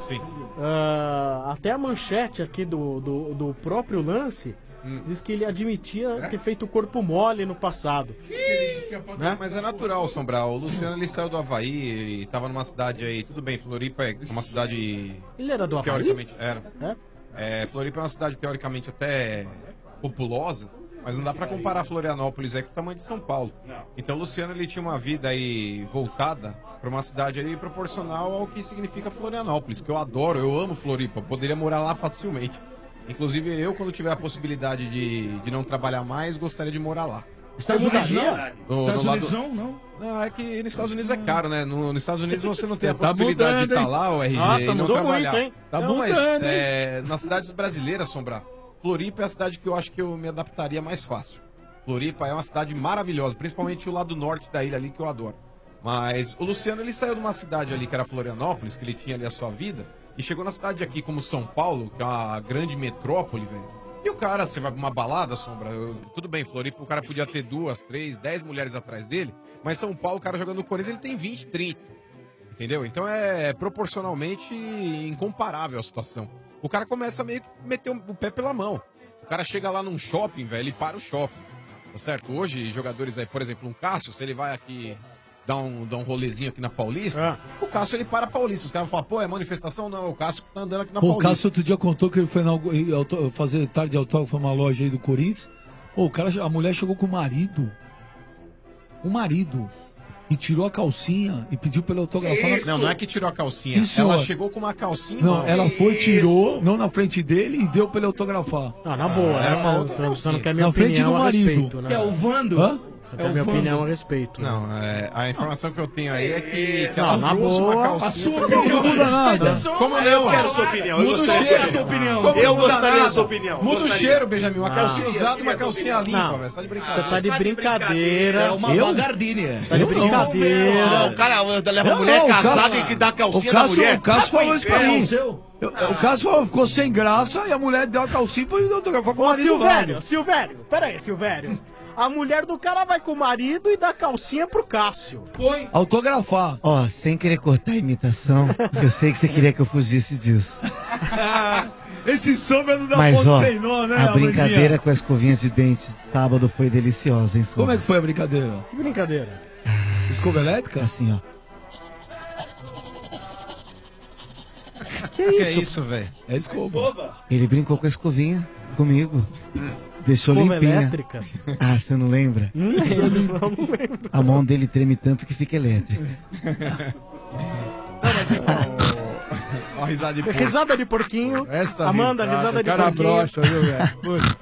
S15: Até a manchete aqui do próprio lance diz que ele admitia ter feito corpo mole no passado. Né?
S19: Mas é natural, Sombra. O Luciano ele saiu do Havaí e tava numa cidade aí, tudo bem, Floripa é uma cidade.
S15: Ele era do Havaí?
S19: Teoricamente, era. Floripa é uma cidade teoricamente até populosa, mas não dá pra comparar Florianópolis aí com o tamanho de São Paulo. Então o Luciano ele tinha uma vida aí voltada pra uma cidade aí proporcional ao que significa Florianópolis, que eu adoro, eu amo Floripa, poderia morar lá facilmente. Inclusive eu, quando tiver a possibilidade de não trabalhar mais, gostaria de morar lá.
S10: Estados Unidos não?
S19: Estados
S10: Unidos não?
S19: Não, é que nos Estados Unidos é caro, né? Nos Estados Unidos você não tem a
S17: Tá
S19: possibilidade
S17: mudando,
S19: de estar
S17: hein?
S19: lá, o RG,
S15: Nossa,
S19: e não
S15: mudou
S19: trabalhar.
S15: muito, hein?
S17: Tá
S19: não, mas
S17: mudando, hein?
S19: nas cidades brasileiras, Sombra, Floripa é a cidade que eu acho que eu me adaptaria mais fácil. Floripa é uma cidade maravilhosa, principalmente o lado norte da ilha ali, que eu adoro. Mas o Luciano, ele saiu de uma cidade ali que era Florianópolis, que ele tinha ali a sua vida, e chegou na cidade aqui como São Paulo, que é uma grande metrópole, velho. E o cara, você vai pra uma balada, Sombra, tudo bem, Floripa, o cara podia ter 2, 3, 10 mulheres atrás dele, mas São Paulo, o cara jogando no Corinthians, ele tem 20, 30. Entendeu? Então é proporcionalmente incomparável a situação. O cara começa a meio que meter o pé pela mão. O cara chega lá num shopping, velho, ele para o shopping. Tá certo? Hoje, jogadores aí, por exemplo, um Cássio, se ele vai aqui dar um rolezinho aqui na Paulista, o Cássio ele para a Paulista. Os caras vão falar, pô, é manifestação? Não, é o Cássio que tá andando aqui na
S5: Pô, o
S19: Paulista.
S5: Cássio outro dia contou que ele foi fazer tarde de autógrafo numa loja aí do Corinthians. Pô, a mulher chegou com o marido. E tirou a calcinha e pediu pra ele autografar.
S19: Não, não é que tirou a calcinha.
S5: Sim, senhor.
S19: Ela chegou com uma calcinha.
S5: Não, ela foi, tirou, não na frente dele e deu pra ele autografar.
S15: Ah, na boa,
S19: era
S15: né?
S19: uma outra
S15: Você não quer minha
S5: Na frente
S15: opinião
S5: do
S15: a
S5: marido.
S15: respeito, né?
S10: Que é o Vando?
S5: Hã?
S15: Você tem a minha opinião a respeito.
S19: Não, a informação que eu tenho aí é que
S15: Não,
S19: ela
S15: na
S19: trouxe
S15: boa,
S19: uma calcinha.
S15: a sua opinião não muda nada.
S19: Como não?
S14: Eu quero sua opinião. Eu gostaria da sua opinião. Eu gostaria da sua opinião.
S19: Muda o cheiro, Benjamin. Uma calcinha usada e uma calcinha limpa, velho. Você tá de brincadeira.
S15: Você tá de brincadeira.
S10: É uma vagardinha.
S15: Tá de brincadeira.
S14: O cara leva a mulher casada e que dá a calcinha da mulher.
S5: O Cássio falou isso pra mim.
S10: Seu?
S5: O Cássio falou, ficou sem graça e a mulher deu a calcinha e autografar com o
S15: Ô,
S5: marido.
S15: Silvério, peraí, Silvério. A mulher do cara vai com o marido e dá calcinha pro Cássio.
S5: Foi. Autografar.
S2: Ó, sem querer cortar a imitação, eu sei que você queria que eu fugisse disso.
S5: Esse sombra não dá
S2: Mas,
S5: ponto
S2: ó,
S5: sem nó, né,
S2: a brincadeira
S5: Amandinha?
S2: com as escovinhas de dentes sábado foi deliciosa, hein, Sombra?
S5: Como é que foi a brincadeira?
S15: Que brincadeira?
S5: Escova elétrica?
S2: Assim, ó.
S15: Que
S19: isso, velho?
S5: É escova.
S2: Ele brincou com a escovinha comigo. Deixou
S15: Escova
S2: limpinha.
S15: elétrica?
S2: Ah, você não lembra?
S15: Não lembro.
S2: A mão dele treme tanto que fica elétrica.
S19: Ó, a risada de porco.
S15: Risada de porquinho. Amanda, risada de
S17: cara
S15: porquinho.
S17: broxa, viu, velho? Putz.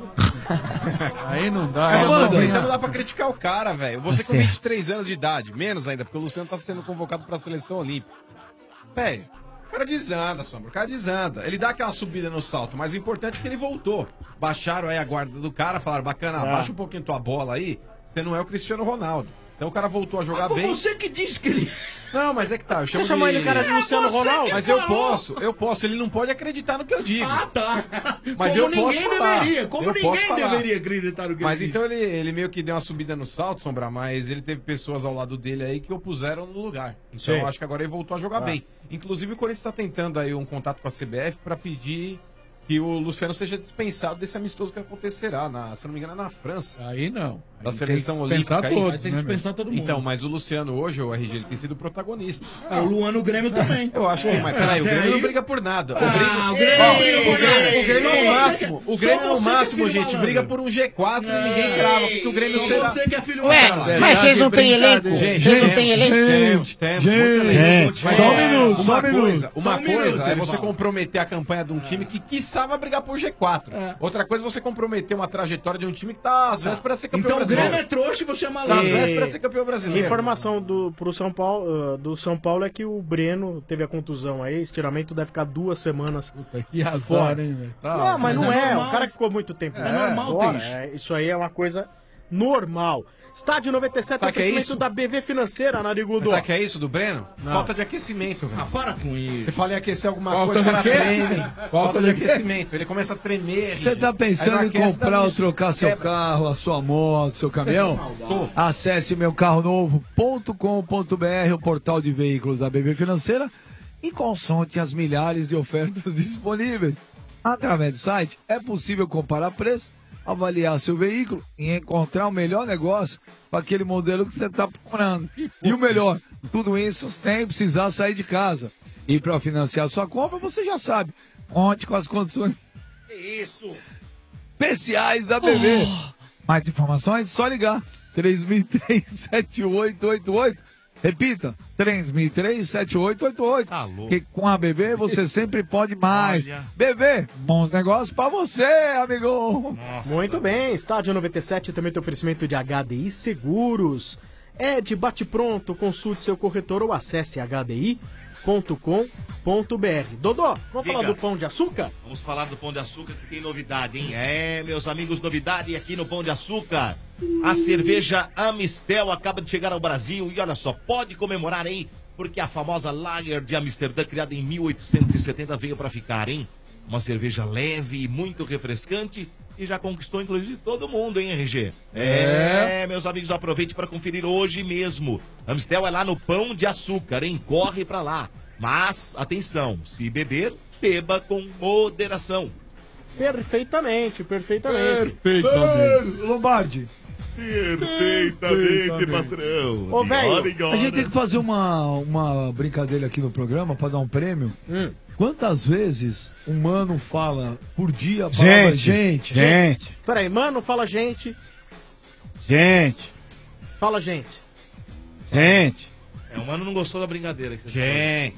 S17: Aí não dá.
S19: Mas,
S17: Amanda.
S19: então não dá pra criticar o cara, velho. Você
S2: Tá
S19: com
S2: certo.
S19: 23 anos de idade, menos ainda, porque o Luciano tá sendo convocado pra seleção olímpica. Velho, o cara desanda, Sombra, o cara desanda. Ele dá aquela subida no salto, mas o importante é que ele voltou. Baixaram aí a guarda do cara, falaram, bacana, abaixa um pouquinho tua bola aí, você não é o Cristiano Ronaldo. Então o cara voltou a jogar
S10: Foi
S19: bem.
S10: você que disse que ele...
S19: Não, mas é que tá, eu chamo
S15: Você chamou ele de cara de Luciano Ronaldo?
S19: Mas eu posso, ele não pode acreditar no que eu digo.
S10: Ah, tá.
S19: Mas
S10: Como
S19: eu posso
S10: ninguém
S19: falar.
S10: deveria, como
S19: Eu posso
S10: ninguém
S19: falar.
S10: deveria acreditar no que
S19: Mas
S10: ele
S19: então ele meio que deu uma subida no salto, Sombra, mas ele teve pessoas ao lado dele aí que o puseram no lugar. Então
S15: Sim.
S19: eu acho que agora ele voltou a jogar bem. Inclusive o Corinthians está tentando aí um contato com a CBF para pedir que o Luciano seja dispensado desse amistoso que acontecerá, se não me engano, é na França.
S17: Aí não.
S19: Da
S17: Aí
S19: seleção
S17: tem que dispensar
S19: olímpica aí.
S17: todos, Tem que né, dispensar
S10: todo mundo.
S19: Então, mas o Luciano hoje, o RG, ele tem sido protagonista.
S10: Ah, o Luan no Grêmio também.
S19: Eu acho que, mas peraí, o Grêmio não briga por nada.
S10: O Grêmio não briga por nada.
S19: O Grêmio é o máximo. O Grêmio é o
S10: Só você
S19: máximo,
S10: que é filho
S19: gente.
S10: malandro.
S19: Briga por um G4 e ninguém crava. Porque o Grêmio
S10: Só
S19: será.
S10: você que é filho
S16: Ué,
S10: malandro.
S16: mas vocês não têm elenco? Vocês não têm elenco?
S19: Temos, muito elenco. Mas
S5: só um
S19: ó,
S5: minuto, só um minuto.
S19: Uma
S10: Só um minuto,
S19: coisa é
S10: ele
S19: você
S10: fala.
S19: comprometer a campanha de um time que quiçá vai brigar por G4. Outra coisa é você comprometer uma trajetória de um time que tá às vésperas de ser campeão
S10: Então o Grêmio
S19: brasileiro.
S10: é trouxa e você é
S19: Tá às
S10: malandro.
S19: vésperas de ser campeão brasileiro.
S15: Informação do São Paulo é que o Breno teve a contusão aí, estiramento deve ficar 2 semanas.
S17: Que azar,
S15: fora.
S17: hein, velho? Tá,
S15: Não, mas não é.
S10: normal.
S15: O cara que ficou muito tempo
S10: É normal
S15: fora,
S10: ter isso.
S15: isso aí é uma coisa normal. Estádio 97,
S19: Sabe que é
S15: oferecimento
S19: isso?
S15: da BV Financeira, Narigudo.
S19: Sabe o que é isso do Breno? Falta de aquecimento, velho.
S10: Ah, para com isso.
S19: Você fala em aquecer alguma
S17: Falta
S19: coisa, o
S17: de
S19: cara
S17: quê?
S19: treme. Falta de aquecimento. Ele começa a tremer.
S5: Você tá pensando em comprar ou trocar seu carro, a sua moto, seu caminhão? Acesse meucarronovo.com.br, o portal de veículos da BB Financeira, e consulte as milhares de ofertas disponíveis. Através do site, é possível comparar preço, avaliar seu veículo e encontrar o melhor negócio para aquele modelo que você está procurando. E o melhor, tudo isso sem precisar sair de casa. E para financiar sua compra, você já sabe, conte com as condições
S10: Isso.
S5: especiais da BB. Mais informações, só ligar. 3003-7888. Repita, 3003-7888.
S14: Tá louco.
S5: Porque com a BB você sempre pode mais.
S14: Olha.
S5: BB, bons negócios pra você, amigo.
S15: Muito bem, Estádio 97 também tem oferecimento de HDI Seguros. É de bate-pronto, consulte seu corretor ou acesse hdi.com.br. Dodô, vamos falar
S14: Diga.
S15: do Pão de Açúcar?
S14: Vamos falar do Pão de Açúcar que tem novidade, hein? É, meus amigos, novidade aqui no Pão de Açúcar. A cerveja Amistel acaba de chegar ao Brasil e olha só, pode comemorar, hein? Porque a famosa Lager de Amsterdã, criada em 1870, veio pra ficar, hein? Uma cerveja leve e muito refrescante e já conquistou, inclusive, todo mundo, hein, RG? É, meus amigos, aproveite para conferir hoje mesmo. Amistel é lá no Pão de Açúcar, hein? Corre pra lá. Mas, atenção, se beber, beba com moderação.
S15: Perfeitamente, perfeitamente.
S5: Lombardi.
S14: Perfeitamente, patrão.
S15: Ô,
S14: De
S15: velho,
S14: hora em
S5: A
S14: hora.
S5: gente tem que fazer uma brincadeira aqui no programa para dar um prêmio. Quantas vezes um mano fala por dia a palavra gente?
S15: Peraí, mano, fala gente.
S2: Gente,
S15: Fala gente.
S14: O Mano não gostou da brincadeira que você
S19: Gente.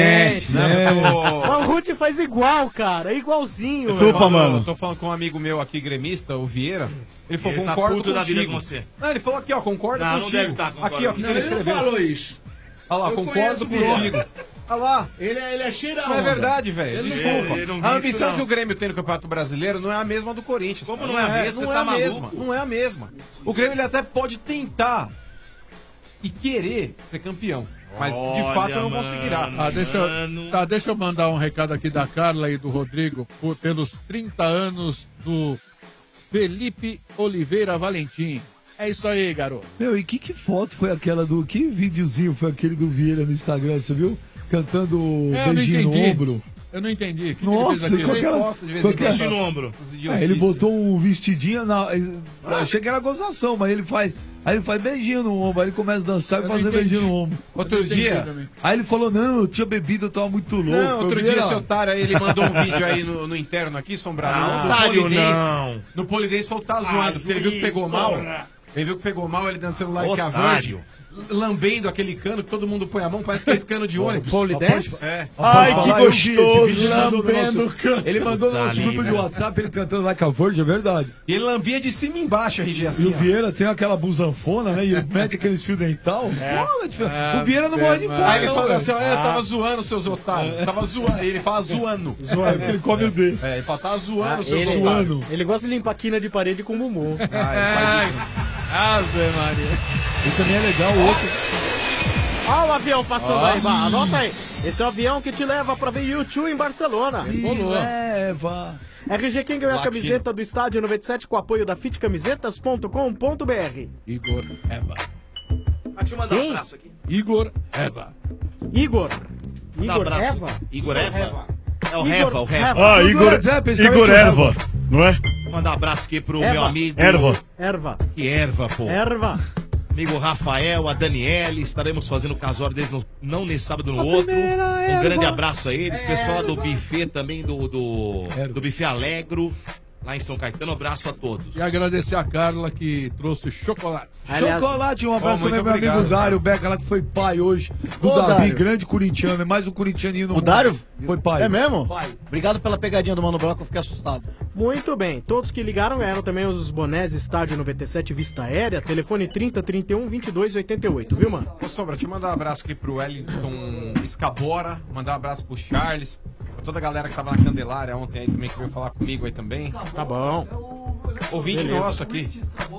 S15: O Ruth faz igual, cara. Igualzinho.
S19: Eu tô falando com um amigo meu aqui, gremista, o Vieira. Ele falou,
S14: Ele tá
S19: concordo
S14: puto da vida
S19: contigo.
S14: com você.
S19: Não, ele falou aqui, ó, concordo
S14: Não, não
S19: contigo.
S14: deve tá concordando.
S19: Aqui, ó, que
S14: Não,
S19: ele
S14: ele não
S19: escreveu.
S14: falou isso.
S19: Olha lá,
S14: Eu
S19: concordo
S14: conheço o
S19: contigo. Olha lá.
S10: Ele é cheio da
S19: Não é
S10: onda.
S19: verdade, velho.
S10: Ele não-
S19: Desculpa.
S10: ele não
S19: A
S10: viu isso,
S19: ambição
S10: não.
S19: que o Grêmio tem no Campeonato Brasileiro não é a mesma do Corinthians.
S14: Como
S19: cara.
S14: não é a mesma? Você
S19: Não
S14: tá
S19: é a mesma.
S14: maluco?
S19: Não é a mesma. O Grêmio ele até pode tentar e querer ser campeão. Mas de
S14: Olha,
S19: fato não conseguirá.
S17: Deixa eu mandar um recado aqui da Carla e do Rodrigo pelos 30 anos do Felipe Oliveira Valentim. É isso aí, garoto.
S5: Meu, e que foto foi aquela do... Que videozinho foi aquele do Vieira no Instagram, você viu? Cantando
S17: Eu não
S5: beijinho no
S17: entendi.
S5: ombro.
S17: Eu não entendi. Que
S5: Nossa,
S17: ele fez
S5: com
S17: aquilo?
S5: aquela... com aquela- É, ele botou um vestidinho na... Eu achei que era gozação, mas ele faz... Aí ele faz beijinho no ombro, aí ele começa a dançar e
S19: Eu não
S5: fazer
S19: entendi.
S5: beijinho no ombro.
S19: Outro dia...
S5: Aí ele falou, não, eu tinha bebido, eu tava muito louco.
S19: Não, outro
S5: Eu
S19: dia
S5: vi,
S19: esse
S5: ó.
S19: otário aí, ele mandou um vídeo aí no interno aqui, Sombrado.
S14: Não,
S19: no
S14: otário
S19: Polidense.
S14: não.
S19: No Polidense falou que tá zoado, porque ele viu que pegou mal. Ele viu que pegou mal, ele dançando lá em
S14: Otário.
S19: Cavande, lambendo aquele cano que todo mundo põe a mão, parece que é esse cano de ônibus.
S5: Polidense?
S19: É.
S5: Ai, que
S19: Eu vi esse
S5: gostoso,
S19: vídeo, ele mandou no
S5: lambendo
S19: nosso-
S5: o cano. Ele mandou no nosso
S19: Puta
S5: grupo de
S19: liga.
S5: WhatsApp, ele cantando Like a Virgin, é verdade.
S19: E ele lambia de cima e embaixo, RG,
S5: E
S19: assim,
S5: o Vieira tem aquela busanfona, né? E ele mete aqueles fios dental. Pô, é diferente. O Vieira não morre de fome.
S19: Aí ele
S5: não,
S19: fala
S5: velho.
S19: assim, ó, eu tava zoando, seus otários. Tava zoando. Ele fala zoando.
S5: Zoando, porque ele come o dedo.
S19: É, ele fala, tava zoando, seus
S15: ele,
S19: otários.
S15: ele gosta de limpar quina de parede com bumbum.
S17: Ave Maria.
S5: E também é legal o outro.
S15: Olha o avião passando
S5: Ó.
S15: aí, Bah, anota aí. Esse é o avião que te leva pra ver U2 em Barcelona.
S5: Leva.
S15: RG, quem ganhou a
S17: Latino.
S15: camiseta do Estádio 97 com apoio da fitcamisetas.com.br?
S17: Igor Eva.
S14: Deixa eu mandar um
S15: Quem?
S14: abraço aqui.
S17: Igor Eva.
S15: Igor.
S14: Um
S15: Igor
S14: abraço.
S15: Eva?
S14: Igor Eva? É o
S15: Igor
S14: Reva, o Reva.
S9: Ah, Igor Erva, não é?
S14: Vou mandar um abraço aqui pro
S15: Eva.
S14: meu amigo.
S15: Erva.
S14: Que erva, pô.
S15: Erva.
S14: Amigo Rafael, a Daniele, estaremos fazendo casório deles não nesse sábado, no outro.
S15: primeira
S14: Um
S15: erva.
S14: grande abraço a eles. Pessoal lá do buffet também, do buffet Alegro, lá em São Caetano. Um abraço a todos.
S17: E agradecer a Carla que trouxe chocolates.
S5: Chocolate, um abraço
S19: muito
S5: também pro meu amigo
S19: obrigado.
S5: Dário Beca, lá que foi pai hoje. Do
S16: Ô,
S5: Davi,
S16: Dário.
S5: grande corintiano, é mais um corintianinho no
S16: O
S5: mundo.
S16: Dário?
S5: Foi pai.
S16: É mesmo? Obrigado pela pegadinha do Mano Broco, eu fiquei assustado.
S15: Muito bem, todos que ligaram ganharam também os bonés Estádio 97 Vista Aérea, telefone 30 31 22 88, viu, mano?
S19: Ô, Sombra, deixa eu mandar um abraço aqui pro Wellington Escabora, mandar um abraço pro Charles, pra toda a galera que tava na Candelária ontem aí também, que veio falar comigo aí também.
S15: Tá bom.
S19: Ouvinte
S15: Beleza.
S19: nosso aqui.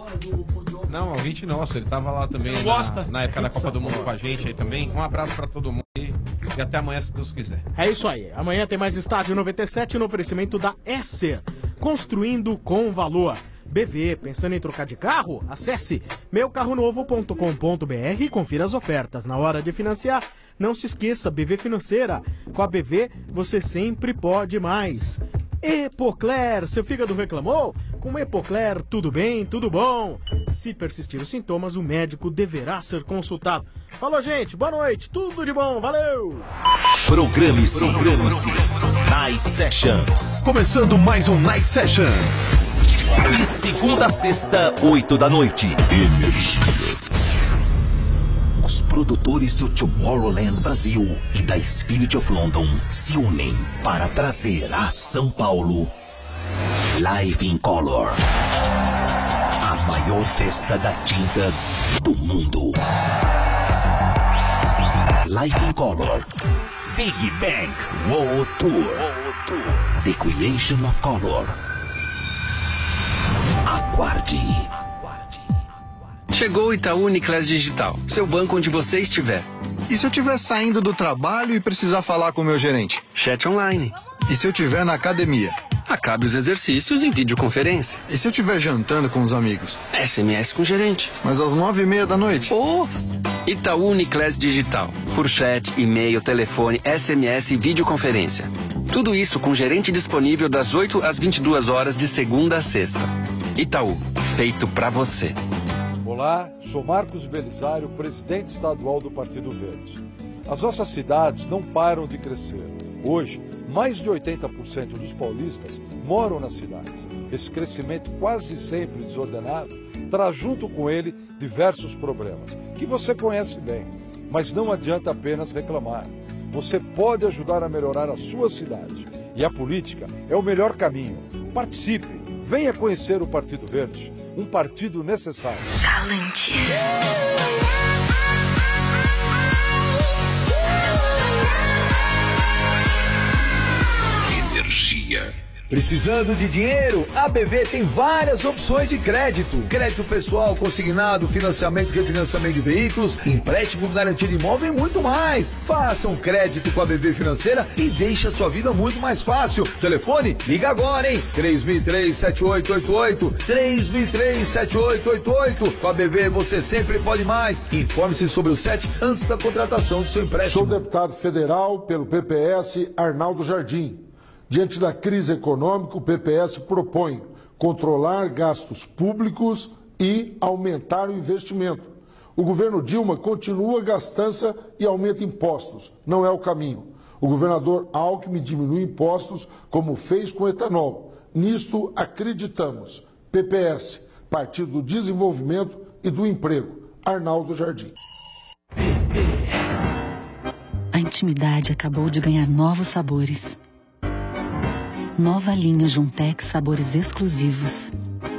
S19: Não, ouvinte nosso, ele tava lá também
S14: Você não gosta?
S19: na época da Copa do Mundo com a gente aí também. Um abraço pra todo mundo aí e até amanhã, se Deus quiser.
S15: É isso aí. Amanhã tem mais Estádio 97 no oferecimento da Esser. Construindo com valor. BV, pensando em trocar de carro? Acesse meucarronovo.com.br e confira as ofertas. Na hora de financiar, não se esqueça, BV Financeira. Com a BV, você sempre pode mais. Epocler, seu fígado reclamou? Com Epocler, tudo bem, tudo bom. Se persistir os sintomas, o médico deverá ser consultado. Falou, gente, boa noite, tudo de bom, valeu!
S12: Programe-se. Night Sessions. Começando mais um Night Sessions. De segunda a sexta, 8 da noite. Energia. Os produtores do Tomorrowland Brasil e da Spirit of London se unem para trazer a São Paulo Live in Color. A maior festa da tinta do mundo. Live in Color. Big Bang World Tour. The Creation of Color. Aguarde.
S22: Chegou o Itaú Uniclass Digital, seu banco onde você estiver.
S23: E se eu estiver saindo do trabalho e precisar falar com o meu gerente?
S22: Chat online.
S23: E se eu estiver na academia?
S22: Acabe os exercícios em videoconferência.
S23: E se eu estiver jantando com os amigos?
S22: SMS com o gerente.
S23: Mas às 9h30 da noite?
S22: Itaú Uniclass Digital. Por chat, e-mail, telefone, SMS e videoconferência. Tudo isso com gerente disponível das 8 às 22 horas de segunda a sexta. Itaú, feito pra você.
S24: Olá, sou Marcos Belisário, presidente estadual do Partido Verde. As nossas cidades não param de crescer. Hoje, mais de 80% dos paulistas moram nas cidades. Esse crescimento, quase sempre desordenado, traz junto com ele diversos problemas, que você conhece bem. mas não adianta apenas reclamar. Você pode ajudar a melhorar a sua cidade. E a política é o melhor caminho. Participe, venha conhecer o Partido Verde, um partido necessário.
S8: Energia. Precisando de dinheiro? A BV tem várias opções de crédito. Crédito pessoal, consignado, financiamento e refinanciamento de veículos, empréstimo garantido imóvel e muito mais. Faça um crédito com a BV Financeira e deixe a sua vida muito mais fácil. Telefone? Liga agora, hein? 3003-7888. 3003-7888. Com a BV você sempre pode mais. Informe-se sobre o SET antes da contratação do seu empréstimo.
S24: Sou deputado federal pelo PPS Arnaldo Jardim. Diante da crise econômica, o PPS propõe controlar gastos públicos e aumentar o investimento. O governo Dilma continua gastança e aumenta impostos. Não é o caminho. O governador Alckmin diminui impostos, como fez com o etanol. Nisto acreditamos. PPS, Partido do Desenvolvimento e do Emprego. Arnaldo Jardim.
S13: A intimidade acabou de ganhar novos sabores. Nova linha Juntex sabores exclusivos.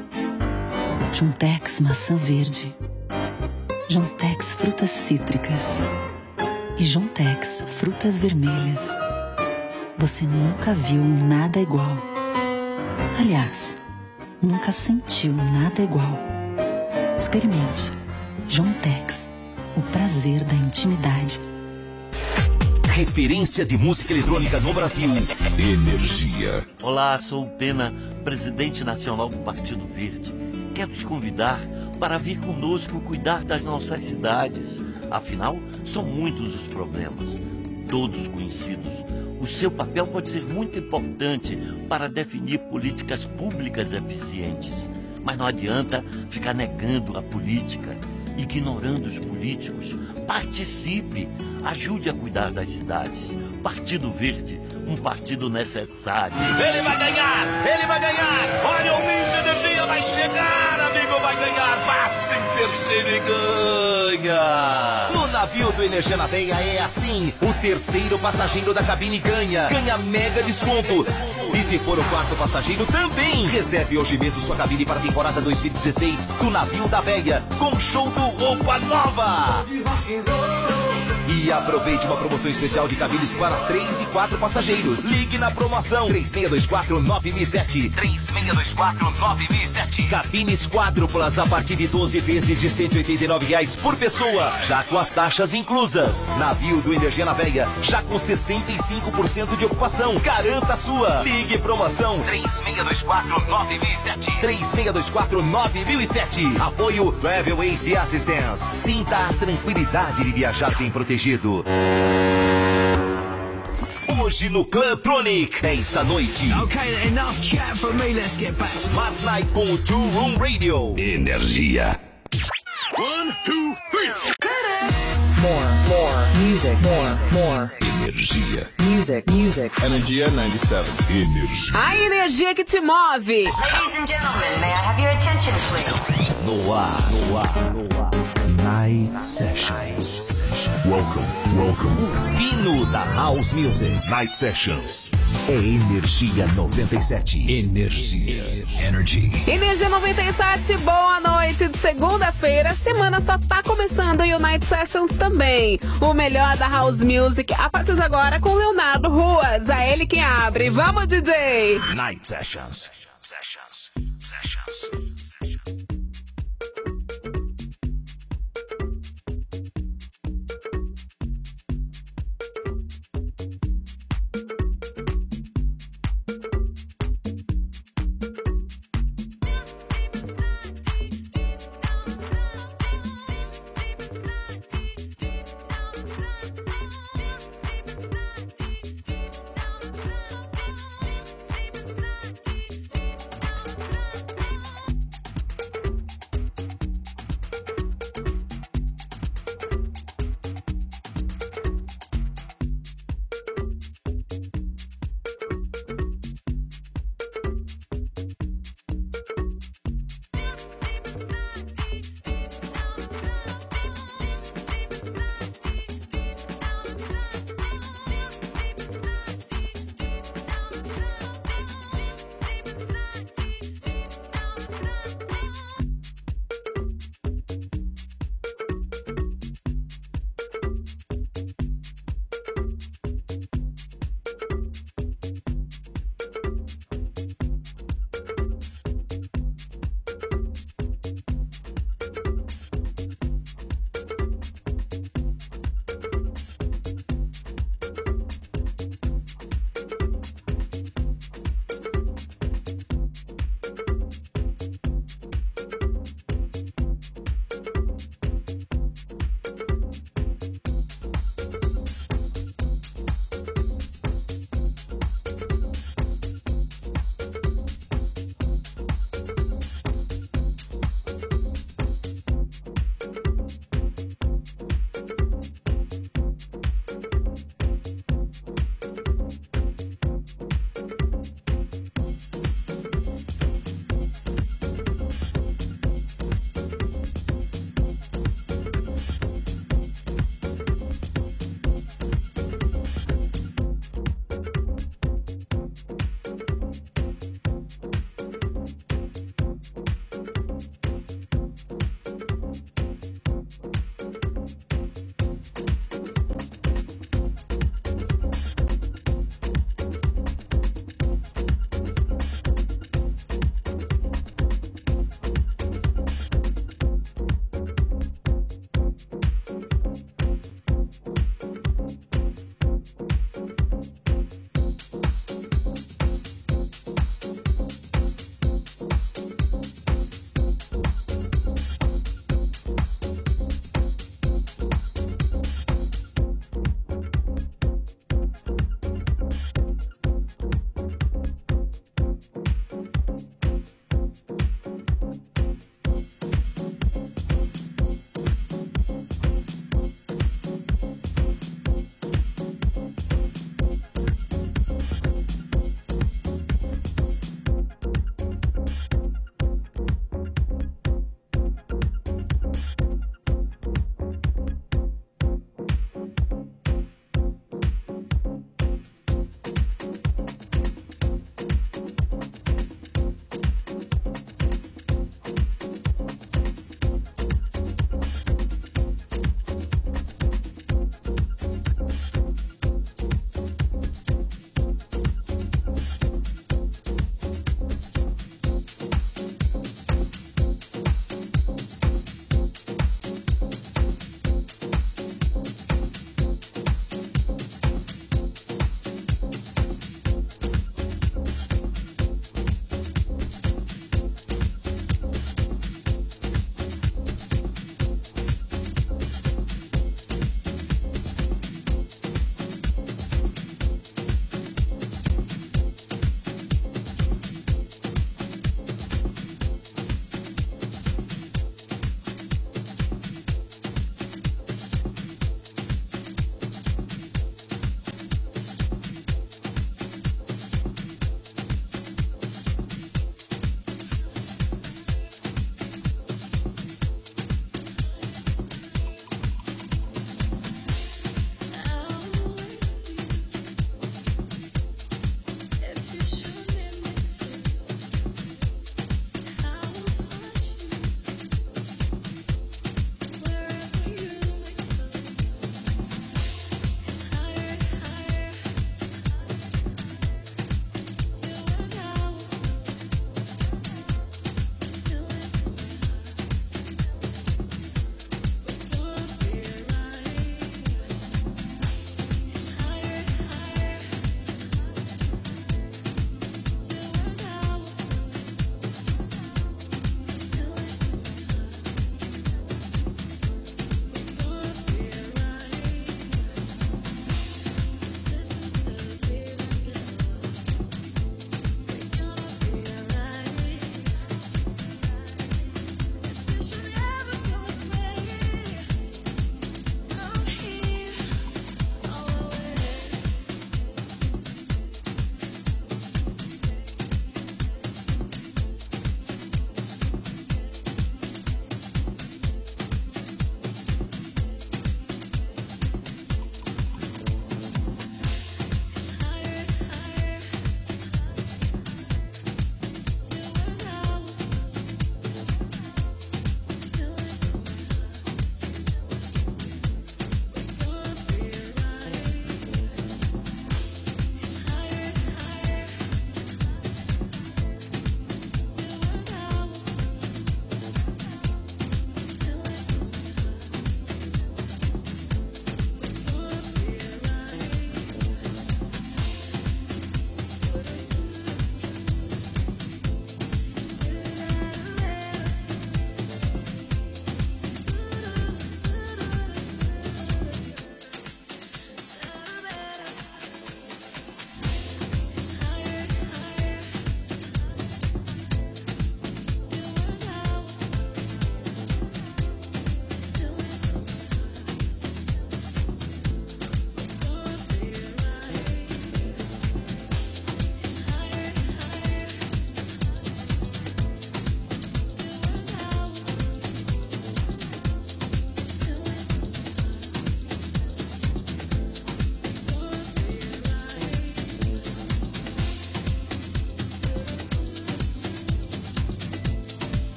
S13: Juntex maçã verde. Juntex frutas cítricas. E Juntex frutas vermelhas. Você nunca viu nada igual. Aliás, nunca sentiu nada igual. Experimente. Juntex, o prazer da intimidade.
S12: Referência de música eletrônica no Brasil. Energia.
S20: Olá, sou o Pena, presidente nacional do Partido Verde. Quero te convidar para vir conosco cuidar das nossas cidades. Afinal, são muitos os problemas, todos conhecidos. O seu papel pode ser muito importante para definir políticas públicas eficientes. Mas não adianta ficar negando a política, ignorando os políticos. Participe, ajude a cuidar das cidades. Partido Verde, um partido necessário.
S14: Ele vai ganhar! Ele vai ganhar! Olha, o Mint Energia vai chegar, amigo, vai ganhar! Passa em terceiro e ganha!
S12: No navio do Energia na Veia é assim: o terceiro passageiro da cabine ganha mega desconto. E se for o quarto passageiro também. Reserve hoje mesmo sua cabine para a temporada 2016 do Navio da Veia, com show do Roupa Nova. E aproveite uma promoção especial de cabines para 3 e 4 passageiros. Ligue na promoção 3624-9007. 3624-9007. Cabines quádruplas a partir de 12 vezes de R$ 189 por pessoa, já com as taxas inclusas. Navio do Energia na Veia, já com 65% de ocupação. Garanta a sua. Ligue promoção 3624-9007. 3624-9007. Apoio Travel Ace Assistance. Sinta a tranquilidade de viajar bem protegido. Hoje no Clubtronic, 10 da noite.
S21: Okay, enough chat for me, let's get back.
S12: Smart Night com o Two Room Radio.
S8: Energia.
S21: 1, 2, 3.
S25: More music, more.
S8: Energia.
S25: Music.
S8: Energia 97. Energia.
S26: A energia que te move.
S27: Ladies and gentlemen, may I have your attention, please?
S12: No ar. Night Sessions.
S8: Welcome.
S12: O fino da House Music. Night Sessions. É Energia 97.
S8: Energia.
S26: Energia 97, boa noite de segunda-feira. Semana só tá começando e o Night Sessions também. O melhor da House Music a partir de agora com Leonardo Ruas. É ele quem abre. Vamos, DJ!
S12: Night Sessions.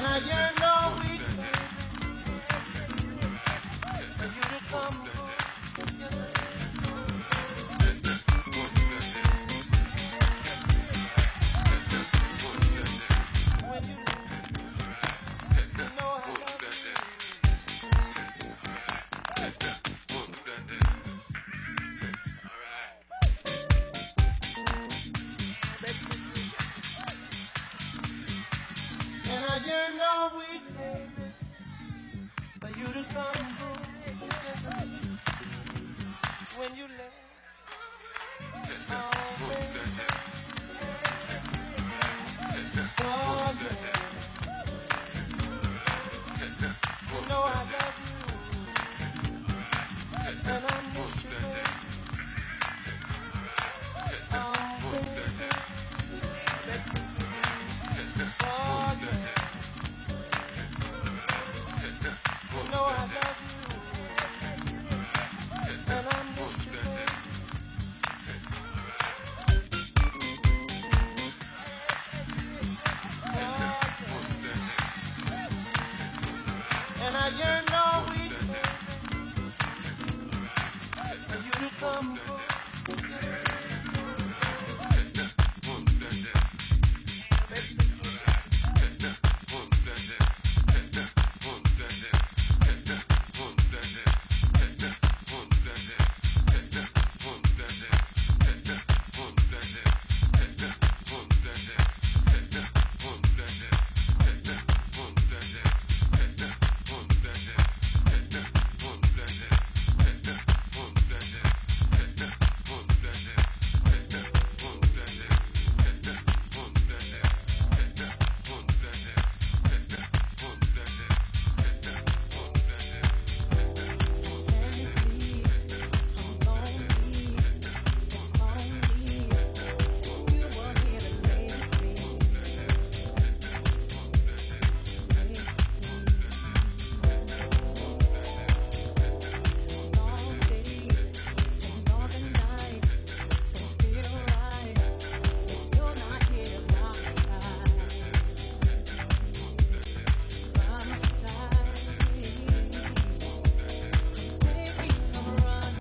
S1: trayendo